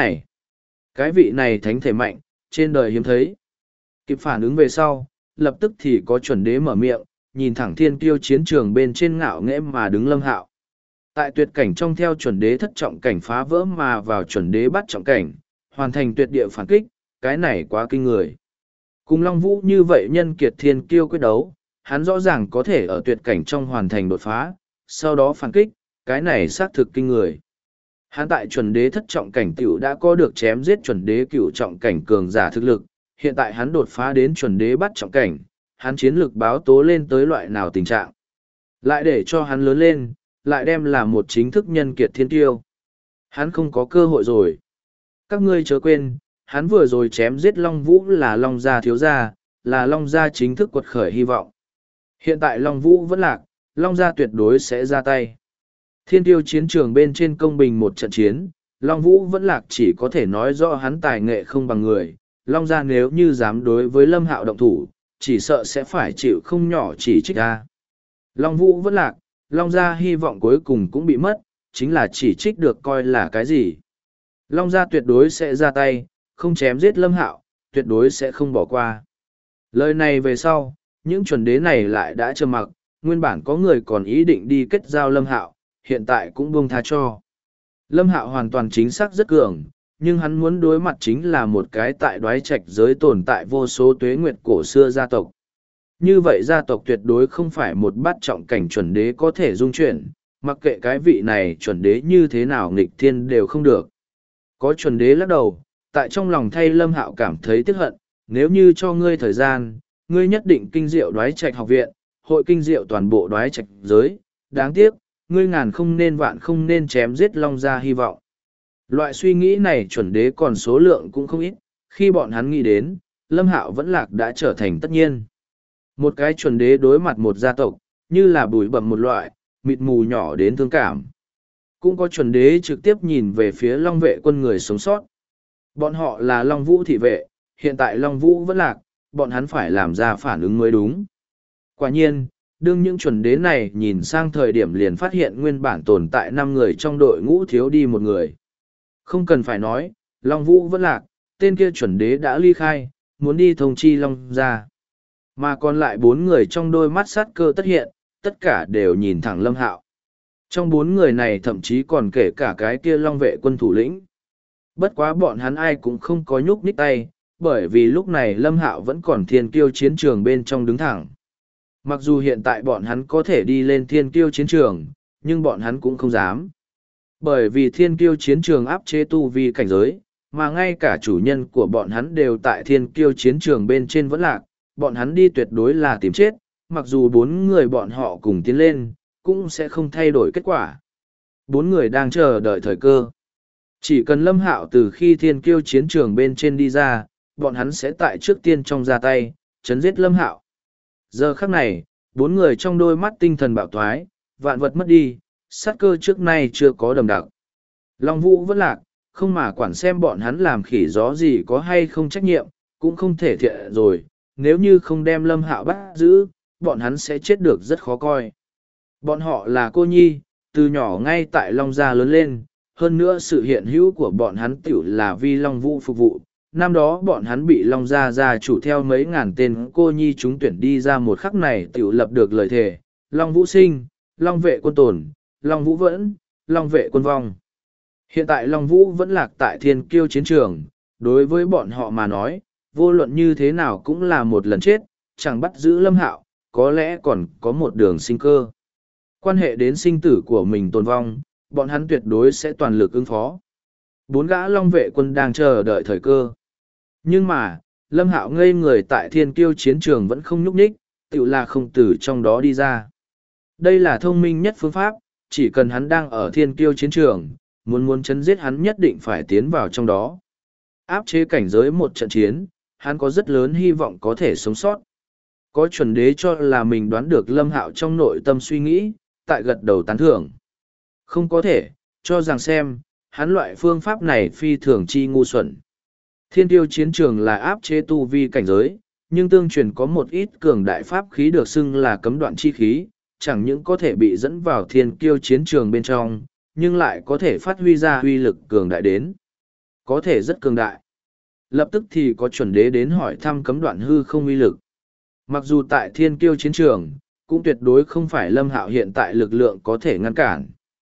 cái vị này thánh thể mạnh, trên đời hiếm thấy. Kịp phản ứng về sau, lập tức thì có chuẩn đế mở miệng, nhìn thẳng thiên kiêu chiến trường bên trên ngạo nghễ mà đứng Lâm Hạo. Tại tuyệt cảnh trong theo chuẩn đế thất trọng cảnh phá vỡ mà vào chuẩn đế bắt trọng cảnh, hoàn thành tuyệt địa phản kích, cái này quá kinh người. Cùng Long Vũ như vậy nhân kiệt thiên kiêu quyết đấu, hắn rõ ràng có thể ở tuyệt cảnh trong hoàn thành đột phá, sau đó phản kích, cái này xác thực kinh người. Hắn tại chuẩn đế thất trọng cảnh tiểu đã có được chém giết chuẩn đế cửu trọng cảnh cường giả thực lực, hiện tại hắn đột phá đến chuẩn đế bắt trọng cảnh, hắn chiến lực báo tố lên tới loại nào tình trạng. Lại để cho hắn lớn lên, lại đem là một chính thức nhân kiệt thiên tiêu. Hắn không có cơ hội rồi. Các ngươi chớ quên, hắn vừa rồi chém giết Long Vũ là Long Gia thiếu gia, là Long Gia chính thức quật khởi hy vọng. Hiện tại Long Vũ vẫn lạc, Long Gia tuyệt đối sẽ ra tay. Thiên tiêu chiến trường bên trên công bình một trận chiến, Long Vũ vẫn lạc chỉ có thể nói rõ hắn tài nghệ không bằng người. Long Gia nếu như dám đối với Lâm Hạo động thủ, chỉ sợ sẽ phải chịu không nhỏ chỉ trích ra. Long Vũ vẫn lạc, Long Gia hy vọng cuối cùng cũng bị mất, chính là chỉ trích được coi là cái gì. Long Gia tuyệt đối sẽ ra tay, không chém giết Lâm Hạo, tuyệt đối sẽ không bỏ qua. Lời này về sau, những chuẩn đế này lại đã trầm mặc, nguyên bản có người còn ý định đi kết giao Lâm Hạo, hiện tại cũng buông tha cho. Lâm Hạo hoàn toàn chính xác rất cường, nhưng hắn muốn đối mặt chính là một cái tại đoái trạch giới tồn tại vô số tuế nguyệt cổ xưa gia tộc. Như vậy gia tộc tuyệt đối không phải một bát trọng cảnh chuẩn đế có thể dung chuyển, mặc kệ cái vị này chuẩn đế như thế nào nghịch thiên đều không được. Có chuẩn đế lắc đầu, tại trong lòng thay Lâm Hạo cảm thấy tiếc hận, nếu như cho ngươi thời gian, ngươi nhất định kinh diệu đoái trạch học viện, hội kinh diệu toàn bộ đoái trạch giới, đáng tiếc, ngươi ngàn không nên vạn không nên chém giết Long Gia hy vọng. Loại suy nghĩ này chuẩn đế còn số lượng cũng không ít, khi bọn hắn nghĩ đến, Lâm Hạo vẫn lạc đã trở thành tất nhiên. Một cái chuẩn đế đối mặt một gia tộc, như là bụi bặm một loại, mịt mù nhỏ đến thương cảm. Cũng có chuẩn đế trực tiếp nhìn về phía Long vệ quân người sống sót. Bọn họ là Long Vũ thị vệ, hiện tại Long Vũ vẫn lạc, bọn hắn phải làm ra phản ứng mới đúng. Quả nhiên, đương những chuẩn đế này nhìn sang thời điểm liền phát hiện nguyên bản tồn tại 5 người trong đội ngũ thiếu đi một người. Không cần phải nói, Long Vũ vẫn lạc, tên kia chuẩn đế đã ly khai, muốn đi thông chi Long Gia. Mà còn lại 4 người trong đôi mắt sát cơ tất hiện, tất cả đều nhìn thẳng Lâm Hạo. Trong 4 người này thậm chí còn kể cả cái kia Long vệ quân thủ lĩnh. Bất quá bọn hắn ai cũng không có nhúc nhích tay, bởi vì lúc này Lâm Hạo vẫn còn thiên kiêu chiến trường bên trong đứng thẳng. Mặc dù hiện tại bọn hắn có thể đi lên thiên kiêu chiến trường, nhưng bọn hắn cũng không dám. Bởi vì thiên kiêu chiến trường áp chế tu vi cảnh giới, mà ngay cả chủ nhân của bọn hắn đều tại thiên kiêu chiến trường bên trên vẫn lạc, bọn hắn đi tuyệt đối là tìm chết, mặc dù 4 người bọn họ cùng tiến lên, cũng sẽ không thay đổi kết quả. 4 người đang chờ đợi thời cơ. Chỉ cần Lâm Hạo từ khi thiên kiêu chiến trường bên trên đi ra, bọn hắn sẽ tại trước tiên trong ra tay, chấn giết Lâm Hạo. Giờ khắc này, 4 người trong đôi mắt tinh thần bạo thoái, vạn vật mất đi, sát cơ trước nay chưa có đầm đặc. Long Vũ vẫn lạc, không mà quản xem bọn hắn làm khỉ gió gì có hay không trách nhiệm, cũng không thể thiện rồi, nếu như không đem Lâm Hạo bắt giữ, bọn hắn sẽ chết được rất khó coi. Bọn họ là cô nhi, từ nhỏ ngay tại Long Gia lớn lên, hơn nữa sự hiện hữu của bọn hắn tiểu là vì Long Vũ phục vụ. Năm đó bọn hắn bị Long Gia gia chủ theo mấy ngàn tên cô nhi chúng tuyển đi ra một khắc này tiểu lập được lời thề, Long Vũ sinh, Long vệ quân tồn, Long Vũ vẫn, Long vệ quân vong. Hiện tại Long Vũ vẫn lạc tại thiên kiêu chiến trường, đối với bọn họ mà nói, vô luận như thế nào cũng là một lần chết, chẳng bắt giữ Lâm Hạo, có lẽ còn có một đường sinh cơ. Quan hệ đến sinh tử của mình tồn vong, bọn hắn tuyệt đối sẽ toàn lực ứng phó. 4 gã Long vệ quân đang chờ đợi thời cơ. Nhưng mà, Lâm Hạo ngây người tại thiên kiêu chiến trường vẫn không nhúc nhích, tự là không từ trong đó đi ra. Đây là thông minh nhất phương pháp, chỉ cần hắn đang ở thiên kiêu chiến trường, muốn chấn giết hắn nhất định phải tiến vào trong đó. Áp chế cảnh giới một trận chiến, hắn có rất lớn hy vọng có thể sống sót. Có chuẩn đế cho là mình đoán được Lâm Hạo trong nội tâm suy nghĩ, tại gật đầu tán thưởng. Không có thể, cho rằng xem, hắn loại phương pháp này phi thường chi ngu xuẩn. Thiên tiêu chiến trường là áp chế tu vi cảnh giới, nhưng tương truyền có một ít cường đại pháp khí được xưng là cấm đoạn chi khí, chẳng những có thể bị dẫn vào thiên kiêu chiến trường bên trong, nhưng lại có thể phát huy ra uy lực cường đại đến. Có thể rất cường đại. Lập tức thì có chuẩn đế đến hỏi thăm cấm đoạn hư không uy lực. Mặc dù tại thiên kiêu chiến trường, cũng tuyệt đối không phải Lâm Hạo hiện tại lực lượng có thể ngăn cản.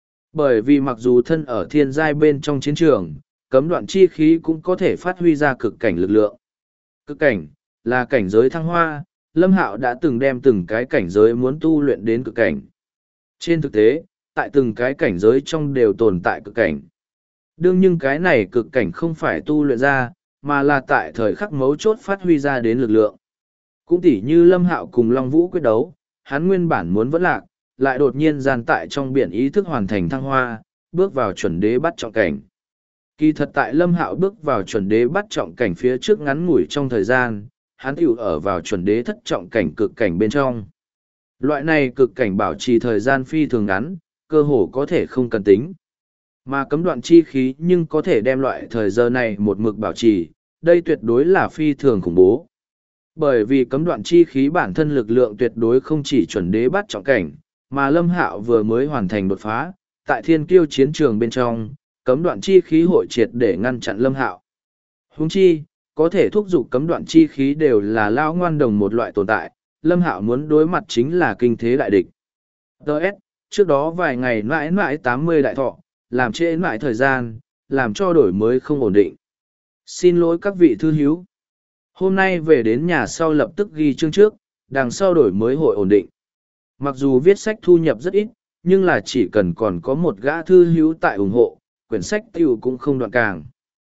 Bởi vì mặc dù thân ở thiên giai bên trong chiến trường, cấm đoạn chi khí cũng có thể phát huy ra cực cảnh lực lượng. Cực cảnh, là cảnh giới thăng hoa, Lâm Hạo đã từng đem từng cái cảnh giới muốn tu luyện đến cực cảnh. Trên thực tế, tại từng cái cảnh giới trong đều tồn tại cực cảnh. Đương nhưng cái này cực cảnh không phải tu luyện ra, mà là tại thời khắc mấu chốt phát huy ra đến lực lượng. Cũng tỉ như Lâm Hạo cùng Long Vũ quyết đấu, hắn nguyên bản muốn vẫn lạc, lại đột nhiên gian tại trong biển ý thức hoàn thành thăng hoa, bước vào chuẩn đế bắt trọng cảnh. Kỳ thật tại Lâm Hạo bước vào chuẩn đế bắt trọng cảnh phía trước ngắn ngủi trong thời gian, hắn tiểu ở vào chuẩn đế thất trọng cảnh cực cảnh bên trong. Loại này cực cảnh bảo trì thời gian phi thường ngắn, cơ hồ có thể không cần tính. Mà cấm đoạn chi khí nhưng có thể đem loại thời giờ này một mực bảo trì, đây tuyệt đối là phi thường khủng bố. Bởi vì cấm đoạn chi khí bản thân lực lượng tuyệt đối không chỉ chuẩn đế bắt trọng cảnh, mà Lâm Hạo vừa mới hoàn thành đột phá, tại thiên kiêu chiến trường bên trong, cấm đoạn chi khí hội triệt để ngăn chặn Lâm Hạo. Huống chi, có thể thúc giục cấm đoạn chi khí đều là lao ngoan đồng một loại tồn tại, Lâm Hạo muốn đối mặt chính là kinh thế đại địch. Đợt, trước đó vài ngày mãi mãi 80 đại thọ, làm trễ mãi thời gian, làm cho đổi mới không ổn định. Xin lỗi các vị thư hiếu. Hôm nay về đến nhà sau lập tức ghi chương trước, đằng sau đổi mới hội ổn định. Mặc dù viết sách thu nhập rất ít, nhưng là chỉ cần còn có một gã thư hiếu tại ủng hộ, quyển sách tiêu cũng không đoạn càng.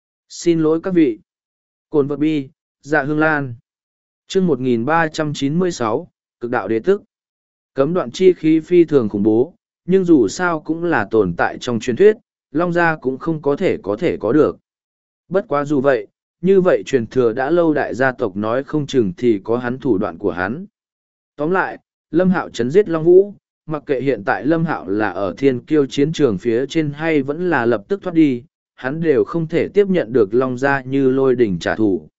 Xin lỗi các vị. Cồn vật bi, dạ hương lan. chương 1396, cực đạo đế tức. Cấm đoạn chi khí phi thường khủng bố, nhưng dù sao cũng là tồn tại trong truyền thuyết, Long Gia cũng không có thể có được. Bất quá dù vậy, như vậy truyền thừa đã lâu đại gia tộc nói không chừng thì có hắn thủ đoạn của hắn. Tóm lại, Lâm Hạo chấn giết Long Vũ, mặc kệ hiện tại Lâm Hạo là ở thiên kiêu chiến trường phía trên hay vẫn là lập tức thoát đi, hắn đều không thể tiếp nhận được Long Gia như lôi đỉnh trả thù.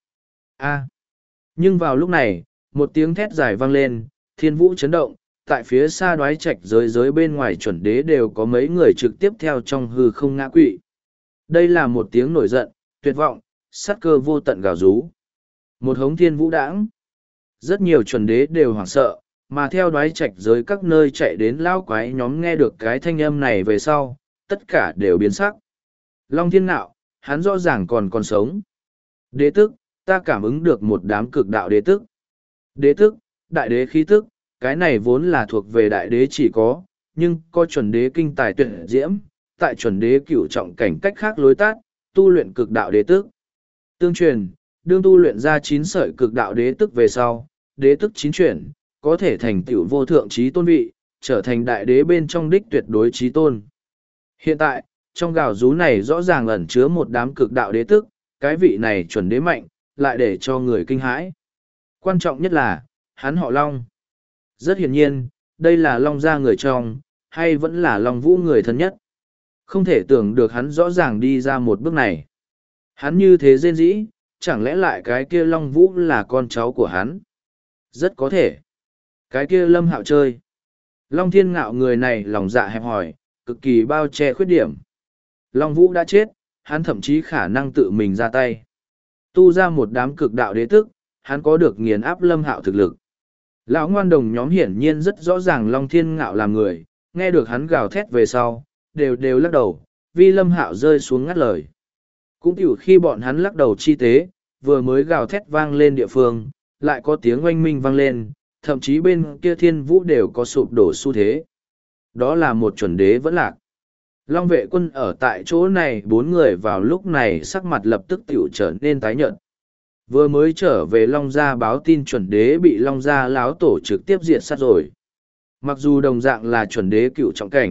Nhưng vào lúc này, một tiếng thét dài vang lên, thiên vũ chấn động, tại phía xa đoái trạch giới bên ngoài chuẩn đế đều có mấy người trực tiếp theo trong hư không ngã quỵ. Đây là một tiếng nổi giận, tuyệt vọng, sát cơ vô tận gào rú. Một hống thiên vũ đãng. Rất nhiều chuẩn đế đều hoảng sợ, mà theo đoái trạch giới các nơi chạy đến lao quái nhóm nghe được cái thanh âm này về sau, tất cả đều biến sắc. Long Thiên Nạo, hắn rõ ràng còn sống. Đế tức, ta cảm ứng được một đám cực đạo đế tức. Đế tức, đại đế khí tức, cái này vốn là thuộc về đại đế chỉ có, nhưng có chuẩn đế kinh tài tuyệt diễm, tại chuẩn đế cửu trọng cảnh cách khác lối tát, tu luyện cực đạo đế tức. Tương truyền, đương tu luyện ra 9 sợi cực đạo đế tức về sau, đế tức 9 chuyển, có thể thành tựu vô thượng trí tôn vị, trở thành đại đế bên trong đích tuyệt đối trí tôn. Hiện tại, trong gào rú này rõ ràng ẩn chứa một đám cực đạo đế tức, cái vị này chuẩn đế mạnh, lại để cho người kinh hãi. Quan trọng nhất là, hắn họ Long. Rất hiển nhiên, đây là Long Gia người trong, hay vẫn là Long Vũ người thân nhất. Không thể tưởng được hắn rõ ràng đi ra một bước này. Hắn như thế rên rĩ, chẳng lẽ lại cái kia Long Vũ là con cháu của hắn? Rất có thể. Cái kia Lâm Hạo chơi. Long Thiên Ngạo người này lòng dạ hẹp hòi, cực kỳ bao che khuyết điểm. Long Vũ đã chết, hắn thậm chí khả năng tự mình ra tay. Tu ra một đám cực đạo đế tức, hắn có được nghiền áp Lâm Hạo thực lực. Lão ngoan đồng nhóm hiển nhiên rất rõ ràng Long Thiên Ngạo là người, nghe được hắn gào thét về sau, đều lắc đầu, vì Lâm Hạo rơi xuống ngắt lời. Cũng tiểu khi bọn hắn lắc đầu chi tế, vừa mới gào thét vang lên địa phương, lại có tiếng oanh minh vang lên, thậm chí bên kia thiên vũ đều có sụp đổ xu thế. Đó là một chuẩn đế vẫn lạc. Long vệ quân ở tại chỗ này 4 người vào lúc này sắc mặt lập tức tiểu trở nên tái nhợt. Vừa mới trở về Long Gia báo tin chuẩn đế bị Long Gia láo tổ trực tiếp diệt sát rồi. Mặc dù đồng dạng là chuẩn đế cựu trọng cảnh,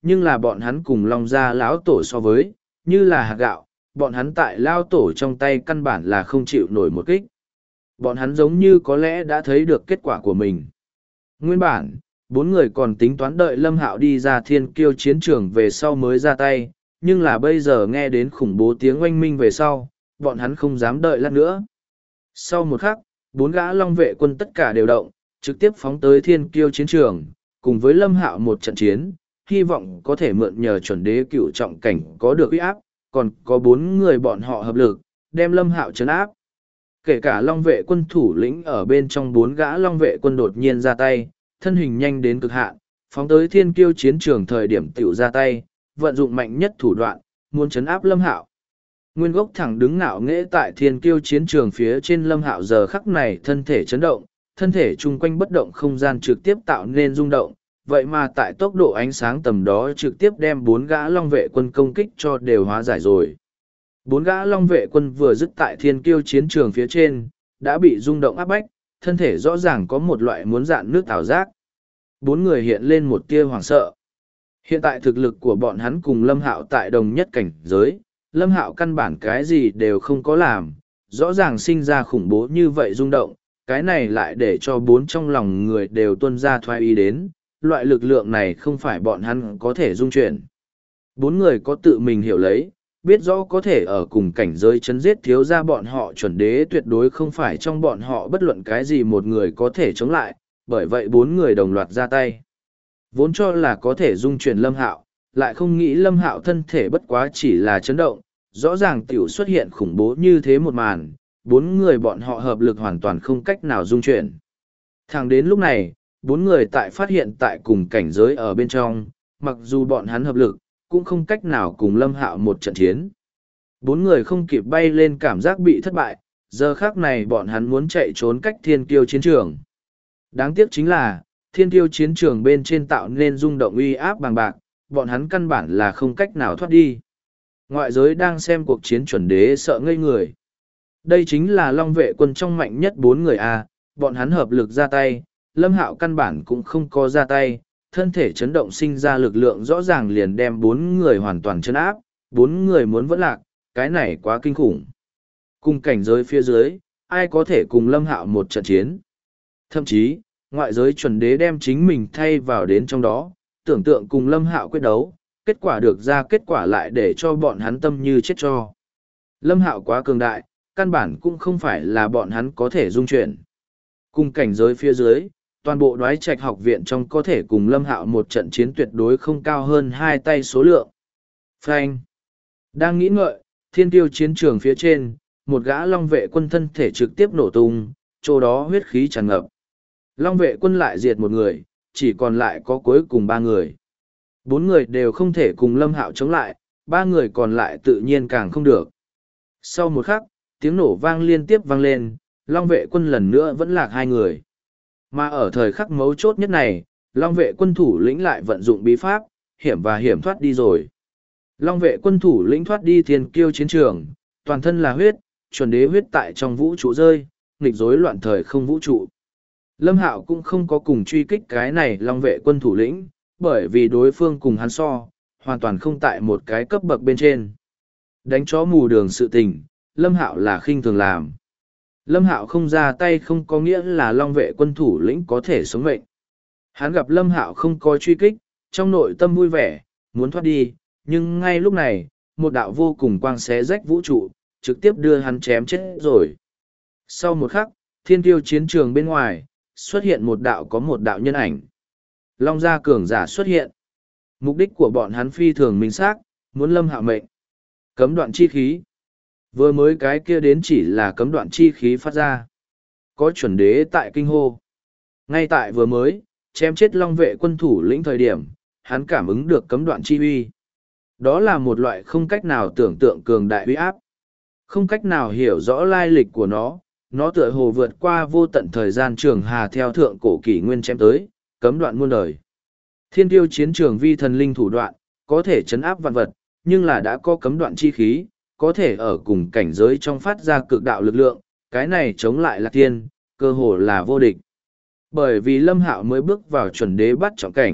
nhưng là bọn hắn cùng Long gia lão tổ so với, như là hạt gạo, bọn hắn tại lao tổ trong tay căn bản là không chịu nổi một kích. Bọn hắn giống như có lẽ đã thấy được kết quả của mình. Nguyên bản, bốn người còn tính toán đợi Lâm Hạo đi ra thiên kiêu chiến trường về sau mới ra tay, nhưng là bây giờ nghe đến khủng bố tiếng oanh minh về sau, bọn hắn không dám đợi lát nữa. Sau một khắc, bốn gã long vệ quân tất cả đều động, trực tiếp phóng tới thiên kiêu chiến trường, cùng với Lâm Hạo một trận chiến, hy vọng có thể mượn nhờ chuẩn đế cựu trọng cảnh có được uy áp, còn có bốn người bọn họ hợp lực, đem Lâm Hạo trấn áp. Kể cả long vệ quân thủ lĩnh ở bên trong bốn gã long vệ quân đột nhiên ra tay, thân hình nhanh đến cực hạn, phóng tới thiên kiêu chiến trường thời điểm tiểu ra tay, vận dụng mạnh nhất thủ đoạn, muốn trấn áp Lâm Hạo. Nguyên gốc thẳng đứng ngạo nghễ tại thiên kiêu chiến trường phía trên Lâm Hạo giờ khắc này thân thể chấn động, thân thể chung quanh bất động không gian trực tiếp tạo nên rung động, vậy mà tại tốc độ ánh sáng tầm đó trực tiếp đem bốn gã long vệ quân công kích cho đều hóa giải rồi. Bốn gã long vệ quân vừa dứt tại thiên kiêu chiến trường phía trên, đã bị rung động áp bách, thân thể rõ ràng có một loại muốn dạn nước ảo giác. Bốn người hiện lên một tia hoảng sợ. Hiện tại thực lực của bọn hắn cùng Lâm Hạo tại đồng nhất cảnh giới, Lâm Hạo căn bản cái gì đều không có làm, rõ ràng sinh ra khủng bố như vậy rung động, cái này lại để cho bốn trong lòng người đều tuân ra thoái ý đến, loại lực lượng này không phải bọn hắn có thể dung chuyển. Bốn người có tự mình hiểu lấy, biết rõ có thể ở cùng cảnh giới chấn giết thiếu ra bọn họ chuẩn đế tuyệt đối không phải trong bọn họ bất luận cái gì một người có thể chống lại, bởi vậy bốn người đồng loạt ra tay. Vốn cho là có thể dung chuyển Lâm Hạo, lại không nghĩ Lâm Hạo thân thể bất quá chỉ là chấn động, rõ ràng tiểu xuất hiện khủng bố như thế một màn, bốn người bọn họ hợp lực hoàn toàn không cách nào dung chuyển. Thẳng đến lúc này, bốn người tại phát hiện tại cùng cảnh giới ở bên trong, mặc dù bọn hắn hợp lực, cũng không cách nào cùng Lâm Hạo một trận chiến. Bốn người không kịp bay lên cảm giác bị thất bại, giờ khác này bọn hắn muốn chạy trốn cách thiên kiêu chiến trường. Đáng tiếc chính là, thiên kiêu chiến trường bên trên tạo nên rung động uy áp bằng bạc, bọn hắn căn bản là không cách nào thoát đi. Ngoại giới đang xem cuộc chiến chuẩn đế sợ ngây người. Đây chính là long vệ quân trong mạnh nhất bốn người A, bọn hắn hợp lực ra tay, Lâm Hạo căn bản cũng không có ra tay, thân thể chấn động sinh ra lực lượng rõ ràng liền đem bốn người hoàn toàn chấn áp, bốn người muốn vẫn lạc, cái này quá kinh khủng. Cùng cảnh giới phía dưới, ai có thể cùng Lâm Hạo một trận chiến. Thậm chí, ngoại giới chuẩn đế đem chính mình thay vào đến trong đó, tưởng tượng cùng Lâm Hạo quyết đấu, kết quả được ra kết quả lại để cho bọn hắn tâm như chết cho. Lâm Hạo quá cường đại, căn bản cũng không phải là bọn hắn có thể dung chuyển. Cùng cảnh giới phía dưới, toàn bộ Đoái Trạch học viện trong có thể cùng Lâm Hạo một trận chiến tuyệt đối không cao hơn hai tay số lượng. Phanh. Đang nghĩ ngợi, thiên tiêu chiến trường phía trên, một gã long vệ quân thân thể trực tiếp nổ tung, chỗ đó huyết khí tràn ngập. Long vệ quân lại diệt một người, chỉ còn lại có cuối cùng ba người. Bốn người đều không thể cùng Lâm Hạo chống lại, ba người còn lại tự nhiên càng không được. Sau một khắc, tiếng nổ vang liên tiếp vang lên, long vệ quân lần nữa vẫn lạc hai người. Mà ở thời khắc mấu chốt nhất này, long vệ quân thủ lĩnh lại vận dụng bí pháp, hiểm thoát đi rồi. Long vệ quân thủ lĩnh thoát đi thiên kiêu chiến trường, toàn thân là huyết, chuẩn đế huyết tại trong vũ trụ rơi, nghịch rối loạn thời không vũ trụ. Lâm Hạo cũng không có cùng truy kích cái này long vệ quân thủ lĩnh, bởi vì đối phương cùng hắn so, hoàn toàn không tại một cái cấp bậc bên trên. Đánh chó mù đường sự tình, Lâm Hạo là khinh thường làm. Lâm Hạo không ra tay không có nghĩa là long vệ quân thủ lĩnh có thể sống mệnh. Hắn gặp Lâm Hạo không có truy kích, trong nội tâm vui vẻ, muốn thoát đi, nhưng ngay lúc này, một đạo vô cùng quang xé rách vũ trụ, trực tiếp đưa hắn chém chết rồi. Sau một khắc, thiên tiêu chiến trường bên ngoài, xuất hiện một đạo nhân ảnh. Long gia cường giả xuất hiện. Mục đích của bọn hắn phi thường minh xác, muốn Lâm Hạo mệnh. Cấm đoạn chi khí. Vừa mới cái kia đến chỉ là cấm đoạn chi khí phát ra. Có chuẩn đế tại kinh hô. Ngay tại vừa mới, chém chết long vệ quân thủ lĩnh thời điểm, hắn cảm ứng được cấm đoạn chi uy. Đó là một loại không cách nào tưởng tượng cường đại uy áp. Không cách nào hiểu rõ lai lịch của nó tựa hồ vượt qua vô tận thời gian trường hà theo thượng cổ kỷ nguyên chém tới, cấm đoạn muôn đời. Thiên tiêu chiến trường vi thần linh thủ đoạn, có thể chấn áp vạn vật, nhưng là đã có cấm đoạn chi khí, có thể ở cùng cảnh giới trong phát ra cực đạo lực lượng, cái này chống lại Lạc Thiên, cơ hồ là vô địch. Bởi vì Lâm Hạo mới bước vào chuẩn đế bắt trọng cảnh,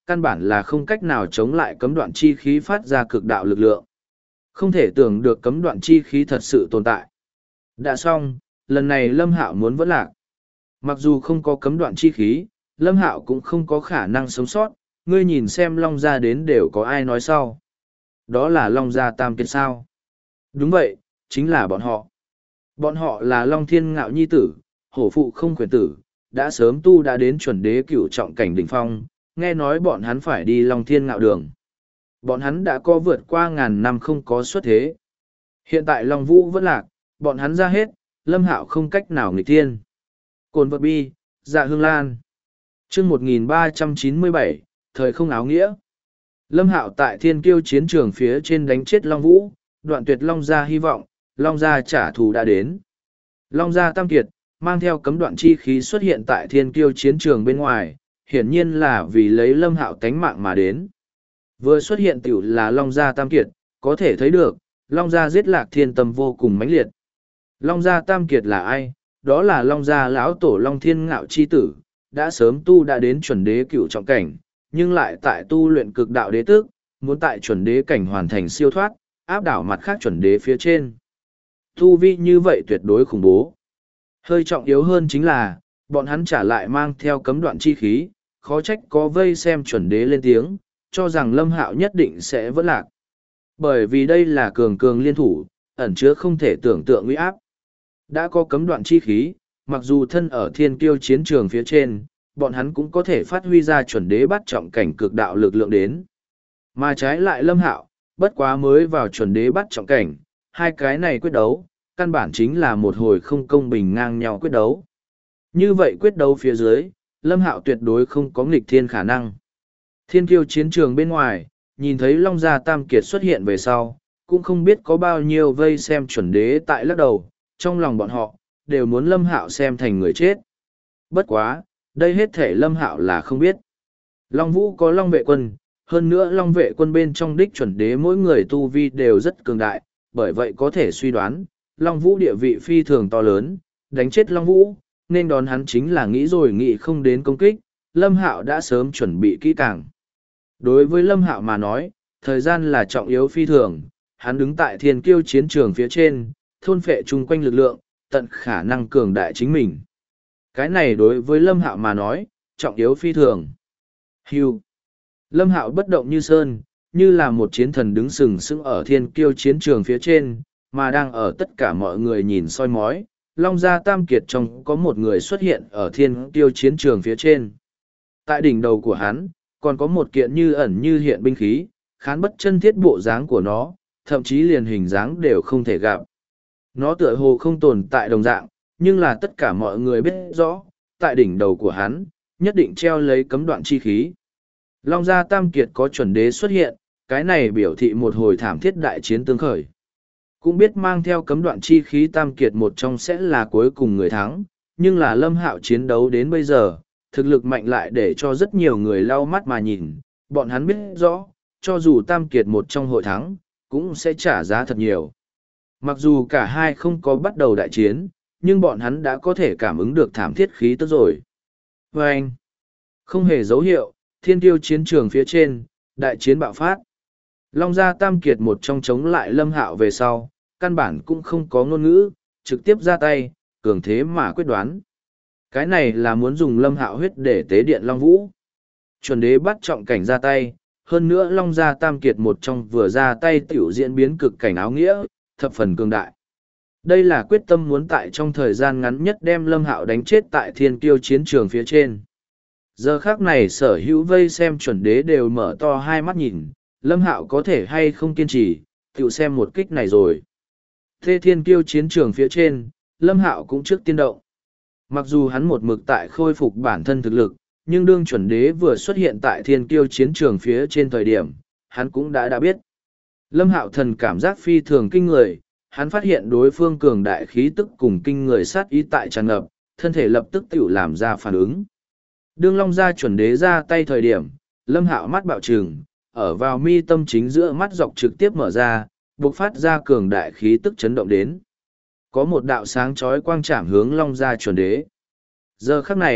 căn bản là không cách nào chống lại cấm đoạn chi khí phát ra cực đạo lực lượng. Không thể tưởng được cấm đoạn chi khí thật sự tồn tại. Đã xong, lần này Lâm Hạo muốn vẫn lạc. Mặc dù không có cấm đoạn chi khí, Lâm Hạo cũng không có khả năng sống sót, ngươi nhìn xem Long Gia đến đều có ai nói sau. Đó là Long Gia Tam Kiệt sao? Đúng vậy, chính là bọn họ. Bọn họ là Long Thiên Ngạo Nhi tử, hổ phụ không quyền tử, đã sớm tu đã đến chuẩn đế cửu trọng cảnh đỉnh phong, nghe nói bọn hắn phải đi Long Thiên Ngạo đường. Bọn hắn đã có vượt qua ngàn năm không có xuất thế. Hiện tại Long Vũ vẫn lạc, bọn hắn ra hết, Lâm Hạo không cách nào nghịch thiên. Cồn vật bi, dạ hương lan. Chương 1397, thời không áo nghĩa. Lâm Hạo tại Thiên Kiêu chiến trường phía trên đánh chết Long Vũ, đoạn tuyệt Long Gia hy vọng, Long Gia trả thù đã đến. Long Gia Tam Kiệt, mang theo cấm đoạn chi khí xuất hiện tại Thiên Kiêu chiến trường bên ngoài, hiển nhiên là vì lấy Lâm Hạo tánh mạng mà đến. Vừa xuất hiện tiểu là Long Gia Tam Kiệt, có thể thấy được, Long Gia giết Lạc Thiên tâm vô cùng mãnh liệt. Long Gia Tam Kiệt là ai? Đó là Long Gia lão tổ Long Thiên Ngạo chi tử, đã sớm tu đã đến chuẩn đế cửu trọng cảnh, nhưng lại tại tu luyện cực đạo đế tước, muốn tại chuẩn đế cảnh hoàn thành siêu thoát, áp đảo mặt khác chuẩn đế phía trên. Tu vi như vậy tuyệt đối khủng bố. Hơi trọng yếu hơn chính là, bọn hắn trả lại mang theo cấm đoạn chi khí, khó trách có vây xem chuẩn đế lên tiếng, cho rằng Lâm Hạo nhất định sẽ vẫn lạc. Bởi vì đây là cường cường liên thủ, ẩn chứa không thể tưởng tượng uy áp. Đã có cấm đoạn chi khí, mặc dù thân ở Thiên Kiêu chiến trường phía trên, bọn hắn cũng có thể phát huy ra chuẩn đế bắt trọng cảnh cực đạo lực lượng đến. Mà trái lại Lâm Hạo, bất quá mới vào chuẩn đế bắt trọng cảnh, hai cái này quyết đấu, căn bản chính là một hồi không công bình ngang nhau quyết đấu. Như vậy quyết đấu phía dưới, Lâm Hạo tuyệt đối không có nghịch thiên khả năng. Thiên Kiêu chiến trường bên ngoài, nhìn thấy Long Gia Tam Kiệt xuất hiện về sau, cũng không biết có bao nhiêu vây xem chuẩn đế tại lắc đầu, trong lòng bọn họ, đều muốn Lâm Hạo xem thành người chết. Bất quá, đây hết thể Lâm Hạo là không biết. Long Vũ có Long vệ quân, hơn nữa Long vệ quân bên trong đích chuẩn đế mỗi người tu vi đều rất cường đại, bởi vậy có thể suy đoán, Long Vũ địa vị phi thường to lớn, đánh chết Long Vũ, nên đón hắn chính là nghĩ rồi nghĩ không đến công kích, Lâm Hạo đã sớm chuẩn bị kỹ càng. Đối với Lâm Hạo mà nói, thời gian là trọng yếu phi thường, hắn đứng tại Thiên Kiêu chiến trường phía trên, thôn phệ chung quanh lực lượng, tận khả năng cường đại chính mình. Cái này đối với Lâm Hạo mà nói, trọng yếu phi thường. Hưu. Lâm Hạo bất động như sơn, như là một chiến thần đứng sừng sững ở Thiên Kiêu chiến trường phía trên, mà đang ở tất cả mọi người nhìn soi mói. Long Gia Tam Kiệt trong có một người xuất hiện ở Thiên Kiêu chiến trường phía trên. Tại đỉnh đầu của hắn, còn có một kiện như ẩn như hiện binh khí, khán bất chân thiết bộ dáng của nó, thậm chí liền hình dáng đều không thể gặp. Nó tựa hồ không tồn tại đồng dạng, nhưng là tất cả mọi người biết rõ, tại đỉnh đầu của hắn, nhất định treo lấy cấm đoạn chi khí. Long Gia Tam Kiệt có chuẩn đế xuất hiện, cái này biểu thị một hồi thảm thiết đại chiến tương khởi. Cũng biết mang theo cấm đoạn chi khí Tam Kiệt một trong sẽ là cuối cùng người thắng, nhưng là Lâm Hạo chiến đấu đến bây giờ, thực lực mạnh lại để cho rất nhiều người lau mắt mà nhìn, bọn hắn biết rõ, cho dù Tam Kiệt một trong hội thắng, cũng sẽ trả giá thật nhiều. Mặc dù cả hai không có bắt đầu đại chiến, nhưng bọn hắn đã có thể cảm ứng được thảm thiết khí tức rồi. Và anh, không hề dấu hiệu, Thiên Kiêu chiến trường phía trên, đại chiến bạo phát. Long Gia Tam Kiệt một trong chống lại Lâm Hạo về sau, căn bản cũng không có ngôn ngữ, trực tiếp ra tay, cường thế mà quyết đoán. Cái này là muốn dùng Lâm Hạo huyết để tế điện Long Vũ. Chuẩn đế bắt trọng cảnh ra tay, hơn nữa Long Gia Tam Kiệt một trong vừa ra tay tiểu diễn biến cực cảnh áo nghĩa, thập phần cường đại. Đây là quyết tâm muốn tại trong thời gian ngắn nhất đem Lâm Hạo đánh chết tại Thiên Kiêu chiến trường phía trên. Giờ khác này sở hữu vây xem chuẩn đế đều mở to hai mắt nhìn, Lâm Hạo có thể hay không kiên trì, tiểu xem một kích này rồi. Thế Thiên Kiêu chiến trường phía trên, Lâm Hạo cũng trước tiên động. Mặc dù hắn một mực tại khôi phục bản thân thực lực, nhưng đương chuẩn đế vừa xuất hiện tại Thiên Kiêu chiến trường phía trên thời điểm, hắn cũng đã biết. Lâm Hạo thần cảm giác phi thường kinh người, hắn phát hiện đối phương cường đại khí tức cùng kinh người sát ý tại tràn ngập, thân thể lập tức tiểu làm ra phản ứng. Đương Long Gia chuẩn đế ra tay thời điểm, Lâm Hạo mắt bạo trừng, ở vào mi tâm chính giữa mắt dọc trực tiếp mở ra, bộc phát ra cường đại khí tức chấn động đến. Có một đạo sáng chói quang chạm hướng Long Gia chuẩn đế. Giờ khắc này,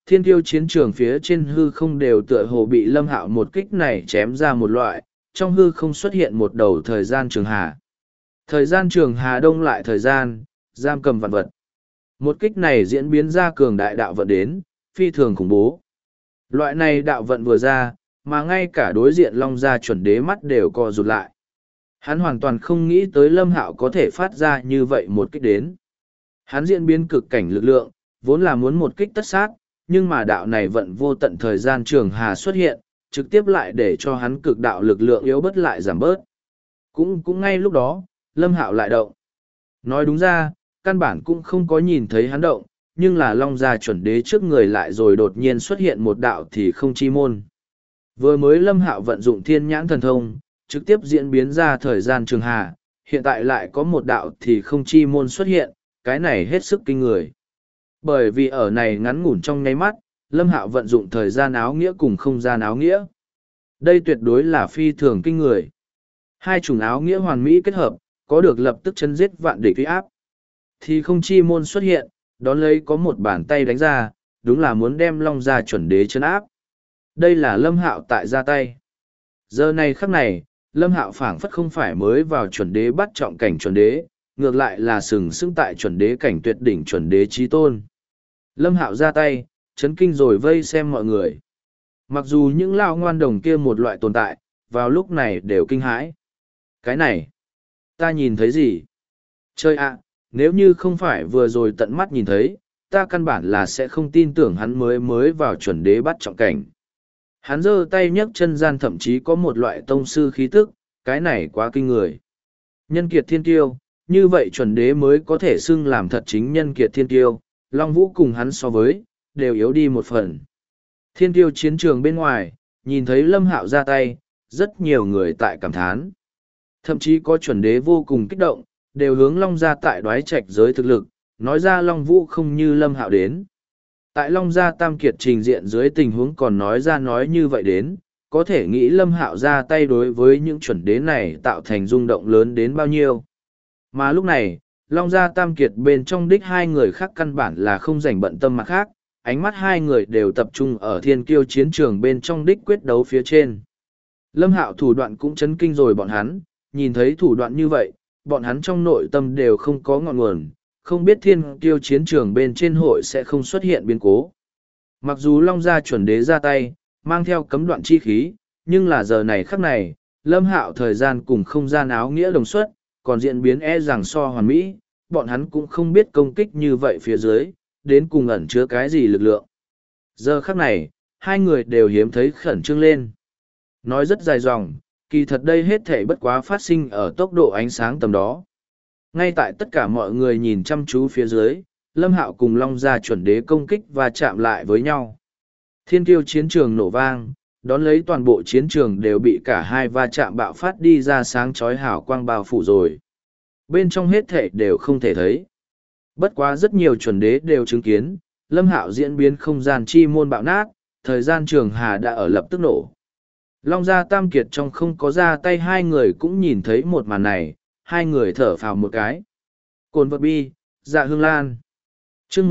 thiên kiêu chiến trường phía trên hư không đều tựa hồ bị Lâm Hạo một kích này chém ra một loại, trong hư không xuất hiện một đầu thời gian trường hà. Thời gian trường hà đông lại thời gian, giam cầm vạn vật. Một kích này diễn biến ra cường đại đạo vận đến, phi thường khủng bố. Loại này đạo vận vừa ra, mà ngay cả đối diện Long Gia chuẩn đế mắt đều co rụt lại. Hắn hoàn toàn không nghĩ tới Lâm Hạo có thể phát ra như vậy một kích đến. Hắn diễn biến cực cảnh lực lượng, vốn là muốn một kích tất sát, nhưng mà đạo này vận vô tận thời gian trường hà xuất hiện, trực tiếp lại để cho hắn cực đạo lực lượng yếu bớt lại giảm bớt. Cũng ngay lúc đó, Lâm Hạo lại động. Nói đúng ra, căn bản cũng không có nhìn thấy hắn động, nhưng là Long Gia chuẩn đế trước người lại rồi đột nhiên xuất hiện một đạo thì không chi môn. Vừa mới Lâm Hạo vận dụng thiên nhãn thần thông, trực tiếp diễn biến ra thời gian trường hà, hiện tại lại có một đạo thì không chi môn xuất hiện, cái này hết sức kinh người. Bởi vì ở này ngắn ngủn trong nháy mắt, Lâm Hạo vận dụng thời gian áo nghĩa cùng không gian áo nghĩa. Đây tuyệt đối là phi thường kinh người. Hai chủng áo nghĩa hoàn mỹ kết hợp, có được lập tức chấn giết vạn địch uy áp. Thì không chi môn xuất hiện, đón lấy có một bàn tay đánh ra, đúng là muốn đem Long Gia chuẩn đế chấn áp. Đây là Lâm Hạo tại ra tay. Giờ này khắc này, Lâm Hạo phảng phất không phải mới vào chuẩn đế bắt trọng cảnh chuẩn đế, ngược lại là sừng sững tại chuẩn đế cảnh tuyệt đỉnh chuẩn đế chí tôn. Lâm Hạo ra tay, chấn kinh rồi vây xem mọi người. Mặc dù những lao ngoan đồng kia một loại tồn tại, vào lúc này đều kinh hãi. Cái này, ta nhìn thấy gì? Chơi ạ, nếu như không phải vừa rồi tận mắt nhìn thấy, ta căn bản là sẽ không tin tưởng hắn mới vào chuẩn đế bắt trọng cảnh. Hắn giơ tay nhấc chân gian thậm chí có một loại tông sư khí tức, cái này quá kinh người. Nhân kiệt thiên tiêu, như vậy chuẩn đế mới có thể xưng làm thật chính nhân kiệt thiên tiêu, Long Vũ cùng hắn so với, đều yếu đi một phần. Thiên tiêu chiến trường bên ngoài, nhìn thấy Lâm Hạo ra tay, rất nhiều người tại cảm thán. Thậm chí có chuẩn đế vô cùng kích động, đều hướng Long Gia tại đoái trạch giới thực lực, nói ra Long Vũ không như Lâm Hạo đến. Tại Long Gia Tam Kiệt trình diện dưới tình huống còn nói ra nói như vậy đến, có thể nghĩ Lâm Hạo ra tay đối với những chuẩn đế này tạo thành rung động lớn đến bao nhiêu. Mà lúc này, Long Gia Tam Kiệt bên trong đích hai người khác căn bản là không rảnh bận tâm mặt khác, ánh mắt hai người đều tập trung ở thiên kiêu chiến trường bên trong đích quyết đấu phía trên. Lâm Hạo thủ đoạn cũng chấn kinh rồi bọn hắn, nhìn thấy thủ đoạn như vậy, bọn hắn trong nội tâm đều không có ngọn nguồn, không biết thiên kiêu chiến trường bên trên hội sẽ không xuất hiện biến cố. Mặc dù Long Gia chuẩn đế ra tay, mang theo cấm đoạn chi khí, nhưng là giờ này khắc này, Lâm Hạo thời gian cùng không gian áo nghĩa đồng xuất, còn diễn biến rằng so hoàn mỹ, bọn hắn cũng không biết công kích như vậy phía dưới, đến cùng ẩn chứa cái gì lực lượng. Giờ khắc này, hai người đều hiếm thấy khẩn trương lên. Nói rất dài dòng, kỳ thật đây hết thể bất quá phát sinh ở tốc độ ánh sáng tầm đó. Ngay tại tất cả mọi người nhìn chăm chú phía dưới, Lâm Hạo cùng Long Gia chuẩn đế công kích và chạm lại với nhau. Thiên kiêu chiến trường nổ vang, đón lấy toàn bộ chiến trường đều bị cả hai va chạm bạo phát đi ra sáng chói hào quang bao phủ rồi. Bên trong hết thể đều không thể thấy. Bất quá rất nhiều chuẩn đế đều chứng kiến, Lâm Hạo diễn biến không gian chi môn bạo nát, thời gian trường hà đã ở lập tức nổ. Long Gia Tam Kiệt trong không có ra tay hai người cũng nhìn thấy một màn này, hai người thở phào một cái. Cồn vật bi, Dạ Hương Lan. Chương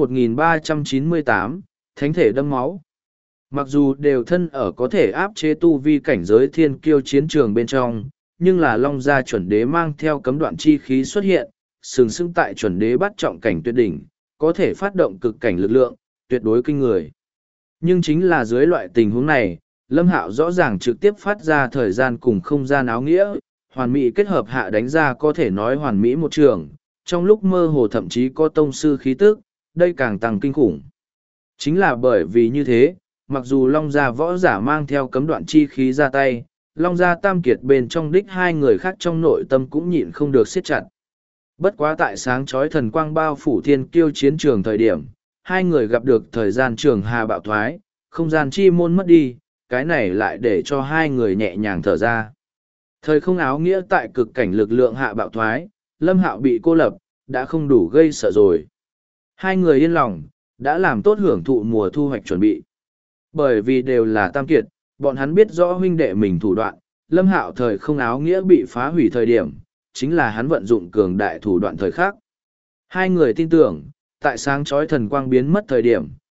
1398, Thánh thể đâm máu. Mặc dù đều thân ở có thể áp chế tu vi cảnh giới thiên kiêu chiến trường bên trong, nhưng là Long Gia chuẩn đế mang theo cấm đoạn chi khí xuất hiện, sừng sững tại chuẩn đế bắt trọng cảnh tuyệt đỉnh, có thể phát động cực cảnh lực lượng, tuyệt đối kinh người. Nhưng chính là dưới loại tình huống này, Lâm Hạo rõ ràng trực tiếp phát ra thời gian cùng không gian áo nghĩa, hoàn mỹ kết hợp hạ đánh ra có thể nói hoàn mỹ một trường, trong lúc mơ hồ thậm chí có tông sư khí tức, đây càng tăng kinh khủng. Chính là bởi vì như thế, mặc dù Long Gia võ giả mang theo cấm đoạn chi khí ra tay, Long Gia Tam Kiệt bên trong đích hai người khác trong nội tâm cũng nhịn không được siết chặt. Bất quá tại sáng chói thần quang bao phủ thiên kiêu chiến trường thời điểm, hai người gặp được thời gian trường hà bạo thoái, không gian chi môn mất đi, cái này lại để cho hai người nhẹ nhàng thở ra. Thời không áo nghĩa tại cực cảnh lực lượng hạ bạo thoái, Lâm Hạo bị cô lập, đã không đủ gây sợ rồi. Hai người yên lòng, đã làm tốt hưởng thụ mùa thu hoạch chuẩn bị. Bởi vì đều là tam kiệt, bọn hắn biết rõ huynh đệ mình thủ đoạn, Lâm Hạo thời không áo nghĩa bị phá hủy thời điểm, chính là hắn vận dụng cường đại thủ đoạn thời khắc. Hai người tin tưởng, tại sáng chói thần quang biến mất thời điểm,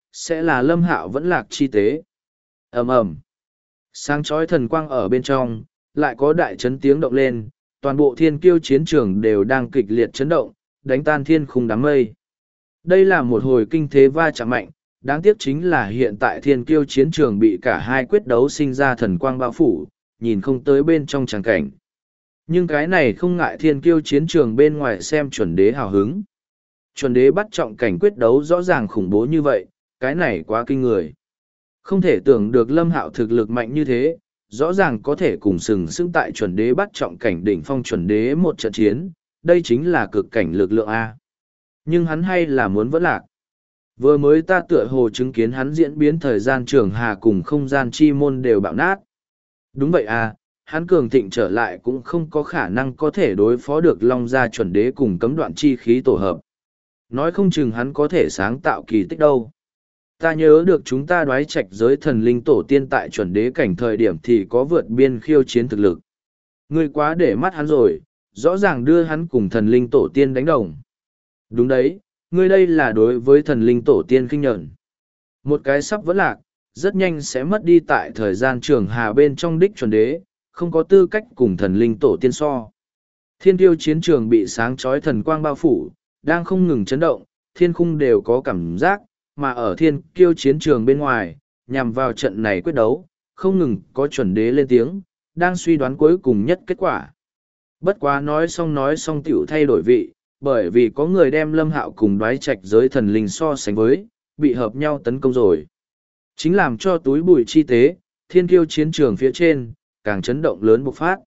sẽ là Lâm Hạo vẫn lạc chi tế. Ầm ầm. Sáng chói thần quang ở bên trong, lại có đại chấn tiếng động lên, toàn bộ thiên kiêu chiến trường đều đang kịch liệt chấn động, đánh tan thiên khung đám mây. Đây là một hồi kinh thế va chạm mạnh, đáng tiếc chính là hiện tại thiên kiêu chiến trường bị cả hai quyết đấu sinh ra thần quang bao phủ, nhìn không tới bên trong tràng cảnh. Nhưng cái này không ngại thiên kiêu chiến trường bên ngoài xem chuẩn đế hào hứng. Chuẩn đế bắt trọng cảnh quyết đấu rõ ràng khủng bố như vậy, cái này quá kinh người. Không thể tưởng được Lâm Hạo thực lực mạnh như thế, rõ ràng có thể cùng sừng sững tại chuẩn đế bắt trọng cảnh đỉnh phong chuẩn đế một trận chiến, đây chính là cực cảnh lực lượng A. Nhưng hắn hay là muốn vẫn lạc. Vừa mới ta tựa hồ chứng kiến hắn diễn biến thời gian trường hà cùng không gian chi môn đều bạo nát. Đúng vậy à, hắn cường thịnh trở lại cũng không có khả năng có thể đối phó được Long gia chuẩn đế cùng cấm đoạn chi khí tổ hợp. Nói không chừng hắn có thể sáng tạo kỳ tích đâu. Ta nhớ được chúng ta đoái trạch giới thần linh tổ tiên tại chuẩn đế cảnh thời điểm thì có vượt biên khiêu chiến thực lực. Ngươi quá để mắt hắn rồi, rõ ràng đưa hắn cùng thần linh tổ tiên đánh đồng. Đúng đấy, ngươi đây là đối với thần linh tổ tiên khinh nhẫn. Một cái sắp vẫn lạc, rất nhanh sẽ mất đi tại thời gian trường hà bên trong đích chuẩn đế, không có tư cách cùng thần linh tổ tiên so. Thiên tiêu chiến trường bị sáng chói thần quang bao phủ, đang không ngừng chấn động, thiên khung đều có cảm giác, mà ở thiên kiêu chiến trường bên ngoài, nhằm vào trận này quyết đấu, không ngừng có chuẩn đế lên tiếng, đang suy đoán cuối cùng nhất kết quả. Bất quá nói xong tiểu thay đổi vị, bởi vì có người đem Lâm Hạo cùng đoái trạch giới thần linh so sánh với, bị hợp nhau tấn công rồi. Chính làm cho túi bụi chi tế, thiên kiêu chiến trường phía trên, càng chấn động lớn bộc phát.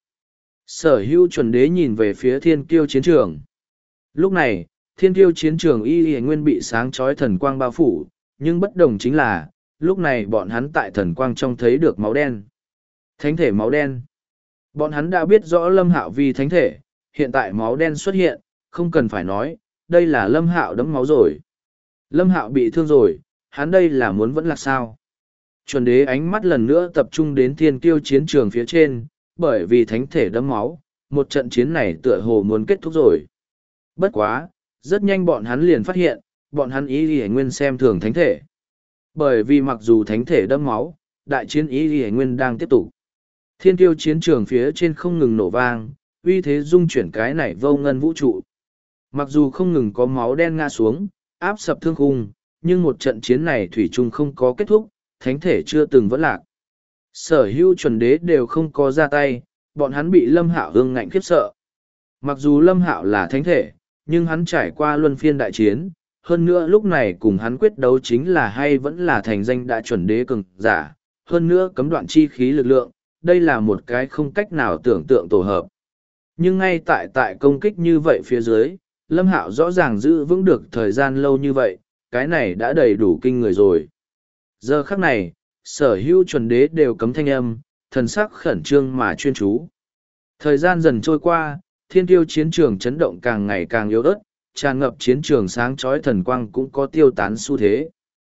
Sở hữu chuẩn đế nhìn về phía thiên kiêu chiến trường. Lúc này, thiên kiêu chiến trường y nguyên bị sáng chói thần quang bao phủ, nhưng bất đồng chính là, lúc này bọn hắn tại thần quang trong thấy được máu đen. Thánh thể máu đen. Bọn hắn đã biết rõ Lâm Hạo vì thánh thể, hiện tại máu đen xuất hiện, không cần phải nói, đây là Lâm Hạo đẫm máu rồi. Lâm Hạo bị thương rồi, hắn đây là muốn vẫn là sao? Chuẩn đế ánh mắt lần nữa tập trung đến thiên kiêu chiến trường phía trên, bởi vì thánh thể đẫm máu, một trận chiến này tựa hồ muốn kết thúc rồi. Bất quá, rất nhanh bọn hắn liền phát hiện, bọn hắn ý y nguyên xem thường thánh thể. Bởi vì mặc dù thánh thể đẫm máu, đại chiến ý y nguyên đang tiếp tục. Thiên kiêu chiến trường phía trên không ngừng nổ vang, uy thế dung chuyển cái này vô ngân vũ trụ. Mặc dù không ngừng có máu đen ngã xuống, áp sập thương khung, nhưng một trận chiến này thủy chung không có kết thúc, thánh thể chưa từng vẫn lạc. Sở hữu chuẩn đế đều không có ra tay, bọn hắn bị Lâm Hạo ương ngạnh khiếp sợ. Mặc dù Lâm Hạo là thánh thể, nhưng hắn trải qua luân phiên đại chiến, hơn nữa lúc này cùng hắn quyết đấu chính là hay vẫn là thành danh đã chuẩn đế cường giả, hơn nữa cấm đoạn chi khí lực lượng, đây là một cái không cách nào tưởng tượng tổ hợp. Nhưng ngay tại công kích như vậy phía dưới, Lâm Hạo rõ ràng giữ vững được thời gian lâu như vậy, cái này đã đầy đủ kinh người rồi. Giờ khắc này, sở hữu chuẩn đế đều cấm thanh âm, thần sắc khẩn trương mà chuyên chú. Thời gian dần trôi qua, thiên tiêu chiến trường chấn động càng ngày càng yếu ớt, tràn ngập chiến trường sáng chói thần quang cũng có tiêu tán xu thế.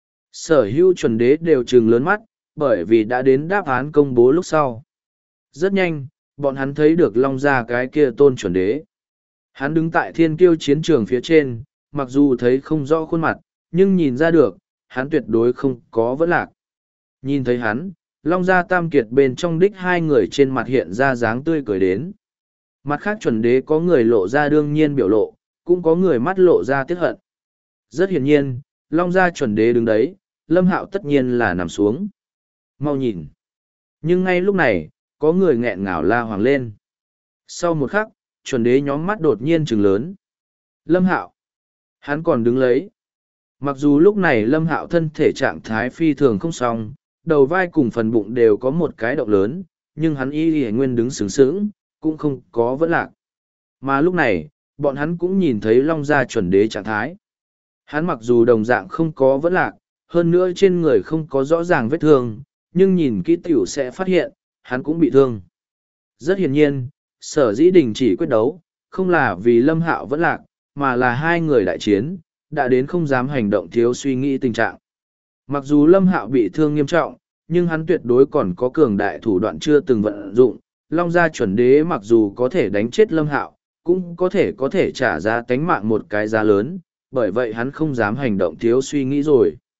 Sở hữu chuẩn đế đều trừng lớn mắt, bởi vì đã đến đáp án công bố lúc sau. Rất nhanh, bọn hắn thấy được Long gia cái kia tôn chuẩn đế. Hắn đứng tại thiên kiêu chiến trường phía trên, mặc dù thấy không rõ khuôn mặt, nhưng nhìn ra được, hắn tuyệt đối không có vẫn lạc. Nhìn thấy hắn, Long gia tam kiệt bên trong đích hai người trên mặt hiện ra dáng tươi cười đến. Mặt khác chuẩn đế có người lộ ra đương nhiên biểu lộ, cũng có người mắt lộ ra tiếc hận. Rất hiển nhiên, Long gia chuẩn đế đứng đấy, Lâm Hạo tất nhiên là nằm xuống. Mau nhìn. Nhưng ngay lúc này, có người nghẹn ngào la hoàng lên. Sau một khắc, chuẩn đế nhóm mắt đột nhiên trừng lớn. Lâm Hạo. Hắn còn đứng lấy. Mặc dù lúc này Lâm Hạo thân thể trạng thái phi thường không xong, đầu vai cùng phần bụng đều có một cái động lớn, nhưng hắn y nguyên đứng sướng sướng, cũng không có vẫn lạc. Mà lúc này, bọn hắn cũng nhìn thấy Long gia chuẩn đế trạng thái. Hắn mặc dù đồng dạng không có vẫn lạc, hơn nữa trên người không có rõ ràng vết thương, nhưng nhìn kỹ tiểu sẽ phát hiện, hắn cũng bị thương. Rất hiển nhiên, sở dĩ đình chỉ quyết đấu, không là vì Lâm Hạo vẫn lạc, mà là hai người đại chiến, đã đến không dám hành động thiếu suy nghĩ tình trạng. Mặc dù Lâm Hạo bị thương nghiêm trọng, nhưng hắn tuyệt đối còn có cường đại thủ đoạn chưa từng vận dụng. Long gia chuẩn đế mặc dù có thể đánh chết Lâm Hạo, cũng có thể trả giá tánh mạng một cái giá lớn, bởi vậy hắn không dám hành động thiếu suy nghĩ rồi.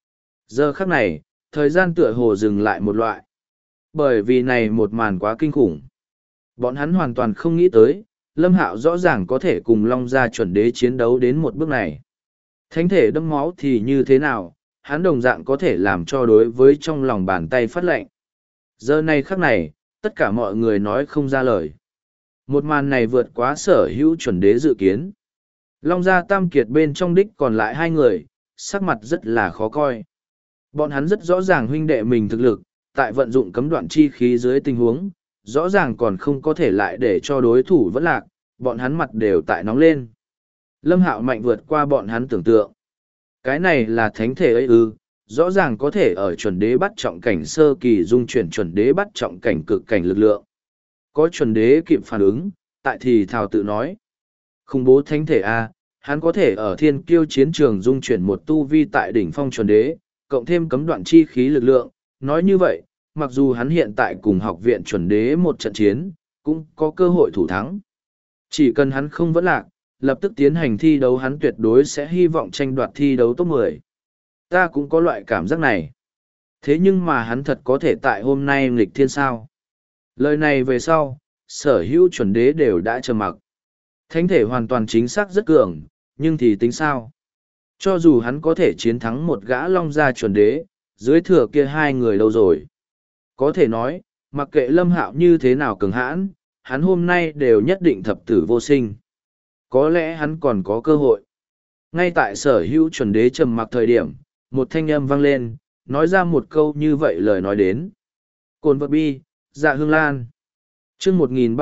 Giờ khắc này, thời gian tựa hồ dừng lại một loại. Bởi vì này một màn quá kinh khủng. Bọn hắn hoàn toàn không nghĩ tới, Lâm Hạo rõ ràng có thể cùng Long Gia chuẩn đế chiến đấu đến một bước này. Thánh thể đẫm máu thì như thế nào, hắn đồng dạng có thể làm cho đối với trong lòng bàn tay phát lệnh. Giờ này khắc này, tất cả mọi người nói không ra lời. Một màn này vượt quá sở hữu chuẩn đế dự kiến. Long Gia tam kiệt bên trong đích còn lại hai người, sắc mặt rất là khó coi. Bọn hắn rất rõ ràng huynh đệ mình thực lực, tại vận dụng cấm đoạn chi khí dưới tình huống, rõ ràng còn không có thể lại để cho đối thủ vẫn lạc, bọn hắn mặt đều tại nóng lên. Lâm Hạo mạnh vượt qua bọn hắn tưởng tượng. Cái này là thánh thể ấy ư, rõ ràng có thể ở chuẩn đế bắt trọng cảnh sơ kỳ dung chuyển chuẩn đế bắt trọng cảnh cực cảnh lực lượng. Có chuẩn đế kịp phản ứng, tại thì thào tự nói. Khủng bố thánh thể A, hắn có thể ở thiên kiêu chiến trường dung chuyển một tu vi tại đỉnh phong chuẩn đế, cộng thêm cấm đoạn chi khí lực lượng. Nói như vậy, mặc dù hắn hiện tại cùng học viện chuẩn đế một trận chiến, cũng có cơ hội thủ thắng. Chỉ cần hắn không vẫn lạc, lập tức tiến hành thi đấu hắn tuyệt đối sẽ hy vọng tranh đoạt thi đấu top 10. Ta cũng có loại cảm giác này. Thế nhưng mà hắn thật có thể tại hôm nay nghịch thiên sao. Lời này về sau, sở hữu chuẩn đế đều đã trầm mặc. Thánh thể hoàn toàn chính xác rất cường, nhưng thì tính sao? Cho dù hắn có thể chiến thắng một gã Long Gia chuẩn đế, dưới thừa kia hai người đâu rồi? Có thể nói, mặc kệ Lâm Hạo như thế nào cường hãn, hắn hôm nay đều nhất định thập tử vô sinh. Có lẽ hắn còn có cơ hội. Ngay tại sở hữu chuẩn đế trầm mặc thời điểm, một thanh âm vang lên, nói ra một câu như vậy lời nói đến. Cồn vật bi, dạ hương lan. chương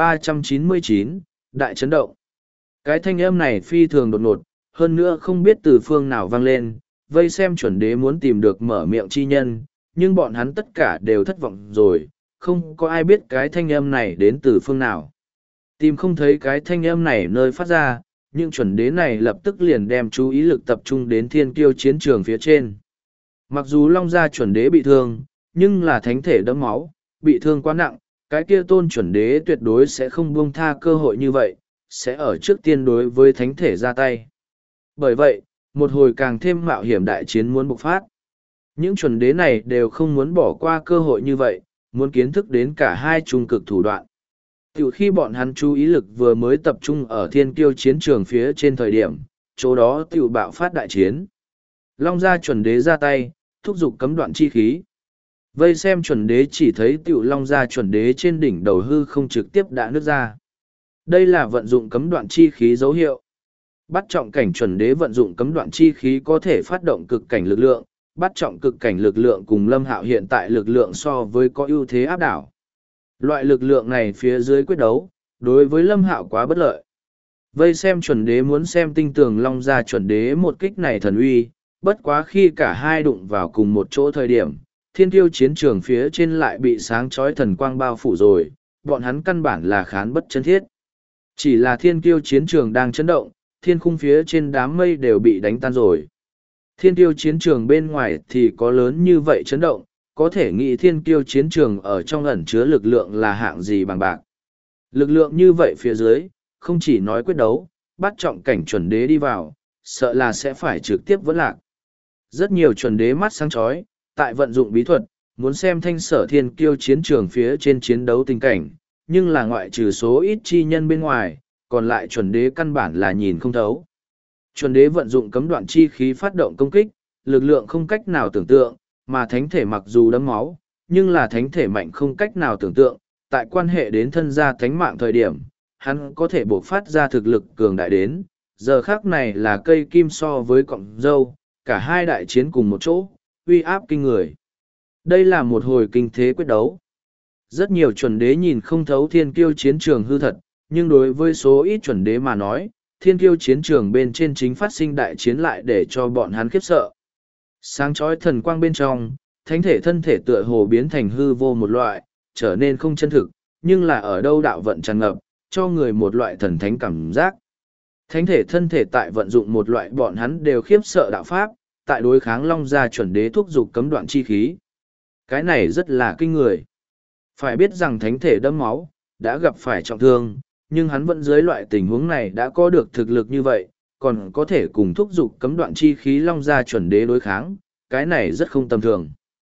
1399, đại chấn động. Cái thanh âm này phi thường đột ngột, hơn nữa không biết từ phương nào vang lên, vây xem chuẩn đế muốn tìm được mở miệng chi nhân, nhưng bọn hắn tất cả đều thất vọng rồi, không có ai biết cái thanh âm này đến từ phương nào. Tìm không thấy cái thanh âm này nơi phát ra, nhưng chuẩn đế này lập tức liền đem chú ý lực tập trung đến thiên kiêu chiến trường phía trên. Mặc dù Long Gia chuẩn đế bị thương, nhưng là thánh thể đẫm máu, bị thương quá nặng, cái kia tôn chuẩn đế tuyệt đối sẽ không buông tha cơ hội như vậy, sẽ ở trước tiên đối với thánh thể ra tay. Bởi vậy, một hồi càng thêm mạo hiểm đại chiến muốn bộc phát. Những chuẩn đế này đều không muốn bỏ qua cơ hội như vậy, muốn kiến thức đến cả hai trung cực thủ đoạn. Từ khi bọn hắn chú ý lực vừa mới tập trung ở thiên kiêu chiến trường phía trên thời điểm, chỗ đó tiểu bạo phát đại chiến. Long Gia chuẩn đế ra tay, thúc giục cấm đoạn chi khí. Vây xem chuẩn đế chỉ thấy tiểu Long Gia chuẩn đế trên đỉnh đầu hư không trực tiếp đã nứt ra. Đây là vận dụng cấm đoạn chi khí dấu hiệu. Bắt trọng cảnh chuẩn đế vận dụng cấm đoạn chi khí có thể phát động cực cảnh lực lượng, bắt trọng cực cảnh lực lượng cùng Lâm Hạo hiện tại lực lượng so với có ưu thế áp đảo. Loại lực lượng này phía dưới quyết đấu, đối với Lâm Hạo quá bất lợi. Vây xem chuẩn đế muốn xem tinh tường Long Gia chuẩn đế một kích này thần uy, bất quá khi cả hai đụng vào cùng một chỗ thời điểm, thiên tiêu chiến trường phía trên lại bị sáng chói thần quang bao phủ rồi, bọn hắn căn bản là khán bất chân thiết. Chỉ là thiên tiêu chiến trường đang chấn động, thiên khung phía trên đám mây đều bị đánh tan rồi. Thiên tiêu chiến trường bên ngoài thì có lớn như vậy chấn động, có thể nghĩ thiên tiêu chiến trường ở trong ẩn chứa lực lượng là hạng gì bằng bạc. Lực lượng như vậy phía dưới, không chỉ nói quyết đấu, bắt trọng cảnh chuẩn đế đi vào, sợ là sẽ phải trực tiếp vẫn lạc. Rất nhiều chuẩn đế mắt sáng chói, tại vận dụng bí thuật, muốn xem thanh sở thiên kiêu chiến trường phía trên chiến đấu tình cảnh, nhưng là ngoại trừ số ít chi nhân bên ngoài, còn lại chuẩn đế căn bản là nhìn không thấu. Chuẩn đế vận dụng cấm đoạn chi khí phát động công kích, lực lượng không cách nào tưởng tượng, mà thánh thể mặc dù đấm máu, nhưng là thánh thể mạnh không cách nào tưởng tượng, tại quan hệ đến thân gia thánh mạng thời điểm, hắn có thể bộc phát ra thực lực cường đại đến, giờ khác này là cây kim so với cọng dâu, cả hai đại chiến cùng một chỗ, uy áp kinh người. Đây là một hồi kinh thế quyết đấu. Rất nhiều chuẩn đế nhìn không thấu thiên kiêu chiến trường hư thật, nhưng đối với số ít chuẩn đế mà nói, thiên kiêu chiến trường bên trên chính phát sinh đại chiến lại để cho bọn hắn khiếp sợ. Sáng chói thần quang bên trong, thánh thể thân thể tựa hồ biến thành hư vô một loại, trở nên không chân thực, nhưng là ở đâu đạo vận tràn ngập, cho người một loại thần thánh cảm giác. Thánh thể thân thể tại vận dụng một loại bọn hắn đều khiếp sợ đạo pháp, tại đối kháng Long Gia chuẩn đế thúc giục cấm đoạn chi khí. Cái này rất là kinh người. Phải biết rằng thánh thể đẫm máu, đã gặp phải trọng thương, nhưng hắn vẫn dưới loại tình huống này đã có được thực lực như vậy, còn có thể cùng thúc giục cấm đoạn chi khí Long Gia chuẩn đế đối kháng, cái này rất không tầm thường.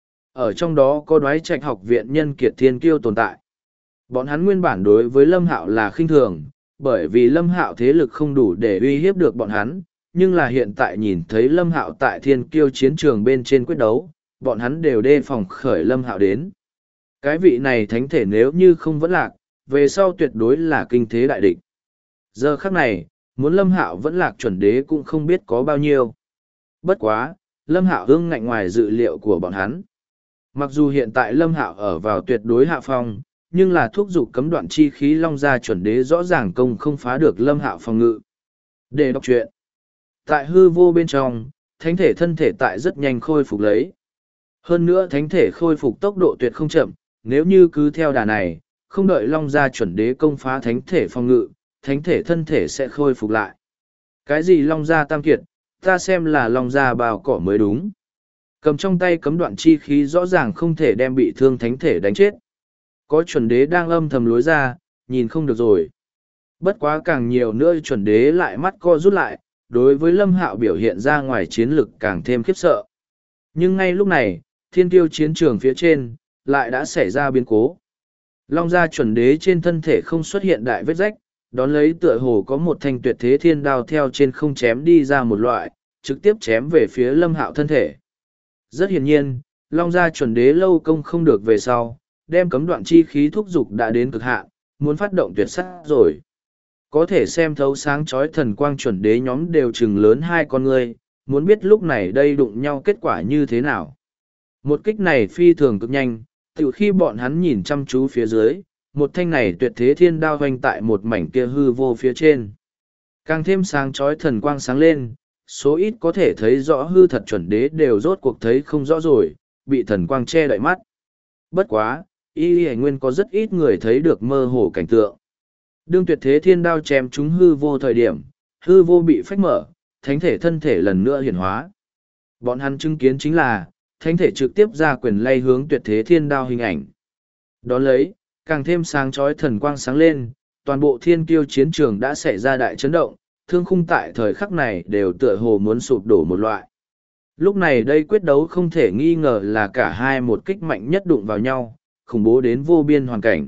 Ở trong đó có Đoái Trạch học viện nhân kiệt thiên kiêu tồn tại. Bọn hắn nguyên bản đối với Lâm Hạo là khinh thường, bởi vì Lâm Hạo thế lực không đủ để uy hiếp được bọn hắn, nhưng là hiện tại nhìn thấy Lâm Hạo tại thiên kiêu chiến trường bên trên quyết đấu, bọn hắn đều đề phòng khởi Lâm Hạo đến. Cái vị này thánh thể nếu như không vẫn lạc, về sau tuyệt đối là kinh thế đại địch. Giờ khắc này, muốn Lâm Hạo vẫn lạc chuẩn đế cũng không biết có bao nhiêu. Bất quá, Lâm Hạo hương ngạnh ngoài dự liệu của bọn hắn. Mặc dù hiện tại Lâm Hạo ở vào tuyệt đối hạ phong, nhưng là thúc giục cấm đoạn chi khí long gia chuẩn đế rõ ràng công không phá được Lâm Hạo phòng ngự. Để đọc truyện. Tại hư vô bên trong, thánh thể thân thể tại rất nhanh khôi phục lấy. Hơn nữa thánh thể khôi phục tốc độ tuyệt không chậm, nếu như cứ theo đà này, không đợi long gia chuẩn đế công phá thánh thể phòng ngự, thánh thể thân thể sẽ khôi phục lại. Cái gì long gia tam kiệt, ta xem là long gia bào cỏ mới đúng. Cầm trong tay cấm đoạn chi khí rõ ràng không thể đem bị thương thánh thể đánh chết. Có chuẩn đế đang âm thầm lối ra, nhìn không được rồi. Bất quá càng nhiều nữa chuẩn đế lại mắt co rút lại, đối với Lâm Hạo biểu hiện ra ngoài chiến lực càng thêm khiếp sợ. Nhưng ngay lúc này, thiên tiêu chiến trường phía trên, lại đã xảy ra biến cố. Long gia chuẩn đế trên thân thể không xuất hiện đại vết rách, đón lấy tựa hồ có một thanh tuyệt thế thiên đao theo trên không chém đi ra một loại, trực tiếp chém về phía Lâm Hạo thân thể. Rất hiển nhiên, Long gia chuẩn đế lâu công không được về sau, đem cấm đoạn chi khí thúc dục đã đến cực hạn, muốn phát động tuyệt sát rồi. Có thể xem thấu sáng chói thần quang chuẩn đế nhóm đều chừng lớn hai con ngươi, muốn biết lúc này đây đụng nhau kết quả như thế nào. Một kích này phi thường cực nhanh, từ khi bọn hắn nhìn chăm chú phía dưới, một thanh này tuyệt thế thiên đao hoành tại một mảnh kia hư vô phía trên. Càng thêm sáng chói thần quang sáng lên, số ít có thể thấy rõ hư thật chuẩn đế đều rốt cuộc thấy không rõ rồi, bị thần quang che đậy mắt. Bất quá, y nguyên có rất ít người thấy được mơ hồ cảnh tượng. Đương tuyệt thế thiên đao chém chúng hư vô thời điểm, hư vô bị phách mở, thánh thể thân thể lần nữa hiển hóa. Bọn hắn chứng kiến chính là, thánh thể trực tiếp ra quyền lay hướng tuyệt thế thiên đao hình ảnh. Đón lấy, càng thêm sáng chói thần quang sáng lên, toàn bộ thiên kiêu chiến trường đã xảy ra đại chấn động, thương khung tại thời khắc này đều tựa hồ muốn sụp đổ một loại. Lúc này đây quyết đấu không thể nghi ngờ là cả hai một kích mạnh nhất đụng vào nhau, khủng bố đến vô biên hoàn cảnh.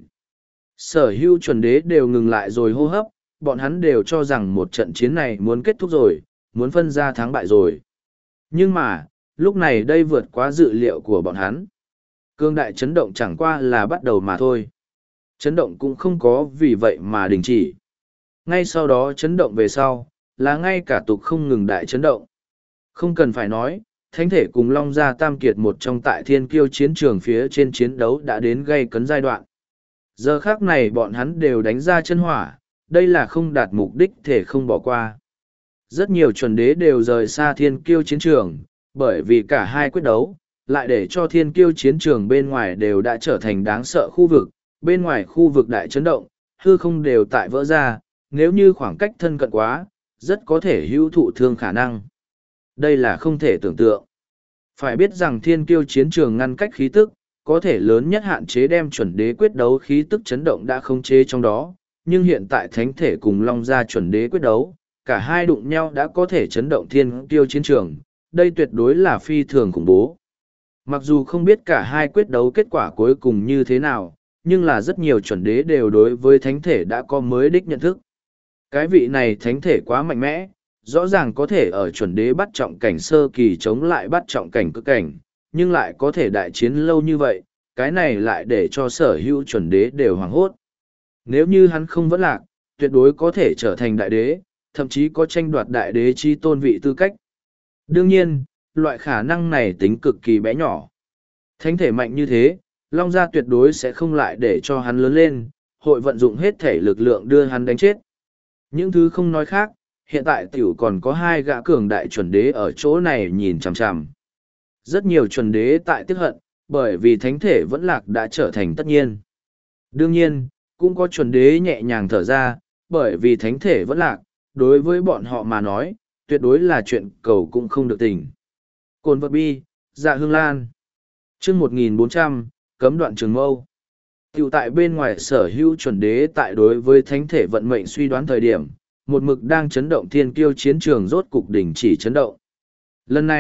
Sở hữu chuẩn đế đều ngừng lại rồi hô hấp, bọn hắn đều cho rằng một trận chiến này muốn kết thúc rồi, muốn phân ra thắng bại rồi. Nhưng mà, lúc này đây vượt quá dự liệu của bọn hắn. Cương đại chấn động chẳng qua là bắt đầu mà thôi. Chấn động cũng không có vì vậy mà đình chỉ. Ngay sau đó chấn động về sau, là ngay cả tục không ngừng đại chấn động. Không cần phải nói, thánh thể cùng Long Gia Tam Kiệt một trong tại thiên kiêu chiến trường phía trên chiến đấu đã đến gây cấn giai đoạn. Giờ khác này bọn hắn đều đánh ra chân hỏa, đây là không đạt mục đích thể không bỏ qua. Rất nhiều chuẩn đế đều rời xa thiên kiêu chiến trường, bởi vì cả hai quyết đấu, lại để cho thiên kiêu chiến trường bên ngoài đều đã trở thành đáng sợ khu vực, bên ngoài khu vực đại chấn động, hư không đều tại vỡ ra, nếu như khoảng cách thân cận quá, rất có thể hữu thụ thương khả năng. Đây là không thể tưởng tượng. Phải biết rằng thiên kiêu chiến trường ngăn cách khí tức, có thể lớn nhất hạn chế đem chuẩn đế quyết đấu khí tức chấn động đã không chế trong đó, nhưng hiện tại thánh thể cùng Long Gia chuẩn đế quyết đấu, cả hai đụng nhau đã có thể chấn động thiên kiêu chiến trường, đây tuyệt đối là phi thường khủng bố. Mặc dù không biết cả hai quyết đấu kết quả cuối cùng như thế nào, nhưng là rất nhiều chuẩn đế đều đối với thánh thể đã có mới đích nhận thức. Cái vị này thánh thể quá mạnh mẽ, rõ ràng có thể ở chuẩn đế bắt trọng cảnh sơ kỳ chống lại bắt trọng cảnh cực cảnh, nhưng lại có thể đại chiến lâu như vậy, cái này lại để cho sở hữu chuẩn đế đều hoảng hốt. Nếu như hắn không vẫn lạc, tuyệt đối có thể trở thành đại đế, thậm chí có tranh đoạt đại đế chi tôn vị tư cách. Đương nhiên, loại khả năng này tính cực kỳ bé nhỏ. Thánh thể mạnh như thế, Long Gia tuyệt đối sẽ không lại để cho hắn lớn lên, hội vận dụng hết thể lực lượng đưa hắn đánh chết. Những thứ không nói khác, hiện tại tiểu còn có hai gã cường đại chuẩn đế ở chỗ này nhìn chằm chằm. Rất nhiều chuẩn đế tại tiếc hận, bởi vì thánh thể vẫn lạc đã trở thành tất nhiên. Đương nhiên, cũng có chuẩn đế nhẹ nhàng thở ra, bởi vì thánh thể vẫn lạc, đối với bọn họ mà nói, tuyệt đối là chuyện cầu cũng không được tình. Cồn vật bi, dạ hương lan. chương 1400, cấm đoạn trường mâu. Tiểu tại bên ngoài sở hữu chuẩn đế tại đối với thánh thể vận mệnh suy đoán thời điểm, một mực đang chấn động thiên kiêu chiến trường rốt cục đỉnh chỉ chấn động. Lần này,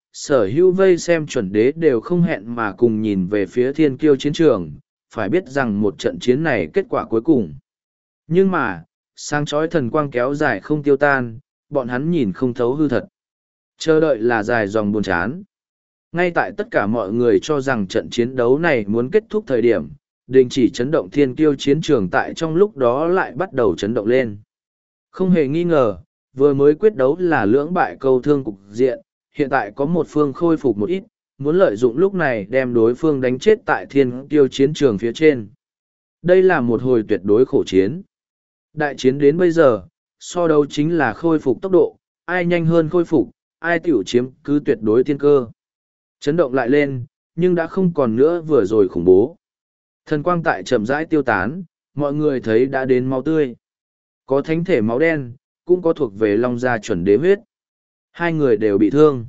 sở hữu vây xem chuẩn đế đều không hẹn mà cùng nhìn về phía thiên kiêu chiến trường, phải biết rằng một trận chiến này kết quả cuối cùng. Nhưng mà, sáng chói thần quang kéo dài không tiêu tan, bọn hắn nhìn không thấu hư thật. Chờ đợi là dài dòng buồn chán. Ngay tại tất cả mọi người cho rằng trận chiến đấu này muốn kết thúc thời điểm, đình chỉ chấn động thiên kiêu chiến trường tại trong lúc đó lại bắt đầu chấn động lên. Không hề nghi ngờ, vừa mới quyết đấu là lưỡng bại câu thương cục diện, hiện tại có một phương khôi phục một ít, muốn lợi dụng lúc này đem đối phương đánh chết tại thiên kiêu chiến trường phía trên. Đây là một hồi tuyệt đối khổ chiến. Đại chiến đến bây giờ, so đấu chính là khôi phục tốc độ, ai nhanh hơn khôi phục, ai tiểu chiếm cứ tuyệt đối tiên cơ. Chấn động lại lên, nhưng đã không còn nữa vừa rồi khủng bố. Thần quang tại chậm rãi tiêu tán, mọi người thấy đã đến máu tươi. Có thánh thể máu đen, cũng có thuộc về long gia chuẩn đế huyết. Hai người đều bị thương.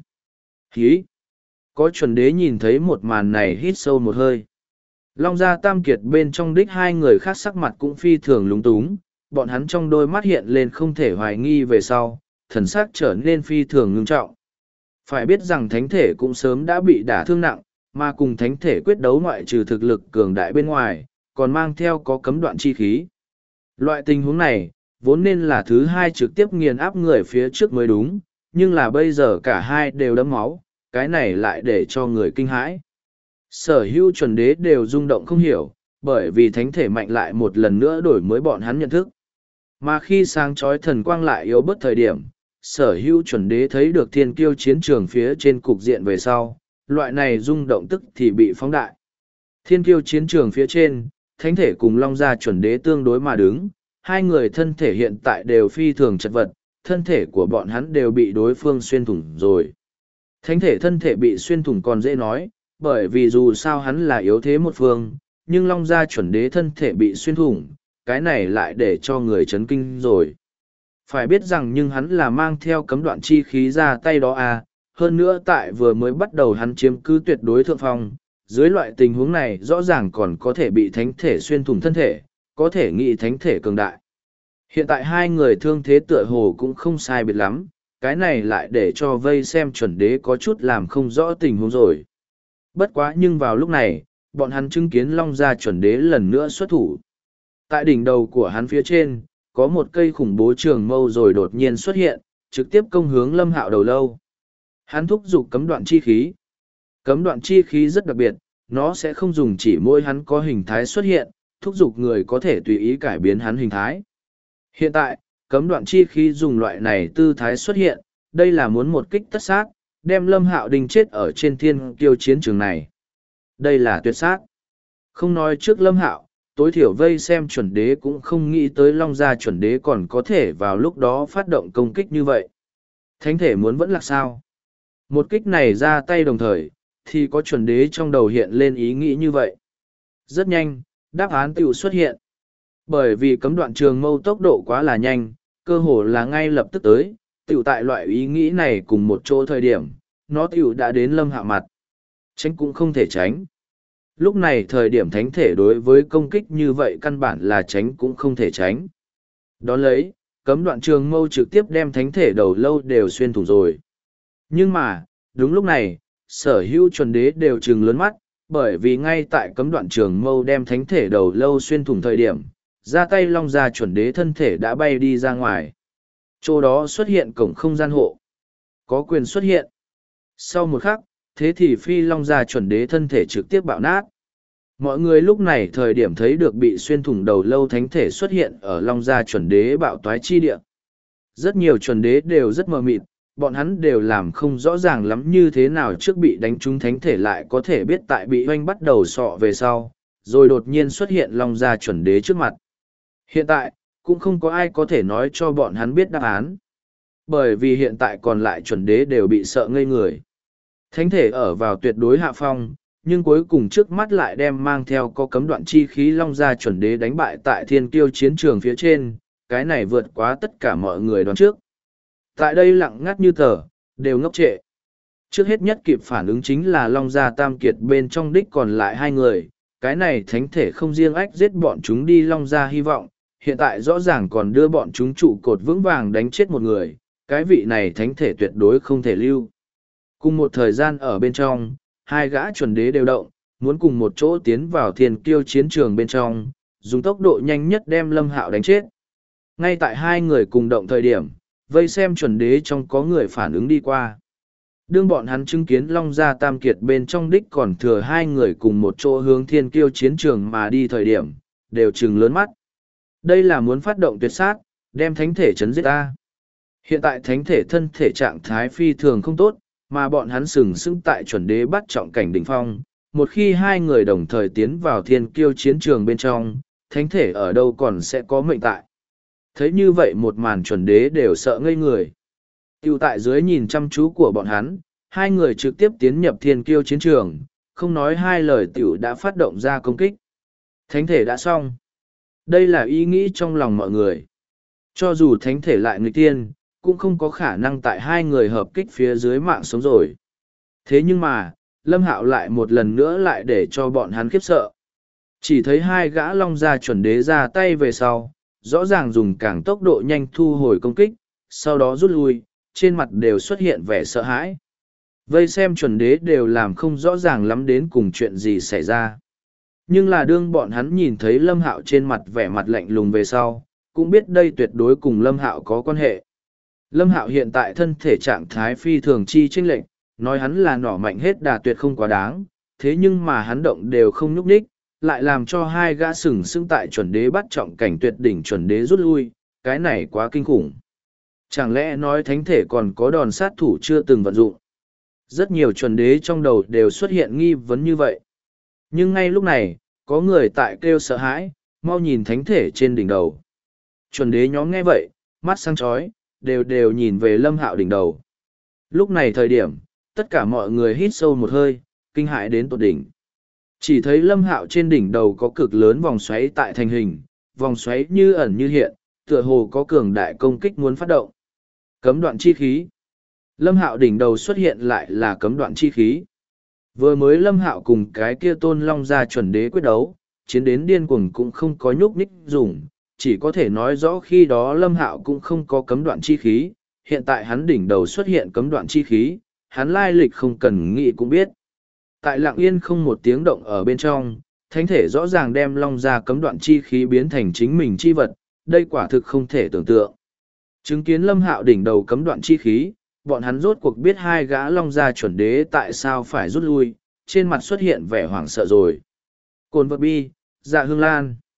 Hí! Có chuẩn đế nhìn thấy một màn này hít sâu một hơi. Long gia tam kiệt bên trong đích hai người khác sắc mặt cũng phi thường lúng túng, bọn hắn trong đôi mắt hiện lên không thể hoài nghi về sau, thần sắc trở nên phi thường ngưng trọng. Phải biết rằng thánh thể cũng sớm đã bị đả thương nặng, mà cùng thánh thể quyết đấu ngoại trừ thực lực cường đại bên ngoài, còn mang theo có cấm đoạn chi khí. Loại tình huống này, vốn nên là thứ hai trực tiếp nghiền áp người phía trước mới đúng, nhưng là bây giờ cả hai đều đẫm máu, cái này lại để cho người kinh hãi. Sở hữu chuẩn đế đều rung động không hiểu, bởi vì thánh thể mạnh lại một lần nữa đổi mới bọn hắn nhận thức. Mà khi sáng chói thần quang lại yếu bớt thời điểm, sở hữu chuẩn đế thấy được thiên kiêu chiến trường phía trên cục diện về sau, loại này rung động tức thì bị phóng đại. Thiên kiêu chiến trường phía trên, thánh thể cùng long gia chuẩn đế tương đối mà đứng, hai người thân thể hiện tại đều phi thường chật vật, thân thể của bọn hắn đều bị đối phương xuyên thủng rồi. Thánh thể thân thể bị xuyên thủng còn dễ nói, bởi vì dù sao hắn là yếu thế một phương, nhưng long gia chuẩn đế thân thể bị xuyên thủng, cái này lại để cho người chấn kinh rồi. Phải biết rằng nhưng hắn là mang theo cấm đoạn chi khí ra tay đó à, hơn nữa tại vừa mới bắt đầu hắn chiếm cứ tuyệt đối thượng phong, dưới loại tình huống này rõ ràng còn có thể bị thánh thể xuyên thủng thân thể, có thể nghĩ thánh thể cường đại. Hiện tại hai người thương thế tựa hồ cũng không sai biệt lắm, cái này lại để cho vây xem chuẩn đế có chút làm không rõ tình huống rồi. Bất quá nhưng vào lúc này, bọn hắn chứng kiến long gia chuẩn đế lần nữa xuất thủ. Tại đỉnh đầu của hắn phía trên, có một cây khủng bố trường mâu rồi đột nhiên xuất hiện, trực tiếp công hướng Lâm Hạo đầu lâu. Hắn thúc giục cấm đoạn chi khí. Cấm đoạn chi khí rất đặc biệt, nó sẽ không dùng chỉ mỗi hắn có hình thái xuất hiện, thúc giục người có thể tùy ý cải biến hắn hình thái. Hiện tại, cấm đoạn chi khí dùng loại này tư thái xuất hiện, đây là muốn một kích tất sát, đem Lâm Hạo đình chết ở trên thiên kiêu chiến trường này. Đây là tuyệt sát. Không nói trước Lâm Hạo, tối thiểu vây xem chuẩn đế cũng không nghĩ tới long gia chuẩn đế còn có thể vào lúc đó phát động công kích như vậy. Thánh thể muốn vẫn là sao? Một kích này ra tay đồng thời, thì có chuẩn đế trong đầu hiện lên ý nghĩ như vậy. Rất nhanh, đáp án tiểu xuất hiện. Bởi vì cấm đoạn trường mâu tốc độ quá là nhanh, cơ hồ là ngay lập tức tới, tiểu tại loại ý nghĩ này cùng một chỗ thời điểm, nó tiểu đã đến Lâm Hạo mặt. Tránh cũng không thể tránh. Lúc này thời điểm thánh thể đối với công kích như vậy căn bản là tránh cũng không thể tránh. Đón lấy, cấm đoạn trường mâu trực tiếp đem thánh thể đầu lâu đều xuyên thủng rồi. Nhưng mà, đúng lúc này, sở hữu chuẩn đế đều trừng lớn mắt, bởi vì ngay tại cấm đoạn trường mâu đem thánh thể đầu lâu xuyên thủng thời điểm, ra tay long gia chuẩn đế thân thể đã bay đi ra ngoài. Chỗ đó xuất hiện cổng không gian hộ. Có quyền xuất hiện. Sau một khắc, thế thì phi long gia chuẩn đế thân thể trực tiếp bạo nát. Mọi người lúc này thời điểm thấy được bị xuyên thủng đầu lâu thánh thể xuất hiện ở long gia chuẩn đế bạo toái chi địa. Rất nhiều chuẩn đế đều rất mờ mịt, bọn hắn đều làm không rõ ràng lắm như thế nào trước bị đánh trúng thánh thể lại có thể biết tại bị oanh bắt đầu sọ về sau, rồi đột nhiên xuất hiện long gia chuẩn đế trước mặt. Hiện tại, cũng không có ai có thể nói cho bọn hắn biết đáp án. Bởi vì hiện tại còn lại chuẩn đế đều bị sợ ngây người. Thánh thể ở vào tuyệt đối hạ phong, nhưng cuối cùng trước mắt lại đem mang theo có cấm đoạn chi khí long gia chuẩn đế đánh bại tại thiên kiêu chiến trường phía trên, cái này vượt quá tất cả mọi người đoán trước. Tại đây lặng ngắt như tờ, đều ngốc trệ. Trước hết nhất kịp phản ứng chính là long gia tam kiệt bên trong đích còn lại hai người, cái này thánh thể không riêng ách giết bọn chúng đi long gia hy vọng, hiện tại rõ ràng còn đưa bọn chúng trụ cột vững vàng đánh chết một người, cái vị này thánh thể tuyệt đối không thể lưu. Cùng một thời gian ở bên trong, hai gã chuẩn đế đều động, muốn cùng một chỗ tiến vào thiên kiêu chiến trường bên trong, dùng tốc độ nhanh nhất đem Lâm Hạo đánh chết. Ngay tại hai người cùng động thời điểm, vây xem chuẩn đế trong có người phản ứng đi qua. Đương bọn hắn chứng kiến Long Gia Tam Kiệt bên trong đích còn thừa hai người cùng một chỗ hướng thiên kiêu chiến trường mà đi thời điểm, đều trừng lớn mắt. Đây là muốn phát động tuyệt sát, đem thánh thể chấn giết ta. Hiện tại thánh thể thân thể trạng thái phi thường không tốt, mà bọn hắn sừng sững tại chuẩn đế bắt trọng cảnh đỉnh phong. Một khi hai người đồng thời tiến vào thiên kiêu chiến trường bên trong, thánh thể ở đâu còn sẽ có mệnh tại. Thấy như vậy một màn chuẩn đế đều sợ ngây người. Tiêu tại dưới nhìn chăm chú của bọn hắn, hai người trực tiếp tiến nhập thiên kiêu chiến trường, không nói hai lời tiểu đã phát động ra công kích. Thánh thể đã xong. Đây là ý nghĩ trong lòng mọi người. Cho dù thánh thể lại nghịch tiên, cũng không có khả năng tại hai người hợp kích phía dưới mạng sống rồi. Thế nhưng mà, Lâm Hạo lại một lần nữa lại để cho bọn hắn khiếp sợ. Chỉ thấy hai gã Long Gia chuẩn đế ra tay về sau, rõ ràng dùng càng tốc độ nhanh thu hồi công kích, sau đó rút lui, trên mặt đều xuất hiện vẻ sợ hãi. Vây xem chuẩn đế đều làm không rõ ràng lắm đến cùng chuyện gì xảy ra. Nhưng là đương bọn hắn nhìn thấy Lâm Hạo trên mặt vẻ mặt lạnh lùng về sau, cũng biết đây tuyệt đối cùng Lâm Hạo có quan hệ. Lâm Hạo hiện tại thân thể trạng thái phi thường chi chênh lệch, nói hắn là nỏ mạnh hết đà tuyệt không quá đáng, thế nhưng mà hắn động đều không nhúc nhích, lại làm cho hai gã sừng sững tại chuẩn đế bắt trọng cảnh tuyệt đỉnh chuẩn đế rút lui, cái này quá kinh khủng. Chẳng lẽ nói thánh thể còn có đòn sát thủ chưa từng vận dụng? Rất nhiều chuẩn đế trong đầu đều xuất hiện nghi vấn như vậy. Nhưng ngay lúc này, có người tại kêu sợ hãi, mau nhìn thánh thể trên đỉnh đầu. Chuẩn đế nhóm nghe vậy, mắt sáng chói, đều nhìn về Lâm Hạo đỉnh đầu. Lúc này thời điểm, tất cả mọi người hít sâu một hơi, kinh hãi đến tột đỉnh. Chỉ thấy Lâm Hạo trên đỉnh đầu có cực lớn vòng xoáy tại thành hình, vòng xoáy như ẩn như hiện, tựa hồ có cường đại công kích muốn phát động. Cấm đoạn chi khí. Lâm Hạo đỉnh đầu xuất hiện lại là cấm đoạn chi khí. Vừa mới Lâm Hạo cùng cái kia Tôn Long Gia chuẩn đế quyết đấu, chiến đến điên cuồng cũng không có nhúc nhích dùng, chỉ có thể nói rõ khi đó Lâm Hạo cũng không có cấm đoạn chi khí, hiện tại hắn đỉnh đầu xuất hiện cấm đoạn chi khí, hắn lai lịch không cần nghĩ cũng biết. Tại lặng yên không một tiếng động ở bên trong, thánh thể rõ ràng đem Long Gia cấm đoạn chi khí biến thành chính mình chi vật, đây quả thực không thể tưởng tượng. Chứng kiến Lâm Hạo đỉnh đầu cấm đoạn chi khí, bọn hắn rốt cuộc biết hai gã Long Gia chuẩn đế tại sao phải rút lui, trên mặt xuất hiện vẻ hoảng sợ rồi. Cồn vật bi, Dạ Hương Lan.